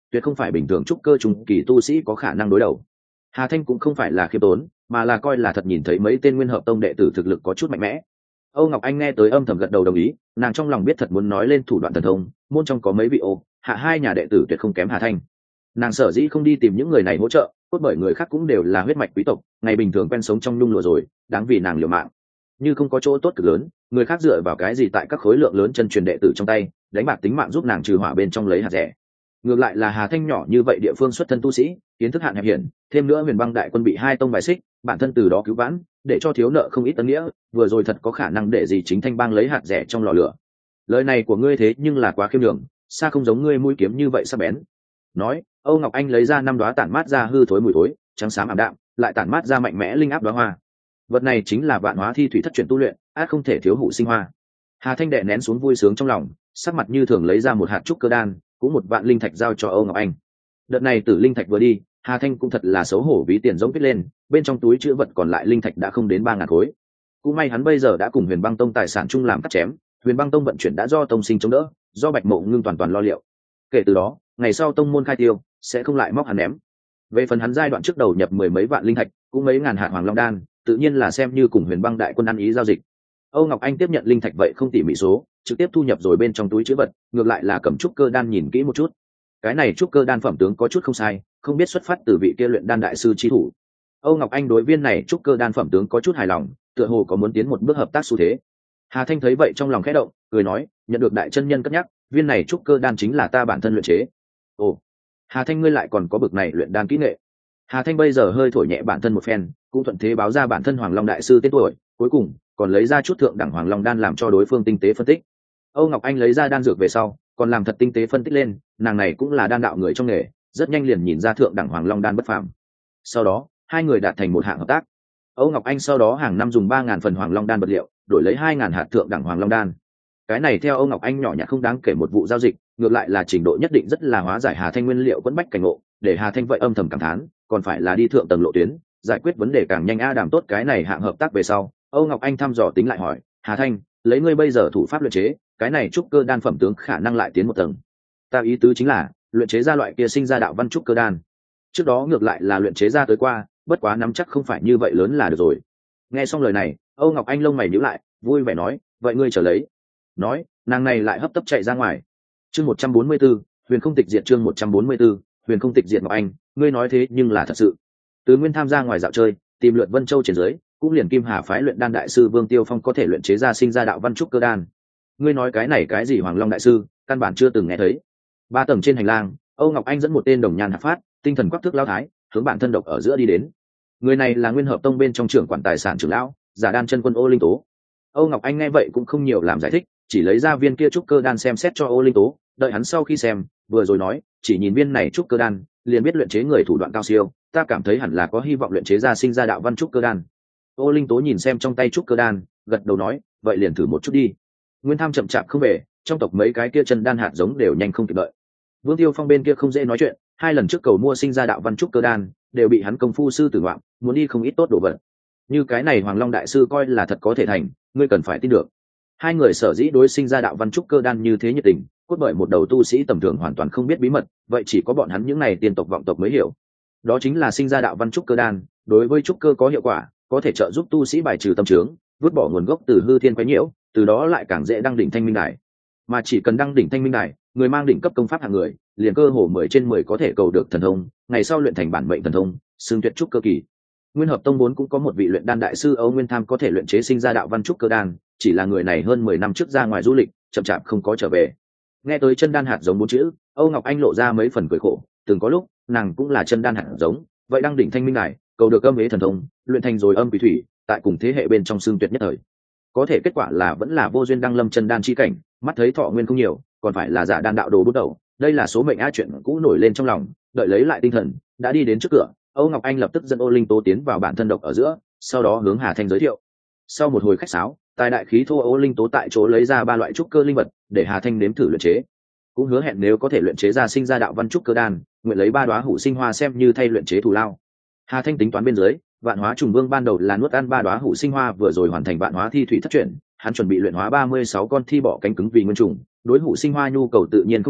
tuyệt không phải bình thường trúc cơ trung kỳ tu sĩ có khả năng đối đầu. Hà Thanh cũng không phải là khiêm tốn, mà là coi là thật nhìn thấy mấy tên nguyên hợp tông đệ tử thực lực có chút mạnh mẽ. Âu Ngọc Anh nghe tới âm thầm gật đầu đồng ý, nàng trong lòng biết thật muốn nói lên thủ đoạn thần thông, môn trong có mấy vị ô hạ hai nhà đệ tử tuyệt không kém Hà Thanh. Nàng sở dĩ không đi tìm những người này hỗ trợ, cốt bởi người khác cũng đều là huyết mạch quý tộc, ngày bình thường quen sống trong nhung lụa rồi, đáng vì nàng liều mạng. Như không có chỗ tốt cực lớn, người khác dựa vào cái gì tại các khối lượng lớn chân truyền đệ tử trong tay, đánh bạc tính mạng giúp nàng trừ hỏa bên trong lấy hạt rẻ. Ngược lại là Hà Thanh nhỏ như vậy địa phương xuất thân tu sĩ, kiến thức hạn hẹp hiển, thêm nữa Huyền Băng đại quân bị hai tông bài xích, bản thân từ đó cứu vãn, để cho thiếu nợ không ít tân nghĩa, vừa rồi thật có khả năng để gì chính Thanh bang lấy hạt rẻ trong lò lửa. Lời này của ngươi thế nhưng là quá khiêm nhường, xa không giống ngươi mũi kiếm như vậy sắc bén. Nói, Âu Ngọc Anh lấy ra năm đóa tản mát ra hư thối mùi thối, trắng xám ảm đạm, lại tản mát ra mạnh mẽ linh áp đóa hoa. Vật này chính là vạn hóa thi thủy thất chuyển tu luyện, át không thể thiếu hữu sinh hoa. Hà Thanh đệ nén xuống vui sướng trong lòng, sắc mặt như thường lấy ra một hạt trúc cơ đan, cũng một vạn linh thạch giao cho Âu Ngọc Anh. Đợt này tử linh thạch vừa đi, Hà Thanh cũng thật là xấu hổ ví tiền giống kết lên, bên trong túi chứa vật còn lại linh thạch đã không đến 3.000 khối. Cũng may hắn bây giờ đã cùng Huyền Băng Tông tài sản chung làm cắt chém, Huyền Băng Tông vận chuyển đã do tông sinh chống đỡ, do Bạch Mộ Ngưng toàn lo liệu. Kể từ đó, ngày sau tông môn khai tiêu sẽ không lại móc hắn ném. Về phần hắn giai đoạn trước đầu nhập mười mấy vạn linh thạch, cũng mấy ngàn hạt Hoàng Long đan, tự nhiên là xem như cùng Huyền Băng đại quân ăn ý giao dịch. Âu Ngọc Anh tiếp nhận linh thạch vậy không tỉ mỉ số, trực tiếp thu nhập rồi bên trong túi chứa vật, ngược lại là cầm trúc cơ đan nhìn kỹ một chút. Cái này trúc cơ đan phẩm tướng có chút không sai, không biết xuất phát từ vị kia luyện đan đại sư chi thủ. Âu Ngọc Anh đối viên này trúc cơ đan phẩm tướng có chút hài lòng, tựa hồ có muốn tiến một bước hợp tác xu thế. Hà Thanh thấy vậy trong lòng khẽ động, cười nói, nhận được đại chân nhân cất nhắc, viên này trúc cơ đan chính là ta bản thân luyện chế. Ồ, Hà Thanh ngươi lại còn có bực này luyện đan kỹ nghệ. Hà Thanh bây giờ hơi thổi nhẹ bản thân một phen, cũng thuận thế báo ra bản thân Hoàng Long đại sư tên tuổi, cuối cùng còn lấy ra chút thượng đẳng Hoàng Long đan làm cho đối phương tinh tế phân tích. Âu Ngọc Anh lấy ra đan dược về sau, còn làm thật tinh tế phân tích lên, nàng này cũng là đan đạo người trong nghề, rất nhanh liền nhìn ra thượng đẳng Hoàng Long đan bất phàm. Sau đó, hai người đạt thành một hạng hợp tác. Âu Ngọc Anh sau đó hàng năm dùng 3.000 phần Hoàng Long đan vật liệu, đổi lấy 2.000 hạt thượng đẳng Hoàng Long đan. Cái này theo Âu Ngọc Anh nhỏ nhặt không đáng kể một vụ giao dịch, ngược lại là trình độ nhất định rất là hóa giải Hà Thanh nguyên liệu quẫn bách cảnh ngộ, để Hà Thanh vậy âm thầm cảm thán, còn phải là đi thượng tầng lộ tuyến, giải quyết vấn đề càng nhanh đảm tốt cái này hạng hợp tác về sau. Âu Ngọc Anh thăm dò tính lại hỏi, Hà Thanh, lấy ngươi bây giờ thủ pháp luyện chế, cái này trúc cơ đan phẩm tướng khả năng lại tiến một tầng. Ta ý tứ chính là luyện chế ra loại kia sinh ra đạo văn trúc cơ đan. Trước đó ngược lại là luyện chế ra tới qua, bất quá nắm chắc không phải như vậy lớn là được rồi. Nghe xong lời này, Âu Ngọc Anh lông mày nhíu lại, vui vẻ nói, vậy ngươi trở lấy. Nói, nàng này lại hấp tấp chạy ra ngoài. Chương 144, Huyền không tịch diệt. Chương 144, Huyền không tịch diệt. Ngọc Anh, ngươi nói thế nhưng là thật sự. Từ Nguyên tham gia ngoài dạo chơi, tìm lượt Vân Châu trên dưới, cũng liền Kim Hà phái luyện đan đại sư Vương Tiêu Phong có thể luyện chế ra sinh ra đạo văn trúc cơ đan. Ngươi nói cái này cái gì Hoàng Long đại sư, căn bản chưa từng nghe thấy. 3 tầng trên hành lang, Âu Ngọc Anh dẫn một tên đồng nhan hạt phát, tinh thần quắc thước lão thái, hướng bản thân độc ở giữa đi đến. Người này là Nguyên Hợp Tông bên trong trưởng quản tài sản trưởng lão, giả đan chân quân Ô Linh Tố. Âu Ngọc Anh nghe vậy cũng không nhiều làm giải thích, chỉ lấy ra viên kia trúc cơ đan xem xét cho Ô Linh Tố, đợi hắn sau khi xem, vừa rồi nói, chỉ nhìn viên này trúc cơ đan, liền biết luyện chế người thủ đoạn cao siêu, ta cảm thấy hẳn là có hy vọng luyện chế ra sinh ra đạo văn trúc cơ đan. Ô Linh Tố nhìn xem trong tay trúc cơ đan, gật đầu nói, vậy liền thử một chút đi. Nguyên Tham chậm chạp không về, trong tộc mấy cái kia chân đan hạt giống đều nhanh không kịp đợi. Vương Tiêu Phong bên kia không dễ nói chuyện, 2 lần trước cầu mua sinh ra đạo văn trúc cơ đan, đều bị hắn công phu sư tử ngoạm, muốn đi không ít tốt đồ vật. Như cái này Hoàng Long đại sư coi là thật có thể thành, ngươi cần phải tin được. Hai người sở dĩ đối sinh ra đạo văn trúc cơ đan như thế nhiệt tình, cốt bởi một đầu tu sĩ tầm thường hoàn toàn không biết bí mật, vậy chỉ có bọn hắn những này tiên tộc vọng tộc mới hiểu. Đó chính là sinh ra đạo văn trúc cơ đan, đối với trúc cơ có hiệu quả, có thể trợ giúp tu sĩ bài trừ tâm trướng, vứt bỏ nguồn gốc từ hư thiên quái nhiễu, từ đó lại càng dễ đăng đỉnh thanh minh đài. Mà chỉ cần đăng đỉnh thanh minh đài, người mang đỉnh cấp công pháp hạng người, liền cơ hồ 10 trên 10 có thể cầu được thần thông, ngày sau luyện thành bản mệnh thần thông, xưng tuyệt trúc cơ kỳ. Nguyên Hợp Tông 4 cũng có một vị luyện đan đại sư Âu Nguyên Tham có thể luyện chế sinh ra đạo văn trúc cơ đan, chỉ là người này hơn 10 năm trước ra ngoài du lịch, chậm chạp không có trở về. Nghe tới chân đan hạt giống 4 chữ, Âu Ngọc Anh lộ ra mấy phần cười khổ, từng có lúc, nàng cũng là chân đan hạt giống, vậy đăng đỉnh thanh minh đài, cầu được âm ế thần thông, luyện thành rồi âm quỷ thủy, tại cùng thế hệ bên trong xương tuyệt nhất thời. Có thể kết quả là vẫn là vô duyên đăng lâm chân đan chi cảnh, mắt thấy thọ nguyên không nhiều, còn phải là giả đan đạo đồ bút đầu, đây là số mệnh á chuyện cũ nổi lên trong lòng, đợi lấy lại tinh thần, đã đi đến trước cửa, Âu Ngọc Anh lập tức dẫn Ô Linh Tố tiến vào bản thân độc ở giữa, sau đó hướng Hà Thanh giới thiệu. Sau một hồi khách sáo, tài đại khí thô Ô Linh Tố tại chỗ lấy ra 3 loại trúc cơ linh vật, để Hà Thanh nếm thử luyện chế. Cũng hứa hẹn nếu có thể luyện chế ra sinh ra đạo văn trúc cơ đan, nguyện lấy 3 đóa hủ sinh hoa xem như thay luyện chế thù lao. Hà Thanh tính toán bên dưới, Vạn Hóa Trùng Vương ban đầu là nuốt ăn 3 đóa hủ sinh hoa vừa rồi hoàn thành Vạn Hóa thi thủy thất chuyển, hắn chuẩn bị luyện hóa 36 con thi bỏ cánh cứng vì nguyên trùng, đối hủ sinh hoa nhu cầu tự nhiên không nhỏ,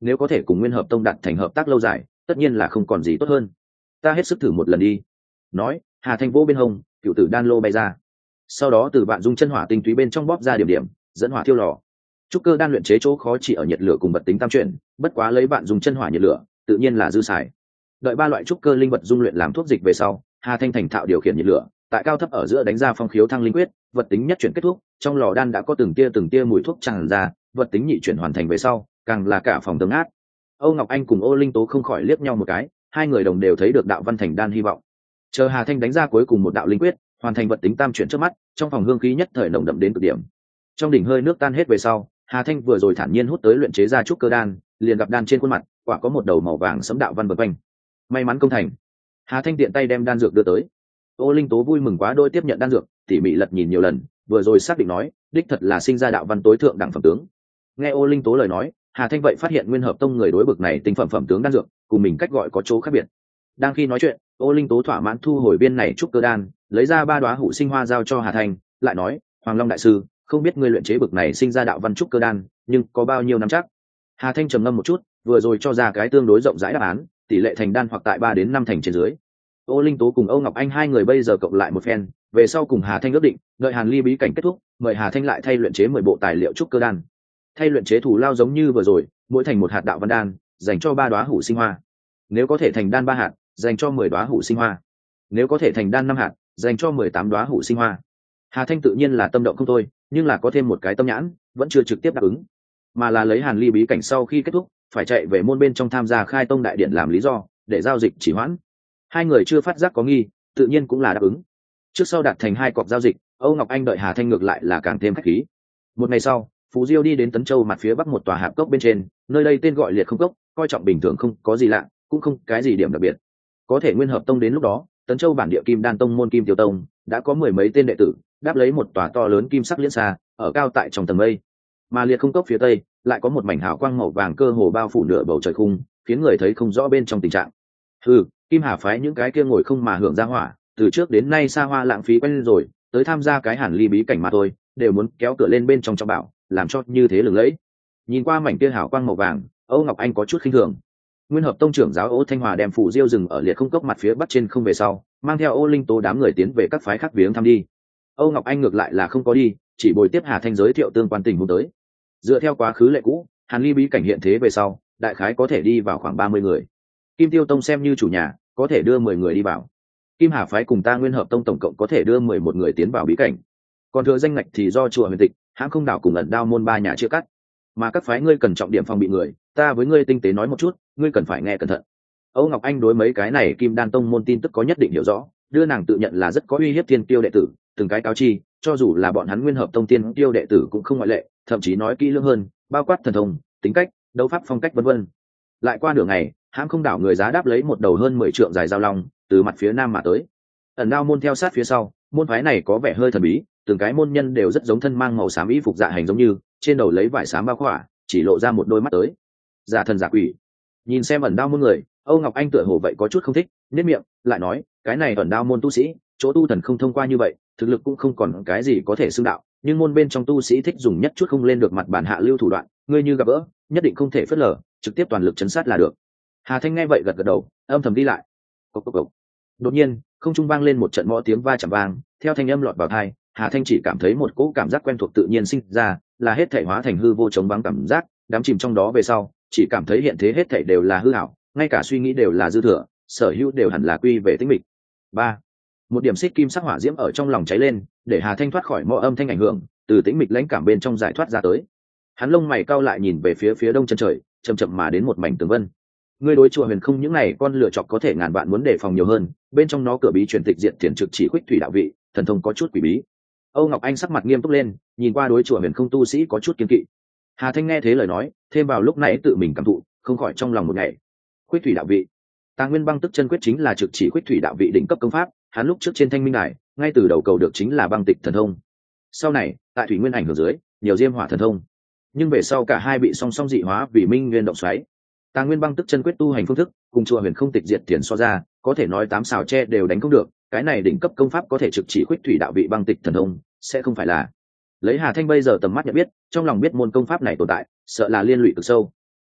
nếu có thể cùng Nguyên Hợp Tông đạt thành hợp tác lâu dài, tất nhiên là không còn gì tốt hơn. Ta hết sức thử một lần đi. Nói, Hà Thanh vỗ bên hông, cựu tử đan lô bay ra. Sau đó từ vạn dung chân hỏa tinh túy bên trong bóp ra điểm điểm, dẫn hỏa thiêu lò. Trúc cơ đan luyện chế chỗ khó chỉ ở nhiệt lửa cùng vật tính tam chuyển, bất quá lấy vạn dung chân hỏa nhiệt lửa, tự nhiên là dư xài. Đợi ba loại trúc cơ linh vật dung luyện làm thuốc dịch về sau, Hà Thanh thành thạo điều khiển nhiệt lửa, tại cao thấp ở giữa đánh ra phong khiếu thăng linh quyết, vật tính nhất chuyển kết thúc, trong lò đan đã có từng tia mùi thuốc tràn ra, vật tính nhị chuyển hoàn thành về sau, càng là cả phòng tường át. Âu Ngọc Anh cùng Ô Linh Tố không khỏi liếc nhau một cái, hai người đồng đều thấy được đạo văn thành đan hy vọng. Chờ Hà Thanh đánh ra cuối cùng một đạo linh quyết, hoàn thành vật tính tam chuyển trước mắt, trong phòng hương khí nhất thời nồng đậm đến cực điểm. Trong đỉnh hơi nước tan hết về sau, Hà Thanh vừa rồi thản nhiên hút tới luyện chế ra trúc cơ đan, liền gặp đan trên khuôn mặt, quả có một đầu màu vàng sẫm đạo văn vần quanh. May mắn công thành. Hà Thanh tiện tay đem đan dược đưa tới. Ô Linh Tố vui mừng quá đôi tiếp nhận đan dược, tỉ mỉ lật nhìn nhiều lần, vừa rồi xác định nói, đích thật là sinh ra đạo văn tối thượng đẳng phẩm tướng. Nghe Ô Linh Tố lời nói, Hà Thanh vậy phát hiện Nguyên Hợp Tông người đối bực này tinh phẩm tướng đan dược, cùng mình cách gọi có chỗ khác biệt. Đang khi nói chuyện, Ô Linh Tố thỏa mãn thu hồi viên này trúc cơ đan, lấy ra 3 đóa hủ sinh hoa giao cho Hà Thanh, lại nói, Hoàng Long đại sư, không biết ngươi luyện chế bực này sinh ra đạo văn trúc cơ đan, nhưng có bao nhiêu năm chắc? Hà Thanh trầm ngâm một chút, vừa rồi cho ra cái tương đối rộng rãi đáp án, tỷ lệ thành đan hoặc tại 3 đến 5 thành trên dưới. Ô Linh Tố cùng Âu Ngọc Anh hai người bây giờ cộng lại một phen, về sau cùng Hà Thanh ước định, đợi Hàn Ly bí cảnh kết thúc, mời Hà Thanh lại thay luyện chế 10 bộ tài liệu trúc cơ đan. Thay luyện chế thủ lao giống như vừa rồi, mỗi thành một hạt đạo văn đan, dành cho 3 đóa hủ sinh hoa. Nếu có thể thành đan 3 hạt, dành cho 10 đóa hủ sinh hoa. Nếu có thể thành đan 5 hạt, dành cho 18 đóa hủ sinh hoa. Hà Thanh tự nhiên là tâm động không thôi, nhưng là có thêm một cái tâm nhãn, vẫn chưa trực tiếp đáp ứng, mà là lấy Hàn Ly bí cảnh sau khi kết thúc, phải chạy về môn bên trong tham gia khai tông đại điện làm lý do, để giao dịch chỉ hoãn. Hai người chưa phát giác có nghi, tự nhiên cũng là đáp ứng. Trước sau đạt thành 2 cọc giao dịch, Âu Ngọc Anh đợi Hà Thanh ngược lại là càng thêm khách khí. Một ngày sau, Phú Diêu đi đến Tấn Châu mặt phía bắc một tòa hạp cốc bên trên, nơi đây tên gọi Liệt Không Cốc, coi trọng bình thường không có gì lạ, cũng không cái gì điểm đặc biệt. Có thể Nguyên Hợp Tông đến lúc đó, Tấn Châu bản địa Kim Đan Tông môn Kim Tiêu Tông đã có 10 mấy tên đệ tử, đáp lấy một tòa to lớn kim sắc liễn xa, ở cao tại trong tầng mây. Mà Liệt Không Cốc phía tây lại có một mảnh hào quang màu vàng cơ hồ bao phủ nửa bầu trời khung, khiến người thấy không rõ bên trong tình trạng. Kim Hà phái những cái kia ngồi không mà hưởng ra hỏa, từ trước đến nay xa hoa lãng phí quen rồi, tới tham gia cái Hàn Ly bí cảnh mà thôi, đều muốn kéo cửa lên bên trong cho bảo, làm cho như thế lừng lẫy. Nhìn qua mảnh kia hào quang màu vàng, Âu Ngọc Anh có chút khinh thường. Nguyên Hợp Tông trưởng giáo Ô Thanh Hòa đem Phủ Diêu dừng ở Liệt Không Cốc mặt phía bắc trên không về sau, mang theo Ô Linh Tố đám người tiến về các phái khác viếng thăm đi. Âu Ngọc Anh ngược lại là không có đi, chỉ bồi tiếp Hà Thanh giới thiệu tương quan tình huống tới. Dựa theo quá khứ lệ cũ, Hàn Ly bí cảnh hiện thế về sau, đại khái có thể đi vào khoảng 30 người. Kim Tiêu Tông xem như chủ nhà, có thể đưa 10 người đi vào. Kim Hà phái cùng ta Nguyên Hợp Tông tổng cộng có thể đưa 11 người tiến vào bí cảnh. Còn thừa danh ngạch thì do chùa Huyền Tịch, Hãng Không Đảo cùng Ẩn Đao môn 3 nhà chia cắt. Mà các phái ngươi cần trọng điểm phòng bị người, ta với ngươi tinh tế nói một chút, ngươi cần phải nghe cẩn thận. Âu Ngọc Anh đối mấy cái này Kim Đan Tông môn tin tức có nhất định hiểu rõ, đưa nàng tự nhận là rất có uy hiếp tiên tiêu đệ tử, từng cái cáo chi, cho dù là bọn hắn Nguyên Hợp Tông tiên tiêu đệ tử cũng không ngoại lệ, thậm chí nói kỹ lưỡng hơn, bao quát thần thông, tính cách, đấu pháp phong cách vân vân. Lại qua nửa ngày, Hãng Không Đảo người giá đáp lấy một đầu hơn 10 trượng dài dao long, từ mặt phía nam mà tới. Ẩn Đao môn theo sát phía sau, môn phái này có vẻ hơi thần bí, từng cái môn nhân đều rất giống thân mang màu xám y phục dạ hành giống như, trên đầu lấy vải xám bao khỏa, chỉ lộ ra một đôi mắt tới. Giả thần giả quỷ. Nhìn xem Ẩn Đao môn người, Âu Ngọc Anh tựa hồ vậy có chút không thích, nhếch miệng, lại nói, cái này Ẩn Đao môn tu sĩ, chỗ tu thần không thông qua như vậy, thực lực cũng không còn cái gì có thể xưng đạo, nhưng môn bên trong tu sĩ thích dùng nhất chút không lên được mặt bản hạ lưu thủ đoạn, ngươi như gặp gỡ, nhất định không thể phớt lờ, trực tiếp toàn lực chấn sát là được. Hà Thanh nghe vậy gật gật đầu, âm thầm đi lại. Cốc cốc cốc. Đột nhiên, không trung vang lên một trận mõ tiếng va chạm vang, theo thanh âm lọt vào tai, Hà Thanh chỉ cảm thấy một cỗ cảm giác quen thuộc tự nhiên sinh ra, là hết thảy hóa thành hư vô chống vắng cảm giác, đắm chìm trong đó về sau, chỉ cảm thấy hiện thế hết thảy đều là hư ảo, ngay cả suy nghĩ đều là dư thừa, sở hữu đều hẳn là quy về tĩnh mịch. 3. Một điểm xích kim sắc hỏa diễm ở trong lòng cháy lên, để Hà Thanh thoát khỏi mõ âm thanh ảnh hưởng, từ tĩnh mịch lãnh cảm bên trong giải thoát ra tới. Hắn lông mày cau lại nhìn về phía đông chân trời, chậm chậm mà đến một mảnh tường vân. Ngươi đối chùa Huyền Không những này con lựa chọc có thể ngàn vạn muốn đề phòng nhiều hơn, bên trong nó cửa bí truyền tịch diện tiền trực chỉ khuyết thủy đạo vị, thần thông có chút quỷ bí. Âu Ngọc Anh sắc mặt nghiêm túc lên, nhìn qua đối chùa Huyền Không tu sĩ có chút kiêng kỵ. Hà Thanh nghe thế lời nói, thêm vào lúc nãy tự mình cảm thụ, không khỏi trong lòng một ngày. Khuyết thủy đạo vị, Tàng Nguyên Băng Tức Chân Quyết chính là trực chỉ khuyết thủy đạo vị đỉnh cấp công pháp, hắn lúc trước trên Thanh Minh Đài, ngay từ đầu cầu được chính là băng tịch thần thông. Sau này, tại thủy nguyên ảnh hưởng dưới, nhiều diêm hỏa thần thông. Nhưng về sau cả hai bị song song dị hóa vì minh nguyên động xoáy. Tàng Nguyên Băng Tức Chân Quyết tu hành phương thức, cùng chùa Huyền Không tịch diệt tiền so ra, có thể nói 8 xào tre đều đánh không được, cái này đỉnh cấp công pháp có thể trực chỉ khuyết thủy đạo vị băng tịch thần thông, sẽ không phải là. Lấy Hà Thanh bây giờ tầm mắt nhận biết, trong lòng biết môn công pháp này tồn tại, sợ là liên lụy cực sâu.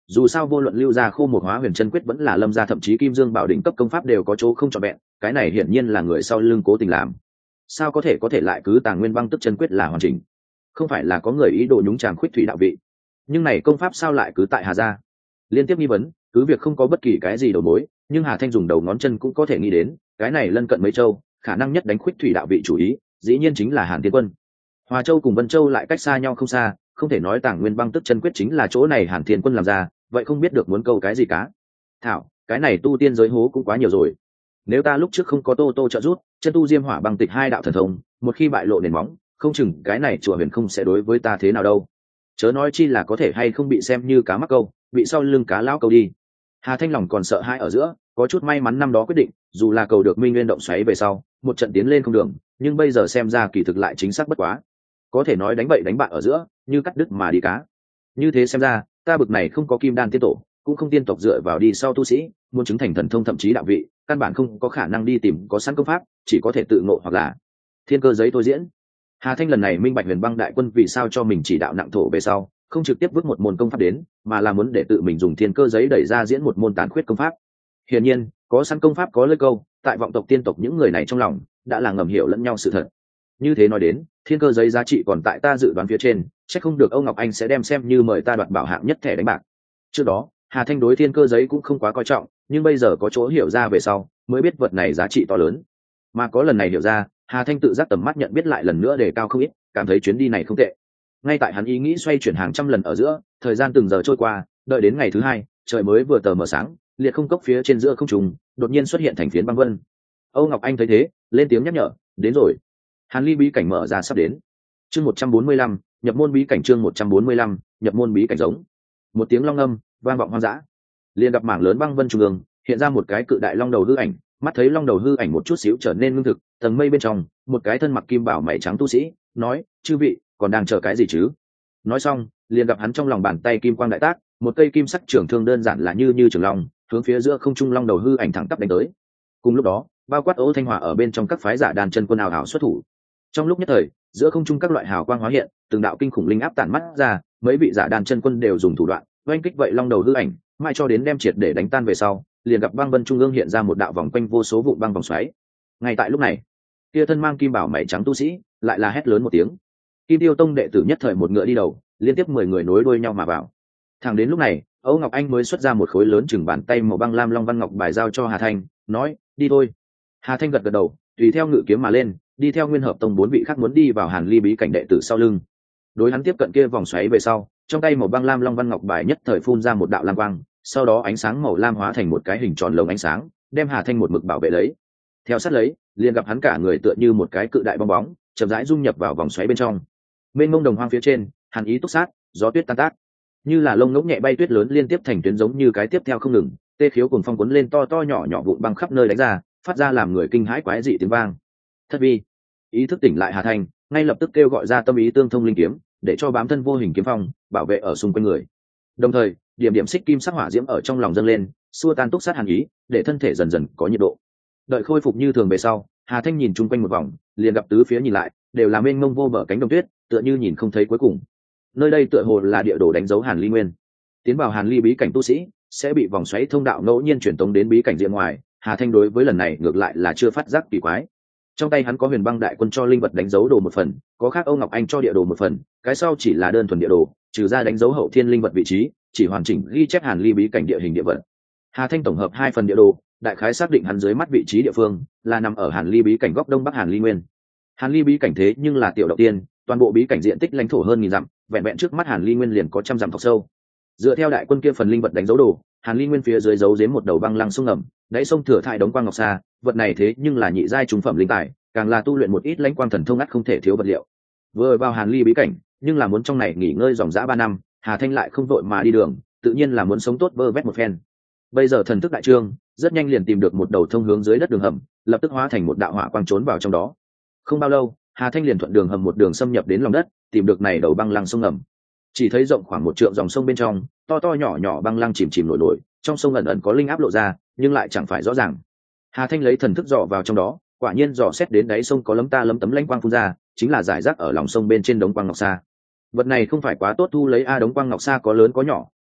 dù sao vô luận lưu gia khô một hóa huyền chân quyết vẫn là lâm gia thậm chí kim dương bảo đỉnh cấp công pháp đều có chỗ không trọn vẹn, cái này hiển nhiên là người sau lưng cố tình làm. Sao có thể lại cứ Tàng Nguyên Băng Tức chân quyết là hoàn chỉnh? Không phải là có người ý đồ nhúng chàm Khuyết Thủy đạo vị? Nhưng này công pháp sao lại cứ tại Hà gia? Liên tiếp nghi vấn, cứ việc không có bất kỳ cái gì đầu mối, nhưng Hà Thanh dùng đầu ngón chân cũng có thể nghĩ đến, cái này lân cận mấy châu, khả năng nhất đánh Khuyết Thủy đạo vị chủ ý, dĩ nhiên chính là Hàn Thiên Quân. Hòa Châu cùng Vân Châu lại cách xa nhau không xa, không thể nói Tàng Nguyên Băng Tức chân quyết chính là chỗ này Hàn Thiên Quân làm ra, vậy không biết được muốn câu cái gì cá. Thảo, cái này tu tiên giới hố cũng quá nhiều rồi. Nếu ta lúc trước không có Tô Tô trợ giúp, chân tu Diêm Hỏa Băng Tịch hai đạo thần thông, một khi bại lộ nền móng, không chừng cái này chùa Huyền không sẽ đối với ta thế nào đâu. Chớ nói chi là có thể hay không bị xem như cá mắc câu, bị sau lưng cá lão câu đi. Hà Thanh lòng còn sợ hãi ở giữa, có chút may mắn năm đó quyết định, dù là cầu được Minh Nguyên động xoáy về sau, một trận tiến lên không đường, nhưng bây giờ xem ra kỳ thực lại chính xác bất quá. Có thể nói đánh bậy đánh bạ ở giữa, như cắt đứt mà đi cá. Như thế xem ra, ta bực này không có kim đan tiên tổ, cũng không tiên tộc dựa vào đi sau tu sĩ, muốn chứng thành thần thông thậm chí đạo vị, căn bản không có khả năng đi tìm có sẵn công pháp, chỉ có thể tự ngộ hoặc là thiên cơ giấy tôi diễn. Hà Thanh lần này minh bạch Huyền Băng đại quân vì sao cho mình chỉ đạo nặng thổ về sau, không trực tiếp vứt một môn công pháp đến, mà là muốn để tự mình dùng thiên cơ giấy đẩy ra diễn một môn tàn khuyết công pháp. Hiển nhiên, có sẵn công pháp có lơi câu, tại vọng tộc tiên tộc những người này trong lòng đã là ngầm hiểu lẫn nhau sự thật. Như thế nói đến, thiên cơ giấy giá trị còn tại ta dự đoán phía trên, chắc không được Âu Ngọc Anh sẽ đem xem như mời ta đoạt bảo hạng nhất thẻ đánh bạc. Trước đó, Hà Thanh đối thiên cơ giấy cũng không quá coi trọng, nhưng bây giờ có chỗ hiểu ra về sau, mới biết vật này giá trị to lớn. Mà có lần này hiểu ra, Hà Thanh tự giác tầm mắt nhận biết lại lần nữa đề cao không ít, cảm thấy chuyến đi này không tệ. Ngay tại hắn ý nghĩ xoay chuyển hàng trăm lần ở giữa, thời gian từng giờ trôi qua, đợi đến ngày thứ hai, trời mới vừa tờ mờ sáng, liệt không cốc phía trên giữa không trung đột nhiên xuất hiện thành phiến băng vân. Âu Ngọc Anh thấy thế, lên tiếng nhắc nhở, đến rồi. Hàn Ly bí cảnh mở ra sắp đến. Chương 145, nhập môn bí cảnh chương 145, nhập môn bí cảnh giống. Một tiếng long âm vang vọng hoang dã. Liền gặp mảng lớn băng vân trung ương, hiện ra một cái cự đại long đầu hư ảnh, mắt thấy long đầu hư ảnh một chút xíu trở nên ngưng thực, tầng mây bên trong, một cái thân mặc kim bảo mày trắng tu sĩ, nói: "Chư vị, còn đang chờ cái gì chứ?" Nói xong, liền gặp hắn trong lòng bàn tay kim quang đại tác, một cây kim sắc trường thương đơn giản là như trường long, hướng phía giữa không trung long đầu hư ảnh thẳng tắp đánh tới. Cùng lúc đó, bao quát Ô Thanh Hòa ở bên trong các phái giả đàn chân quân ảo ảo xuất thủ. Trong lúc nhất thời, giữa không trung các loại hào quang hóa hiện, từng đạo kinh khủng linh áp tản mắt ra, mấy vị giả đàn chân quân đều dùng thủ đoạn oanh kích vậy long đầu hư ảnh, mãi cho đến đem triệt để đánh tan về sau, liền gặp băng vân trung ương hiện ra một đạo vòng quanh vô số vụ băng vòng xoáy. Ngay tại lúc này, kia thân mang kim bảo mày trắng tu sĩ lại là hét lớn một tiếng. Kim Tiêu Tông đệ tử nhất thời một ngựa đi đầu, liên tiếp 10 người nối đuôi nhau mà vào. Thẳng đến lúc này, Âu Ngọc Anh mới xuất ra một khối lớn chừng bàn tay màu băng lam long văn ngọc bài giao cho Hà Thanh, nói: "Đi thôi." Hà Thanh gật gật đầu, tùy theo ngự kiếm mà lên, đi theo Nguyên Hợp Tông 4 vị khác muốn đi vào Hàn Ly bí cảnh đệ tử sau lưng. Đối hắn tiếp cận kia vòng xoáy về sau, trong tay màu băng lam long văn ngọc bài nhất thời phun ra một đạo lam quang, sau đó ánh sáng màu lam hóa thành một cái hình tròn lồng ánh sáng, đem Hà Thanh một mực bảo vệ lấy. Theo sát lấy, liền gặp hắn cả người tựa như một cái cự đại bong bóng, chậm rãi dung nhập vào vòng xoáy bên trong. Mênh mông đồng hoang phía trên, hàn ý túc sát, gió tuyết tan tác, như là lông ngỗng nhẹ bay tuyết lớn liên tiếp thành tuyến giống như cái tiếp theo không ngừng, tê khiếu cùng phong cuốn lên to to nhỏ nhỏ vụn băng khắp nơi đánh ra, phát ra làm người kinh hãi quái dị tiếng vang. Thất vi, ý thức tỉnh lại Hà Thanh, ngay lập tức kêu gọi ra tâm ý tương thông linh kiếm, để cho bám thân vô hình kiếm phong bảo vệ ở xung quanh người. Đồng thời, điểm điểm xích kim sắc hỏa diễm ở trong lòng dâng lên, xua tan túc sát hàn ý, để thân thể dần dần có nhiệt độ. Đợi khôi phục như thường về sau, Hà Thanh nhìn chung quanh một vòng, liền gặp tứ phía nhìn lại, đều là mênh mông vô bờ cánh đồng tuyết, tựa như nhìn không thấy cuối cùng. Nơi đây tựa hồ là địa đồ đánh dấu Hàn Ly Nguyên. Tiến vào Hàn Ly bí cảnh tu sĩ sẽ bị vòng xoáy thông đạo ngẫu nhiên truyền tống đến bí cảnh diện ngoài. Hà Thanh đối với lần này ngược lại là chưa phát giác kỳ quái. Trong tay hắn có Huyền Băng đại quân cho linh vật đánh dấu đồ một phần, có khác Âu Ngọc Anh cho địa đồ một phần, cái sau chỉ là đơn thuần địa đồ, trừ ra đánh dấu hậu thiên linh vật vị trí, chỉ hoàn chỉnh ghi chép Hàn Ly bí cảnh địa hình địa vật. Hà Thanh tổng hợp 2 phần địa đồ, đại khái xác định hắn dưới mắt vị trí địa phương là nằm ở Hàn Ly bí cảnh góc đông bắc Hàn Ly Nguyên. Hàn Ly bí cảnh thế nhưng là tiểu động tiên, toàn bộ bí cảnh diện tích lãnh thổ hơn 1000 dặm, vẹn vẹn trước mắt Hàn Ly Nguyên liền có trăm dặm thọc sâu. Dựa theo đại quân kia phần linh vật đánh dấu đồ, Hàn Ly Nguyên phía dưới giấu giếm một đầu băng lăng sông ngầm, đáy sông thừa thải đống quang ngọc sa, vật này thế nhưng là nhị giai trung phẩm linh tài, càng là tu luyện một ít lãnh quang thần thông ắt không thể thiếu vật liệu. Vừa vào Hàn Ly bí cảnh, nhưng là muốn trong này nghỉ ngơi dòng dã 3 năm, Hà Thanh lại không vội mà đi đường, tự nhiên là muốn sống tốt vơ vét một phen. Bây giờ thần thức đại trương, rất nhanh liền tìm được một đầu thông hướng dưới đất đường hầm, lập tức hóa thành một đạo hỏa quang trốn vào trong đó. Không bao lâu, Hà Thanh liền thuận đường hầm một đường xâm nhập đến lòng đất, tìm được này đầu băng lăng sông ngầm. Chỉ thấy rộng khoảng 1 trượng dòng sông bên trong, to to nhỏ nhỏ băng lăng chìm chìm nổi nổi, trong sông ẩn ẩn có linh áp lộ ra, nhưng lại chẳng phải rõ ràng. Hà Thanh lấy thần thức dò vào trong đó, quả nhiên dò xét đến đáy sông có lấm tấm lãnh quang phun ra, chính là giải rác ở lòng sông bên trên đống quang ngọc sa. Vật này không phải quá tốt thu lấy, đống quang ngọc sa có lớn có nhỏ,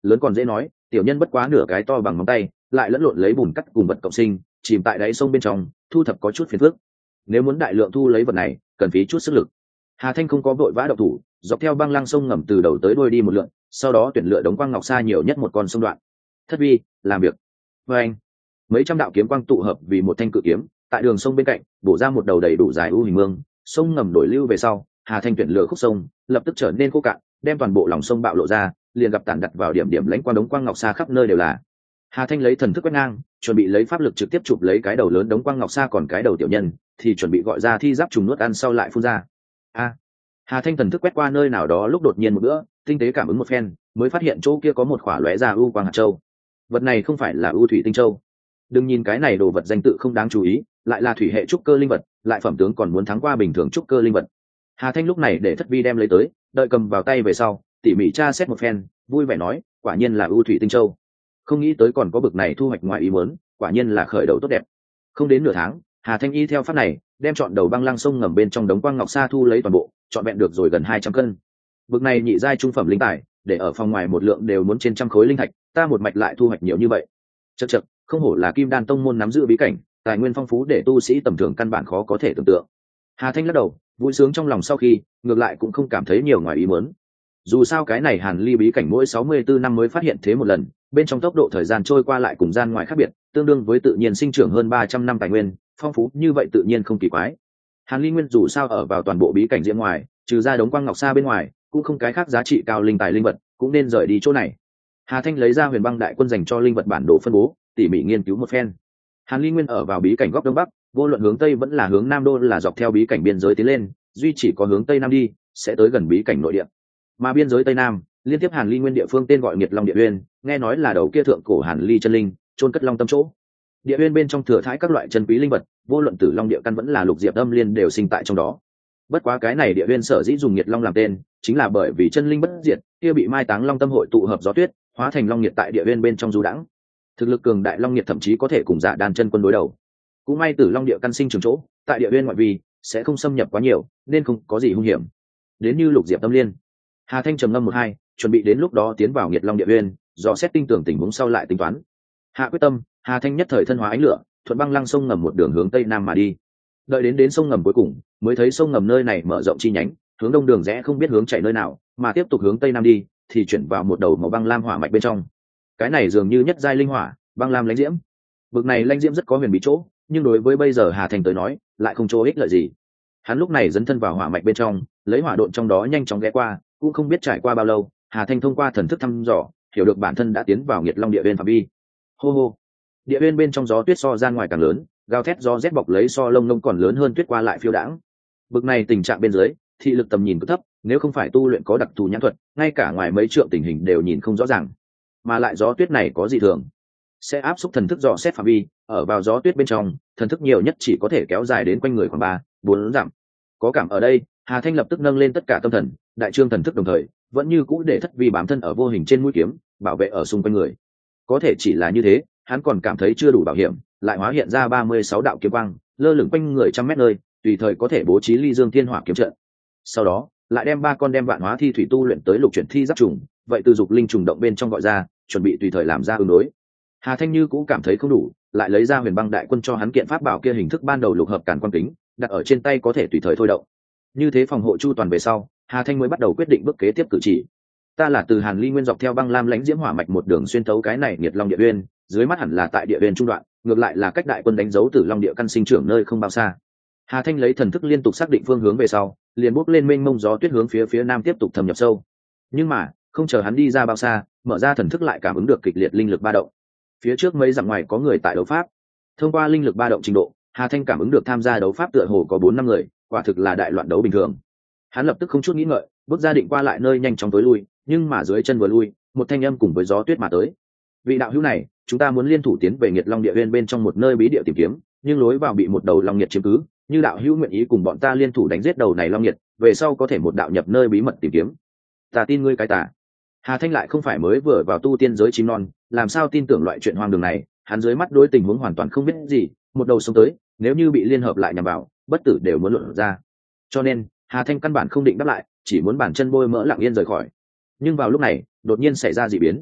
lớn còn dễ nói, tiểu nhân bất quá nửa cái to bằng ngón tay, lại lẫn lộn lấy bùn cắt cùng vật cộng sinh, chìm tại đáy sông bên trong, thu thập có chút phiền phức. Nếu muốn đại lượng thu lấy vật này, cần phí chút sức lực. Hà Thanh không có vội vã động thủ, dọc theo băng lăng sông ngầm từ đầu tới đuôi đi một lượt, sau đó tuyển lựa đống quang ngọc sa nhiều nhất một con sông đoạn. Thất vi, làm việc. Và anh, mấy trăm đạo kiếm quang tụ hợp vì một thanh cự kiếm, tại đường sông bên cạnh bổ ra một đầu đầy đủ dài u hình mương. Sông ngầm đổi lưu về sau, Hà Thanh tuyển lựa khúc sông, lập tức trở nên khô cạn, đem toàn bộ lòng sông bạo lộ ra, liền gặp tản đặt vào điểm điểm lãnh quang đống quang ngọc sa khắp nơi đều là. Hà Thanh lấy thần thức quét ngang, chuẩn bị lấy pháp lực trực tiếp chụp lấy cái đầu lớn đống quang ngọc sa, còn cái đầu tiểu nhân thì chuẩn bị gọi ra thi giáp trùng nuốt ăn sau lại phun ra. Hà Thanh thần thức quét qua nơi nào đó lúc đột nhiên một bữa, tinh tế cảm ứng một phen, mới phát hiện chỗ kia có một khỏa lóe ra u quang hạt châu. Vật này không phải là u thủy tinh châu. Đừng nhìn cái này đồ vật danh tự không đáng chú ý, lại là thủy hệ trúc cơ linh vật, lại phẩm tướng còn muốn thắng qua bình thường trúc cơ linh vật. Hà Thanh lúc này để Thất Vi đem lấy tới, đợi cầm vào tay về sau, tỉ mỉ tra xét một phen, vui vẻ nói, quả nhiên là u thủy tinh châu. Không nghĩ tới còn có bực này thu hoạch ngoài ý muốn, quả nhiên là khởi đầu tốt đẹp. Không đến nửa tháng, Hà Thanh y theo pháp này, đem chọn đầu băng lăng sông ngầm bên trong đống quang ngọc sa thu lấy toàn bộ, chọn vẹn được rồi gần 200 cân. Bực này nhị giai trung phẩm linh tài, để ở phòng ngoài một lượng đều muốn trên trăm khối linh thạch, ta một mạch lại thu hoạch nhiều như vậy. Chậc chậc, không hổ là Kim Đan tông môn nắm giữ bí cảnh, tài nguyên phong phú để tu sĩ tầm thường căn bản khó có thể tưởng tượng. Hà Thanh lắc đầu, vui sướng trong lòng sau khi, ngược lại cũng không cảm thấy nhiều ngoài ý muốn. Dù sao cái này Hàn Ly bí cảnh mỗi 64 năm mới phát hiện thế một lần, bên trong tốc độ thời gian trôi qua lại cùng gian ngoài khác biệt, tương đương với tự nhiên sinh trưởng hơn 300 năm tài nguyên, phong phú như vậy tự nhiên không kỳ quái. Hàn Ly nguyên dù sao ở vào toàn bộ bí cảnh diện ngoài, trừ ra đống quang ngọc sa bên ngoài, cũng không cái khác giá trị cao linh tài linh vật, cũng nên rời đi chỗ này. Hà Thanh lấy ra Huyền Băng Đại Quân dành cho linh vật bản đồ phân bố, tỉ mỉ nghiên cứu một phen. Hàn Ly nguyên ở vào bí cảnh góc đông bắc, vô luận hướng tây vẫn là hướng nam đô là dọc theo bí cảnh biên giới tiến lên, duy chỉ có hướng tây nam đi sẽ tới gần bí cảnh nội địa. Mà biên giới tây nam, liên tiếp Hàn Ly nguyên địa phương tên gọi Nghiệt Long Địa Uyên, nghe nói là đầu kia thượng cổ Hàn Ly chân linh, chôn cất long tâm chỗ. Địa uyên bên trong thừa thãi các loại chân quý linh vật, vô luận Tử Long địa căn vẫn là Lục Diệp Âm Liên đều sinh tại trong đó. Bất quá cái này địa uyên sở dĩ dùng Nghiệt Long làm tên, chính là bởi vì chân linh bất diệt, kia bị mai táng long tâm hội tụ hợp gió tuyết, hóa thành long nhiệt tại địa uyên bên trong du đãng. Thực lực cường đại long nhiệt thậm chí có thể cùng Dạ Đan chân quân đối đầu. Cũng may Tử Long địa căn sinh trường chỗ, tại địa uyên ngoại vi sẽ không xâm nhập quá nhiều, nên không có gì hung hiểm. Đến như Lục Diệp Âm Liên, Hà Thanh trầm ngâm một hai, chuẩn bị đến lúc đó tiến vào Nghiệt Long địa uyên, dò xét tinh tưởng tình huống sau lại tính toán. Hạ quyết tâm, Hà Thanh nhất thời thân hóa ánh lửa, thuận băng lăng sông ngầm một đường hướng tây nam mà đi. Đợi đến sông ngầm cuối cùng, mới thấy sông ngầm nơi này mở rộng chi nhánh, hướng đông đường rẽ không biết hướng chạy nơi nào, mà tiếp tục hướng tây nam đi, thì chuyển vào một đầu màu băng lam hỏa mạch bên trong. Cái này dường như nhất giai linh hỏa, băng lam lãnh diễm. Bực này lãnh diễm rất có huyền bí chỗ, nhưng đối với bây giờ Hà Thanh tới nói, lại không chỗ ích lợi gì. Hắn lúc này dấn thân vào hỏa mạch bên trong, lấy hỏa độn trong đó nhanh chóng ghé qua, cũng không biết trải qua bao lâu, Hà Thanh thông qua thần thức thăm dò, hiểu được bản thân đã tiến vào Nghiệt Long địa uyên phạm vi. Hô hô, địa uyên bên trong gió tuyết so ra ngoài càng lớn, gào thét gió rét bọc lấy so lông lông còn lớn hơn tuyết qua lại phiêu đãng. Bực này tình trạng bên dưới, thị lực tầm nhìn cực thấp, nếu không phải tu luyện có đặc thù nhãn thuật, ngay cả ngoài mấy trượng tình hình đều nhìn không rõ ràng. Mà lại gió tuyết này có dị thường, sẽ áp xúc thần thức dò xét phạm vi, ở vào gió tuyết bên trong, thần thức nhiều nhất chỉ có thể kéo dài đến quanh người khoảng 3-4 dặm. Có cảm ở đây, Hà Thanh lập tức nâng lên tất cả tâm thần, đại trương thần thức đồng thời, vẫn như cũ để Thất Vi bám thân ở vô hình trên mũi kiếm, bảo vệ ở xung quanh người. Có thể chỉ là như thế, hắn còn cảm thấy chưa đủ bảo hiểm, lại hóa hiện ra 36 đạo kiếm quang, lơ lửng quanh người trăm mét nơi, tùy thời có thể bố trí ly dương thiên hỏa kiếm trận. Sau đó, lại đem 3 con đem vạn hóa thi thủy tu luyện tới lục chuyển thi giáp trùng, vậy từ dục linh trùng động bên trong gọi ra, chuẩn bị tùy thời làm ra ứng đối. Hà Thanh như cũng cảm thấy không đủ, lại lấy ra Huyền Băng Đại Quân cho hắn kiện pháp bảo kia hình thức ban đầu lục hợp càn quan kính, đặt ở trên tay có thể tùy thời thôi động. Như thế phòng hộ chu toàn về sau, Hà Thanh mới bắt đầu quyết định bước kế tiếp cử chỉ. Ta là từ Hàn Ly nguyên dọc theo băng lam lãnh diễm hỏa mạch một đường xuyên thấu cái này Nghiệt Long địa uyên, dưới mắt hẳn là tại địa uyên trung đoạn, ngược lại là cách đại quân đánh dấu Tử Long địa căn sinh trưởng nơi không bao xa. Hà Thanh lấy thần thức liên tục xác định phương hướng về sau, liền bốc lên mênh mông gió tuyết hướng phía nam tiếp tục thâm nhập sâu. Nhưng mà, không chờ hắn đi ra bao xa, mở ra thần thức lại cảm ứng được kịch liệt linh lực ba động. Phía trước mấy dặm ngoài có người tại đấu pháp. Thông qua linh lực ba động trình độ, Hà Thanh cảm ứng được tham gia đấu pháp tựa hồ có 4-5 người, quả thực là đại loạn đấu bình thường. Hắn lập tức không chút nghĩ ngợi, bước ra định qua lại nơi nhanh chóng tối lui, nhưng mà dưới chân vừa lui, một thanh âm cùng với gió tuyết mà tới. Vị đạo hữu này, chúng ta muốn liên thủ tiến về Nghiệt Long địa uyên bên trong một nơi bí địa tìm kiếm, nhưng lối vào bị một đầu long nhiệt chiếm cứ, như đạo hữu nguyện ý cùng bọn ta liên thủ đánh giết đầu này long nhiệt, về sau có thể một đạo nhập nơi bí mật tìm kiếm. Ta tin ngươi cái tà. Hà Thanh lại không phải mới vừa vào tu tiên giới chim non, làm sao tin tưởng loại chuyện hoang đường này, hắn dưới mắt đối tình huống hoàn toàn không biết gì, một đầu xông tới, nếu như bị liên hợp lại nhằm vào, bất tử đều muốn luận ra. Cho nên, Hà Thanh căn bản không định đáp lại, chỉ muốn bản chân bôi mỡ lặng yên rời khỏi. Nhưng vào lúc này, đột nhiên xảy ra dị biến.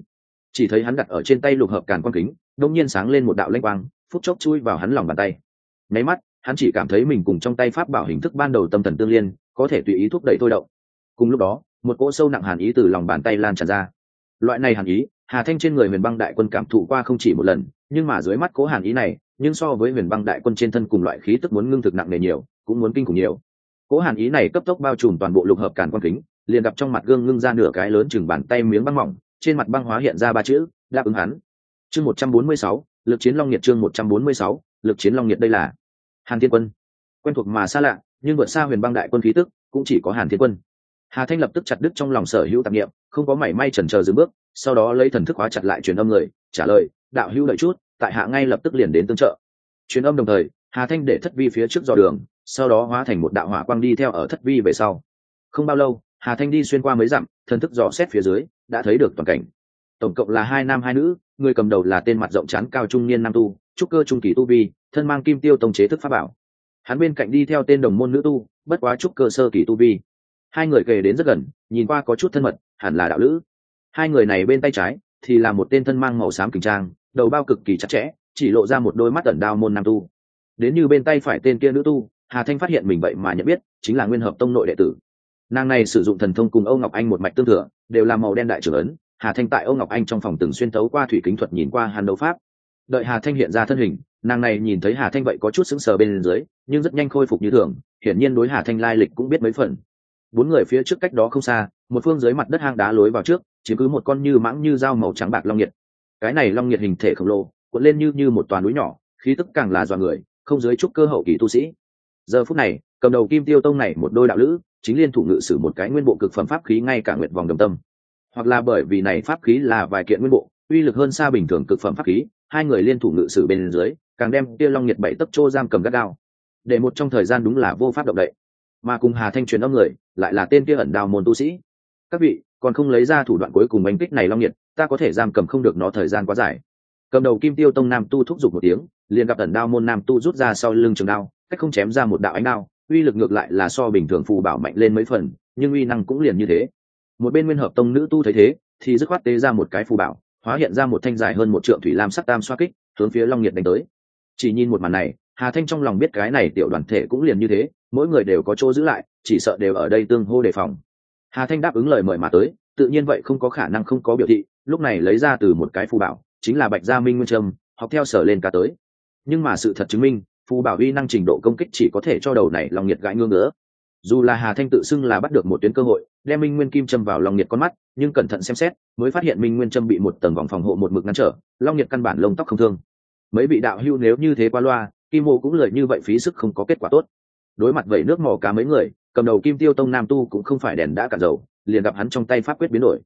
chỉ thấy hắn đặt ở trên tay lục hợp càn quang kính đông nhiên sáng lên một đạo lanh quang, phút chốc chui vào hắn lòng bàn tay. Nháy mắt hắn chỉ cảm thấy mình cùng trong tay pháp bảo hình thức ban đầu tâm thần tương liên, có thể tùy ý thúc đẩy thôi động. Cùng lúc đó một cỗ sâu nặng hàn ý từ lòng bàn tay lan tràn ra. Loại này hàn ý Hà Thanh trên người Huyền Băng Đại Quân cảm thụ qua không chỉ một lần, nhưng mà dưới mắt cỗ hàn ý này nhưng so với Huyền Băng Đại Quân trên thân cùng loại khí tức muốn ngưng thực nặng nề nhiều, cũng muốn kinh khủng nhiều. Cỗ hàn ý này cấp tốc bao trùm toàn bộ lục hợp càn quang kính, liền gặp trong mặt gương ngưng ra nửa cái lớn chừng bàn tay miếng băng mỏng, trên mặt băng hóa hiện ra ba chữ đáp ứng hắn. Chương 146, lực chiến long nhiệt. Chương 146, lực chiến long nhiệt. Đây là Hàn Thiên Quân. Quen thuộc mà xa lạ, nhưng vượt xa Huyền Băng Đại Quân khí tức, cũng chỉ có Hàn Thiên Quân. Hà Thanh lập tức chặt đứt trong lòng sở hữu tạp niệm, không có mảy may chần chờ dừng bước, sau đó lấy thần thức hóa chặt lại truyền âm người, trả lời, đạo hữu đợi chút, tại hạ ngay lập tức liền đến tương trợ. Truyền âm đồng thời, Hà Thanh để Thất Vi phía trước dò đường, sau đó hóa thành một đạo hỏa quang đi theo ở Thất Vi về sau. Không bao lâu, Hà Thanh đi xuyên qua mấy dặm, thần thức dò xét phía dưới, đã thấy được toàn cảnh. Tổng cộng là 2 nam 2 nữ, người cầm đầu là tên mặt rộng trán cao trung niên nam tu, trúc cơ trung kỳ tu vi, thân mang kim tiêu tông chế thức pháp bảo. Hắn bên cạnh đi theo tên đồng môn nữ tu, bất quá trúc cơ sơ kỳ tu vi. Hai người kề đến rất gần, nhìn qua có chút thân mật, hẳn là đạo lữ. Hai người này bên tay trái thì là một tên thân mang màu xám kình trang, đầu bao cực kỳ chặt chẽ, chỉ lộ ra một đôi mắt ẩn đao môn nam tu. Đến như bên tay phải tên kia nữ tu, Hà Thanh phát hiện mình vậy mà nhận biết, chính là Nguyên Hợp Tông nội đệ tử. Nàng này sử dụng thần thông cùng Âu Ngọc Anh một mạch tương thừa, đều là màu đen đại trưởng ấn. Hà Thanh tại Âu Ngọc Anh trong phòng từng xuyên tấu qua thủy kính thuật nhìn qua hàn đấu pháp. Đợi Hà Thanh hiện ra thân hình, nàng này nhìn thấy Hà Thanh vậy có chút sững sờ bên dưới, nhưng rất nhanh khôi phục như thường, hiển nhiên đối Hà Thanh lai lịch cũng biết mấy phần. 4 người phía trước cách đó không xa, một phương dưới mặt đất hang đá lối vào trước, chiếm cứ một con như mãng như dao màu trắng bạc long nhiệt. Cái này long nhiệt hình thể khổng lồ, cuộn lên như một toàn núi nhỏ, khí tức càng là dọa người, không dưới trúc cơ hậu kỳ tu sĩ. Giờ phút này, cầm đầu Kim Tiêu Tông này một đôi đạo lữ, chính liên thủ ngự sử một cái nguyên bộ cực phẩm pháp khí ngay cả nguyệt vòng đồng tâm. Hoặc là bởi vì này pháp khí là vài kiện nguyên bộ, uy lực hơn xa bình thường cực phẩm pháp khí, hai người liên thủ ngự sử bên dưới, càng đem kia long nhiệt bảy tấc trô giam cầm gắt gao. Để một trong thời gian đúng là vô pháp động đậy. Mà cùng Hà Thanh truyền âm người, lại là tên kia ẩn đao môn tu sĩ. Các vị còn không lấy ra thủ đoạn cuối cùng đánh kích này long nhiệt, ta có thể giam cầm không được nó thời gian quá dài. Cầm đầu Kim Tiêu Tông nam tu thúc giục một tiếng, liền gặp ẩn đao môn nam tu rút ra sau lưng trường đao, cách không chém ra một đạo ánh đao, uy lực ngược lại là so bình thường phù bảo mạnh lên mấy phần, nhưng uy năng cũng liền như thế. Một bên Nguyên Hợp Tông nữ tu thấy thế, thì dứt khoát tế ra một cái phù bảo, hóa hiện ra một thanh dài hơn 1 trượng thủy lam sắc tam xoa kích, hướng phía long nhiệt đánh tới. Chỉ nhìn một màn này, Hà Thanh trong lòng biết cái này tiểu đoàn thể cũng liền như thế, mỗi người đều có chỗ giữ lại, chỉ sợ đều ở đây tương hô đề phòng. Hà Thanh đáp ứng lời mời mà tới, tự nhiên vậy không có khả năng không có biểu thị, lúc này lấy ra từ một cái phù bảo, chính là Bạch Gia Minh Nguyên Trâm, học theo sở lên cả tới. Nhưng mà sự thật chứng minh, phù bảo uy năng trình độ công kích chỉ có thể cho đầu này long nhiệt gãi ngương nữa. Dù là Hà Thanh tự xưng là bắt được một tuyến cơ hội, đem Minh Nguyên Kim Châm vào long nhiệt con mắt, nhưng cẩn thận xem xét, mới phát hiện Minh Nguyên Châm bị một tầng vòng phòng hộ một mực ngăn trở, long nhiệt căn bản lông tóc không thương. Mấy vị đạo hưu nếu như thế qua loa, Kim Mô cũng lời như vậy phí sức không có kết quả tốt. Đối mặt vậy nước mò cá mấy người, cầm đầu Kim Tiêu Tông nam tu cũng không phải đèn đã cạn dầu, liền gặp hắn trong tay pháp quyết biến đổi.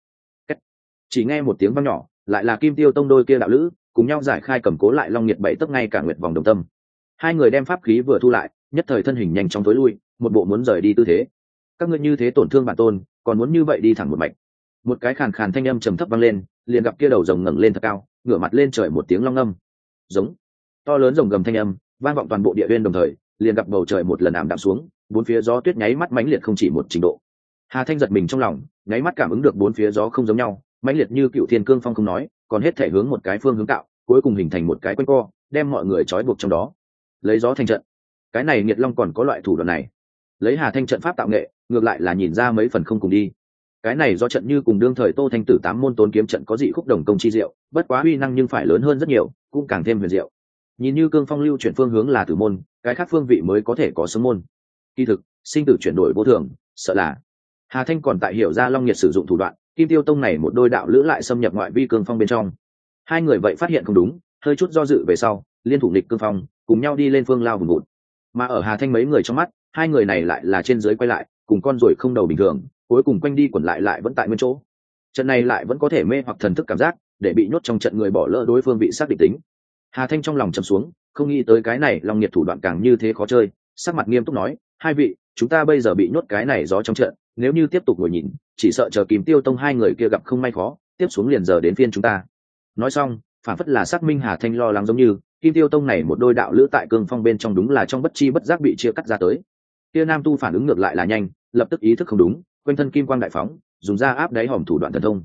Chỉ nghe một tiếng vang nhỏ, lại là Kim Tiêu Tông đôi kia đạo lữ cùng nhau giải khai cầm cố lại long nhiệt bảy tấc ngay cả nguyệt vòng đồng tâm. Hai người đem pháp khí vừa thu lại, nhất thời thân hình nhanh chóng tối lui, một bộ muốn rời đi tư thế. Các ngươi như thế tổn thương bản tôn, còn muốn như vậy đi thẳng một mạch. Một cái khàn khàn thanh âm trầm thấp vang lên, liền gặp kia đầu rồng ngẩng lên thật cao, ngửa mặt lên trời một tiếng long ngâm. Giống to lớn rồng gầm thanh âm vang vọng toàn bộ địa uyên đồng thời, liền gặp bầu trời một lần ảm đạm xuống, bốn phía gió tuyết nháy mắt mãnh liệt không chỉ một trình độ. Hà Thanh giật mình trong lòng, nháy mắt cảm ứng được bốn phía gió không giống nhau, mãnh liệt như cựu thiên cương phong không nói, còn hết thể hướng một cái phương hướng tạo, cuối cùng hình thành một cái quanh co, đem mọi người trói buộc trong đó. Lấy gió thành trận, cái này Nghiệt Long còn có loại thủ đoạn này. Lấy Hà Thanh trận pháp tạo nghệ, ngược lại là nhìn ra mấy phần không cùng đi. Cái này do trận như cùng đương thời Tô Thanh Tử 8 môn tốn kiếm trận có dị khúc đồng công chi diệu, bất quá uy năng nhưng phải lớn hơn rất nhiều, cũng càng thêm huyền diệu. Nhìn như cương phong lưu chuyển phương hướng là tử môn, cái khác phương vị mới có thể có sớm môn. Kỳ thực, sinh tử chuyển đổi vô thường, sợ là Hà Thanh còn tại hiểu ra Long Nhiệt sử dụng thủ đoạn, Kim Tiêu Tông này một đôi đạo lữ lại xâm nhập ngoại vi cương phong bên trong. Hai người vậy phát hiện không đúng, hơi chút do dự về sau, liên thủ nghịch cương phong, cùng nhau đi lên phương lao vùng vụt. Mà ở Hà Thanh mấy người trong mắt, hai người này lại là trên dưới quay lại, cùng con ruồi không đầu bình thường, cuối cùng quanh đi quẩn lại vẫn tại nguyên chỗ. Trận này lại vẫn có thể mê hoặc thần thức cảm giác, để bị nhốt trong trận người bỏ lỡ đối phương bị xác định tính. Hà Thanh trong lòng trầm xuống, không nghĩ tới cái này Long Nhiệt thủ đoạn càng như thế khó chơi, sắc mặt nghiêm túc nói: hai vị, chúng ta bây giờ bị nhốt cái này gió trong trận, nếu như tiếp tục ngồi nhìn, chỉ sợ chờ Kim Tiêu Tông hai người kia gặp không may khó, tiếp xuống liền giờ đến phiên chúng ta. Nói xong, phản phất là xác minh Hà Thanh lo lắng giống như, Kim Tiêu Tông này một đôi đạo lữ tại cương phong bên trong đúng là trong bất chi bất giác bị chia cắt ra tới. Kia nam tu phản ứng ngược lại là nhanh, lập tức ý thức không đúng, quanh thân kim quang đại phóng, dùng ra áp đáy hòm thủ đoạn thần thông.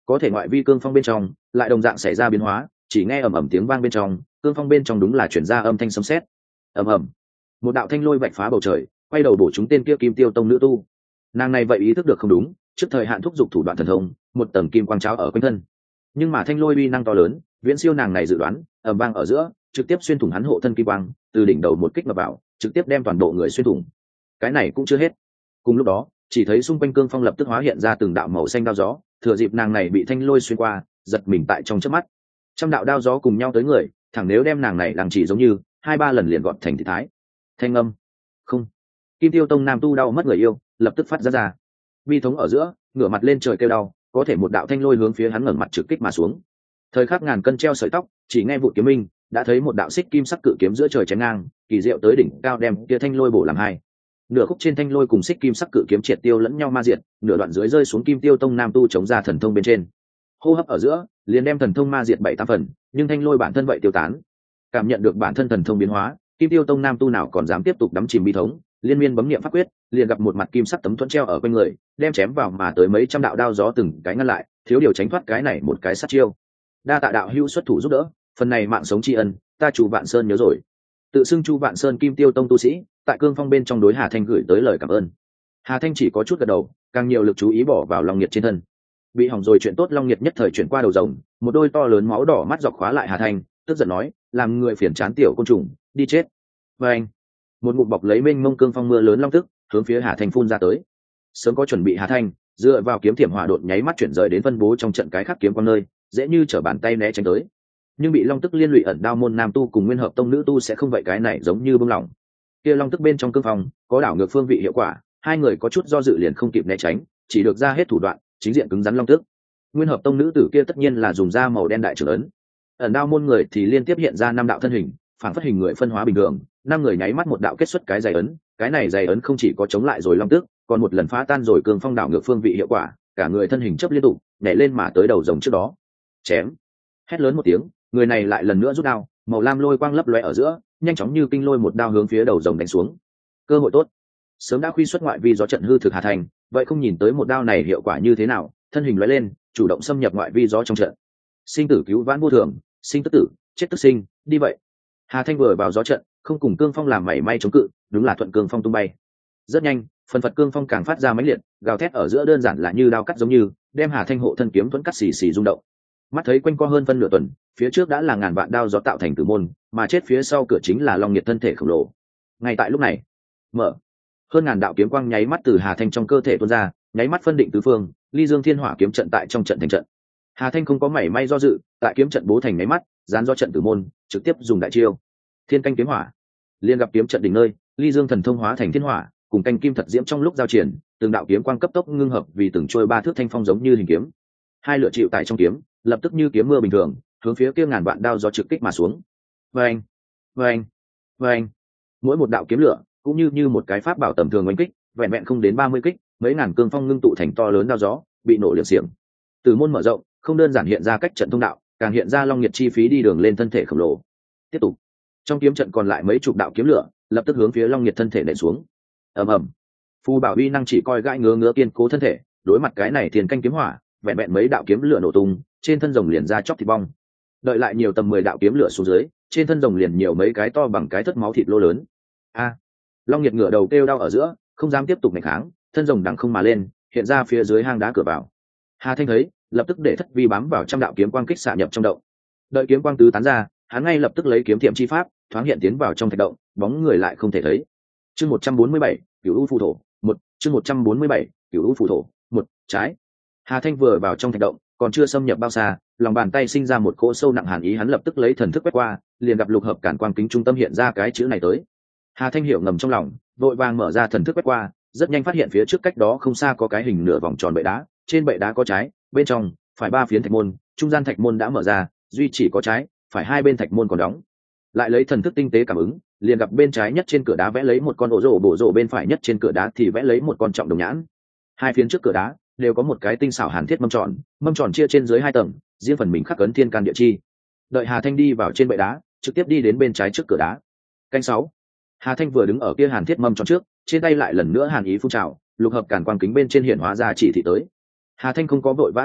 có thể ngoại vi cương phong bên trong lại đồng dạng xảy ra biến hóa, chỉ nghe ầm ầm tiếng vang bên trong cương phong bên trong đúng là chuyển ra âm thanh sấm sét. Ầm ầm, một đạo thanh lôi vạch phá bầu trời, quay đầu bổ chúng tên kia Kim Tiêu Tông nữ tu. Nàng này vậy ý thức được không đúng, trước thời hạn thúc giục thủ đoạn thần thông, một tầng kim quang cháo ở quanh thân. Nhưng mà thanh lôi uy năng to lớn, viễn siêu nàng này dự đoán, ầm vang ở giữa, trực tiếp xuyên thủng hắn hộ thân kim quang, từ đỉnh đầu một kích mà vào, trực tiếp đem toàn bộ người xuyên thủng. Cái này cũng chưa hết. Cùng lúc đó, chỉ thấy xung quanh cương phong lập tức hóa hiện ra từng đạo màu xanh đao gió, thừa dịp nàng này bị thanh lôi xuyên qua, giật mình tại trong chớp mắt. Trăm đạo đao gió cùng nhau tới người, thẳng nếu đem nàng này làm chỉ giống như 2-3 lần liền gọt thành thịt thái. Thanh âm. Không. Kim Tiêu Tông nam tu đau mất người yêu, lập tức phát ra. Vi thống ở giữa, ngửa mặt lên trời kêu đau, có thể một đạo thanh lôi hướng phía hắn ngẩng mặt trực kích mà xuống. Thời khắc ngàn cân treo sợi tóc, chỉ nghe vụ kiếm minh, đã thấy một đạo xích kim sắc cự kiếm giữa trời chém ngang, kỳ diệu tới đỉnh cao đem kia thanh lôi bổ làm hai. Nửa khúc trên thanh lôi cùng xích kim sắc cự kiếm triệt tiêu lẫn nhau ma diệt, nửa đoạn dưới rơi xuống Kim Tiêu Tông nam tu chống ra thần thông bên trên. Hô hấp ở giữa, liền đem thần thông ma diệt 7-8 phần, nhưng thanh lôi bản thân vậy tiêu tán. Cảm nhận được bản thân thần thông biến hóa, Kim Tiêu Tông nam tu nào còn dám tiếp tục đắm chìm bi thống, liên miên bấm niệm pháp quyết, liền gặp một mặt kim sắc tấm thuẫn treo ở quanh người, đem chém vào mà tới mấy trăm đạo đao gió từng cái ngăn lại, thiếu điều tránh thoát cái này một cái sát chiêu. Đa tạ đạo hữu xuất thủ giúp đỡ, phần này mạng sống tri ân, ta Chu Vạn Sơn nhớ rồi. Tự xưng Chu Vạn Sơn Kim Tiêu Tông tu sĩ, tại cương phong bên trong đối Hà Thanh gửi tới lời cảm ơn. Hà Thanh chỉ có chút gật đầu, càng nhiều lực chú ý bỏ vào Long Nhiệt trên thân. Bị hỏng rồi chuyện tốt, Long Nhiệt nhất thời chuyển qua đầu rồng, một đôi to lớn máu đỏ mắt dọc khóa lại Hà Thanh, tức giận nói, làm người phiền chán tiểu côn trùng, đi chết. Và anh, một ngụm bọc lấy mênh mông cương phong mưa lớn long tức, hướng phía Hà Thanh phun ra tới. Sớm có chuẩn bị Hà Thanh, dựa vào kiếm thiểm hỏa đột nháy mắt chuyển rời đến phân bố trong trận cái khác kiếm quan nơi, dễ như trở bàn tay né tránh tới. Nhưng bị long tức liên lụy ẩn đao môn nam tu cùng nguyên hợp tông nữ tu sẽ không vậy, cái này giống như bông lỏng. Kia long tức bên trong cương phong có đảo ngược phương vị hiệu quả, hai người có chút do dự liền không kịp né tránh, chỉ được ra hết thủ đoạn, chính diện cứng rắn long tức. Nguyên hợp tông nữ tử kia tất nhiên là dùng da màu đen đại trưởng ấn, ẩn đao môn người thì liên tiếp hiện ra 5 đạo thân hình, phản phất hình người phân hóa bình thường, 5 người nháy mắt một đạo kết xuất cái dày ấn, cái này dày ấn không chỉ có chống lại rồi long tức, còn một lần phá tan rồi cương phong đảo ngược phương vị hiệu quả, cả người thân hình chấp liên tục nhảy lên mà tới đầu rồng trước đó. Chém! Hét lớn một tiếng, người này lại lần nữa rút đao, màu lam lôi quang lấp lóe ở giữa, nhanh chóng như kinh lôi một đao hướng phía đầu rồng đánh xuống. Cơ hội tốt. Sớm đã khuy xuất ngoại vi gió trận hư thực Hà Thành, vậy không nhìn tới một đao này hiệu quả như thế nào, thân hình lóe lên, chủ động xâm nhập ngoại vi gió trong trận. Sinh tử cứu vãn vô thường, sinh tức tử, chết tức sinh, đi vậy. Hà Thanh vừa vào gió trận, không cùng cương phong làm mảy may chống cự, đúng là thuận cương phong tung bay. Rất nhanh, phần phật cương phong càng phát ra mãnh liệt, gào thét ở giữa đơn giản là như đao cắt giống như, đem Hà Thanh hộ thân kiếm thuẫn cắt xì xì rung động. Mắt thấy quanh co hơn phân nửa tuần, phía trước đã là ngàn vạn đao gió tạo thành tử môn, mà chết phía sau cửa chính là Long Nhiệt thân thể khổng lồ. Ngay tại lúc này, mở hơn ngàn đạo kiếm quang nháy mắt từ Hà Thanh trong cơ thể tuôn ra, nháy mắt phân định tứ phương, ly dương thiên hỏa kiếm trận tại trong trận thành trận. Hà Thanh không có mảy may do dự, tại kiếm trận bố thành nháy mắt, dán do trận tử môn, trực tiếp dùng đại chiêu thiên canh kiếm hỏa. Liên gặp kiếm trận đỉnh nơi, ly dương thần thông hóa thành thiên hỏa, cùng canh kim thật diễm trong lúc giao triển, từng đạo kiếm quang cấp tốc ngưng hợp vì từng trôi 3 thước thanh phong giống như hình kiếm. Hai lửa chịu tại trong kiếm, lập tức như kiếm mưa bình thường, hướng phía kia ngàn vạn đao gió trực kích mà xuống. Vâng, vâng, vâng. Mỗi một đạo kiếm lửa cũng như một cái pháp bảo tầm thường oanh kích, vẹn vẹn không đến 30 kích, mấy ngàn cương phong ngưng tụ thành to lớn đao gió, bị nổ liệt xiềng. Từ môn mở rộng, không đơn giản hiện ra cách trận thông đạo, càng hiện ra Long Nhiệt chi phí đi đường lên thân thể khổng lồ. Tiếp tục, trong kiếm trận còn lại mấy chục đạo kiếm lửa, lập tức hướng phía Long Nhiệt thân thể nện xuống. Ầm ầm. Phù Bảo uy năng chỉ coi gãi ngứa kiên cố thân thể, đối mặt cái này tiền canh kiếm hỏa, vẹn vẹn mấy đạo kiếm lửa nổ tung, trên thân rồng liền ra chóc thịt bong. Đợi lại nhiều tầm 10 đạo kiếm lửa xuống dưới, trên thân rồng liền nhiều mấy cái to bằng cái thất máu thịt lô lớn. A! Long Nhiệt ngửa đầu kêu đau ở giữa, không dám tiếp tục nghịch kháng, thân rồng đằng không mà lên, hiện ra phía dưới hang đá cửa vào. Hà Thanh thấy, lập tức để thất vi bám vào trăm đạo kiếm quang kích xạ nhập trong động. Đợi kiếm quang tứ tán ra, hắn ngay lập tức lấy kiếm thiểm chi pháp, thoáng hiện tiến vào trong thạch động, bóng người lại không thể thấy. Chương 147, Cửu U phù thổ, 1, chương 147, Cửu U phù thổ, 1, trái. Hà Thanh vừa vào trong thạch động, còn chưa xâm nhập bao xa, lòng bàn tay sinh ra một cỗ sâu nặng hàn ý, hắn lập tức lấy thần thức quét qua, liền gặp lục hợp cản quang kính trung tâm hiện ra cái chữ này tới. Hà Thanh hiểu ngầm trong lòng, vội vàng mở ra thần thức quét qua, rất nhanh phát hiện phía trước cách đó không xa có cái hình nửa vòng tròn bệ đá, trên bệ đá có trái, bên trong phải 3 phiến thạch môn, trung gian thạch môn đã mở ra, duy chỉ có trái, phải 2 bên thạch môn còn đóng. Lại lấy thần thức tinh tế cảm ứng, liền gặp bên trái nhất trên cửa đá vẽ lấy một con ổ rổ bổ rổ, bên phải nhất trên cửa đá thì vẽ lấy một con trọng đồng nhãn. Hai phiến trước cửa đá đều có một cái tinh xảo hàn thiết mâm tròn chia trên dưới 2 tầng, riêng phần mình khắc ấn thiên can địa chi. Đợi Hà Thanh đi vào trên bệ đá, trực tiếp đi đến bên trái trước cửa đá. Canh 6. Hà Thanh vừa đứng ở kia hàn thiết mâm tròn trước, trên tay lại lần nữa hàn ý phun trào, lục hợp cản quang kính bên trên hiện hóa ra chỉ thị tới. Hà Thanh không có vội vã động thủ,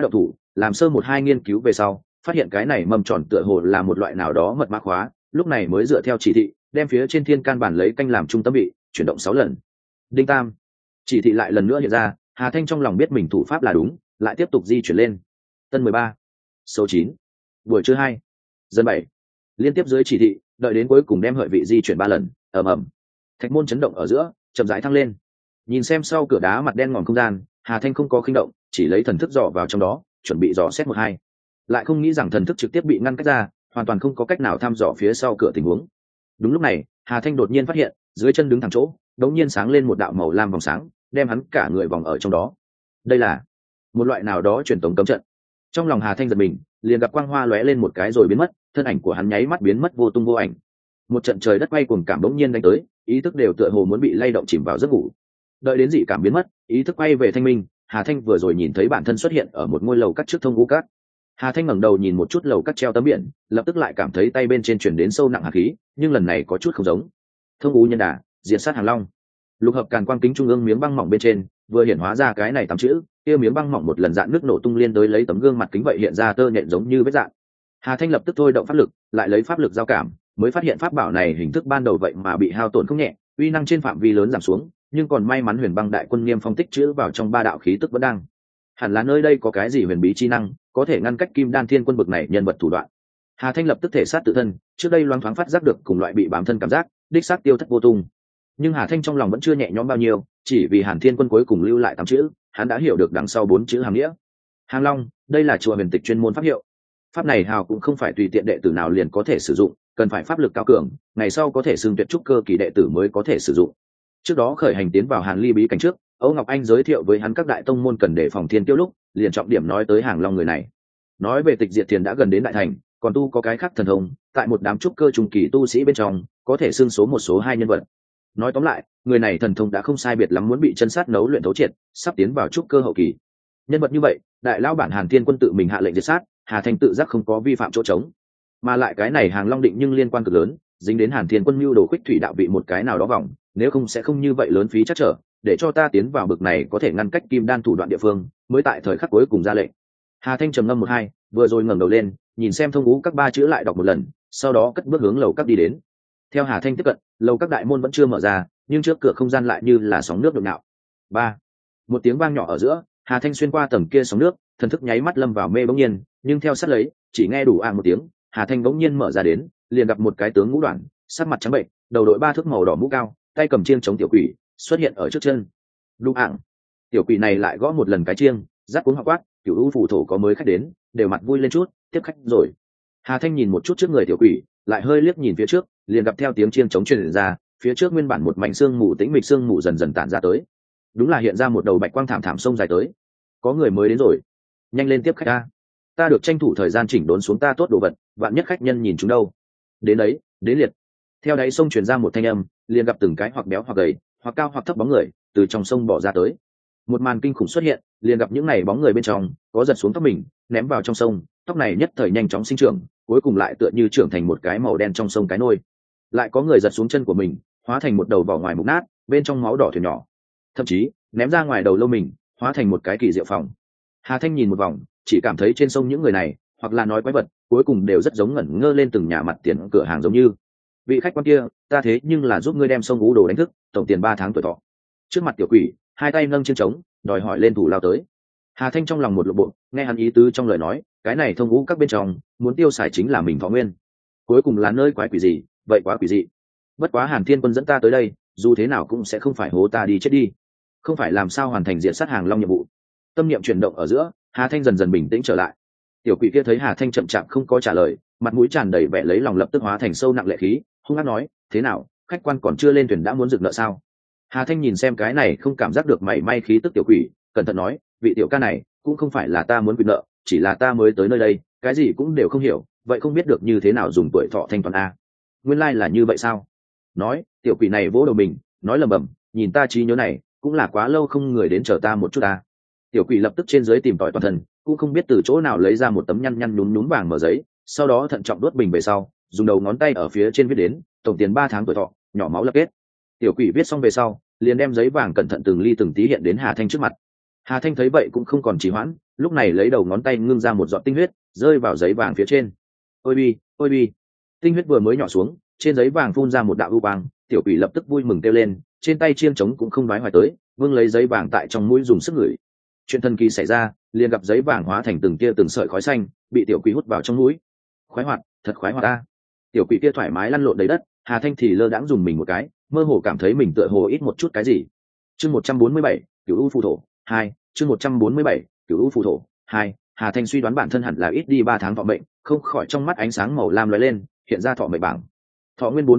làm sơ một hai nghiên cứu về sau phát hiện cái này mâm tròn tựa hồ là một loại nào đó mật mã khóa, lúc này mới dựa theo chỉ thị đem phía trên thiên can bản lấy canh làm trung tâm bị chuyển động 6 lần. Đinh tam, chỉ thị lại lần nữa hiện ra. Hà Thanh trong lòng biết mình thủ pháp là đúng, lại tiếp tục di chuyển lên. Tân 13, số 9, buổi trưa 2, dân 7, liên tiếp dưới chỉ thị, đợi đến cuối cùng đem hợi vị di chuyển 3 lần. Ầm ầm, thạch môn chấn động ở giữa, chậm rãi thăng lên. Nhìn xem sau cửa đá mặt đen ngòm không gian, Hà Thanh không có khinh động, chỉ lấy thần thức dò vào trong đó, chuẩn bị dò xét 1-2. Lại không nghĩ rằng thần thức trực tiếp bị ngăn cách ra, hoàn toàn không có cách nào thăm dò phía sau cửa tình huống. Đúng lúc này, Hà Thanh đột nhiên phát hiện, dưới chân đứng thẳng chỗ, đột nhiên sáng lên một đạo màu lam vòng sáng, đem hắn cả người vòng ở trong đó. Đây là một loại nào đó truyền tống cấm trận. Trong lòng Hà Thanh giật mình, liền gặp quang hoa lóe lên một cái rồi biến mất, thân ảnh của hắn nháy mắt biến mất vô tung vô ảnh. Một trận trời đất quay cuồng cảm bỗng nhiên đánh tới, ý thức đều tựa hồ muốn bị lay động chìm vào giấc ngủ. Đợi đến dị cảm biến mất, ý thức quay về thanh minh, Hà Thanh vừa rồi nhìn thấy bản thân xuất hiện ở một ngôi lầu cắt trước thông ngũ cát. Hà Thanh ngẩng đầu nhìn một chút lầu cắt treo tấm biển, lập tức lại cảm thấy tay bên trên chuyển đến sâu nặng hàn khí, nhưng lần này có chút không giống. Thông ngũ nhân đà, diệt sát hàng long. Lục hợp càn quang kính trung ương miếng băng mỏng bên trên vừa hiển hóa ra cái này 8 chữ, kia miếng băng mỏng một lần dạn nước nổ tung liên đối lấy tấm gương mặt kính vậy hiện ra tơ nhện giống như vết dạn. Hà Thanh lập tức thôi động pháp lực, lại lấy pháp lực giao cảm, mới phát hiện pháp bảo này hình thức ban đầu vậy mà bị hao tổn không nhẹ, uy năng trên phạm vi lớn giảm xuống, nhưng còn may mắn Huyền Băng đại quân Niêm Phong tích chữ vào trong 3 đạo khí tức vẫn đang. Hẳn là nơi đây có cái gì huyền bí chi năng, có thể ngăn cách Kim Đan Thiên Quân bực này nhân vật thủ đoạn. Hà Thanh lập tức thể sát tự thân, trước đây loáng thoáng phát giác được cùng loại bị bám thân cảm giác, đích xác tiêu thất vô tung. Nhưng Hà Thanh trong lòng vẫn chưa nhẹ nhõm bao nhiêu, chỉ vì Hàn Thiên Quân cuối cùng lưu lại 8 chữ, hắn đã hiểu được đằng sau 4 chữ hàm nghĩa. Hàng Long, đây là chùa huyền tịch chuyên môn pháp hiệu. Pháp này hào cũng không phải tùy tiện đệ tử nào liền có thể sử dụng, cần phải pháp lực cao cường, ngày sau có thể xưng tuyệt trúc cơ kỳ đệ tử mới có thể sử dụng. Trước đó khởi hành tiến vào Hàn Ly bí cảnh trước, Âu Ngọc Anh giới thiệu với hắn các đại tông môn cần đề phòng thiên tiêu lúc, liền trọng điểm nói tới Hàng Long người này. Nói về Tịch Diệt Thiền đã gần đến đại thành, còn tu có cái khác thần thông, tại một đám trúc cơ trung kỳ tu sĩ bên trong, có thể xưng số 1 số 2 nhân vật. Nói tóm lại, người này thần thông đã không sai biệt lắm muốn bị chân sát nấu luyện thấu triệt, sắp tiến vào trúc cơ hậu kỳ. Nhân vật như vậy, đại lão bản Hàn Thiên Quân tự mình hạ lệnh diệt sát, Hà Thanh tự giác không có vi phạm chỗ trống. Mà lại cái này Hàng Long định nhưng liên quan cực lớn, dính đến Hàn Thiên Quân mưu đồ khuyết thủy đạo vị một cái nào đó vòng, nếu không sẽ không như vậy lớn phí chắc trở, để cho ta tiến vào bực này có thể ngăn cách Kim Đan thủ đoạn địa phương, mới tại thời khắc cuối cùng ra lệnh. Hà Thanh trầm ngâm 1-2, vừa rồi ngẩng đầu lên, nhìn xem thông ngũ các 3 chữ lại đọc một lần, sau đó cất bước hướng lầu các đi đến. Theo Hà Thanh tiếp cận, lầu các đại môn vẫn chưa mở ra, nhưng trước cửa không gian lại như là sóng nước nhộn nhạo. 3, một tiếng vang nhỏ ở giữa, Hà Thanh xuyên qua tầng kia sóng nước, thần thức nháy mắt lâm vào mê bỗng nhiên, nhưng theo sát lấy, chỉ nghe đủ một tiếng, Hà Thanh bỗng nhiên mở ra đến, liền gặp một cái tướng ngũ đoạn, sắc mặt trắng bệnh, đầu đội 3 thước màu đỏ mũ cao, tay cầm chiêng chống tiểu quỷ, xuất hiện ở trước chân. Đủ tiểu quỷ này lại gõ một lần cái chiêng, rắc cuống họ quát, Cửu U phủ thổ có mới khách đến, đều mặt vui lên chút, tiếp khách rồi. Hà Thanh nhìn một chút trước người tiểu quỷ, lại hơi liếc nhìn phía trước, liền gặp theo tiếng chiêng chống truyền ra, phía trước nguyên bản một mảnh xương mù tĩnh mịch xương mù dần dần tản ra tới. Đúng là hiện ra một đầu bạch quang thảm thảm sông dài tới. Có người mới đến rồi, nhanh lên tiếp khách ta được tranh thủ thời gian chỉnh đốn xuống ta tốt đồ vật, vạn nhất khách nhân nhìn chúng đâu. Đến đấy, đến liệt. Theo đáy sông truyền ra một thanh âm, liền gặp từng cái hoặc béo hoặc gầy, hoặc cao hoặc thấp bóng người từ trong sông bỏ ra tới. Một màn kinh khủng xuất hiện, liền gặp những này bóng người bên trong có giật xuống tóc mình, ném vào trong sông, tóc này nhất thời nhanh chóng sinh trưởng, cuối cùng lại tựa như trưởng thành một cái màu đen trong sông cái nôi. Lại có người giật xuống chân của mình, hóa thành một đầu vỏ ngoài mục nát, bên trong máu đỏ thuyền nhỏ, thậm chí ném ra ngoài đầu lâu mình, hóa thành một cái kỳ diệu phòng. Hà Thanh nhìn một vòng, chỉ cảm thấy trên sông những người này, hoặc là nói quái vật, cuối cùng đều rất giống ngẩn ngơ lên từng nhà mặt tiền cửa hàng giống như. Vị khách quan kia, ta thế nhưng là giúp ngươi đem sông Ú Đồ đánh thức, tổng tiền 3 tháng tuổi thọ. Trước mặt tiểu quỷ, hai tay nâng chiên trống, đòi hỏi lên thủ lao tới. Hà Thanh trong lòng một lộ bộ, nghe hắn ý tứ trong lời nói, cái này thông ngũ các bên trong, muốn tiêu xài chính là mình thọ nguyên. Cuối cùng là nơi quái quỷ gì, vậy quá quỷ dị. Bất quá Hàn Thiên Quân dẫn ta tới đây, dù thế nào cũng sẽ không phải hố ta đi chết đi. Không phải làm sao hoàn thành diện sát Hàng Long nhiệm vụ. Tâm niệm chuyển động ở giữa, Hà Thanh dần dần bình tĩnh trở lại. Tiểu quỷ kia thấy Hà Thanh chậm chạp không có trả lời, mặt mũi tràn đầy vẻ lấy lòng lập tức hóa thành sâu nặng lệ khí, hung hăng nói, thế nào, khách quan còn chưa lên thuyền đã muốn rực nợ sao? Hà Thanh nhìn xem cái này không cảm giác được mảy may khí tức tiểu quỷ, cẩn thận nói, vị tiểu ca này cũng không phải là ta muốn quyền nợ, chỉ là ta mới tới nơi đây, cái gì cũng đều không hiểu, vậy không biết được như thế nào dùng tuổi thọ thanh toán a. Nguyên lai là như vậy sao? Nói, tiểu quỷ này vỗ đầu mình, nói lầm bầm, nhìn ta trí nhớ này, cũng là quá lâu không người đến chờ ta một chút ta. Tiểu quỷ lập tức trên dưới tìm tòi toàn thân, cũng không biết từ chỗ nào lấy ra một tấm nhăn nhăn nhún nhún vàng mở giấy, sau đó thận trọng đốt bình về sau, dùng đầu ngón tay ở phía trên viết đến, tổng tiền 3 tháng tuổi thọ, nhỏ máu lập kết. Tiểu quỷ viết xong về sau, liền đem giấy vàng cẩn thận từng ly từng tí hiện đến Hà Thanh trước mặt. Hà Thanh thấy vậy cũng không còn trì hoãn, lúc này lấy đầu ngón tay ngưng ra một giọt tinh huyết rơi vào giấy vàng phía trên. Ôi bi, ôi bi. Tinh huyết vừa mới nhỏ xuống, trên giấy vàng phun ra một đạo u quang, tiểu quỷ lập tức vui mừng kêu lên, trên tay chiêng trống cũng không nói hoài tới, vương lấy giấy vàng tại trong mũi dùng sức ngửi. Chuyện thần kỳ xảy ra, liền gặp giấy vàng hóa thành từng tia từng sợi khói xanh, bị tiểu quỷ hút vào trong mũi. Khoái hoạt, thật khoái hoạt ta. Tiểu quỷ kia thoải mái lăn lộn đầy đất, Hà Thanh thì lơ đãng dùng mình một cái, mơ hồ cảm thấy mình tựa hồ ít một chút cái gì. Chương 147, Cửu U phù thổ 2, chương 147, Cửu U phù thổ 2. Hà Thanh suy đoán bản thân hẳn là ít đi 3 tháng thọ mệnh, không khỏi trong mắt ánh sáng màu lam lóe lên, hiện ra thọ mệnh bảng. Thọ nguyên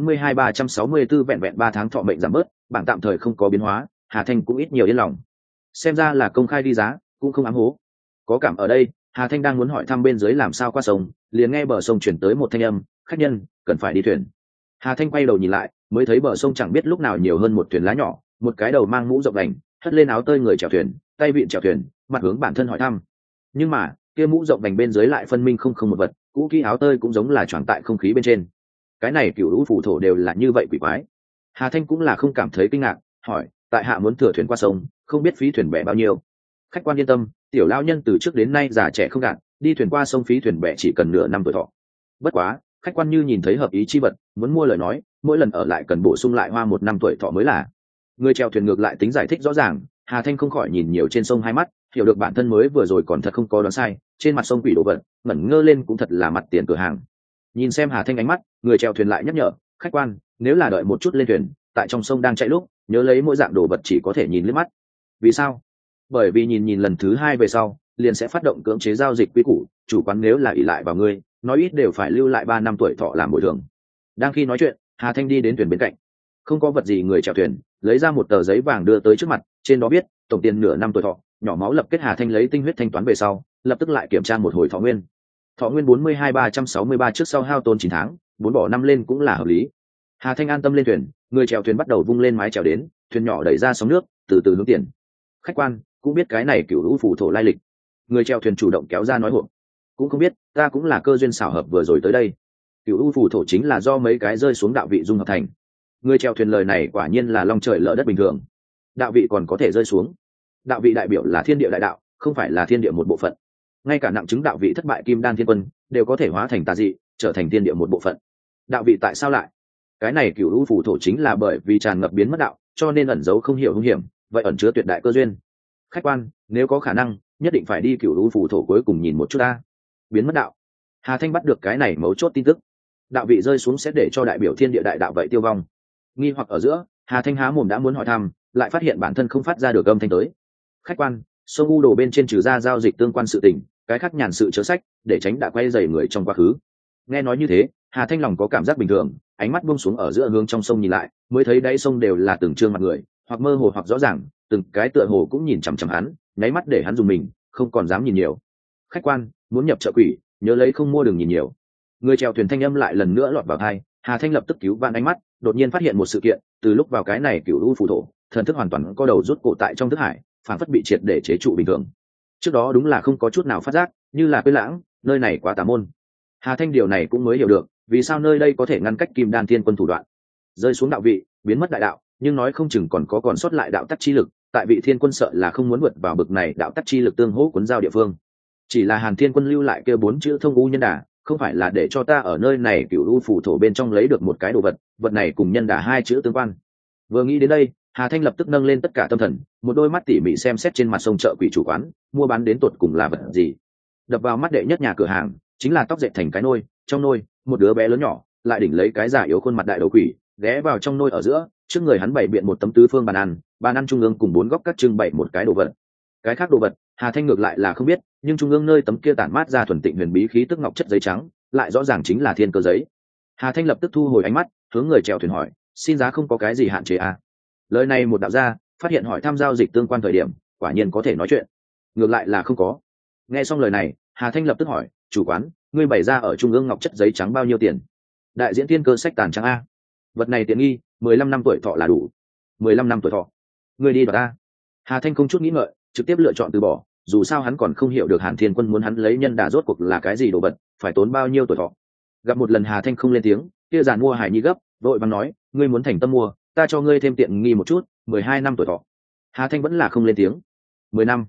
42-364 vẹn vẹn 3 tháng thọ mệnh giảm bớt, bảng tạm thời không có biến hóa, Hà Thanh cũng ít nhiều yên lòng. Xem ra là công khai đi giá, cũng không ám hố. Có cảm ở đây, Hà Thanh đang muốn hỏi thăm bên dưới làm sao qua sông, liền nghe bờ sông chuyển tới một thanh âm, khách nhân, cần phải đi thuyền. Hà Thanh quay đầu nhìn lại, mới thấy bờ sông chẳng biết lúc nào nhiều hơn một thuyền lá nhỏ, một cái đầu mang mũ rộng vành, hất lên áo tơi người chèo thuyền, tay vịn chèo thuyền, mặt hướng bản thân hỏi thăm. Nhưng mà, kia mũ rộng vành bên dưới lại phân minh không một vật, cũ kỹ áo tơi cũng giống là choàng tại không khí bên trên. Cái này Cửu U phù thổ đều là như vậy quỷ quái. Hà Thanh cũng là không cảm thấy kinh ngạc, hỏi, tại hạ muốn thừa thuyền qua sông, không biết phí thuyền bè bao nhiêu. Khách quan yên tâm, tiểu lão nhân từ trước đến nay già trẻ không gạt, đi thuyền qua sông phí thuyền bè chỉ cần nửa năm tuổi thọ. Bất quá, khách quan như nhìn thấy hợp ý chi vật, muốn mua lời nói, mỗi lần ở lại cần bổ sung lại hoa 1 năm tuổi thọ mới là. Người chèo thuyền ngược lại tính giải thích rõ ràng, Hà Thanh không khỏi nhìn nhiều trên sông hai mắt, hiểu được bản thân mới vừa rồi còn thật không có đoán sai, trên mặt sông quỷ đồ vật, ngẩn ngơ lên cũng thật là mặt tiền cửa hàng. Nhìn xem Hà Thanh ánh mắt, người chèo thuyền lại nhắc nhở, khách quan, nếu là đợi một chút lên thuyền, tại trong sông đang chạy lúc, nhớ lấy mỗi dạng đồ vật chỉ có thể nhìn liếc mắt. Vì sao? Bởi vì nhìn lần thứ 2 về sau, liền sẽ phát động cưỡng chế giao dịch quy củ, chủ quán nếu là ỷ lại vào ngươi, nói ít đều phải lưu lại 3 năm tuổi thọ làm bồi thường. Đang khi nói chuyện, Hà Thanh đi đến thuyền bên cạnh, không có vật gì người chèo thuyền, lấy ra một tờ giấy vàng đưa tới trước mặt, trên đó viết tổng tiền nửa năm tuổi thọ, nhỏ máu lập kết. Hà Thanh lấy tinh huyết thanh toán về sau, lập tức lại kiểm tra một hồi thọ nguyên. Thọ nguyên 42-363 trước sau hao tốn 9 tháng, 4 bỏ 5 lên cũng là hợp lý. Hà Thanh an tâm lên thuyền, người chèo thuyền bắt đầu vung lên mái chèo đến, thuyền nhỏ đẩy ra sóng nước, từ từ hướng tiền. Khách quan cũng biết cái này Cửu U phù thổ lai lịch. Người chèo thuyền chủ động kéo ra nói hộ. Cũng không biết, ta cũng là cơ duyên xảo hợp vừa rồi tới đây. Cửu U phù thổ chính là do mấy cái rơi xuống đạo vị dung hợp thành. Người chèo thuyền lời này quả nhiên là long trời lở đất bình thường. Đạo vị còn có thể rơi xuống. Đạo vị đại biểu là thiên địa đại đạo, không phải là thiên địa một bộ phận. Ngay cả nặng chứng đạo vị thất bại Kim Đan Thiên Quân đều có thể hóa thành tà dị, trở thành thiên địa một bộ phận. Đạo vị tại sao lại? Cái này Cửu U phù thổ chính là bởi vì tràn ngập biến mất đạo, cho nên ẩn giấu không hiểu hung hiểm, vậy ẩn chứa tuyệt đại cơ duyên. Khách quan, nếu có khả năng, nhất định phải đi Cửu U phù thổ cuối cùng nhìn một chút ta. Biến mất đạo. Hà Thanh bắt được cái này mấu chốt tin tức. Đạo vị rơi xuống sẽ để cho đại biểu thiên địa đại đạo vậy tiêu vong. Nghi hoặc ở giữa, Hà Thanh há mồm đã muốn hỏi thăm, lại phát hiện bản thân không phát ra được âm thanh tới. Khách quan, sông U đồ bên trên trừ ra giao dịch tương quan sự tình, cái khác nhàn sự chớ sách, để tránh đã quay dày người trong quá khứ. Nghe nói như thế, Hà Thanh lòng có cảm giác bình thường, ánh mắt buông xuống ở giữa hướng trong sông nhìn lại, mới thấy đáy sông đều là từng trương mặt người, hoặc mơ hồ hoặc rõ ràng, từng cái tựa hồ cũng nhìn chằm chằm hắn, nháy mắt để hắn dùng mình, không còn dám nhìn nhiều. Khách quan, muốn nhập chợ quỷ, nhớ lấy không mua đừng nhìn nhiều. Người chèo thuyền thanh âm lại lần nữa lọt vào tai, Hà Thanh lập tức cứu vãn ánh mắt, đột nhiên phát hiện một sự kiện, từ lúc vào cái này Cửu U phù thổ, thần thức hoàn toàn co đầu rút cổ tại trong thức hải, phản phất bị triệt để chế trụ bình thường. Trước đó đúng là không có chút nào phát giác, như là quên lãng, nơi này quá tà môn. Hà Thanh điều này cũng mới hiểu được, vì sao nơi đây có thể ngăn cách Kim Đan Thiên Quân thủ đoạn. Rơi xuống đạo vị, biến mất đại đạo, nhưng nói không chừng còn sót lại đạo tắc chi lực, tại vị Thiên Quân sợ là không muốn vượt vào bực này đạo tắc chi lực tương hỗ cuốn giao địa phương. Chỉ là Hàn Thiên Quân lưu lại kia 4 chữ Thông U Nhân Đà, không phải là để cho ta ở nơi này Cửu U phù thổ bên trong lấy được một cái đồ vật, vật này cùng Nhân Đà 2 chữ tương quan. Vừa nghĩ đến đây, Hà Thanh lập tức nâng lên tất cả tâm thần, một đôi mắt tỉ mỉ xem xét trên mặt sông chợ quỷ chủ quán, mua bán đến tột cùng là vật gì. Đập vào mắt đệ nhất nhà cửa hàng, chính là tóc dệt thành cái nôi, trong nôi, một đứa bé lớn nhỏ, lại đỉnh lấy cái giả yếu khuôn mặt đại đầu quỷ, ghé vào trong nôi ở giữa, trước người hắn bày biện một tấm tứ phương bàn ăn trung ương cùng 4 góc các trưng bày một cái đồ vật. Cái khác đồ vật, Hà Thanh ngược lại là không biết, nhưng trung ương nơi tấm kia tản mát ra thuần tịnh huyền bí khí tức ngọc chất giấy trắng, lại rõ ràng chính là thiên cơ giấy. Hà Thanh lập tức thu hồi ánh mắt, hướng người chèo thuyền hỏi, xin giá không có cái gì hạn chế à? Lời này một đạo ra, phát hiện hỏi thăm giao dịch tương quan thời điểm, quả nhiên có thể nói chuyện. Ngược lại là không có. Nghe xong lời này, Hà Thanh lập tức hỏi, chủ quán, ngươi bày ra ở trung ương ngọc chất giấy trắng bao nhiêu tiền? Đại diễn thiên cơ sách tàn trắng a. Vật này tiện nghi, 15 năm tuổi thọ là đủ. 15 năm tuổi thọ. Ngươi đi đoạt a. Hà Thanh không chút nghĩ ngợi, trực tiếp lựa chọn từ bỏ, dù sao hắn còn không hiểu được Hàn Thiên Quân muốn hắn lấy Nhân Đà rốt cuộc là cái gì đồ vật, phải tốn bao nhiêu tuổi thọ. Gặp một lần Hà Thanh không lên tiếng, kia giàn mua Hải Nhi gấp, vội vàng nói, ngươi muốn thành tâm mua, ta cho ngươi thêm tiện nghi một chút, 12 năm tuổi thọ. Hà Thanh vẫn là không lên tiếng. 10 năm.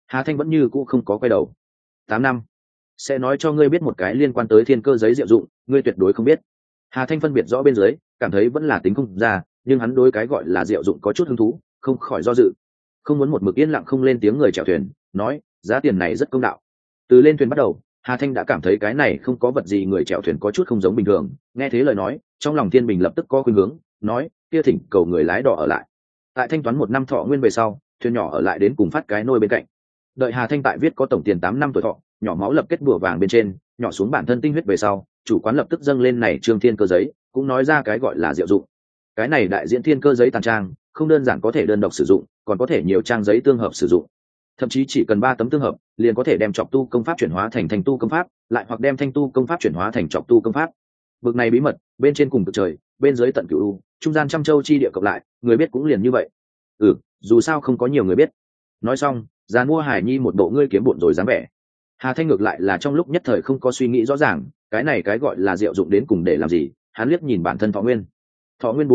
Hà Thanh vẫn như cũ không có quay đầu. 8 năm, sẽ nói cho ngươi biết một cái liên quan tới thiên cơ giấy diệu dụng, ngươi tuyệt đối không biết. Hà Thanh phân biệt rõ bên dưới, cảm thấy vẫn là tính không ra, nhưng hắn đối cái gọi là diệu dụng có chút hứng thú, không khỏi do dự. Không muốn một mực yên lặng không lên tiếng người chèo thuyền, nói giá tiền này rất công đạo. Từ lên thuyền bắt đầu, Hà Thanh đã cảm thấy cái này không có vật gì người chèo thuyền có chút không giống bình thường. Nghe thế lời nói, trong lòng Thiên Bình lập tức có khuynh hướng, nói kia thỉnh cầu người lái đò ở lại, tại thanh toán 1 năm thọ nguyên về sau, thuyền nhỏ ở lại đến cùng phát cái nôi bên cạnh. Đợi Hà Thanh tại viết có tổng tiền 8 năm tuổi thọ, nhỏ máu lập kết bùa vàng bên trên, nhỏ xuống bản thân tinh huyết về sau, chủ quán lập tức dâng lên này trương thiên cơ giấy, cũng nói ra cái gọi là diệu dụng. Cái này đại diện thiên cơ giấy tàn trang, không đơn giản có thể đơn độc sử dụng, còn có thể nhiều trang giấy tương hợp sử dụng. Thậm chí chỉ cần 3 tấm tương hợp, liền có thể đem trọc tu công pháp chuyển hóa thành thanh tu công pháp, lại hoặc đem thanh tu công pháp chuyển hóa thành trọc tu công pháp. Bực này bí mật, bên trên cùng cực trời, bên dưới tận cửu u, trung gian trăm châu chi địa cộng lại, người biết cũng liền như vậy. Dù sao không có nhiều người biết. Nói xong, giàn mua Hải Nhi một bộ ngươi kiếm bộn rồi dáng vẻ. Hà Thanh ngược lại là trong lúc nhất thời không có suy nghĩ rõ ràng, cái này cái gọi là diệu dụng đến cùng để làm gì. Hắn liếc nhìn bản thân thọ nguyên. Thọ nguyên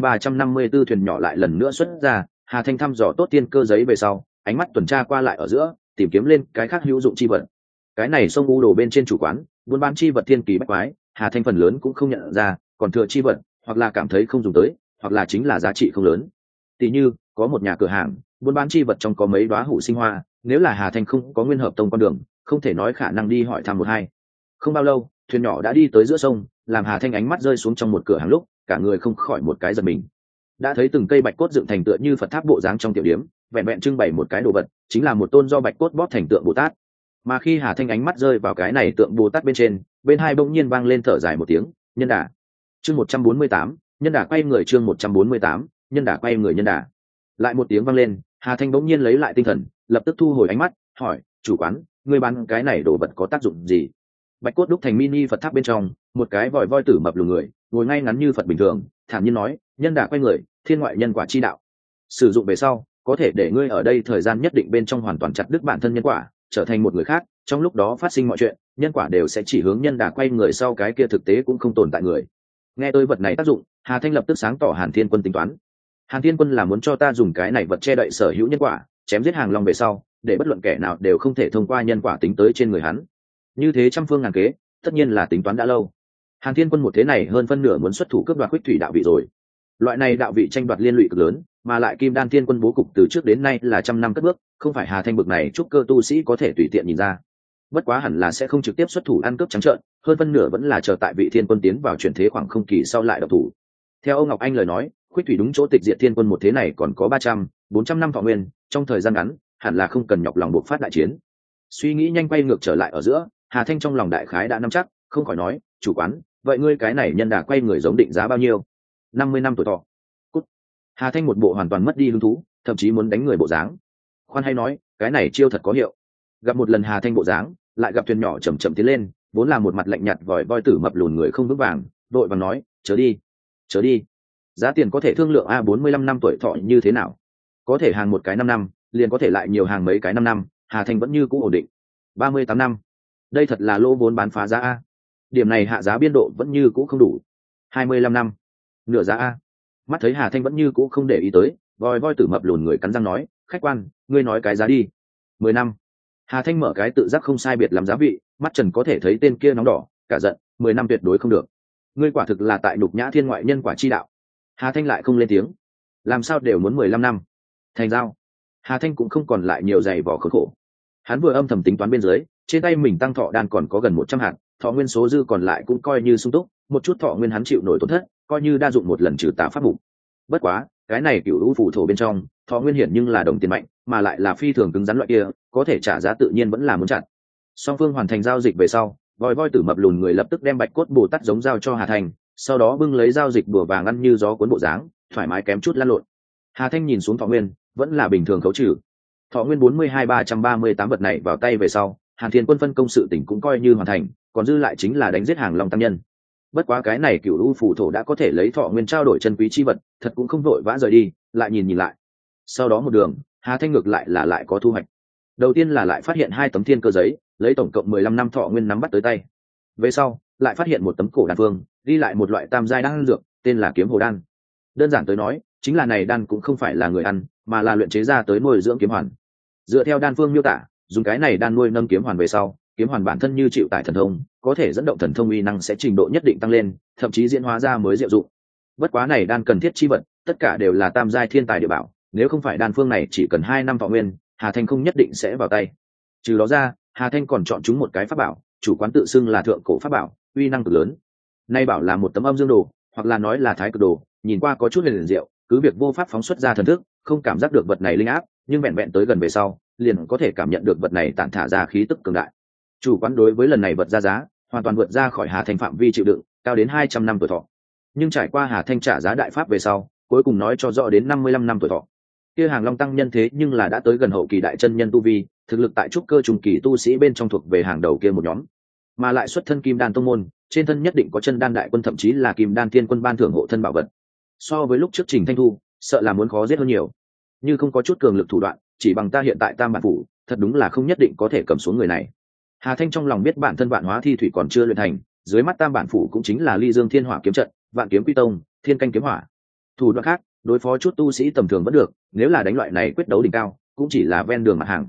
42-354 thuyền nhỏ lại lần nữa xuất ra. Hà Thanh thăm dò tốt tiên cơ giấy về sau, ánh mắt tuần tra qua lại ở giữa, tìm kiếm lên cái khác hữu dụng chi vật. Cái này sông u đồ bên trên chủ quán buôn bán chi vật thiên kỳ bách quái, Hà Thanh phần lớn cũng không nhận ra, còn thừa chi vật hoặc là cảm thấy không dùng tới, hoặc là chính là giá trị không lớn. Tỷ như có một nhà cửa hàng buôn bán chi vật trong có mấy đóa hủ sinh hoa, nếu là Hà Thanh không có nguyên hợp tông con đường, không thể nói khả năng đi hỏi thăm một hai. Không bao lâu, thuyền nhỏ đã đi tới giữa sông, làm Hà Thanh ánh mắt rơi xuống trong một cửa hàng lúc, cả người không khỏi một cái giật mình. Đã thấy từng cây bạch cốt dựng thành tựa như Phật tháp bộ dáng trong tiểu điếm, vẹn vẹn trưng bày một cái đồ vật, chính là một tôn do bạch cốt bóp thành tượng Bồ Tát. Mà khi Hà Thanh ánh mắt rơi vào cái này tượng Bồ Tát bên trên, bên hai bỗng nhiên vang lên thở dài một tiếng, nhân đà. Chương 148, nhân đà quay người. Chương 148, nhân đà quay người. Nhân đà. Lại một tiếng vang lên, Hà Thanh bỗng nhiên lấy lại tinh thần, lập tức thu hồi ánh mắt, hỏi chủ quán, ngươi bán cái này đồ vật có tác dụng gì? Bạch cốt đúc thành mini Phật tháp bên trong, một cái vòi voi tử mập lùn người ngồi ngay ngắn như Phật bình thường, thản nhiên nói, nhân đà quay người, thiên ngoại nhân quả chi đạo. Sử dụng về sau, có thể để ngươi ở đây thời gian nhất định bên trong hoàn toàn chặt đứt bản thân nhân quả, trở thành một người khác, trong lúc đó phát sinh mọi chuyện, nhân quả đều sẽ chỉ hướng nhân đà quay người sau cái kia thực tế cũng không tồn tại người. Nghe tôi vật này tác dụng, Hà Thanh lập tức sáng tỏ Hàn Thiên Quân tính toán. Hàn Thiên Quân là muốn cho ta dùng cái này vật che đậy sở hữu nhân quả, chém giết Hàng Long về sau, để bất luận kẻ nào đều không thể thông qua nhân quả tính tới trên người hắn. Như thế trăm phương ngàn kế, tất nhiên là tính toán đã lâu. Hàn Thiên Quân một thế này hơn phân nửa muốn xuất thủ cướp đoạt Huyết Thủy đạo vị rồi. Loại này đạo vị tranh đoạt liên lụy cực lớn, mà lại Kim Đan Thiên Quân bố cục từ trước đến nay là trăm năm cất bước, không phải Hà Thanh bực này trúc cơ tu sĩ có thể tùy tiện nhìn ra. Bất quá hẳn là sẽ không trực tiếp xuất thủ ăn cướp trắng trợn, hơn phân nửa vẫn là chờ tại vị Thiên Quân tiến vào chuyển thế khoảng không kỳ sau lại độc thủ. Theo ông Ngọc Anh lời nói, Khuyết Thủy đúng chỗ tịch diệt Thiên Quân một thế này còn có 300-400 năm thọ nguyên, trong thời gian ngắn, hẳn là không cần nhọc lòng buộc phát đại chiến. Suy nghĩ nhanh quay ngược trở lại ở giữa, Hà Thanh trong lòng đại khái đã nắm chắc, không khỏi nói, chủ quán, vậy ngươi cái này nhân đà quay người giống định giá bao nhiêu? 50 năm tuổi thọ. Cút. Hà Thanh một bộ hoàn toàn mất đi hứng thú, thậm chí muốn đánh người bộ dáng. Khoan hay nói, cái này chiêu thật có hiệu. Gặp một lần Hà Thanh bộ dáng, lại gặp thuyền nhỏ chậm chậm tiến lên, vốn là một mặt lạnh nhạt vòi voi tử mập lùn người không vững vàng, đội vàng nói, chớ đi, chớ đi. Giá tiền có thể thương lượng 45 năm tuổi thọ như thế nào? Có thể hàng một cái 5 năm, liền có thể lại nhiều hàng mấy cái 5 năm, Hà Thanh vẫn như cũ ổn định. 38 năm. Đây thật là lô vốn bán phá giá a. Điểm này hạ giá biên độ vẫn như cũ không đủ. 25 năm. Nửa giá a. Mắt thấy Hà Thanh vẫn như cũ không để ý tới, vòi voi tử mập lùn người cắn răng nói, khách quan, ngươi nói cái giá đi. 10 năm. Hà Thanh mở cái tự giác không sai biệt làm giá vị, mắt trần có thể thấy tên kia nóng đỏ, cả giận, 10 năm tuyệt đối không được. Ngươi quả thực là tại nhục nhã thiên ngoại nhân quả chi đạo. Hà Thanh lại không lên tiếng. Làm sao đều muốn 15 năm. Thành giao. Hà Thanh cũng không còn lại nhiều giày vò khốn khổ. Hắn vừa âm thầm tính toán bên dưới, trên tay mình tăng thọ đan còn có gần 100 hạt, thọ nguyên số dư còn lại cũng coi như sung túc, một chút thọ nguyên hắn chịu nổi tổn thất, coi như đa dụng một lần trừ tà pháp mục. Bất quá, cái này cửu lũ phù thổ bên trong, thọ nguyên hiển nhưng là đồng tiền mạnh, mà lại là phi thường cứng rắn loại kia, có thể trả giá tự nhiên vẫn là muốn chặt. Song phương hoàn thành giao dịch về sau, vòi voi tử mập lùn người lập tức đem bạch cốt Bồ Tát giống giao cho Hà Thanh, sau đó bưng lấy giao dịch bùa vàng ăn như gió cuốn bộ dáng, thoải mái kém chút lăn lộn. Hà Thanh nhìn xuống thọ nguyên, vẫn là bình thường khấu trừ. Thọ nguyên 42-338 vật này vào tay về sau, Hàn Thiên Quân phân công sự tỉnh cũng coi như hoàn thành, còn dư lại chính là đánh giết Hàng Long tăng nhân. Bất quá cái này cửu u phù thổ đã có thể lấy thọ nguyên trao đổi chân quý chi vật, thật cũng không vội vã rời đi, lại nhìn lại. Sau đó một đường, Hà Thanh ngược lại là lại có thu hoạch. Đầu tiên là lại phát hiện 2 tấm thiên cơ giấy, lấy tổng cộng 15 năm thọ nguyên nắm bắt tới tay. Về sau, lại phát hiện một tấm cổ đan phương, ghi lại một loại tam giai đan dược, tên là Kiếm Hồ đan. Đơn giản tới nói, chính là này đan cũng không phải là người ăn, mà là luyện chế ra tới nuôi dưỡng kiếm hoàn. Dựa theo đan phương miêu tả, dùng cái này đan nuôi nâng kiếm hoàn về sau, kiếm hoàn bản thân như chịu tải thần thông, có thể dẫn động thần thông uy năng sẽ trình độ nhất định tăng lên, thậm chí diễn hóa ra mới diệu dụng. Bất quá này đan cần thiết chi vật, tất cả đều là tam giai thiên tài địa bảo, nếu không phải đan phương này chỉ cần 2 năm thọ nguyên, Hà Thanh không nhất định sẽ vào tay. Trừ đó ra, Hà Thanh còn chọn chúng một cái pháp bảo, chủ quán tự xưng là thượng cổ pháp bảo, uy năng cực lớn. Nay bảo là một tấm âm dương đồ, hoặc là nói là thái cực đồ, nhìn qua có chút huyền diệu, cứ việc vô pháp phóng xuất ra thần thức, không cảm giác được vật này linh áp, nhưng vẹn vẹn tới gần về sau, liền có thể cảm nhận được vật này tản thả ra khí tức cường đại. Chủ quán đối với lần này vật ra giá, hoàn toàn vượt ra khỏi Hà Thanh phạm vi chịu đựng, cao đến 200 năm tuổi thọ. Nhưng trải qua Hà Thanh trả giá đại pháp về sau, cuối cùng nói cho rõ đến 55 năm tuổi thọ. Kia Hàng Long tăng nhân thế nhưng là đã tới gần hậu kỳ đại chân nhân tu vi, thực lực tại trúc cơ trùng kỳ tu sĩ bên trong thuộc về hàng đầu kia một nhóm, mà lại xuất thân Kim Đan tông môn, trên thân nhất định có chân đan đại quân, thậm chí là Kim Đan Thiên quân ban thưởng hộ thân bảo vật. So với lúc trước Trình Thanh Thu, sợ là muốn khó giết hơn nhiều. Như không có chút cường lực thủ đoạn, chỉ bằng ta hiện tại Tam Bản phủ, thật đúng là không nhất định có thể cầm xuống người này. Hà Thanh trong lòng biết bản thân vạn hóa thi thủy còn chưa luyện thành, dưới mắt Tam Bản phủ cũng chính là Ly Dương Thiên Hỏa kiếm trận, Vạn Kiếm Quy Tông, Thiên Canh kiếm hỏa. Thủ đoạn khác, đối phó chút tu sĩ tầm thường vẫn được, nếu là đánh loại này quyết đấu đỉnh cao, cũng chỉ là ven đường mặt hàng.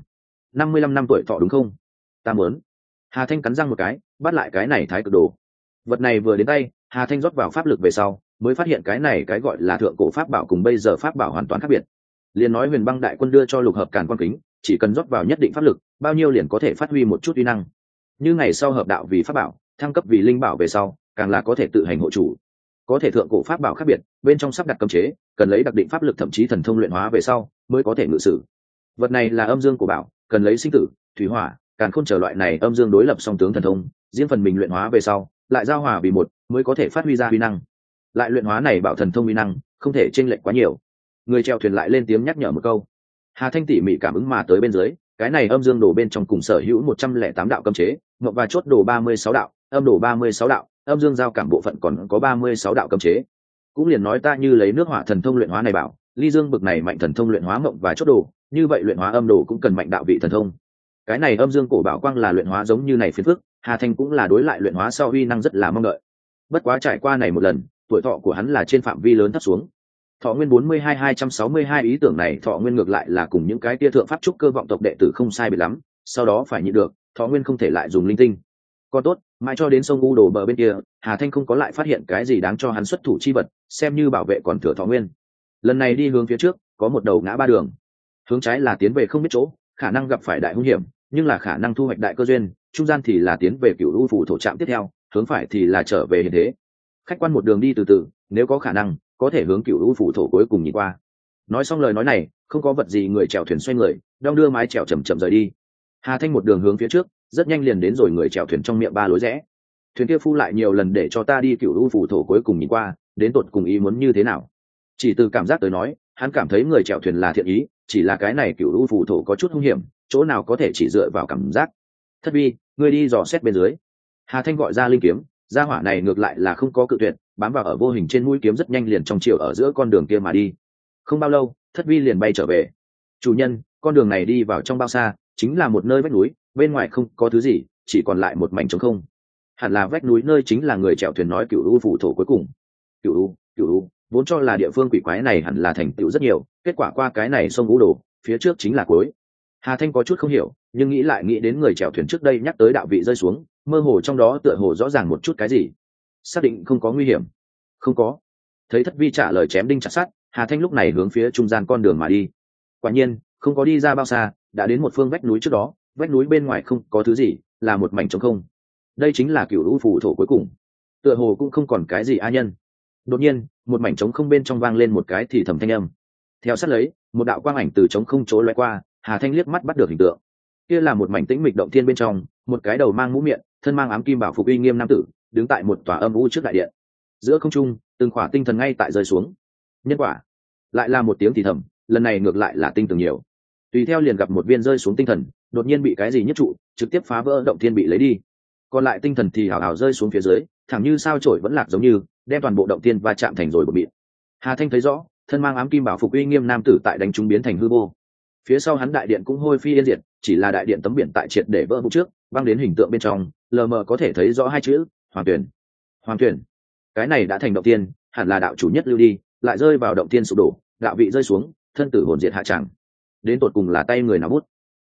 55 năm tuổi thọ đúng không? Ta muốn. Hà Thanh cắn răng một cái, bắt lại cái này thái cực đồ. Vật này vừa đến tay, Hà Thanh rót vào pháp lực về sau, mới phát hiện cái này cái gọi là thượng cổ pháp bảo cùng bây giờ pháp bảo hoàn toàn khác biệt. Liền nói Huyền Băng đại quân đưa cho lục hợp càn quan kính, chỉ cần rót vào nhất định pháp lực, bao nhiêu liền có thể phát huy một chút uy năng. Như ngày sau hợp đạo vì pháp bảo, thăng cấp vì linh bảo về sau, càng là có thể tự hành hộ chủ. Có thể thượng cổ pháp bảo khác biệt, bên trong sắp đặt cấm chế, cần lấy đặc định pháp lực thậm chí thần thông luyện hóa về sau, mới có thể ngự sử. Vật này là âm dương của bảo, cần lấy sinh tử, thủy hỏa, càn khôn trở loại này âm dương đối lập song tướng thần thông, riêng phần mình luyện hóa về sau, lại giao hòa vì một, mới có thể phát huy ra uy năng. Lại luyện hóa này bảo thần thông uy năng, không thể chênh lệch quá nhiều. Người chèo thuyền lại lên tiếng nhắc nhở một câu. Hà Thanh tỉ mỉ cảm ứng mà tới bên dưới, cái này âm dương đồ bên trong cùng sở hữu 108 đạo cấm chế, ngọc và chốt đồ 36 đạo, âm đồ 36 đạo, âm dương giao cảm bộ phận còn có 36 đạo cấm chế. Cũng liền nói ta như lấy nước hỏa thần thông luyện hóa này bảo, Ly Dương bực này mạnh thần thông luyện hóa ngọc và chốt đồ, như vậy luyện hóa âm đồ cũng cần mạnh đạo vị thần thông. Cái này âm dương cổ bảo quang là luyện hóa giống như này phiền phức, Hà Thanh cũng là đối lại luyện hóa sau uy năng rất là mong đợi. Bất quá trải qua này một lần, tuổi thọ của hắn là trên phạm vi lớn thấp xuống. Thọ nguyên 42-262 ý tưởng này thọ nguyên ngược lại là cùng những cái tia thượng pháp trúc cơ vọng tộc đệ tử không sai biệt lắm, sau đó phải nhịn được, thọ nguyên không thể lại dùng linh tinh. Còn tốt, mãi cho đến sông U đổ bờ bên kia, Hà Thanh không có lại phát hiện cái gì đáng cho hắn xuất thủ chi vật, xem như bảo vệ còn thừa thọ nguyên. Lần này đi hướng phía trước, có một đầu ngã ba đường. Hướng trái là tiến về không biết chỗ, khả năng gặp phải đại hung hiểm, nhưng là khả năng thu hoạch đại cơ duyên, trung gian thì là tiến về Cửu U phủ thổ trạm tiếp theo, hướng phải thì là trở về hiện thế. Khách quan một đường đi từ từ, nếu có khả năng, có thể hướng Cửu U phủ thổ cuối cùng nhìn qua. Nói xong lời nói này, không có vật gì, người chèo thuyền xoay người, đong đưa mái chèo chậm chậm rời đi. Hà Thanh một đường hướng phía trước, rất nhanh liền đến rồi người chèo thuyền trong miệng ba lối rẽ. Thuyền kia phu lại nhiều lần để cho ta đi Cửu U phủ thổ cuối cùng nhìn qua, đến tột cùng ý muốn như thế nào? Chỉ từ cảm giác tới nói, hắn cảm thấy người chèo thuyền là thiện ý, chỉ là cái này Cửu U phủ thổ có chút hung hiểm, chỗ nào có thể chỉ dựa vào cảm giác. Thất vi, ngươi đi dò xét bên dưới. Hà Thanh gọi ra linh kiếm, gia hỏa này ngược lại là không có cự tuyệt, bám vào ở vô hình trên mũi kiếm, rất nhanh liền trong chiều ở giữa con đường kia mà đi. Không bao lâu, Thất vi liền bay trở về. Chủ nhân, con đường này đi vào trong bao xa, chính là một nơi vách núi, bên ngoài không có thứ gì, chỉ còn lại một mảnh trống không. Hẳn là vách núi nơi chính là người chèo thuyền nói Cửu U phủ thổ cuối cùng. Cửu U, vốn cho là địa phương quỷ quái này hẳn là thành tựu rất nhiều, kết quả qua cái này sông Ngũ Đồ, phía trước chính là cuối. Hà Thanh có chút không hiểu, nhưng nghĩ lại nghĩ đến người chèo thuyền trước đây nhắc tới đạo vị rơi xuống, mơ hồ trong đó tựa hồ rõ ràng một chút cái gì. Xác định không có nguy hiểm. Không có. Thấy Thất vi trả lời chém đinh chặt sắt, Hà Thanh lúc này hướng phía trung gian con đường mà đi. Quả nhiên, không có đi ra bao xa, đã đến một phương vách núi trước đó, vách núi bên ngoài không có thứ gì, là một mảnh trống không. Đây chính là Cửu U phủ thổ cuối cùng. Tựa hồ cũng không còn cái gì a nhân. Đột nhiên, một mảnh trống không bên trong vang lên một cái thì thầm thanh âm. Theo sát lấy, một đạo quang ảnh từ trống không chối lóe qua, Hà Thanh liếc mắt bắt được hình tượng. Kia là một mảnh tĩnh mịch động thiên bên trong, một cái đầu mang mũ miệng, thân mang ám kim bảo phục uy nghiêm nam tử, đứng tại một tòa âm u trước đại điện. Giữa không trung, từng khỏa tinh thần ngay tại rơi xuống. Nhân quả, lại là một tiếng thì thầm, lần này ngược lại là tinh tường nhiều. Tùy theo liền gặp một viên rơi xuống tinh thần, đột nhiên bị cái gì nhất trụ, trực tiếp phá vỡ động thiên bị lấy đi. Còn lại tinh thần thì hào hào rơi xuống phía dưới, thẳng như sao chổi vẫn lạc giống như, đem toàn bộ động thiên va chạm thành rồi bột mịn. Hà Thanh thấy rõ, thân mang ám kim bảo phục uy nghiêm nam tử tại đánh trúng biến thành hư vô. Phía sau hắn đại điện cũng hôi phi yên diệt, chỉ là đại điện tấm biển tại triệt để vỡ vụn trước, văng đến hình tượng bên trong, lờ mờ có thể thấy rõ hai chữ: Hoàng Tuyển. Hoàng Tuyển. Cái này đã thành động tiên, hẳn là đạo chủ nhất lưu đi, lại rơi vào động tiên sụp đổ, đạo vị rơi xuống, thân tử hồn diệt hạ chẳng. Đến tột cùng là tay người nào bút.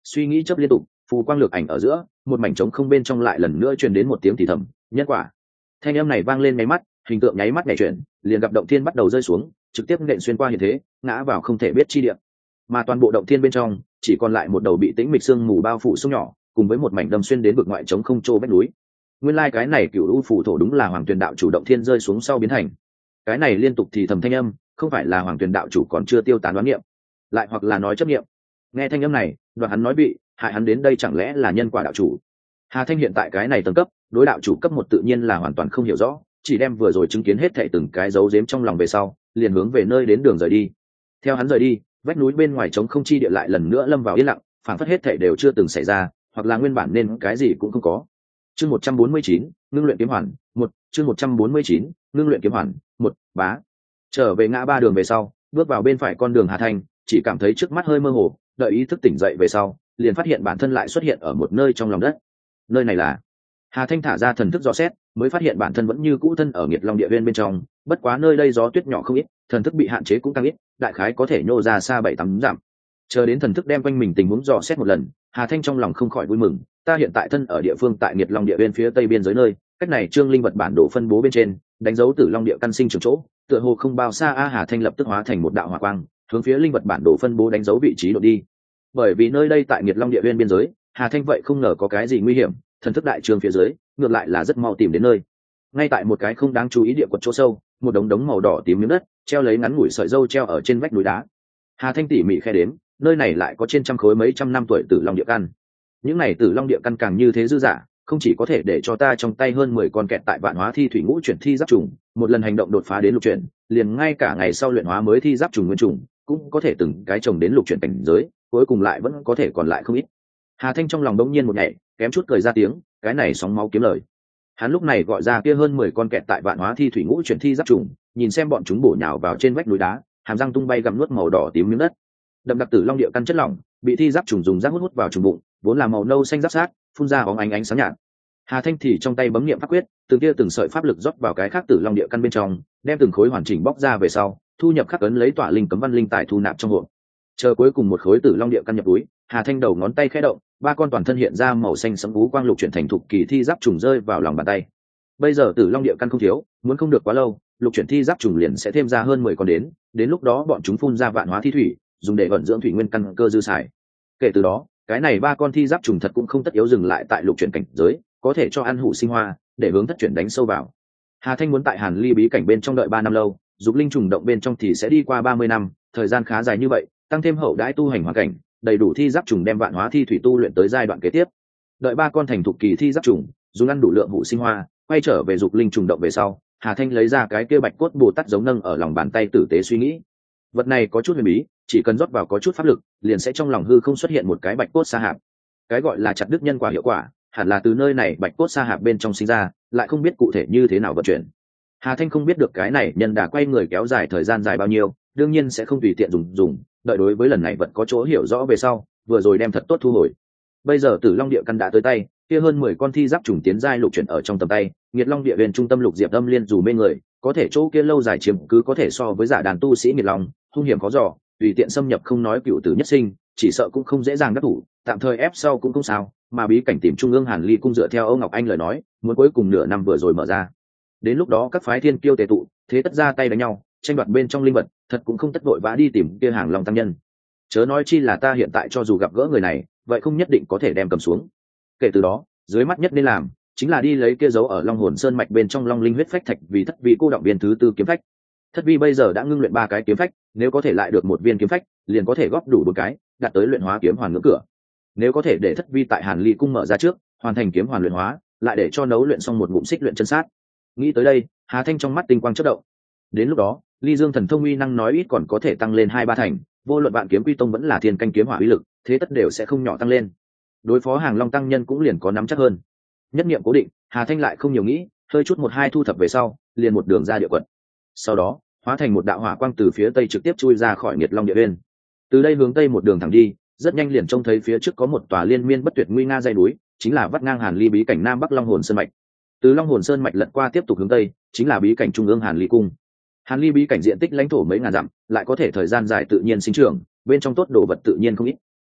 Suy nghĩ chấp liên tục, phù quang lược ảnh ở giữa, một mảnh trống không bên trong lại lần nữa truyền đến một tiếng thì thầm, nhân quả. Thanh âm này vang lên nháy mắt, hình tượng nháy mắt nhảy chuyển, liền gặp động thiên bắt đầu rơi xuống, trực tiếp nện xuyên qua hiện thế, ngã vào không thể biết chi địa. Mà toàn bộ động thiên bên trong chỉ còn lại một đầu bị tĩnh mịch sương mù bao phủ sông nhỏ, cùng với một mảnh đâm xuyên đến vực ngoại trống không trô vách núi. Nguyên lai cái này cựu u phủ thổ đúng là Hoàng Tuyền đạo chủ động thiên rơi xuống sau biến thành. Cái này liên tục thì thầm thanh âm, không phải là Hoàng Tuyền đạo chủ còn chưa tiêu tán đoán niệm, lại hoặc là nói chấp niệm. Nghe thanh âm này, đoạn hắn nói bị hại hắn đến đây chẳng lẽ là nhân quả đạo chủ. Hà Thanh hiện tại cái này tầng cấp, đối đạo chủ cấp một tự nhiên là hoàn toàn không hiểu rõ, chỉ đem vừa rồi chứng kiến hết thảy từng cái dấu giếm trong lòng về sau, liền hướng về nơi đến đường rời đi. Theo hắn rời đi, vách núi bên ngoài trống không chi địa lại lần nữa lâm vào yên lặng, phảng phất hết thảy đều chưa từng xảy ra, hoặc là nguyên bản nên cái gì cũng không có. Chương 149, ngưng luyện kiếm hoàn, 1, chương 149, ngưng luyện kiếm hoàn, 1, bá. Trở về ngã ba đường về sau, bước vào bên phải con đường Hà Thanh, chỉ cảm thấy trước mắt hơi mơ hồ, đợi ý thức tỉnh dậy về sau, liền phát hiện bản thân lại xuất hiện ở một nơi trong lòng đất. Nơi này là Hà Thanh thả ra thần thức dò xét, mới phát hiện bản thân vẫn như cũ thân ở Nghiệt Long Địa Viên bên trong, bất quá nơi đây gió tuyết nhỏ không ít, thần thức bị hạn chế cũng tăng ít, đại khái có thể nhô ra xa 7-8 dặm. Chờ đến thần thức đem quanh mình tình huống dò xét một lần, Hà Thanh trong lòng không khỏi vui mừng, ta hiện tại thân ở địa phương tại Nghiệt Long Địa Viên phía tây biên giới nơi, cách này trương linh vật bản đồ phân bố bên trên, đánh dấu Tử Long Địa căn sinh trưởng chỗ, tựa hồ không bao xa Hà Thanh lập tức hóa thành một đạo hỏa quang, hướng phía linh vật bản đồ phân bố đánh dấu vị trí độ đi. Bởi vì nơi đây tại Nghiệt Long Địa Viên biên giới, Hà Thanh vậy không ngờ có cái gì nguy hiểm, thần thức đại trường phía dưới ngược lại là rất mau tìm đến nơi. Ngay tại một cái không đáng chú ý địa quật chỗ sâu, một đống đống màu đỏ tím miếng đất treo lấy ngắn ngủi sợi dâu treo ở trên vách núi đá. Hà Thanh tỉ mỉ khe đếm, nơi này lại có trên trăm khối mấy trăm năm tuổi Tử Long Địa căn. Những này Tử Long Địa căn càng như thế dư dả, không chỉ có thể để cho ta trong tay hơn 10 con kẹt tại Vạn Hóa Thi Thủy Ngũ chuyển thi giáp trùng, một lần hành động đột phá đến lục chuyển, liền ngay cả ngày sau luyện hóa mới thi giáp trùng nguyên trùng, cũng có thể từng cái trồng đến lục chuyển cảnh giới, cuối cùng lại vẫn có thể còn lại không ít. Hà Thanh trong lòng đống nhiên một nhảy, kém chút cười ra tiếng, cái này sóng máu kiếm lời. Hắn lúc này gọi ra kia hơn 10 con kẹt tại Vạn Hóa Thi Thủy Ngũ chuyển thi giáp trùng, nhìn xem bọn chúng bổ nhào vào trên vách núi đá, hàm răng tung bay gặm nuốt màu đỏ tím miếng đất. Đậm đặc Tử Long Địa căn chất lỏng, bị thi giáp trùng dùng rác hút vào trùng bụng, vốn là màu nâu xanh giáp sát, phun ra bóng ánh sáng nhạt. Hà Thanh thì trong tay bấm niệm pháp quyết, từng tia từng sợi pháp lực rót vào cái khác Tử Long Địa căn bên trong, đem từng khối hoàn chỉnh bóc ra về sau, thu nhập khắc ấn lấy tỏa linh cấm văn linh tài thu nạp trong hộp. Chờ cuối cùng một khối Tử Long Địa căn nhập túi, Hà Thanh đầu ngón tay khẽ động, ba con toàn thân hiện ra màu xanh sẫm vũ quang lục chuyển thành thục kỳ thi giáp trùng rơi vào lòng bàn tay. Bây giờ Tử Long Địa căn không thiếu, muốn không được quá lâu, lục chuyển thi giáp trùng liền sẽ thêm ra hơn 10 con đến lúc đó bọn chúng phun ra Vạn Hóa Thi Thủy, dùng để vận dưỡng thủy nguyên căn cơ dư xài. Kể từ đó, cái này ba con thi giáp trùng thật cũng không tất yếu dừng lại tại lục chuyển cảnh giới, có thể cho ăn hủ sinh hoa, để hướng thất chuyển đánh sâu vào. Hà Thanh muốn tại Hàn Ly bí cảnh bên trong đợi 3 năm lâu, dục linh trùng động bên trong thì sẽ đi qua 30 năm, thời gian khá dài như vậy, tăng thêm hậu đãi tu hành hoàn cảnh, đầy đủ thi giáp trùng đem Vạn Hóa Thi Thủy tu luyện tới giai đoạn kế tiếp. Đợi ba con thành thục kỳ thi giáp trùng, dùng ăn đủ lượng hủ sinh hoa, quay trở về dục linh trùng động về sau, Hà Thanh lấy ra cái kia bạch cốt Bồ Tát giống nâng ở lòng bàn tay tử tế suy nghĩ. Vật này có chút huyền bí, chỉ cần rót vào có chút pháp lực, liền sẽ trong lòng hư không xuất hiện một cái bạch cốt sa hạp. Cái gọi là chặt đứt nhân quả hiệu quả, hẳn là từ nơi này bạch cốt sa hạp bên trong sinh ra, lại không biết cụ thể như thế nào vận chuyển. Hà Thanh không biết được cái này nhân đà quay người kéo dài thời gian dài bao nhiêu, đương nhiên sẽ không tùy tiện dùng, đợi đối với lần này vật có chỗ hiểu rõ về sau, vừa rồi đem thật tốt thu hồi. Bây giờ Tử Long Địa căn đã tới tay, kia hơn 10 con thi giáp trùng tiến giai lục chuyển ở trong tầm tay, Nghiệt Long Địa Viên trung tâm lục diệp âm liên dù mê người, có thể chỗ kia lâu dài chiếm cứ có thể so với giả đàn tu sĩ Nghiệt Long, hung hiểm khó dò, tùy tiện xâm nhập không nói cựu tử nhất sinh, chỉ sợ cũng không dễ dàng đắc thủ, tạm thời ép sau cũng không sao, mà bí cảnh tìm trung ương Hàn Ly cung dựa theo Âu Ngọc Anh lời nói, muốn cuối cùng nửa năm vừa rồi mở ra. Đến lúc đó các phái thiên kiêu tề tụ, thế tất ra tay đánh nhau, tranh đoạt bên trong linh vật, thật cũng không tất vội vã đi tìm kia hàng long tăng nhân. Chớ nói chi là ta hiện tại cho dù gặp gỡ người này, vậy không nhất định có thể đem cầm xuống. Kể từ đó, dưới mắt nhất nên làm chính là đi lấy kia dấu ở Long Hồn Sơn mạch bên trong Long Linh huyết phách thạch, vì thất vị cô động viên thứ 4 kiếm phách. Thất vi bây giờ đã ngưng luyện 3 cái kiếm phách, nếu có thể lại được một viên kiếm phách, liền có thể góp đủ 4 cái, đạt tới luyện hóa kiếm hoàn ngưỡng cửa. Nếu có thể để thất vi tại Hàn Ly cung mở ra trước, hoàn thành kiếm hoàn luyện hóa, lại để cho nấu luyện xong một ngụm xích luyện chân sát. Nghĩ tới đây, Hà Thanh trong mắt tinh quang chớp động. Đến lúc đó, Ly Dương thần thông uy năng nói ít còn có thể tăng lên 2-3 thành, vô luận Vạn Kiếm Quy Tông vẫn là Thiên Canh kiếm hỏa uy lực, thế tất đều sẽ không nhỏ tăng lên. Đối phó hàng long tăng nhân cũng liền có nắm chắc hơn. Nhất niệm cố định, Hà Thanh lại không nhiều nghĩ, hơi chút 1-2 thu thập về sau, liền một đường ra địa quật. Sau đó, hóa thành một đạo hỏa quang từ phía tây trực tiếp chui ra khỏi Nghiệt Long Địa Viên. Từ đây hướng tây một đường thẳng đi, rất nhanh liền trông thấy phía trước có một tòa liên miên bất tuyệt nguy nga dãy núi, chính là vắt ngang Hàn Ly bí cảnh Nam Bắc Long Hồn Sơn mạch. Từ Long Hồn Sơn mạch lật qua tiếp tục hướng tây, chính là bí cảnh trung ương Hàn Ly cung. Hàn Ly bí cảnh diện tích lãnh thổ mấy ngàn dặm, lại có thể thời gian dài tự nhiên sinh trưởng, bên trong tốt đồ vật tự nhiên không ít.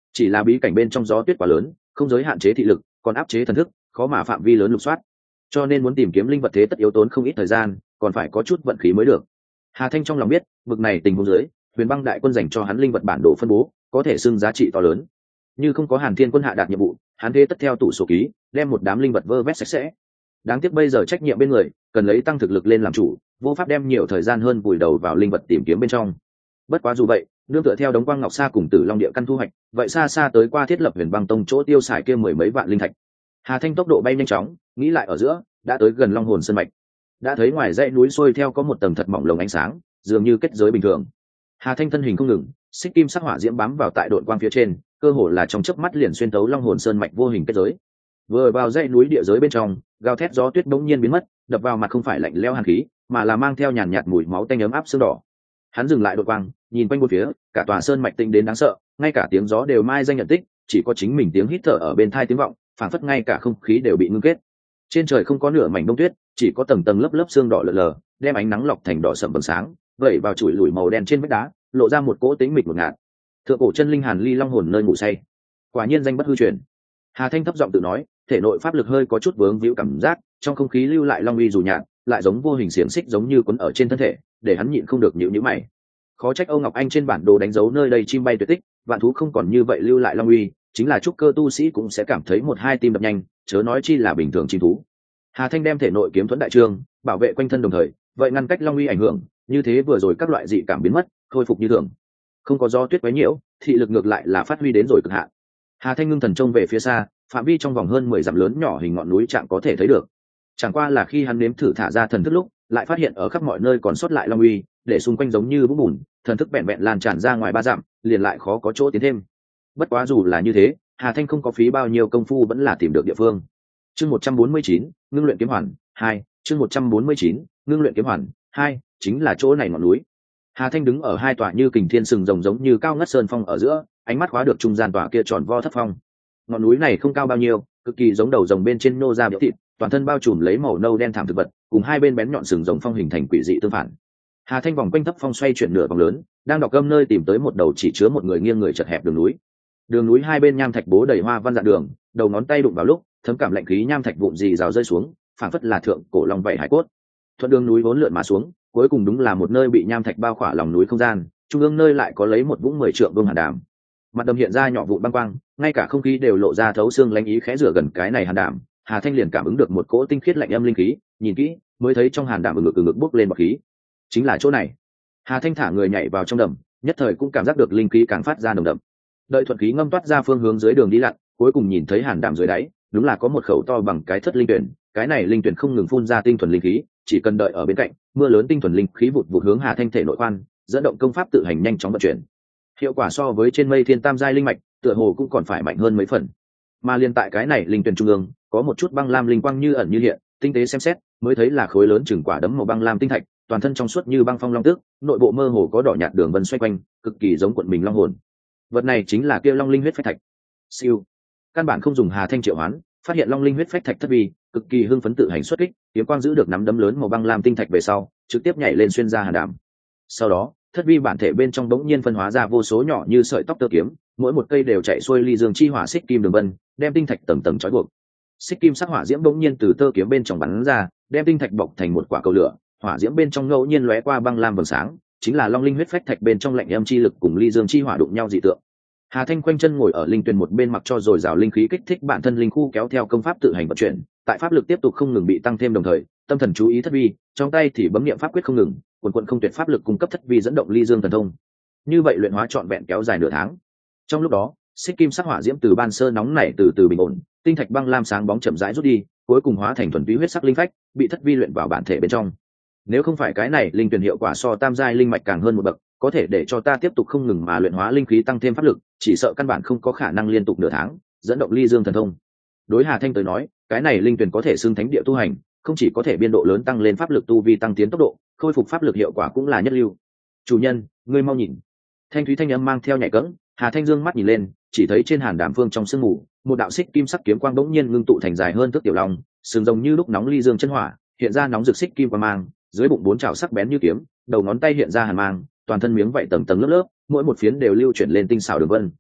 chỉ là bí cảnh bên trong gió tuyết quá lớn, không giới hạn chế thị lực, còn áp chế thần thức, khó mà phạm vi lớn lục soát, cho nên muốn tìm kiếm linh vật thế tất yếu tốn không ít thời gian, còn phải có chút vận khí mới được. Hà Thanh trong lòng biết, vực này tình huống dưới, Huyền Băng đại quân dành cho hắn linh vật bản đồ phân bố, có thể xưng giá trị to lớn. Như không có Hàn Thiên quân hạ đạt nhiệm vụ, hắn thế tất theo tủ sổ ký, đem một đám linh vật vơ vét sạch sẽ. Đáng tiếc bây giờ trách nhiệm bên người, cần lấy tăng thực lực lên làm chủ, vô pháp đem nhiều thời gian hơn vùi đầu vào linh vật tìm kiếm bên trong. Bất quá dù vậy, nương tựa theo đống quang ngọc sa cùng Tử Long địa căn thu hoạch, vậy xa xa tới qua thiết lập Huyền Băng tông chỗ tiêu xài kia mười mấy vạn linh thạch. Hà Thanh tốc độ bay nhanh chóng, nghĩ lại ở giữa, đã tới gần Long Hồn Sơn mạch. Đã thấy ngoài dãy núi xuôi theo có một tầng thật mỏng lồng ánh sáng, dường như kết giới bình thường. Hà Thanh thân hình không ngừng, xích kim sắc hỏa diễm bám vào tại đội quang phía trên, cơ hồ là trong chớp mắt liền xuyên tấu Long Hồn Sơn mạch vô hình kết giới. Vừa vào dãy núi địa giới bên trong, gào thét gió tuyết bỗng nhiên biến mất, đập vào mặt không phải lạnh lẽo hàn khí, mà là mang theo nhàn nhạt mùi máu tanh ấm áp sương đỏ. Hắn dừng lại đội quang, nhìn quanh bốn phía, cả tòa sơn mạch tinh đến đáng sợ, ngay cả tiếng gió đều mai danh nhận tích, chỉ có chính mình tiếng hít thở ở bên tai tiếng vọng, phảng phất ngay cả không khí đều bị ngưng kết. Trên trời không có nửa mảnh bông tuyết, chỉ có tầng tầng lớp lớp sương đỏ lờ lờ, đem ánh nắng lọc thành đỏ sậm bừng sáng, vẩy vào chuỗi lùi màu đen trên vách đá, lộ ra một cỗ tĩnh mịch ngột ngạt. Thượng cổ chân linh Hàn Ly Long hồn nơi ngủ say, quả nhiên danh bất hư truyền. Hà Thanh thấp giọng tự nói, thể nội pháp lực hơi có chút vướng víu cảm giác, trong không khí lưu lại long uy dù nhạt, lại giống vô hình xiềng xích giống như quấn ở trên thân thể, để hắn nhịn không được nhíu mày. Khó trách Âu Ngọc Anh trên bản đồ đánh dấu nơi đây chim bay tuyệt tích, vạn thú không còn như vậy lưu lại long uy, chính là trúc cơ tu sĩ cũng sẽ cảm thấy một hai tim đập nhanh, chớ nói chi là bình thường chim thú. Hà Thanh đem thể nội kiếm thuẫn đại trương bảo vệ quanh thân đồng thời, vậy ngăn cách long uy ảnh hưởng, như thế vừa rồi các loại dị cảm biến mất, khôi phục như thường. Không có gió tuyết quấy nhiễu, thị lực ngược lại là phát huy đến rồi cực hạn. Hà Thanh ngưng thần trông về phía xa, phạm vi trong vòng hơn 10 dặm lớn nhỏ hình ngọn núi chạm có thể thấy được. Chẳng qua là khi hắn nếm thử thả ra thần thức lúc, lại phát hiện ở khắp mọi nơi còn sót lại long uy, để xung quanh giống như vũng bùn, thần thức vẹn vẹn lan tràn ra ngoài 3 dặm, liền lại khó có chỗ tiến thêm. Bất quá dù là như thế, Hà Thanh không có phí bao nhiêu công phu vẫn là tìm được địa phương. Chương 149, ngưng luyện kiếm hoàn 2, chương 149, ngưng luyện kiếm hoàn 2, chính là chỗ này ngọn núi. Hà Thanh đứng ở hai tòa như kình thiên sừng rồng giống như cao ngất sơn phong ở giữa, ánh mắt khóa được trung gian tòa kia tròn vo thấp phong. Ngọn núi này không cao bao nhiêu, cực kỳ giống đầu rồng bên trên nô ra biểu thịt, toàn thân bao trùm lấy màu nâu đen thảm thực vật, cùng hai bên bén nhọn sừng rồng phong hình thành quỷ dị tương phản. Hà Thanh vòng quanh thấp phong xoay chuyển nửa vòng lớn, đang đọc âm nơi tìm tới một đầu chỉ chứa một người nghiêng người chật hẹp đường núi. Đường núi hai bên nham thạch bố đầy hoa văn dạn đường, đầu ngón tay đụng vào lúc, thấm cảm lạnh khí nham thạch vụn rì rào rơi xuống, phảng phất là thượng cổ long vảy hải cốt. Thuận đường núi vốn lượn mà xuống, cuối cùng đúng là một nơi bị nham thạch bao khỏa lòng núi không gian, trung ương nơi lại có lấy một vũng 10 trượng vương hàn đàm. Mặt đầm hiện ra nhỏ vụn băng quang, ngay cả không khí đều lộ ra thấu xương lánh ý khẽ rửa gần cái này hàn đàm. Hà Thanh liền cảm ứng được một cỗ tinh khiết lạnh âm linh khí, nhìn kỹ mới thấy trong hàn đàm ngực bốc lên bọt khí. Chính là chỗ này. Hà Thanh thả người nhảy vào trong đầm, nhất thời cũng cảm giác được linh khí càng phát ra nồng đậm. Đợi thuận khí ngâm toát ra phương hướng dưới đường đi lặn, cuối cùng nhìn thấy hàn đàm dưới đáy, đúng là có một khẩu to bằng cái thất linh tuyển. Cái này linh tuyển không ngừng phun ra tinh thuần linh khí, chỉ cần đợi ở bên cạnh, mưa lớn tinh thuần linh khí vụt vụt hướng Hà Thanh thể nội khoan, dẫn động công pháp tự hành nhanh chóng vận chuyển. Hiệu quả so với trên mây thiên tam giai linh mạch, tựa hồ cũng còn phải mạnh hơn mấy phần. Mà liên tại cái này linh tuyển trung ương, có một chút băng lam linh quang như ẩn như hiện, tinh tế xem xét, mới thấy là khối lớn chừng quả đấm màu băng lam tinh thạch, toàn thân trong suốt như băng phong long tước, nội bộ mơ hồ có đỏ nhạt đường vân xoay quanh, cực kỳ giống cuộn mình long hồn. Vật này chính là kia long linh huyết phách thạch. Siêu. Căn bản không dùng Hà Thanh triệu hoán, phát hiện long linh huyết phách thạch thất vi, cực kỳ hưng phấn tự hành xuất kích, kiếm quang giữ được nắm đấm lớn màu băng lam tinh thạch về sau, trực tiếp nhảy lên xuyên ra hàn đàm. Sau đó, thất vi bản thể bên trong bỗng nhiên phân hóa ra vô số nhỏ như sợi tóc tơ kiếm, mỗi một cây đều chạy xuôi ly dương chi hỏa xích kim đường vân, đem tinh thạch tầng tầng trói buộc. Xích kim sắc hỏa diễm bỗng nhiên từ tơ kiếm bên trong bắn ra, đem tinh thạch bọc thành một quả cầu lửa, hỏa diễm bên trong ngẫu nhiên lóe qua băng lam vầng sáng, chính là long linh huyết phách thạch bên trong lạnh âm chi lực cùng ly dương chi hỏa đụng nhau dị tượng. Hà Thanh quanh chân ngồi ở linh tuyền một bên mặc cho dồi dào linh khí kích thích bản thân linh khu kéo theo công pháp tự hành vận chuyển, tại pháp lực tiếp tục không ngừng bị tăng thêm đồng thời, tâm thần chú ý thất vi, trong tay thì bấm niệm pháp quyết không ngừng, quần không tuyệt pháp lực cung cấp thất vi dẫn động ly dương thần thông. Như vậy luyện hóa trọn vẹn kéo dài nửa tháng. Trong lúc đó, xích kim sắc hỏa diễm từ ban sơ nóng nảy từ từ bình ổn, tinh thạch băng lam sáng bóng chậm rãi rút đi, cuối cùng hóa thành thuần túy huyết sắc linh phách, bị thất vi luyện vào bản thể bên trong. Nếu không phải cái này linh tuyển hiệu quả so tam giai linh mạch càng hơn một bậc, có thể để cho ta tiếp tục không ngừng mà luyện hóa linh khí tăng thêm pháp lực, chỉ sợ căn bản không có khả năng liên tục nửa tháng dẫn động ly dương thần thông. Đối Hà Thanh tới nói, cái này linh tuyển có thể xưng thánh địa tu hành, không chỉ có thể biên độ lớn tăng lên pháp lực tu vi tăng tiến tốc độ, khôi phục pháp lực hiệu quả cũng là nhất lưu. Chủ nhân, ngươi mau nhìn. Thanh thúy thanh âm mang theo nhạy cẫng, Hà Thanh dương mắt nhìn lên, chỉ thấy trên hàn đàm phương trong sương mù, một đạo xích kim sắc kiếm quang bỗng nhiên ngưng tụ thành dài hơn thước tiểu long, sừng rồng như lúc nóng ly dương chân hỏa, hiện ra nóng rực xích kim quang mang, dưới bụng 4 chảo sắc bén như kiếm, đầu ngón tay hiện ra hàn mang, toàn thân miếng vậy tầng tầng lớp lớp, mỗi một phiến đều lưu chuyển lên tinh xảo đường vân.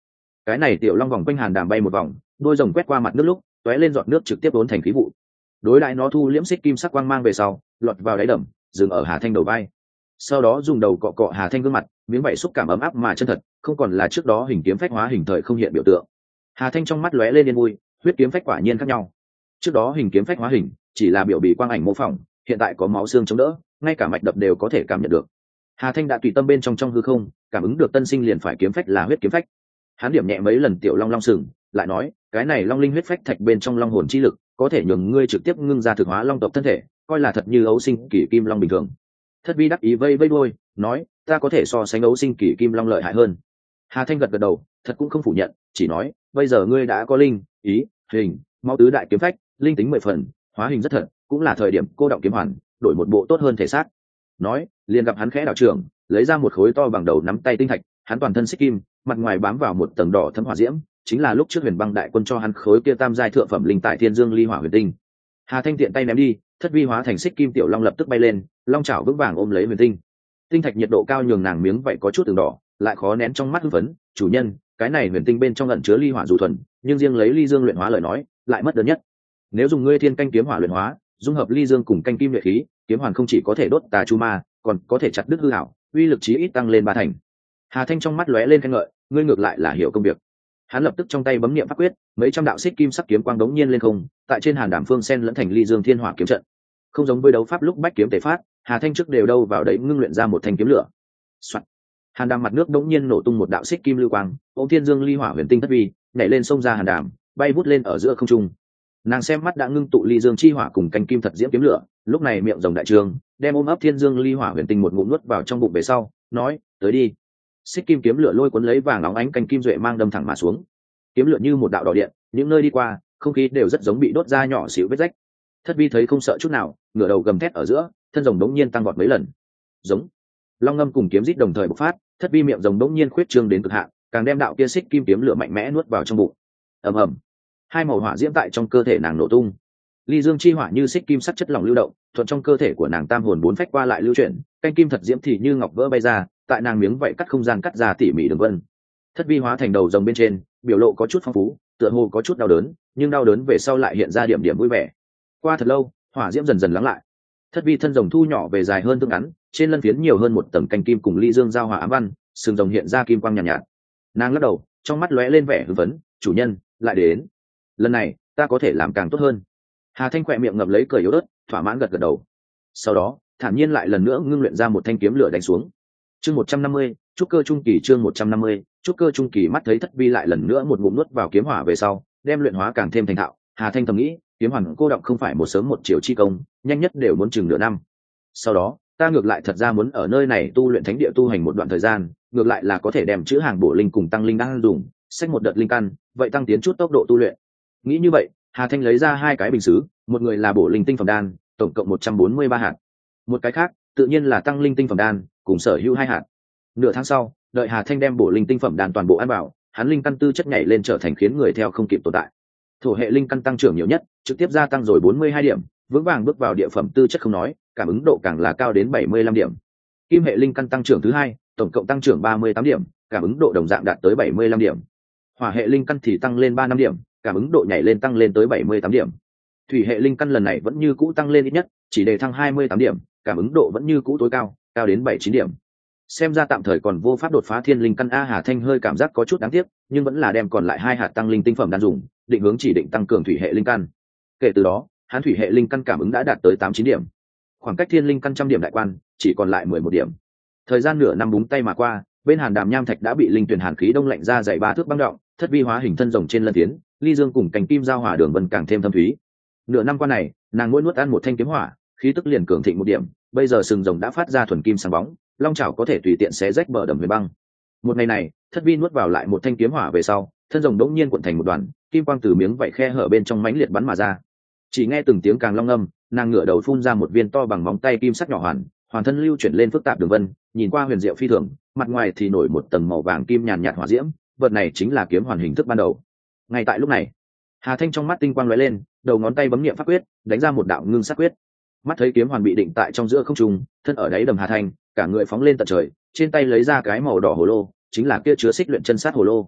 Cái này tiểu long vòng quanh hàn đàm bay một vòng, đôi rồng quét qua mặt nước lúc tóe lên giọt nước trực tiếp đốn thành khí vụ. Đối lại nó thu liễm xích kim sắc quang mang về sau, lọt vào đáy đầm, dừng ở Hà Thanh đầu vai. Sau đó dùng đầu cọ cọ Hà Thanh gương mặt, miếng vảy xúc cảm ấm áp mà chân thật, không còn là trước đó hình kiếm phách hóa hình thời không hiện biểu tượng. Hà Thanh trong mắt lóe lên yên vui, huyết kiếm phách quả nhiên khác nhau. Trước đó hình kiếm phách hóa hình chỉ là biểu bì quang ảnh mô phỏng, hiện tại có máu xương chống đỡ, ngay cả mạch đập đều có thể cảm nhận được. Hà Thanh đã tùy tâm bên trong hư không, cảm ứng được tân sinh liền phải kiếm phách là huyết kiếm phách. Hắn điểm nhẹ mấy lần tiểu long long sừng, lại nói, cái này long linh huyết phách thạch bên trong long hồn chi lực, có thể nhường ngươi trực tiếp ngưng ra thực hóa long tộc thân thể, coi là thật như ấu sinh kỳ kim long bình thường. Thất Vi đắc ý vây vây đôi, nói, ta có thể so sánh ấu sinh kỳ kim long lợi hại hơn. Hà Thanh gật gật đầu, thật cũng không phủ nhận, chỉ nói, bây giờ ngươi đã có linh, ý, hình, máu tứ đại kiếm phách, linh tính 10 phần, hóa hình rất thật, cũng là thời điểm cô động kiếm hoàn, đổi một bộ tốt hơn thể xác. Nói, liền gặp hắn khẽ đảo trưởng, lấy ra một khối to bằng đầu nắm tay tinh thạch, hắn toàn thân xích kim, mặt ngoài bám vào một tầng đỏ thấm hỏa diễm, chính là lúc trước Huyền Băng đại quân cho hắn khối kia tam giai thượng phẩm linh tại Thiên Dương Ly Hỏa Huyền Tinh. Hà Thanh tiện tay ném đi, Thất Vi hóa thành xích kim tiểu long lập tức bay lên, long chảo vững vàng ôm lấy huyền tinh. Tinh thạch nhiệt độ cao nhường nàng miếng vậy có chút từng đỏ, lại khó nén trong mắt hưng phấn, chủ nhân, cái này huyền tinh bên trong ẩn chứa ly hỏa dù thuần, nhưng riêng lấy ly dương luyện hóa lời nói, lại mất đơn nhất. Nếu dùng ngươi thiên canh kiếm hỏa luyện hóa, dung hợp ly dương cùng canh kim luyện khí, kiếm hoàn không chỉ có thể đốt tà chu ma, còn có thể chặt đứt hư hảo, uy lực chí ít tăng lên 3 thành. Hà Thanh trong mắt lóe lên khen ngợi, ngươi ngược lại là hiểu công việc. Hắn lập tức trong tay bấm niệm pháp quyết, mấy trăm đạo xích kim sắc kiếm quang đống nhiên lên không, tại trên hàn đảm phương sen lẫn thành ly dương thiên hỏa kiếm trận. Không giống với đấu pháp lúc bách kiếm tề phát, Hà Thanh trước đều đâu vào đấy ngưng luyện ra một thanh kiếm lửa. Soạn. Hàn đàm mặt nước đống nhiên nổ tung một đạo xích kim lưu quang, ôm Thiên Dương Ly Hỏa Huyền Tinh Thất Vi, nhảy lên sông ra hàn đàm, bay vút lên ở giữa không trung. Nàng xem mắt đã ngưng tụ ly dương chi hỏa cùng canh kim thật diễm kiếm lửa, lúc này miệng rồng đại trường, đem ôm ấp Thiên Dương Ly Hỏa Huyền Tinh một ngụm nuốt vào trong bụng về sau, nói, tới đi. Xích kim kiếm lửa lôi cuốn lấy vàng óng ánh canh kim duệ mang đâm thẳng mà xuống. Kiếm lửa như một đạo đỏ điện, những nơi đi qua, không khí đều rất giống bị đốt ra nhỏ xíu vết rách. Thất Vi thấy không sợ chút nào, ngửa đầu gầm thét ở giữa, thân rồng đống nhiên tăng vọt mấy lần. Giống. Long ngâm cùng kiếm rít đồng thời bộc phát, Thất Vi miệng rồng đống nhiên khuyết trương đến cực hạn, càng đem đạo kia xích kim kiếm lửa mạnh mẽ nuốt vào trong bụng. Ầm ầm. Hai màu hỏa diễm tại trong cơ thể nàng nổ tung. Ly dương chi hỏa như xích kim sắc chất lỏng lưu động, thuận trong cơ thể của nàng tam hồn bốn phách qua lại lưu chuyển, canh kim thật diễm thì như ngọc vỡ bay ra, tại nàng miếng vậy cắt không gian cắt ra tỉ mỉ đường vân. Thất Vi hóa thành đầu rồng bên trên, biểu lộ có chút phong phú, tựa hồ có chút đau đớn, nhưng đau đớn về sau lại hiện ra điểm điểm vui vẻ. Qua thật lâu, hỏa diễm dần dần lắng lại. Thất Vi thân rồng thu nhỏ về dài hơn tương ngắn, trên lân phiến nhiều hơn một tầng canh kim cùng ly dương giao hòa ám văn, sừng rồng hiện ra kim quang nhàn nhạt. Nàng lắc đầu, trong mắt lóe lên vẻ hưng phấn, chủ nhân, lại đến. Lần này, ta có thể làm càng tốt hơn. Hà Thanh khỏe miệng ngậm lấy cười yếu ớt, thỏa mãn gật gật đầu. Sau đó, thản nhiên lại lần nữa ngưng luyện ra một thanh kiếm lửa đánh xuống. Chương 150, trúc cơ trung kỳ. Chương 150, trúc cơ trung kỳ. Mắt thấy Thất Vi lại lần nữa một ngụm nuốt vào kiếm hỏa về sau, đem luyện hóa càng thêm thành thạo. Hà Thanh thầm nghĩ, kiếm hoàn cô động không phải một sớm một chiều chi công, nhanh nhất đều muốn chừng nửa năm. Sau đó, ta ngược lại thật ra muốn ở nơi này tu luyện thánh địa tu hành một đoạn thời gian, ngược lại là có thể đem chữ hàng bổ linh cùng tăng linh đang dùng, xách một đợt linh căn, vậy tăng tiến chút tốc độ tu luyện. Nghĩ như vậy, Hà Thanh lấy ra 2 cái bình sứ, một người là bổ linh tinh phẩm đan, tổng cộng 143 hạt. Một cái khác, tự nhiên là tăng linh tinh phẩm đan, cùng sở hữu 2 hạt. Nửa tháng sau, đợi Hà Thanh đem bổ linh tinh phẩm đan toàn bộ ăn vào, hắn linh căn tư chất nhảy lên trở thành khiến người theo không kịp tồn tại. Thổ hệ linh căn tăng trưởng nhiều nhất, trực tiếp gia tăng rồi 42 điểm, vững vàng bước vào địa phẩm tư chất không nói, cảm ứng độ càng là cao đến 75 điểm. Kim hệ linh căn tăng trưởng thứ 2, tổng cộng tăng trưởng 38 điểm, cảm ứng độ đồng dạng đạt tới 75 điểm. Hỏa hệ linh căn thì tăng lên 3 năm điểm, cảm ứng độ nhảy lên tăng lên tới 78 điểm. Thủy hệ linh căn lần này vẫn như cũ tăng lên ít nhất, chỉ đề thăng 28 điểm, cảm ứng độ vẫn như cũ tối cao, cao đến 79 điểm. Xem ra tạm thời còn vô pháp đột phá thiên linh căn a. Hà Thanh hơi cảm giác có chút đáng tiếc, nhưng vẫn là đem còn lại 2 hạt tăng linh tinh phẩm đan dùng, định hướng chỉ định tăng cường thủy hệ linh căn. Kể từ đó, hắn thủy hệ linh căn cảm ứng đã đạt tới 89 điểm. Khoảng cách thiên linh căn 100 điểm đại quan, chỉ còn lại 11 điểm. Thời gian nửa năm búng tay mà qua, bên hàn đàm nham thạch đã bị linh tuyển hàn khí đông lạnh ra dày 3 thước băng động, Thất Vi hóa hình thân rồng trên lân tiến, ly dương cùng cành kim giao hỏa đường vân càng thêm thâm thúy. Nửa năm qua này, nàng mỗi nuốt ăn một thanh kiếm hỏa, khí tức liền cường thịnh một điểm, bây giờ sừng rồng đã phát ra thuần kim sáng bóng, long chảo có thể tùy tiện xé rách bờ đầm huyền băng. Một ngày này, Thất Vi nuốt vào lại một thanh kiếm hỏa về sau, thân rồng đống nhiên cuộn thành một đoàn, kim quang từ miếng vảy khe hở bên trong mãnh liệt bắn mà ra. Chỉ nghe từng tiếng càng long âm, nàng ngửa đầu phun ra một viên to bằng móng tay kim sắc nhỏ hoàn thân lưu chuyển lên phức tạp đường vân, nhìn qua huyền diệu phi thường, mặt ngoài thì nổi một tầng màu vàng kim nhàn nhạt hỏa diễm, vật này chính là kiếm hoàn hình thức ban đầu. Ngay tại lúc này, Hà Thanh trong mắt tinh quang lóe lên, đầu ngón tay bấm niệm pháp quyết, đánh ra một đạo ngưng sát quyết. Mắt thấy kiếm hoàn bị định tại trong giữa không trung, thân ở đáy đầm Hà Thanh, cả người phóng lên tận trời, trên tay lấy ra cái màu đỏ hồ lô, chính là kia chứa xích luyện chân sát hồ lô.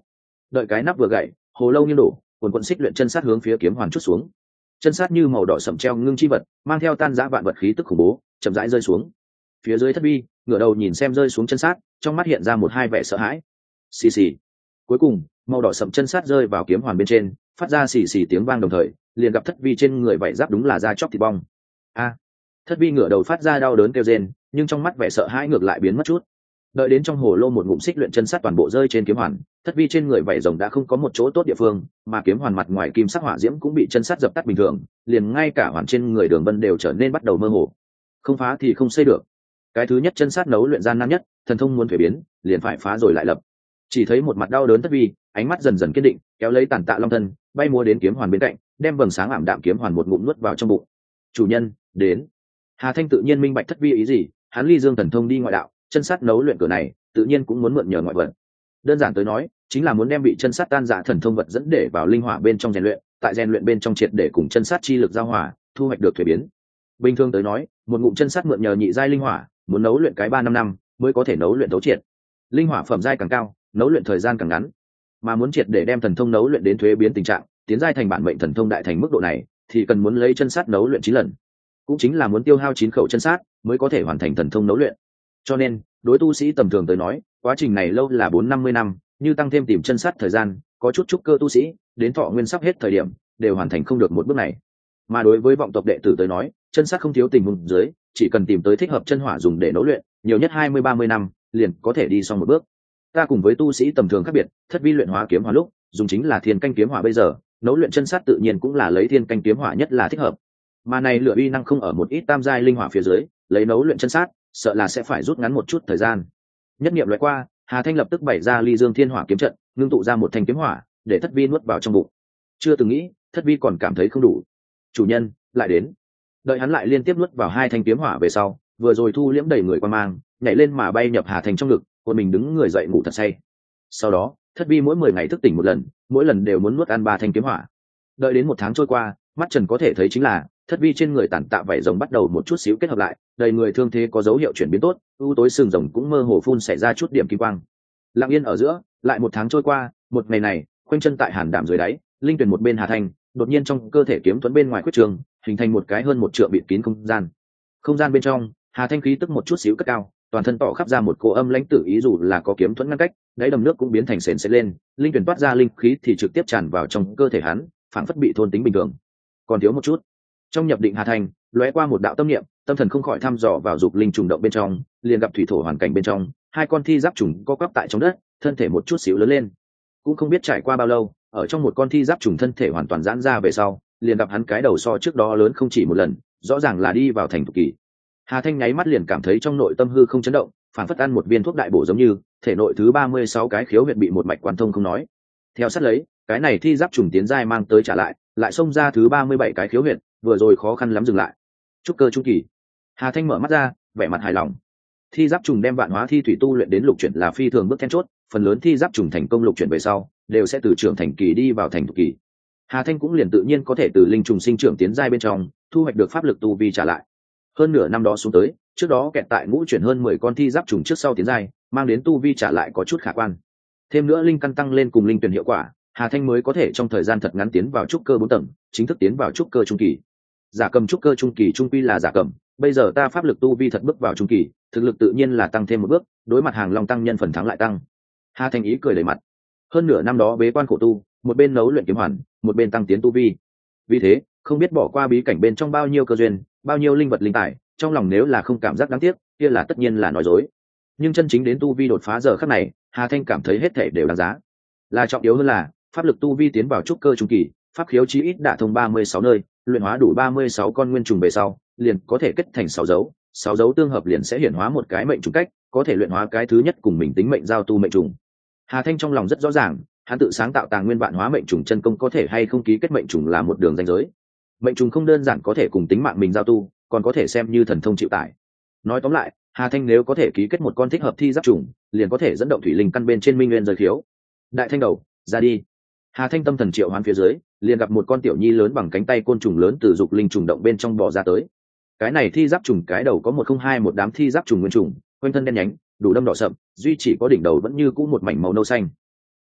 Đợi cái nắp vừa gậy, hồ lâu nghiêng đổ, quần quần xích luyện chân sát hướng phía kiếm hoàn chút xuống. Chân sát như màu đỏ sậm treo ngưng chi vật, mang theo tan rã vạn vật khí tức khủng bố, chậm rãi rơi xuống. Phía dưới Thất Vi ngửa đầu nhìn xem rơi xuống chân sát, trong mắt hiện ra một hai vẻ sợ hãi. Xì xì. Cuối cùng, màu đỏ sậm chân sát rơi vào kiếm hoàn bên trên, phát ra xì xì tiếng vang đồng thời, liền gặp Thất Vi trên người vảy giáp đúng là da chóc thịt bong. A. Thất Vi ngửa đầu phát ra đau đớn kêu rên, nhưng trong mắt vẻ sợ hãi ngược lại biến mất chút. Đợi đến trong hồ lô một ngụm xích luyện chân sát toàn bộ rơi trên kiếm hoàn, Thất Vi trên người vảy rồng đã không có một chỗ tốt địa phương, mà kiếm hoàn mặt ngoài kim sắc hỏa diễm cũng bị chân sát dập tắt bình thường, liền ngay cả hoàn trên người Đường Vân đều trở nên bắt đầu mơ hồ. Không phá thì không xây được. Cái thứ nhất chân sát nấu luyện gian nan nhất, thần thông muốn thuế biến, liền phải phá rồi lại lập. Chỉ thấy một mặt đau đớn Thất Vi, ánh mắt dần dần kiên định, kéo lấy Tản Tạ Long thân, bay múa đến kiếm hoàn bên cạnh, đem vầng sáng ảm đạm kiếm hoàn một ngụm nuốt vào trong bụng. Chủ nhân, đến. Hà Thanh tự nhiên minh bạch Thất Vi ý gì, hắn ly dương thần thông đi ngoại đạo, chân sát nấu luyện cửa này, tự nhiên cũng muốn mượn nhờ ngoại vật. Đơn giản tới nói, chính là muốn đem bị chân sát tan rã thần thông vật dẫn để vào linh hỏa bên trong rèn luyện, tại rèn luyện bên trong triệt để cùng chân sát chi lực giao hòa, thu hoạch được thuế biến. Bình thường tới nói, một ngụm chân sát mượn nhờ nhị giai linh hỏa, muốn nấu luyện cái 3-5 năm mới có thể nấu luyện thấu triệt. Linh hỏa phẩm giai càng cao, nấu luyện thời gian càng ngắn. Mà muốn triệt để đem thần thông nấu luyện đến thuế biến tình trạng, tiến giai thành bản mệnh thần thông đại thành mức độ này, thì cần muốn lấy chân sát nấu luyện 9 lần. Cũng chính là muốn tiêu hao 9 khẩu chân sát mới có thể hoàn thành thần thông nấu luyện. Cho nên, đối tu sĩ tầm thường tới nói, quá trình này lâu là 4-50 năm, như tăng thêm tìm chân sát thời gian, có chút trúc cơ tu sĩ, đến thọ nguyên sắp hết thời điểm, đều hoàn thành không được một bước này. Mà đối với vọng tộc đệ tử tới nói, chân sát không thiếu tình huống dưới, chỉ cần tìm tới thích hợp chân hỏa dùng để nấu luyện, nhiều nhất 20-30 năm, liền có thể đi xong một bước. Ta cùng với tu sĩ tầm thường khác biệt, Thất Vi luyện hóa kiếm hỏa lúc, dùng chính là thiên canh kiếm hỏa bây giờ, nấu luyện chân sát tự nhiên cũng là lấy thiên canh kiếm hỏa nhất là thích hợp. Mà này lửa uy năng không ở một ít tam giai linh hỏa phía dưới, lấy nấu luyện chân sát, sợ là sẽ phải rút ngắn một chút thời gian. Nhất niệm lóe qua, Hà Thanh lập tức bày ra ly dương thiên hỏa kiếm trận, ngưng tụ ra một thanh kiếm hỏa, để Thất Vi nuốt vào trong bụng. Chưa từng nghĩ, Thất Vi còn cảm thấy không đủ. Chủ nhân, lại đến. Đợi hắn lại liên tiếp nuốt vào 2 thanh kiếm hỏa về sau, vừa rồi thu liễm đầy người quan mang, nhảy lên mà bay nhập Hà Thanh trong ngực, còn mình đứng người dậy ngủ thật say. Sau đó, Thất Vi mỗi 10 ngày thức tỉnh một lần, mỗi lần đều muốn nuốt ăn 3 thanh kiếm hỏa. Đợi đến 1 tháng trôi qua, mắt Trần có thể thấy chính là Thất Vi trên người Tản Tạ vảy rồng bắt đầu một chút xíu kết hợp lại, đầy người thương thế có dấu hiệu chuyển biến tốt, u tối sừng rồng cũng mơ hồ phun xảy ra chút điểm kim quang. Lặng yên ở giữa, lại 1 tháng trôi qua, một ngày này, quanh chân tại hàn đàm dưới đáy, linh tuyển một bên Hà Thanh, đột nhiên trong cơ thể kiếm tuấn bên ngoài quyết trường, hình thành một cái hơn 1 trượng bịt kín không gian. Không gian bên trong, Hà Thanh khí tức một chút xíu cất cao, toàn thân tỏ khắp ra một cỗ âm lãnh tử ý, dù là có kiếm thuẫn ngăn cách, đáy đầm nước cũng biến thành sền sệt lên, linh tuyển toát ra linh khí thì trực tiếp tràn vào trong cơ thể hắn, phản phất bị thôn tính bình thường. Còn thiếu một chút. Trong nhập định Hà Thanh, lóe qua một đạo tâm niệm, tâm thần không khỏi thăm dò vào dục linh trùng động bên trong, liền gặp thủy thổ hoàn cảnh bên trong, 2 con thi giáp trùng co quắp tại trong đất, thân thể một chút xíu lớn lên. Cũng không biết trải qua bao lâu, ở trong một con thi giáp trùng thân thể hoàn toàn giãn ra về sau, liền gặp hắn cái đầu so trước đó lớn không chỉ một lần, rõ ràng là đi vào thành thục kỳ. Hà Thanh nháy mắt liền cảm thấy trong nội tâm hư không chấn động, phản phất ăn một viên thuốc đại bổ giống như, thể nội thứ 36 cái khiếu huyệt bị một mạch quan thông không nói. Theo sát lấy, cái này thi giáp trùng tiến giai mang tới trả lại xông ra thứ 37 cái khiếu huyệt, vừa rồi khó khăn lắm dừng lại. Trúc cơ trung kỳ. Hà Thanh mở mắt ra, vẻ mặt hài lòng. Thi giáp trùng đem vạn hóa thi thủy tu luyện đến lục chuyển là phi thường bước then chốt, phần lớn thi giáp trùng thành công lục chuyển về sau, đều sẽ từ trưởng thành kỳ đi vào thành thục kỳ. Hà Thanh cũng liền tự nhiên có thể từ linh trùng sinh trưởng tiến giai bên trong, thu hoạch được pháp lực tu vi trả lại. Hơn nửa năm đó xuống tới, trước đó kẹt tại ngũ chuyển hơn 10 con thi giáp trùng trước sau tiến giai, mang đến tu vi trả lại có chút khả quan. Thêm nữa linh căn tăng lên cùng linh tuyển hiệu quả, Hà Thanh mới có thể trong thời gian thật ngắn tiến vào trúc cơ 4 tầng, chính thức tiến vào trúc cơ trung kỳ. Giả cầm trúc cơ trung kỳ trung quy là giả cầm, bây giờ ta pháp lực tu vi thật bước vào trung kỳ, thực lực tự nhiên là tăng thêm một bước, đối mặt hàng long tăng nhân phần thắng lại tăng. Hà Thanh ý cười đầy mặt. Hơn nửa năm đó bế quan khổ tu, một bên nấu luyện kiếm hoàn, một bên tăng tiến tu vi. Vì thế, không biết bỏ qua bí cảnh bên trong bao nhiêu cơ duyên, bao nhiêu linh vật linh tài, trong lòng nếu là không cảm giác đáng tiếc, kia là tất nhiên là nói dối. Nhưng chân chính đến tu vi đột phá giờ khắc này, Hà Thanh cảm thấy hết thảy đều đáng giá. Là trọng yếu hơn là, pháp lực tu vi tiến vào trúc cơ trung kỳ, pháp khiếu chí ít đã thông 36 nơi, luyện hóa đủ 36 con nguyên trùng về sau, liền có thể kết thành 6 dấu, 6 dấu tương hợp liền sẽ hiển hóa một cái mệnh trùng cách, có thể luyện hóa cái thứ nhất cùng mình tính mệnh giao tu mệnh trùng. Hà Thanh trong lòng rất rõ ràng, hắn tự sáng tạo tàng nguyên vạn hóa mệnh trùng chân công có thể hay không ký kết mệnh trùng là một đường ranh giới. Mệnh trùng không đơn giản có thể cùng tính mạng mình giao tu, còn có thể xem như thần thông chịu tải. Nói tóm lại, Hà Thanh nếu có thể ký kết một con thích hợp thi giáp trùng, liền có thể dẫn động thủy linh căn bên trên minh nguyên rời khiếu. Đại Thanh đầu, ra đi. Hà Thanh tâm thần triệu hoán phía dưới, liền gặp một con tiểu nhi lớn bằng cánh tay côn trùng lớn từ dục linh trùng động bên trong bò ra tới. Cái này thi giáp trùng cái đầu có 102 một đám thi giáp trùng nguyên trùng, quanh thân đen nhánh, đủ đâm đỏ sậm, duy chỉ có đỉnh đầu vẫn như cũ một mảnh màu nâu xanh.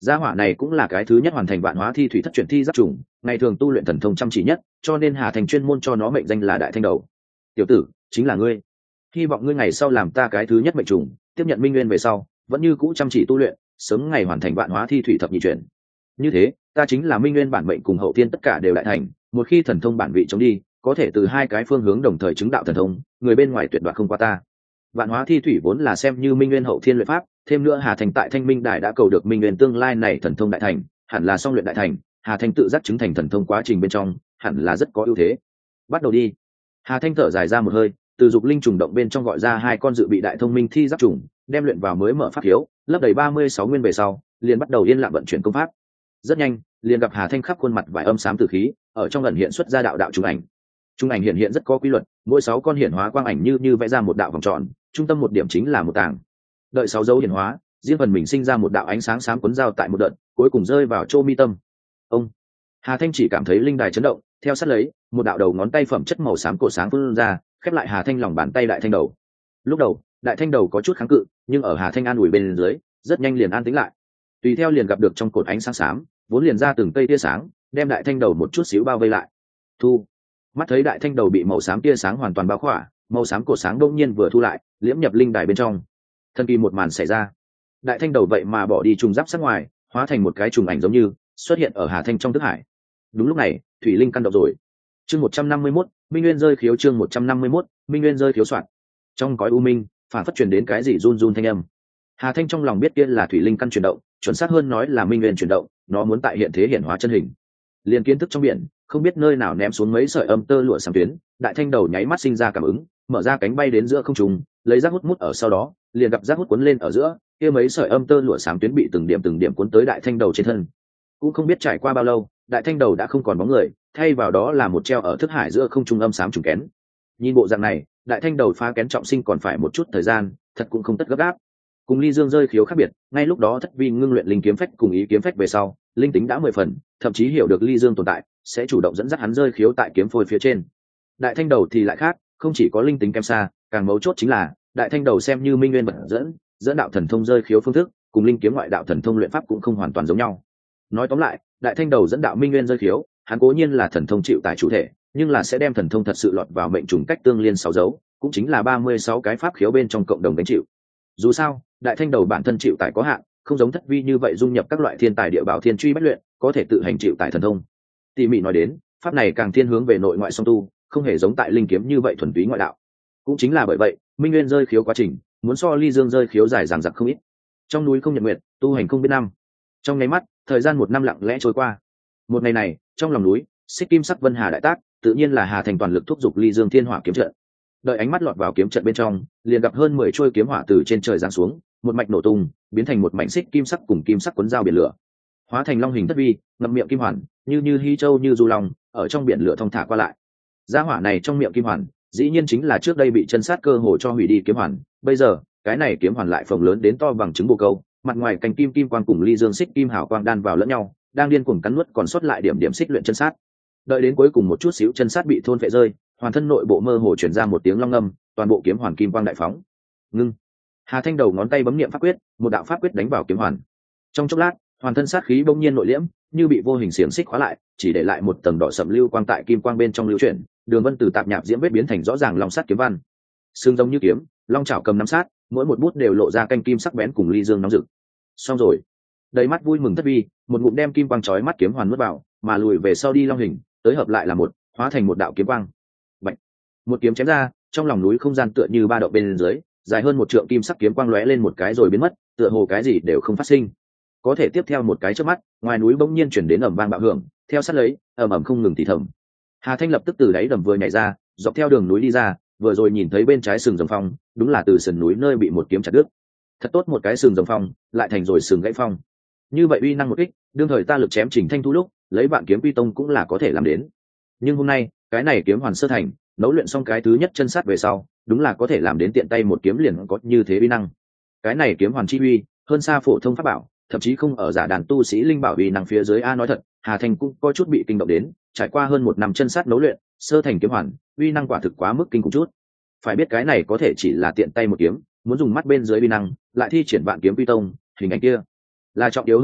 Gia hỏa này cũng là cái thứ nhất hoàn thành vạn hóa thi thủy thất chuyển thi giáp trùng, ngày thường tu luyện thần thông chăm chỉ nhất, cho nên Hà Thành chuyên môn cho nó mệnh danh là đại thanh đầu. Tiểu tử, chính là ngươi. Hy vọng ngươi ngày sau làm ta cái thứ nhất mệnh trùng, tiếp nhận minh nguyên về sau, vẫn như cũ chăm chỉ tu luyện, sớm ngày hoàn thành vạn hóa thi thủy thập nhị chuyển. Như thế, ta chính là minh nguyên bản mệnh cùng hậu thiên tất cả đều đại thành, một khi thần thông bản vị chống đi, có thể từ hai cái phương hướng đồng thời chứng đạo thần thông, người bên ngoài tuyệt đoạt không qua ta. Vạn hóa thi thủy vốn là xem như minh nguyên hậu thiên luyện pháp, thêm nữa Hà Thành tại Thanh Minh Đài đã cầu được minh nguyên tương lai này thần thông đại thành, hẳn là song luyện đại thành, Hà Thành tự giác chứng thành thần thông quá trình bên trong, hẳn là rất có ưu thế. Bắt đầu đi. Hà Thanh thở dài ra một hơi, từ dục linh trùng động bên trong gọi ra hai con dự bị đại thông minh thi giáp trùng, đem luyện vào mới mở pháp khiếu, lấp đầy 36 nguyên về sau, liền bắt đầu yên lặng vận chuyển công pháp. Rất nhanh, liền gặp Hà Thanh khắp khuôn mặt vải âm xám tử khí, ở trong ẩn hiện xuất ra đạo đạo trùng ảnh. Trùng ảnh hiện rất có quy luật, mỗi 6 con hiển hóa quang ảnh như vẽ ra một đạo vòng tròn, trung tâm một điểm chính là một tàng. Đợi 6 dấu hiển hóa, riêng phần mình sinh ra một đạo ánh sáng xám cuốn dao tại một đợt, cuối cùng rơi vào chỗ mi tâm. Ông Hà Thanh chỉ cảm thấy linh đài chấn động, theo sát lấy, một đạo đầu ngón tay phẩm chất màu xám cổ sáng phun ra, khép lại Hà Thanh lòng bàn tay đại thanh đầu. Lúc đầu, đại thanh đầu có chút kháng cự, nhưng ở Hà Thanh an ủi bên dưới, rất nhanh liền an tĩnh lại. Tùy theo liền gặp được trong cột ánh sáng xám, vốn liền ra từng cây tia sáng, đem đại thanh đầu một chút xíu bao vây lại. Thu. Mắt thấy đại thanh đầu bị màu xám tia sáng hoàn toàn bao khỏa, màu xám cổ sáng đông nhiên vừa thu lại, liễm nhập linh đài bên trong. Thần kỳ một màn xảy ra. Đại thanh đầu vậy mà bỏ đi trùng giáp sát ngoài, hóa thành một cái trùng ảnh giống như xuất hiện ở Hà Thanh trong thức hải. Đúng lúc này, thủy linh căn động rồi. Chương 151, Minh Nguyên rơi khiếu chương 151, Minh Nguyên rơi khiếu soạn. Trong cõi u minh, phản phất truyền đến cái gì run run thanh âm. Hà Thanh trong lòng biết kia là thủy linh căn chuyển động, chuẩn xác hơn nói là Minh Nguyên chuyển động, nó muốn tại hiện thế hiện hóa chân hình. Liên kiến thức trong biển, không biết nơi nào ném xuống mấy sợi âm tơ lụa sáng tuyến, đại thanh đầu nháy mắt sinh ra cảm ứng, mở ra cánh bay đến giữa không trung, lấy rác hút mút ở sau đó, liền gặp rác hút cuốn lên ở giữa, kia mấy sợi âm tơ lụa sáng tuyến bị từng điểm cuốn tới đại thanh đầu trên thân. Cũng không biết trải qua bao lâu, đại thanh đầu đã không còn bóng người, thay vào đó là một treo ở thức hải giữa không trung âm xám trùng kén. Nhìn bộ dạng này, đại thanh đầu phá kén trọng sinh còn phải một chút thời gian, thật cũng không tất gấp gáp. Cùng ly dương rơi khiếu khác biệt, ngay lúc đó thất vi ngưng luyện linh kiếm phách cùng ý kiếm phách về sau, linh tính đã 10 phần, thậm chí hiểu được ly dương tồn tại, sẽ chủ động dẫn dắt hắn rơi khiếu tại kiếm phôi phía trên. Đại thanh đầu thì lại khác, không chỉ có linh tính kém xa, càng mấu chốt chính là đại thanh đầu xem như minh nguyên bật dẫn đạo thần thông rơi khiếu phương thức, cùng linh kiếm ngoại đạo thần thông luyện pháp cũng không hoàn toàn giống nhau. Nói tóm lại, đại thanh đầu dẫn đạo minh nguyên rơi khiếu, hắn cố nhiên là thần thông chịu tại chủ thể, nhưng là sẽ đem thần thông thật sự lọt vào mệnh trùng cách tương liên 6 dấu, cũng chính là 36 cái pháp khiếu bên trong cộng đồng đánh chịu. Dù sao, đại thanh đầu bản thân chịu tại có hạn, không giống thất vi như vậy dung nhập các loại thiên tài địa bảo thiên truy bách luyện, có thể tự hành chịu tại thần thông. Tỉ mỉ nói đến, pháp này càng thiên hướng về nội ngoại song tu, không hề giống tại linh kiếm như vậy thuần túy ngoại đạo. Cũng chính là bởi vậy, minh nguyên rơi khiếu quá trình muốn so ly dương rơi khiếu dài dằng dặc không ít. Trong núi không nhật nguyệt, tu hành không biết năm. Trong nháy mắt, thời gian 1 năm lặng lẽ trôi qua. Một ngày này, trong lòng núi, xích kim sắc vân hà đại tác, tự nhiên là Hà Thành toàn lực thúc giục ly dương thiên hỏa kiếm trận. Đợi ánh mắt lọt vào kiếm trận bên trong, liền gặp hơn 10 trôi kiếm hỏa từ trên trời giáng xuống, một mạch nổ tung, biến thành một mảnh xích kim sắc cùng kim sắc cuốn dao biển lửa, hóa thành long hình thất vi, ngậm miệng kim hoàn, như hy châu như du long, ở trong biển lửa thong thả qua lại. Gia hỏa này trong miệng kim hoàn, dĩ nhiên chính là trước đây bị chân sát cơ hồ cho hủy đi kiếm hoàn, bây giờ, cái này kiếm hoàn lại phồng lớn đến to bằng trứng bồ câu, mặt ngoài cành kim kim quang cùng ly dương xích kim hào quang đan vào lẫn nhau, đang điên cuồng cắn nuốt còn sót lại điểm xích luyện chân sát. Đợi đến cuối cùng một chút xíu chân sát bị thôn phệ rơi, hoàn thân nội bộ mơ hồ truyền ra một tiếng long ngâm, toàn bộ kiếm hoàn kim quang đại phóng. Ngưng. Hà Thanh đầu ngón tay bấm niệm pháp quyết, một đạo pháp quyết đánh vào kiếm hoàn. Trong chốc lát, hoàn thân sát khí bỗng nhiên nội liễm, như bị vô hình xiềng xích khóa lại, chỉ để lại một tầng đỏ sậm lưu quang tại kim quang bên trong lưu chuyển, đường vân từ tạp nhạp diễm vết biến thành rõ ràng long sắt kiếm văn. Xương giống như kiếm, long chảo cầm nắm sát, mỗi một bút đều lộ ra canh kim sắc bén cùng ly dương nóng rực. Xong rồi. Đầy mắt vui mừng thất vi, một ngụm đem kim quang chói mắt kiếm hoàn nuốt vào, mà lùi về sau đi long hình, tới hợp lại là một, hóa thành một đạo kiếm quang. Bạch. Một kiếm chém ra, trong lòng núi không gian tựa như ba động bên dưới, dài hơn 1 trượng kim sắc kiếm quang lóe lên một cái rồi biến mất, tựa hồ cái gì đều không phát sinh. Có thể tiếp theo một cái chớp mắt, ngoài núi bỗng nhiên chuyển đến ầm vang bạo hưởng, theo sát lấy, ầm không ngừng thì thầm. Hà Thanh lập tức từ đáy đầm vừa nhảy ra, dọc theo đường núi đi ra, vừa rồi nhìn thấy bên trái sừng rồng phong, đúng là từ sườn núi nơi bị một kiếm chặt đứt. Thật tốt một cái sừng rồng phong, lại thành rồi sừng gãy phong. Như vậy uy năng một kích, đương thời ta lực chém Trình Thanh Thu lúc, lấy bạn kiếm quy tông cũng là có thể làm đến. Nhưng hôm nay, cái này kiếm hoàn sơ thành, nấu luyện xong cái thứ nhất chân sát về sau, đúng là có thể làm đến tiện tay một kiếm liền có như thế uy năng. Cái này kiếm hoàn chi uy, hơn xa phổ thông pháp bảo, thậm chí không ở giả đàn tu sĩ linh bảo uy năng phía dưới. A nói thật, Hà Thành cũng có chút bị kinh động đến, trải qua hơn 1 năm chân sát nấu luyện, sơ thành kiếm hoàn, uy năng quả thực quá mức kinh khủng chút. Phải biết cái này có thể chỉ là tiện tay một kiếm, muốn dùng mắt bên dưới uy năng, lại thi triển vạn kiếm quy tông, hình ảnh kia. Là trọng yếu hơn là,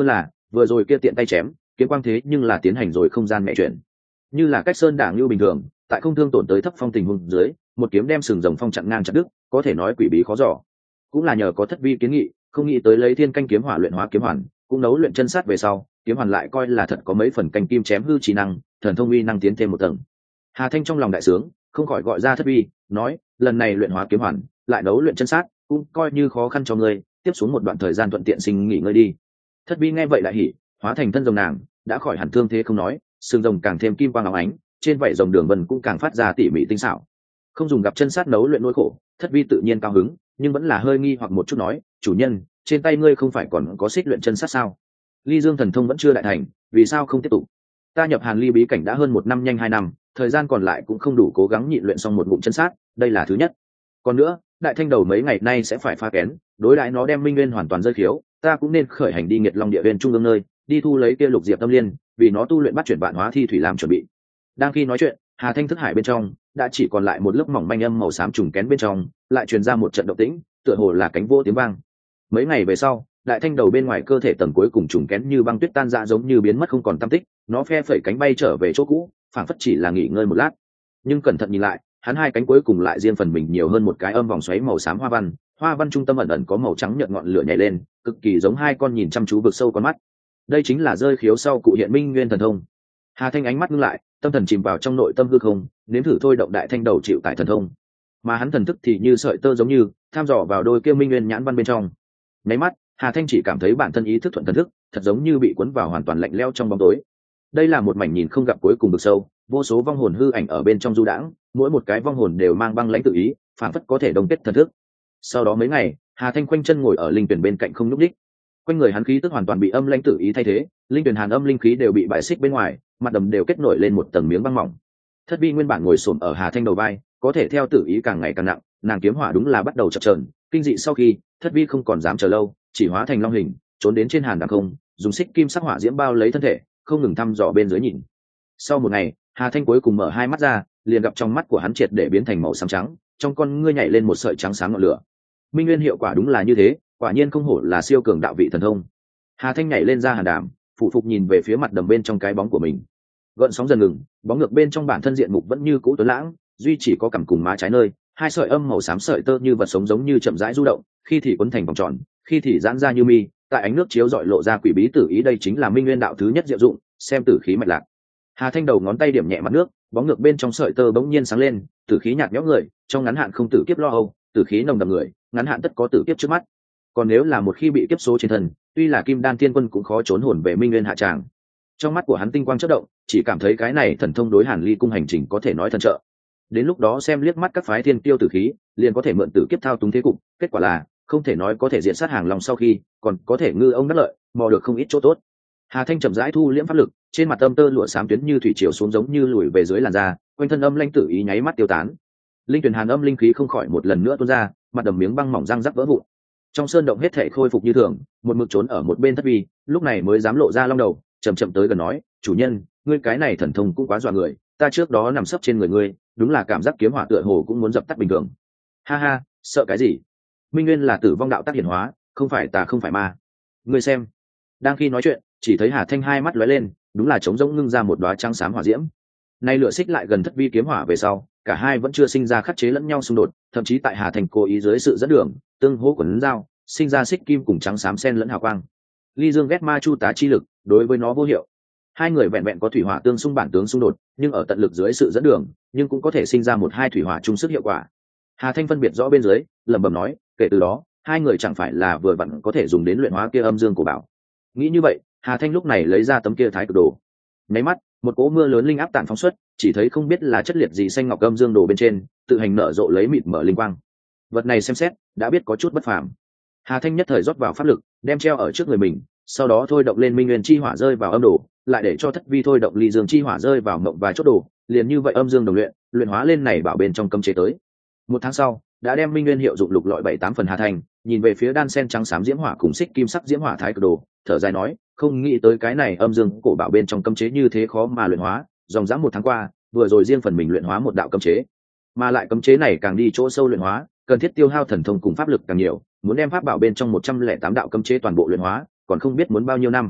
vừa rồi kia tiện tay chém kiếm quang thế nhưng là tiến hành rồi không gian mẹ chuyển, như là cách sơn đảng như bình thường, tại không thương tổn tới thấp phong tình huống dưới, một kiếm đem sừng rồng phong chặn ngang chặt đứt, có thể nói quỷ bí khó dò. Cũng là nhờ có Thất Vi kiến nghị, không nghĩ tới lấy thiên canh kiếm hỏa luyện hóa kiếm hoàn, cũng nấu luyện chân sát về sau, kiếm hoàn lại coi là thật có mấy phần canh kim chém hư trí năng, thần thông uy năng tiến thêm một tầng. Hà Thanh trong lòng đại sướng, không khỏi gọi ra Thất Vi, nói, lần này luyện hóa kiếm hoàn, lại nấu luyện chân sát, cũng coi như khó khăn cho ngươi, tiếp xuống một đoạn thời gian thuận tiện sinh nghỉ ngơi đi. Thất Vi nghe vậy đại hỉ, hóa thành thân rồng nàng, đã khỏi hẳn thương thế không nói, xương rồng càng thêm kim quang óng ánh, trên vảy rồng đường vân cũng càng phát ra tỉ mỉ tinh xảo. Không dùng gặp chân sát nấu luyện nỗi khổ, Thất Vi tự nhiên cao hứng, nhưng vẫn là hơi nghi hoặc một chút nói, chủ nhân, trên tay ngươi không phải còn có xích luyện chân sát sao? Ly Dương thần thông vẫn chưa đại thành, vì sao không tiếp tục? Ta nhập Hàn Ly bí cảnh đã hơn 1 năm nhanh 2 năm, thời gian còn lại cũng không đủ cố gắng nhịn luyện xong một ngụm chân sát, đây là thứ nhất. Còn nữa, đại thanh đầu mấy ngày nay sẽ phải pha kén, đối đãi nó đem minh nguyên hoàn toàn rơi khiếu, ta cũng nên khởi hành đi Nghiệt Long địa viên trung ương nơi, đi thu lấy kia lục diệp tâm liên, vì nó tu luyện bắt chuyển vạn hóa thi thủy làm chuẩn bị. Đang khi nói chuyện, Hà Thanh thức hải bên trong đã chỉ còn lại một lớp mỏng manh âm màu xám trùng kén bên trong, lại truyền ra một trận động tĩnh, tựa hồ là cánh vô tiếng vang. Mấy ngày về sau, đại thanh đầu bên ngoài cơ thể tầng cuối cùng trùng kén như băng tuyết tan ra giống như biến mất không còn tăm tích, nó phe phẩy cánh bay trở về chỗ cũ, phảng phất chỉ là nghỉ ngơi một lát. Nhưng cẩn thận nhìn lại, hắn hai cánh cuối cùng lại riêng phần mình nhiều hơn một cái âm vòng xoáy màu xám hoa văn trung tâm ẩn ẩn có màu trắng nhợt ngọn lửa nhảy lên, cực kỳ giống hai con nhìn chăm chú vực sâu con mắt. Đây chính là rơi khiếu sau cụ hiện minh nguyên thần thông. Hà Thanh ánh mắt ngưng lại, tâm thần chìm vào trong nội tâm hư không, nếm thử thôi động đại thanh đầu chịu tại thần thông. Mà hắn thần thức thì như sợi tơ giống như tham dò vào đôi kia minh nguyên nhãn văn bên trong. Nháy mắt, Hà Thanh chỉ cảm thấy bản thân ý thức thuận thần thức, thật giống như bị cuốn vào hoàn toàn lạnh lẽo trong bóng tối. Đây là một mảnh nhìn không gặp cuối cùng vực sâu, vô số vong hồn hư ảnh ở bên trong du đãng, mỗi một cái vong hồn đều mang băng lãnh tự ý, phản phất có thể đồng kết thần thức. Sau đó mấy ngày, Hà Thanh khoanh chân ngồi ở linh tuyển bên cạnh không nhúc nhích. Quanh người hắn khí tức hoàn toàn bị âm lãnh tự ý thay thế, linh tuyển hàn âm linh khí đều bị bại xích bên ngoài, mặt đầm đều kết nổi lên một tầng miếng băng mỏng. Thất Vi nguyên bản ngồi xổm ở Hà Thanh đầu vai, có thể theo tự ý càng ngày càng nặng, nàng kiếm hỏa đúng là bắt đầu chập chờn, kinh dị sau khi, Thất Vi không còn dám chờ lâu, chỉ hóa thành long hình, trốn đến trên hàn đằng không, dùng xích kim sắc hỏa diễm bao lấy thân thể, không ngừng thăm dò bên dưới nhìn. Sau một ngày, Hà Thanh cuối cùng mở hai mắt ra, liền gặp trong mắt của hắn triệt để biến thành màu xám trắng, trong con ngươi nhảy lên một sợi trắng sáng ngọn lửa. Minh nguyên hiệu quả đúng là như thế, quả nhiên không hổ là siêu cường đạo vị thần thông. Hà Thanh nhảy lên ra hàn đàm, phụ phục nhìn về phía mặt đầm bên trong cái bóng của mình. Gợn sóng dần ngừng, bóng ngược bên trong bản thân diện mục vẫn như cũ tuấn lãng, duy chỉ có cằm cùng má trái nơi, hai sợi âm màu xám sợi tơ như vật sống giống như chậm rãi du động, khi thì quấn thành vòng tròn, khi thì giãn ra như mi, tại ánh nước chiếu rọi lộ ra quỷ bí tử ý, đây chính là minh nguyên đạo thứ nhất diệu dụng, xem tử khí mạch lạc. Hà Thanh đầu ngón tay điểm nhẹ mặt nước, bóng ngược bên trong sợi tơ bỗng nhiên sáng lên, tử khí nhạt nhẽo người, trong ngắn hạn không tử kiếp lo âu, tử khí nồng đậm người, ngắn hạn tất có tử kiếp trước mắt. Còn nếu là một khi bị kiếp số trên thân, tuy là Kim Đan Thiên Quân cũng khó trốn hồn về minh nguyên hạ tràng. Trong mắt của hắn tinh quang chớp động, chỉ cảm thấy cái này thần thông đối Hàn Ly cung hành trình có thể nói thần trợ. Đến lúc đó xem liếc mắt các phái thiên tiêu tử khí, liền có thể mượn tử kiếp thao túng thế cục, kết quả là không thể nói có thể diện sát hàng lòng, sau khi còn có thể ngư ông đắc lợi, mò được không ít chỗ tốt. Hà Thanh chậm rãi thu liễm pháp lực, trên mặt âm tơ lụa xám tuyến như thủy triều xuống giống như lùi về dưới làn da, quanh thân âm lãnh tử ý nháy mắt tiêu tán. Linh tuyển hàn âm linh khí không khỏi một lần nữa tuôn ra, mặt đầm miếng băng mỏng răng rắc vỡ vụn. Trong sơn động hết thảy khôi phục như thường, một mực trốn ở một bên Thất Vi, lúc này mới dám lộ ra long đầu, chậm chậm tới gần nói, chủ nhân, ngươi cái này thần thông cũng quá dọa người, ta trước đó nằm sấp trên người ngươi, đúng là cảm giác kiếm hỏa tựa hồ cũng muốn dập tắt bình thường. Ha ha, sợ cái gì? Minh nguyên là tử vong đạo tác hiển hóa, không phải tà không phải ma. Ngươi xem. Đang khi nói chuyện, chỉ thấy Hà Thanh hai mắt lóe lên, đúng là trống rỗng ngưng ra một đóa trắng xám hỏa diễm. Nay lửa xích lại gần Thất Vi kiếm hỏa về sau, cả hai vẫn chưa sinh ra khắc chế lẫn nhau xung đột, thậm chí tại Hà Thanh cố ý dưới sự dẫn đường, tương hỗ quấn dao, sinh ra xích kim cùng trắng xám xen lẫn hào quang. Ly Dương ghét ma chu tá chi lực, đối với nó vô hiệu. Hai người vẹn vẹn có thủy hỏa tương xung bản tướng xung đột, nhưng ở tận lực dưới sự dẫn đường, nhưng cũng có thể sinh ra một hai thủy hỏa chung sức hiệu quả. Hà Thanh phân biệt rõ bên dưới, lẩm bẩm nói, kể từ đó, hai người chẳng phải là vừa vặn có thể dùng đến luyện hóa kia âm dương của bảo. Nghĩ như vậy, Hà Thanh lúc này lấy ra tấm kia thái cực đồ. Nháy mắt, một cỗ mưa lớn linh áp tản phóng xuất, chỉ thấy không biết là chất liệt gì xanh ngọc âm dương đồ bên trên, tự hành nở rộ lấy mịt mở linh quang. Vật này xem xét, đã biết có chút bất phàm. Hà Thanh nhất thời rót vào pháp lực, đem treo ở trước người mình, sau đó thôi động lên minh nguyên chi hỏa rơi vào âm đồ, lại để cho Thất Vi thôi động ly dương chi hỏa rơi vào mộng và chốt đồ, liền như vậy âm dương đồng luyện hóa lên này bảo bên trong cấm chế tới. Một tháng sau, đã đem minh nguyên hiệu dụng lục lọi 7-8 phần. Hà Thanh nhìn về phía đan sen trắng xám diễm hỏa cùng xích kim sắc diễm hỏa thái cực đồ, thở dài nói, không nghĩ tới cái này âm dương cổ bảo bên trong cấm chế như thế khó mà luyện hóa, dòng dã một tháng qua, vừa rồi riêng phần mình luyện hóa một đạo cấm chế, mà lại cấm chế này càng đi chỗ sâu luyện hóa, cần thiết tiêu hao thần thông cùng pháp lực càng nhiều, muốn đem pháp bảo bên trong 108 đạo cấm chế toàn bộ luyện hóa, còn không biết muốn bao nhiêu năm.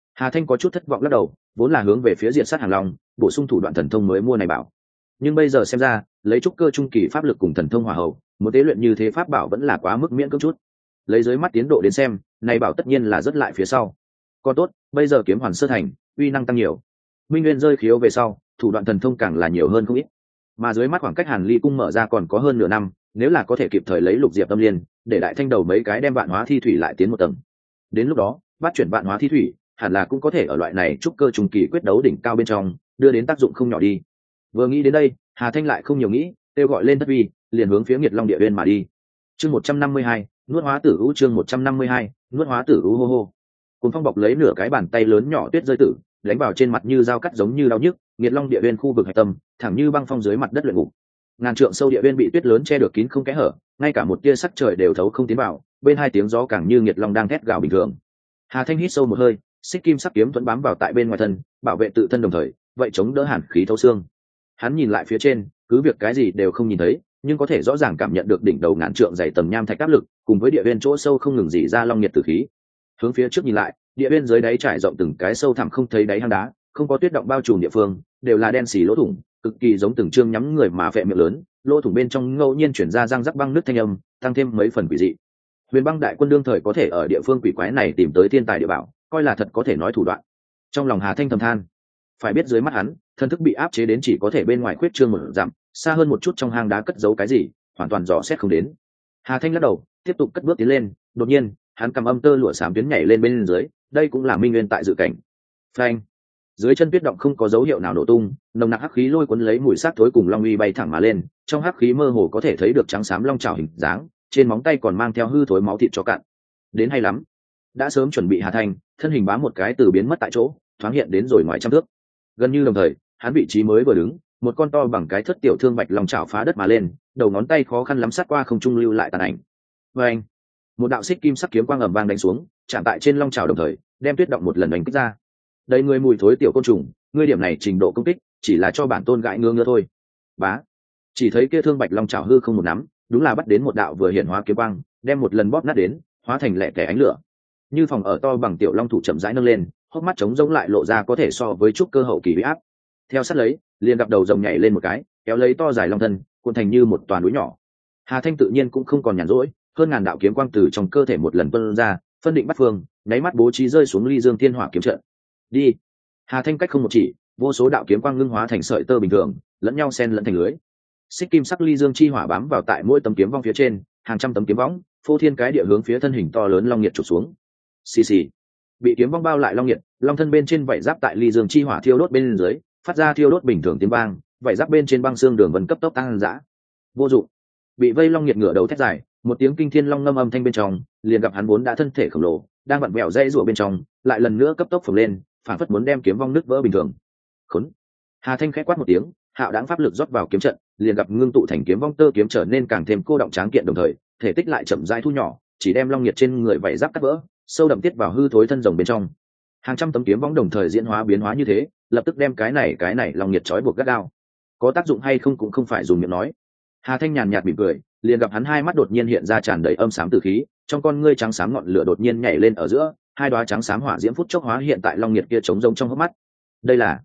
Hà Thanh có chút thất vọng lắc đầu, vốn là hướng về phía diện sát hàng long, bổ sung thủ đoạn thần thông mới mua này bảo, nhưng bây giờ xem ra lấy trúc cơ trung kỳ pháp lực cùng thần thông hỏa hậu, một tế luyện như thế pháp bảo vẫn là quá mức miễn cưỡng chút. Lấy dưới mắt tiến độ đến xem, này bảo tất nhiên là rất lại phía sau. Còn tốt, bây giờ kiếm hoàn sơ thành, uy năng tăng nhiều. Minh Nguyên rơi khiếu về sau, thủ đoạn thần thông càng là nhiều hơn không ít. Mà dưới mắt khoảng cách Hàn Ly cung mở ra còn có hơn nửa năm, nếu là có thể kịp thời lấy lục diệp tâm liên, để đại thanh đầu mấy cái đem vạn hóa thi thủy lại tiến một tầng. Đến lúc đó, bắt chuyển vạn hóa thi thủy, hẳn là cũng có thể ở loại này trúc cơ trung kỳ quyết đấu đỉnh cao bên trong, đưa đến tác dụng không nhỏ đi. Vừa nghĩ đến đây, Hà Thanh lại không nhiều nghĩ, kêu gọi lên thất vi, liền hướng phía Nghiệt Long Địa Uyên mà đi. Chương 152, nuốt hóa tử u. Chương 152, nuốt hóa tử u. Hô hô. Cuồng phong bọc lấy nửa cái bàn tay lớn nhỏ tuyết rơi tử, đánh vào trên mặt như dao cắt giống như đau nhức. Nghiệt Long Địa Uyên khu vực hạch tâm, thẳng như băng phong dưới mặt đất luyện ngục. Ngàn trượng sâu địa uyên bị tuyết lớn che được kín không kẽ hở, ngay cả một tia sắc trời đều thấu không tiến vào, bên hai tiếng gió càng như nghiệt long đang thét gào bình thường. Hà Thanh hít sâu một hơi, xích kim sắc kiếm vẫn bám vào tại bên ngoài thân, bảo vệ tự thân đồng thời, vậy chống đỡ hàn khí thấu xương. Hắn nhìn lại phía trên, cứ việc cái gì đều không nhìn thấy, nhưng có thể rõ ràng cảm nhận được đỉnh đầu ngàn trượng dày tầng nham thạch áp lực, cùng với địa uyên chỗ sâu không ngừng rỉ ra long nhiệt tử khí. Hướng phía trước nhìn lại, địa uyên dưới đáy trải rộng từng cái sâu thẳm không thấy đáy hang đá, không có tuyết động bao trùm địa phương, đều là đen xì lỗ thủng, cực kỳ giống từng trương nhắm người mà phệ miệng lớn, lỗ thủng bên trong ngẫu nhiên chuyển ra răng rắc băng nước thanh âm, tăng thêm mấy phần quỷ dị. Huyền Băng đại quân đương thời có thể ở địa phương quỷ quái này tìm tới thiên tài địa bảo, coi là thật có thể nói thủ đoạn. Trong lòng Hà Thanh thầm than, phải biết dưới mắt hắn, thân thức bị áp chế đến chỉ có thể bên ngoài khuyết trương một dặm, xa hơn một chút trong hang đá cất giấu cái gì, hoàn toàn dò xét không đến. Hà Thanh lắc đầu, tiếp tục cất bước tiến lên, đột nhiên, hắn cầm âm tơ lụa xám tuyến nhảy lên bên dưới, đây cũng là minh nguyên tại dự cảnh. Phanh! Dưới chân tuyết động không có dấu hiệu nào nổ tung, nồng nặc hắc khí lôi cuốn lấy mùi xác thối cùng long uy bay thẳng mà lên, trong hắc khí mơ hồ có thể thấy được trắng xám long trảo hình dáng, trên móng tay còn mang theo hư thối máu thịt cho cạn. Đến hay lắm. Đã sớm chuẩn bị Hà Thanh, thân hình bám một cái từ biến mất tại chỗ, thoáng hiện đến rồi ngoài trăm thước. Gần như đồng thời, hắn vị trí mới vừa đứng, một con to bằng cái thất tiểu thương bạch long trảo phá đất mà lên, đầu ngón tay khó khăn lắm sát qua không trung lưu lại tàn ảnh. Oeng! Một đạo xích kim sắc kiếm quang ầm vang đánh xuống, chạm tại trên long trảo đồng thời, đem tuyết động một lần đánh kích ra. Đây người mùi thối tiểu côn trùng, ngươi điểm này trình độ công kích chỉ là cho bản tôn gãi ngứa ngứa thôi. Bá, chỉ thấy kia thương bạch long chảo hư không một nắm, đúng là bắt đến một đạo vừa hiện hóa kiếm quang, đem một lần bóp nát đến, hóa thành lẻ tẻ ánh lửa. Như phòng ở to bằng tiểu long thủ chậm rãi nâng lên, hốc mắt trống rỗng lại lộ ra có thể so với trúc cơ hậu kỳ uy áp. Theo sát lấy, liền gặp đầu rồng nhảy lên một cái, kéo lấy to dài long thân, cuộn thành như một toàn núi nhỏ. Hà Thanh tự nhiên cũng không còn nhàn rỗi, hơn ngàn đạo kiếm quang từ trong cơ thể một lần tuôn ra, phân định bắt phương, nháy mắt bố trí rơi xuống ly dương thiên hỏa kiếm trận. Đi. Hà Thanh cách không một chỉ, vô số đạo kiếm quang ngưng hóa thành sợi tơ bình thường, lẫn nhau xen lẫn thành lưới. Xích kim sắc ly dương chi hỏa bám vào tại mỗi tấm kiếm vong phía trên, hàng trăm tấm kiếm võng, phô thiên cái địa hướng phía thân hình to lớn long nhiệt chụp xuống. Xì xì. Bị kiếm vong bao lại long nhiệt, long thân bên trên vảy giáp tại ly dương chi hỏa thiêu đốt bên dưới, phát ra thiêu đốt bình thường tiếng vang, vảy giáp bên trên băng xương đường vân cấp tốc tăng dã. Vô dụng. Bị vây long nhiệt ngửa đầu thét dài, một tiếng kinh thiên long ngâm âm thanh bên trong, liền gặp hắn vốn đã thân thể khổng lồ, đang vặn vẹo dây rùa bên trong, lại lần nữa cấp tốc phồng lên, phản phất muốn đem kiếm vong nứt vỡ bình thường. Khốn! Hà Thanh khẽ quát một tiếng, hạo đáng pháp lực rót vào kiếm trận, liền gặp ngưng tụ thành kiếm vong tơ kiếm trở nên càng thêm cô động tráng kiện đồng thời, thể tích lại chậm rãi thu nhỏ, chỉ đem long nhiệt trên người vảy giáp cắt vỡ, sâu đậm tiết vào hư thối thân rồng bên trong. Hàng trăm tấm kiếm vong đồng thời diễn hóa biến hóa như thế, lập tức đem cái này long nhiệt trói buộc gắt gao. Có tác dụng hay không cũng không phải dùng miệng nói. Hà Thanh nhàn nhạt mỉm cười, liền gặp hắn hai mắt đột nhiên hiện ra tràn đầy âm xám tử khí, trong con ngươi trắng xám ngọn lửa đột nhiên nhảy lên ở giữa, hai đóa trắng xám hỏa diễm phút chốc hóa hiện tại long nhiệt kia trống rông trong hốc mắt. Đây là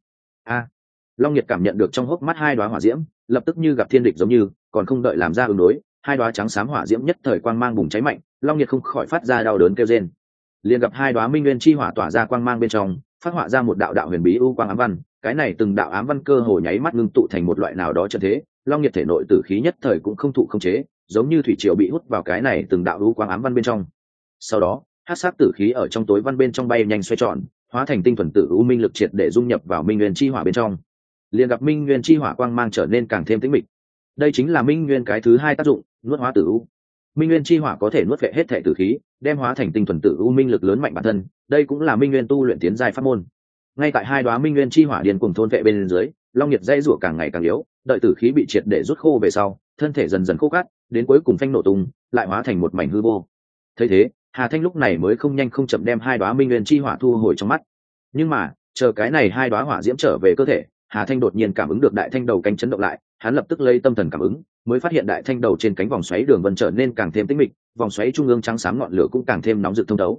long nhiệt cảm nhận được trong hốc mắt hai đóa hỏa diễm, lập tức như gặp thiên địch giống như, còn không đợi làm ra ứng đối, hai đóa trắng xám hỏa diễm nhất thời quang mang bùng cháy mạnh, long nhiệt không khỏi phát ra đau đớn kêu rên. Liền gặp hai đóa minh nguyên chi hỏa tỏa ra quang mang bên trong, phát họa ra một đạo đạo huyền bí u quang ám văn, cái này từng đạo ám văn cơ hồ nháy mắt ngưng tụ thành một loại nào đó trận thế, long nhiệt thể nội tử khí nhất thời cũng không thụ không chế, giống như thủy triều bị hút vào cái này từng đạo u quang ám văn bên trong. Sau đó, hắc sắc tử khí ở trong tối văn bên trong bay nhanh xoay tròn, hóa thành tinh thuần tử u minh lực triệt để dung nhập vào minh nguyên chi hỏa bên trong. Liền gặp minh nguyên chi hỏa quang mang trở nên càng thêm tĩnh mịch. Đây chính là minh nguyên cái thứ hai tác dụng, nuốt hóa tử u. Minh nguyên chi hỏa có thể nuốt vệ hết thể tử khí, đem hóa thành tinh thuần tử u minh lực lớn mạnh bản thân, đây cũng là minh nguyên tu luyện tiến giai pháp môn. Ngay tại hai đóa minh nguyên chi hỏa điên cuồng thôn vệ bên dưới, long nhiệt dây rủa càng ngày càng yếu, đợi tử khí bị triệt để rút khô về sau, thân thể dần dần khô cát, đến cuối cùng phanh nổ tung, lại hóa thành một mảnh hư vô. Thấy thế, Hà Thanh lúc này mới không nhanh không chậm đem hai đóa minh nguyên chi hỏa thu hồi trong mắt. Nhưng mà, chờ cái này hai đóa hỏa diễm trở về cơ thể, Hà Thanh đột nhiên cảm ứng được đại thanh đầu cánh chấn động lại, hắn lập tức lấy tâm thần cảm ứng, mới phát hiện đại thanh đầu trên cánh vòng xoáy đường vân trở nên càng thêm tĩnh mịch, vòng xoáy trung ương trắng sáng ngọn lửa cũng càng thêm nóng rực thông thấu.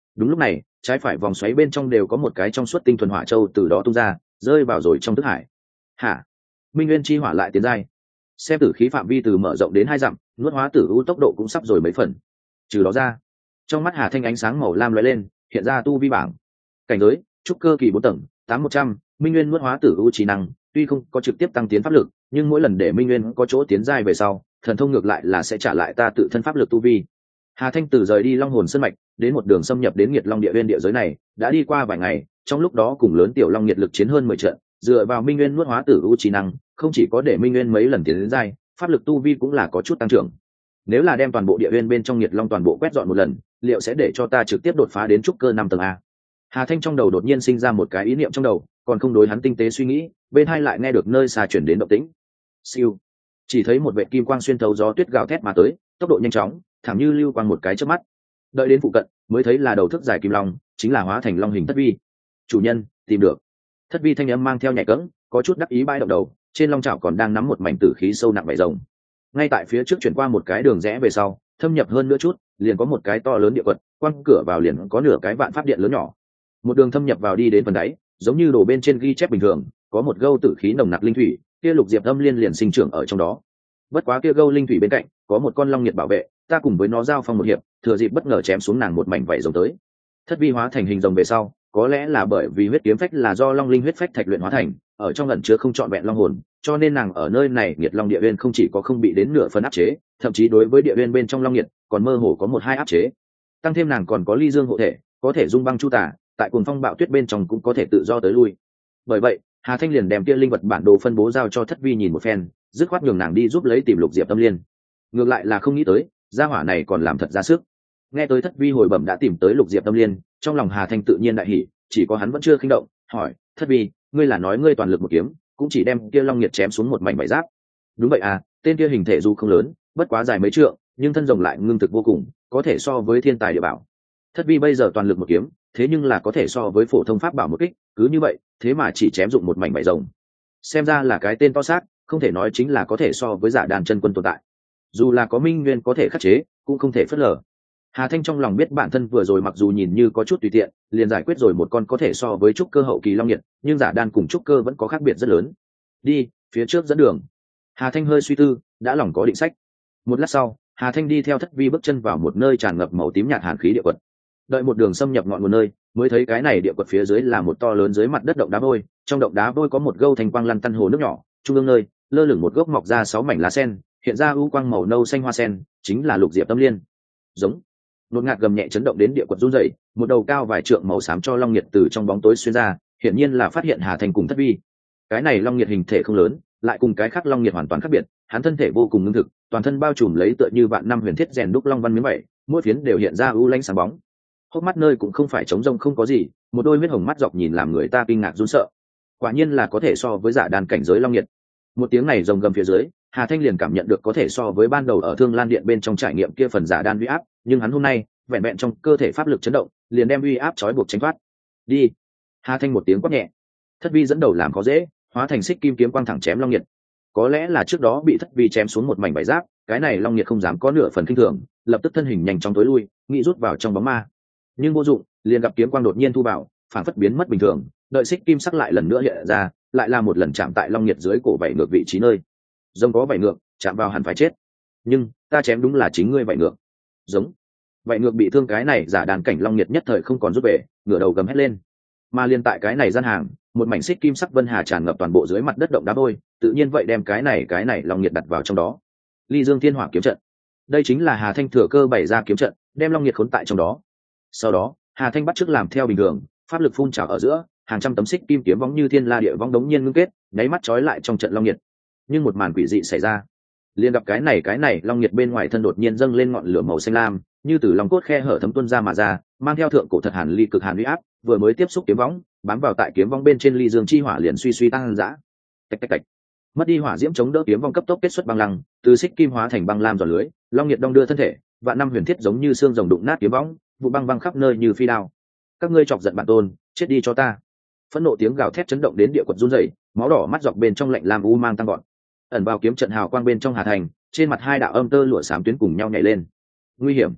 Đúng lúc này trái phải vòng xoáy bên trong đều có một cái trong suốt tinh thuần hỏa châu từ đó tung ra, rơi vào rồi trong thức hải. Hả? Minh nguyên chi hỏa lại tiến giai. Xem tử khí phạm vi từ mở rộng đến 2 dặm, nuốt hóa tử u tốc độ cũng sắp rồi mấy phần. Trừ đó ra, trong mắt Hà Thanh ánh sáng màu lam lóe lên, hiện ra tu vi bảng. Cảnh giới trúc cơ kỳ 4 tầng, 8100, Minh nguyên nuốt hóa tử u trí năng, tuy không có trực tiếp tăng tiến pháp lực, nhưng mỗi lần để Minh nguyên có chỗ tiến giai về sau, thần thông ngược lại là sẽ trả lại ta tự thân pháp lực tu vi. Hà Thanh từ rời đi Long Hồn Sơn mạch, đến một đường xâm nhập đến Nghiệt Long Địa Uyên địa giới này, đã đi qua vài ngày, trong lúc đó cùng lớn tiểu long nhiệt lực chiến hơn 10 trận, dựa vào Minh Nguyên nuốt hóa tử u trí năng, không chỉ có để Minh Nguyên mấy lần tiến đến giai, pháp lực tu vi cũng là có chút tăng trưởng. Nếu là đem toàn bộ địa uyên bên trong Nghiệt Long toàn bộ quét dọn một lần, liệu sẽ để cho ta trực tiếp đột phá đến trúc cơ 5 tầng a? Hà Thanh trong đầu đột nhiên sinh ra một cái ý niệm trong đầu, còn không đối hắn tinh tế suy nghĩ, bên hai lại nghe được nơi xa chuyển đến động tĩnh. Siêu, chỉ thấy một vệt kim quang xuyên thấu gió tuyết gào thét mà tới, tốc độ nhanh chóng, thẳng như lưu quang một cái chớp mắt. Đợi đến phụ cận, mới thấy là đầu thức dài kim long, chính là hóa thành long hình Thất Vi. Chủ nhân, tìm được. Thất Vi thanh âm mang theo nhẹ cẫng, có chút đắc ý bãi động đầu, trên long chảo còn đang nắm một mảnh tử khí sâu nặng vảy rồng. Ngay tại phía trước chuyển qua một cái đường rẽ về sau, thâm nhập hơn nữa chút, liền có một cái to lớn địa quật, quang cửa vào liền có nửa cái vạn pháp điện lớn nhỏ. Một đường thâm nhập vào đi đến phần đáy, giống như đổ bên trên ghi chép bình thường, có một gâu tử khí nồng nặc linh thủy, kia lục diệp âm liên liền sinh trưởng ở trong đó. Bất quá kia gâu linh thủy bên cạnh, có một con long nhiệt bảo vệ, ta cùng với nó giao phong một hiệp, thừa dịp bất ngờ chém xuống nàng một mảnh vảy rồng tới. Thất Vi hóa thành hình rồng về sau, có lẽ là bởi vì huyết kiếm phách là do long linh huyết phách thạch luyện hóa thành, ở trong ẩn chứa không trọn vẹn long hồn, cho nên nàng ở nơi này Nghiệt Long Địa Uyên không chỉ có không bị đến nửa phần áp chế, thậm chí đối với địa uyên bên trong long nhiệt còn mơ hồ có một hai áp chế. Tăng thêm nàng còn có ly dương hộ thể, có thể dung băng chu tả, tại cuồng phong bạo tuyết bên trong cũng có thể tự do tới lui. Bởi vậy, Hà Thanh liền đem kia linh vật bản đồ phân bố giao cho Thất Vi nhìn một phen, dứt khoát nhường nàng đi giúp lấy tìm lục diệp tâm liên. Ngược lại là không nghĩ tới, gia hỏa này còn làm thật ra sức. Nghe tới Thất Vi hồi bẩm đã tìm tới lục diệp tâm liên, trong lòng Hà Thanh tự nhiên đại hỉ, chỉ có hắn vẫn chưa khinh động, hỏi: Thất Vi, ngươi là nói ngươi toàn lực một kiếm, cũng chỉ đem kia long nhiệt chém xuống một mảnh vải giáp? Đúng vậy à, tên kia hình thể dù không lớn, bất quá dài mấy trượng, nhưng thân rồng lại ngưng thực vô cùng, có thể so với thiên tài địa bảo. Thất Vi bây giờ toàn lực một kiếm, thế nhưng là có thể so với phổ thông pháp bảo một kích, cứ như vậy, thế mà chỉ chém dụng một mảnh vải rồng. Xem ra là cái tên to xác, không thể nói chính là có thể so với Giả Đàn chân quân tồn tại. Dù là có Minh Nguyên có thể khắc chế, cũng không thể phớt lờ. Hà Thanh trong lòng biết bản thân vừa rồi mặc dù nhìn như có chút tùy tiện, liền giải quyết rồi một con có thể so với trúc cơ hậu kỳ long nhiệt, nhưng Giả Đan cùng trúc cơ vẫn có khác biệt rất lớn. Đi, phía trước dẫn đường. Hà Thanh hơi suy tư, đã lòng có định sách. Một lát sau, Hà Thanh đi theo Thất Vi bước chân vào một nơi tràn ngập màu tím nhạt hàn khí địa quật. Đợi một đường xâm nhập ngọn nguồn nơi, mới thấy cái này địa quật phía dưới là một to lớn dưới mặt đất động đá vôi, trong động đá vôi có một gâu thành quang lăn tăn hồ nước nhỏ, trung ương nơi lơ lửng một gốc mọc ra 6 mảnh lá sen, hiện ra ưu quang màu nâu xanh hoa sen, chính là lục diệp tâm liên. Giống. Nốt ngạt gầm nhẹ chấn động đến địa quật run rẩy, một đầu cao vài trượng màu xám cho long nhiệt từ trong bóng tối xuyên ra, hiển nhiên là phát hiện Hà Thanh cùng Thất Vi. Cái này long nhiệt hình thể không lớn, lại cùng cái khác long nhiệt hoàn toàn khác biệt, hắn thân thể vô cùng ngưng thực, toàn thân bao trùm lấy tựa như vạn năm huyền thiết rèn đúc long văn miếng vảy, mỗi phiến đều hiện ra ưu lanh sáng bóng. Hốc mắt nơi cũng không phải trống rông không có gì, một đôi huyết hồng mắt dọc nhìn làm người ta kinh ngạc run sợ. Quả nhiên là có thể so với Giả Đàn cảnh giới long nhiệt. Một tiếng này rồng gầm phía dưới, Hà Thanh liền cảm nhận được có thể so với ban đầu ở Thương Lan Điện bên trong trải nghiệm kia phần Giả Đan uy áp, nhưng hắn hôm nay, vẹn vẹn trong cơ thể pháp lực chấn động, liền đem uy áp trói buộc tránh thoát. Đi. Hà Thanh một tiếng quát nhẹ. Thất Vi dẫn đầu làm khó dễ, hóa thành xích kim kiếm quang thẳng chém long nhiệt. Có lẽ là trước đó bị Thất Vi chém xuống một mảnh vải giáp, cái này long nhiệt không dám có nửa phần kinh thường, lập tức thân hình nhanh chóng tối lui, nghĩ rút vào trong bóng ma. Nhưng vô dụng, liền gặp kiếm quang đột nhiên thu vào, phản phất biến mất bình thường, đợi xích kim sắc lại lần nữa hiện ra, lại là một lần chạm tại long nhiệt dưới cổ vảy ngược vị trí nơi. Rồng có vảy ngược, chạm vào hẳn phải chết. Nhưng ta chém đúng là chính ngươi vảy ngược. Giống. Vảy ngược bị thương cái này Giả Đàn cảnh long nhiệt nhất thời không còn rút về, ngửa đầu gầm hét lên. Mà liên tại cái này gian hàng, một mảnh xích kim sắc vân hà tràn ngập toàn bộ dưới mặt đất động đá vôi, tự nhiên vậy đem cái này long nhiệt đặt vào trong đó. Ly Dương Thiên Hỏa kiếm trận. Đây chính là Hà Thanh thừa cơ bày ra kiếm trận, đem long nhiệt khốn tại trong đó. Sau đó, Hà Thanh bắt chước làm theo bình thường, pháp lực phun trào ở giữa, hàng trăm tấm xích kim kiếm vóng như thiên la địa vong đống nhiên ngưng kết, nháy mắt trói lại trong trận long nhiệt. Nhưng một màn quỷ dị xảy ra, liền gặp cái này long nhiệt bên ngoài thân đột nhiên dâng lên ngọn lửa màu xanh lam, như từ lòng cốt khe hở thấm tuôn ra mà ra, mang theo thượng cổ thật hàn ly cực hàn uy áp, vừa mới tiếp xúc kiếm võng, bám vào tại kiếm võng bên trên ly dương chi hỏa liền suy suy tăng dã. Tạch tạch tạch. Mất đi hỏa diễm chống đỡ kiếm vong cấp tốc kết xuất băng lăng, từ xích kim hóa thành băng lam giò lưới, long nhiệt đong đưa thân thể, vạn năm huyền thiết giống như xương rồng đụng nát kiếm võng, vụ băng băng khắp nơi như phi đao. Các ngươi chọc giận bản tôn, chết đi cho ta. Phẫn nộ tiếng gào thét chấn động đến địa quật run rẩy, máu đỏ mắt dọc bên trong lạnh lam u mang tăng gọn. Ẩn vào kiếm trận hào quang bên trong Hà Thành, trên mặt hai đạo âm tơ lụa xám tuyến cùng nhau nhảy lên. Nguy hiểm.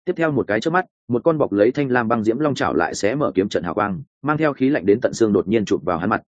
Tiếp theo một cái chớp mắt, một con bọc lấy thanh lam băng diễm long chảo lại xé mở kiếm trận hào quang, mang theo khí lạnh đến tận xương đột nhiên chụp vào hắn mặt,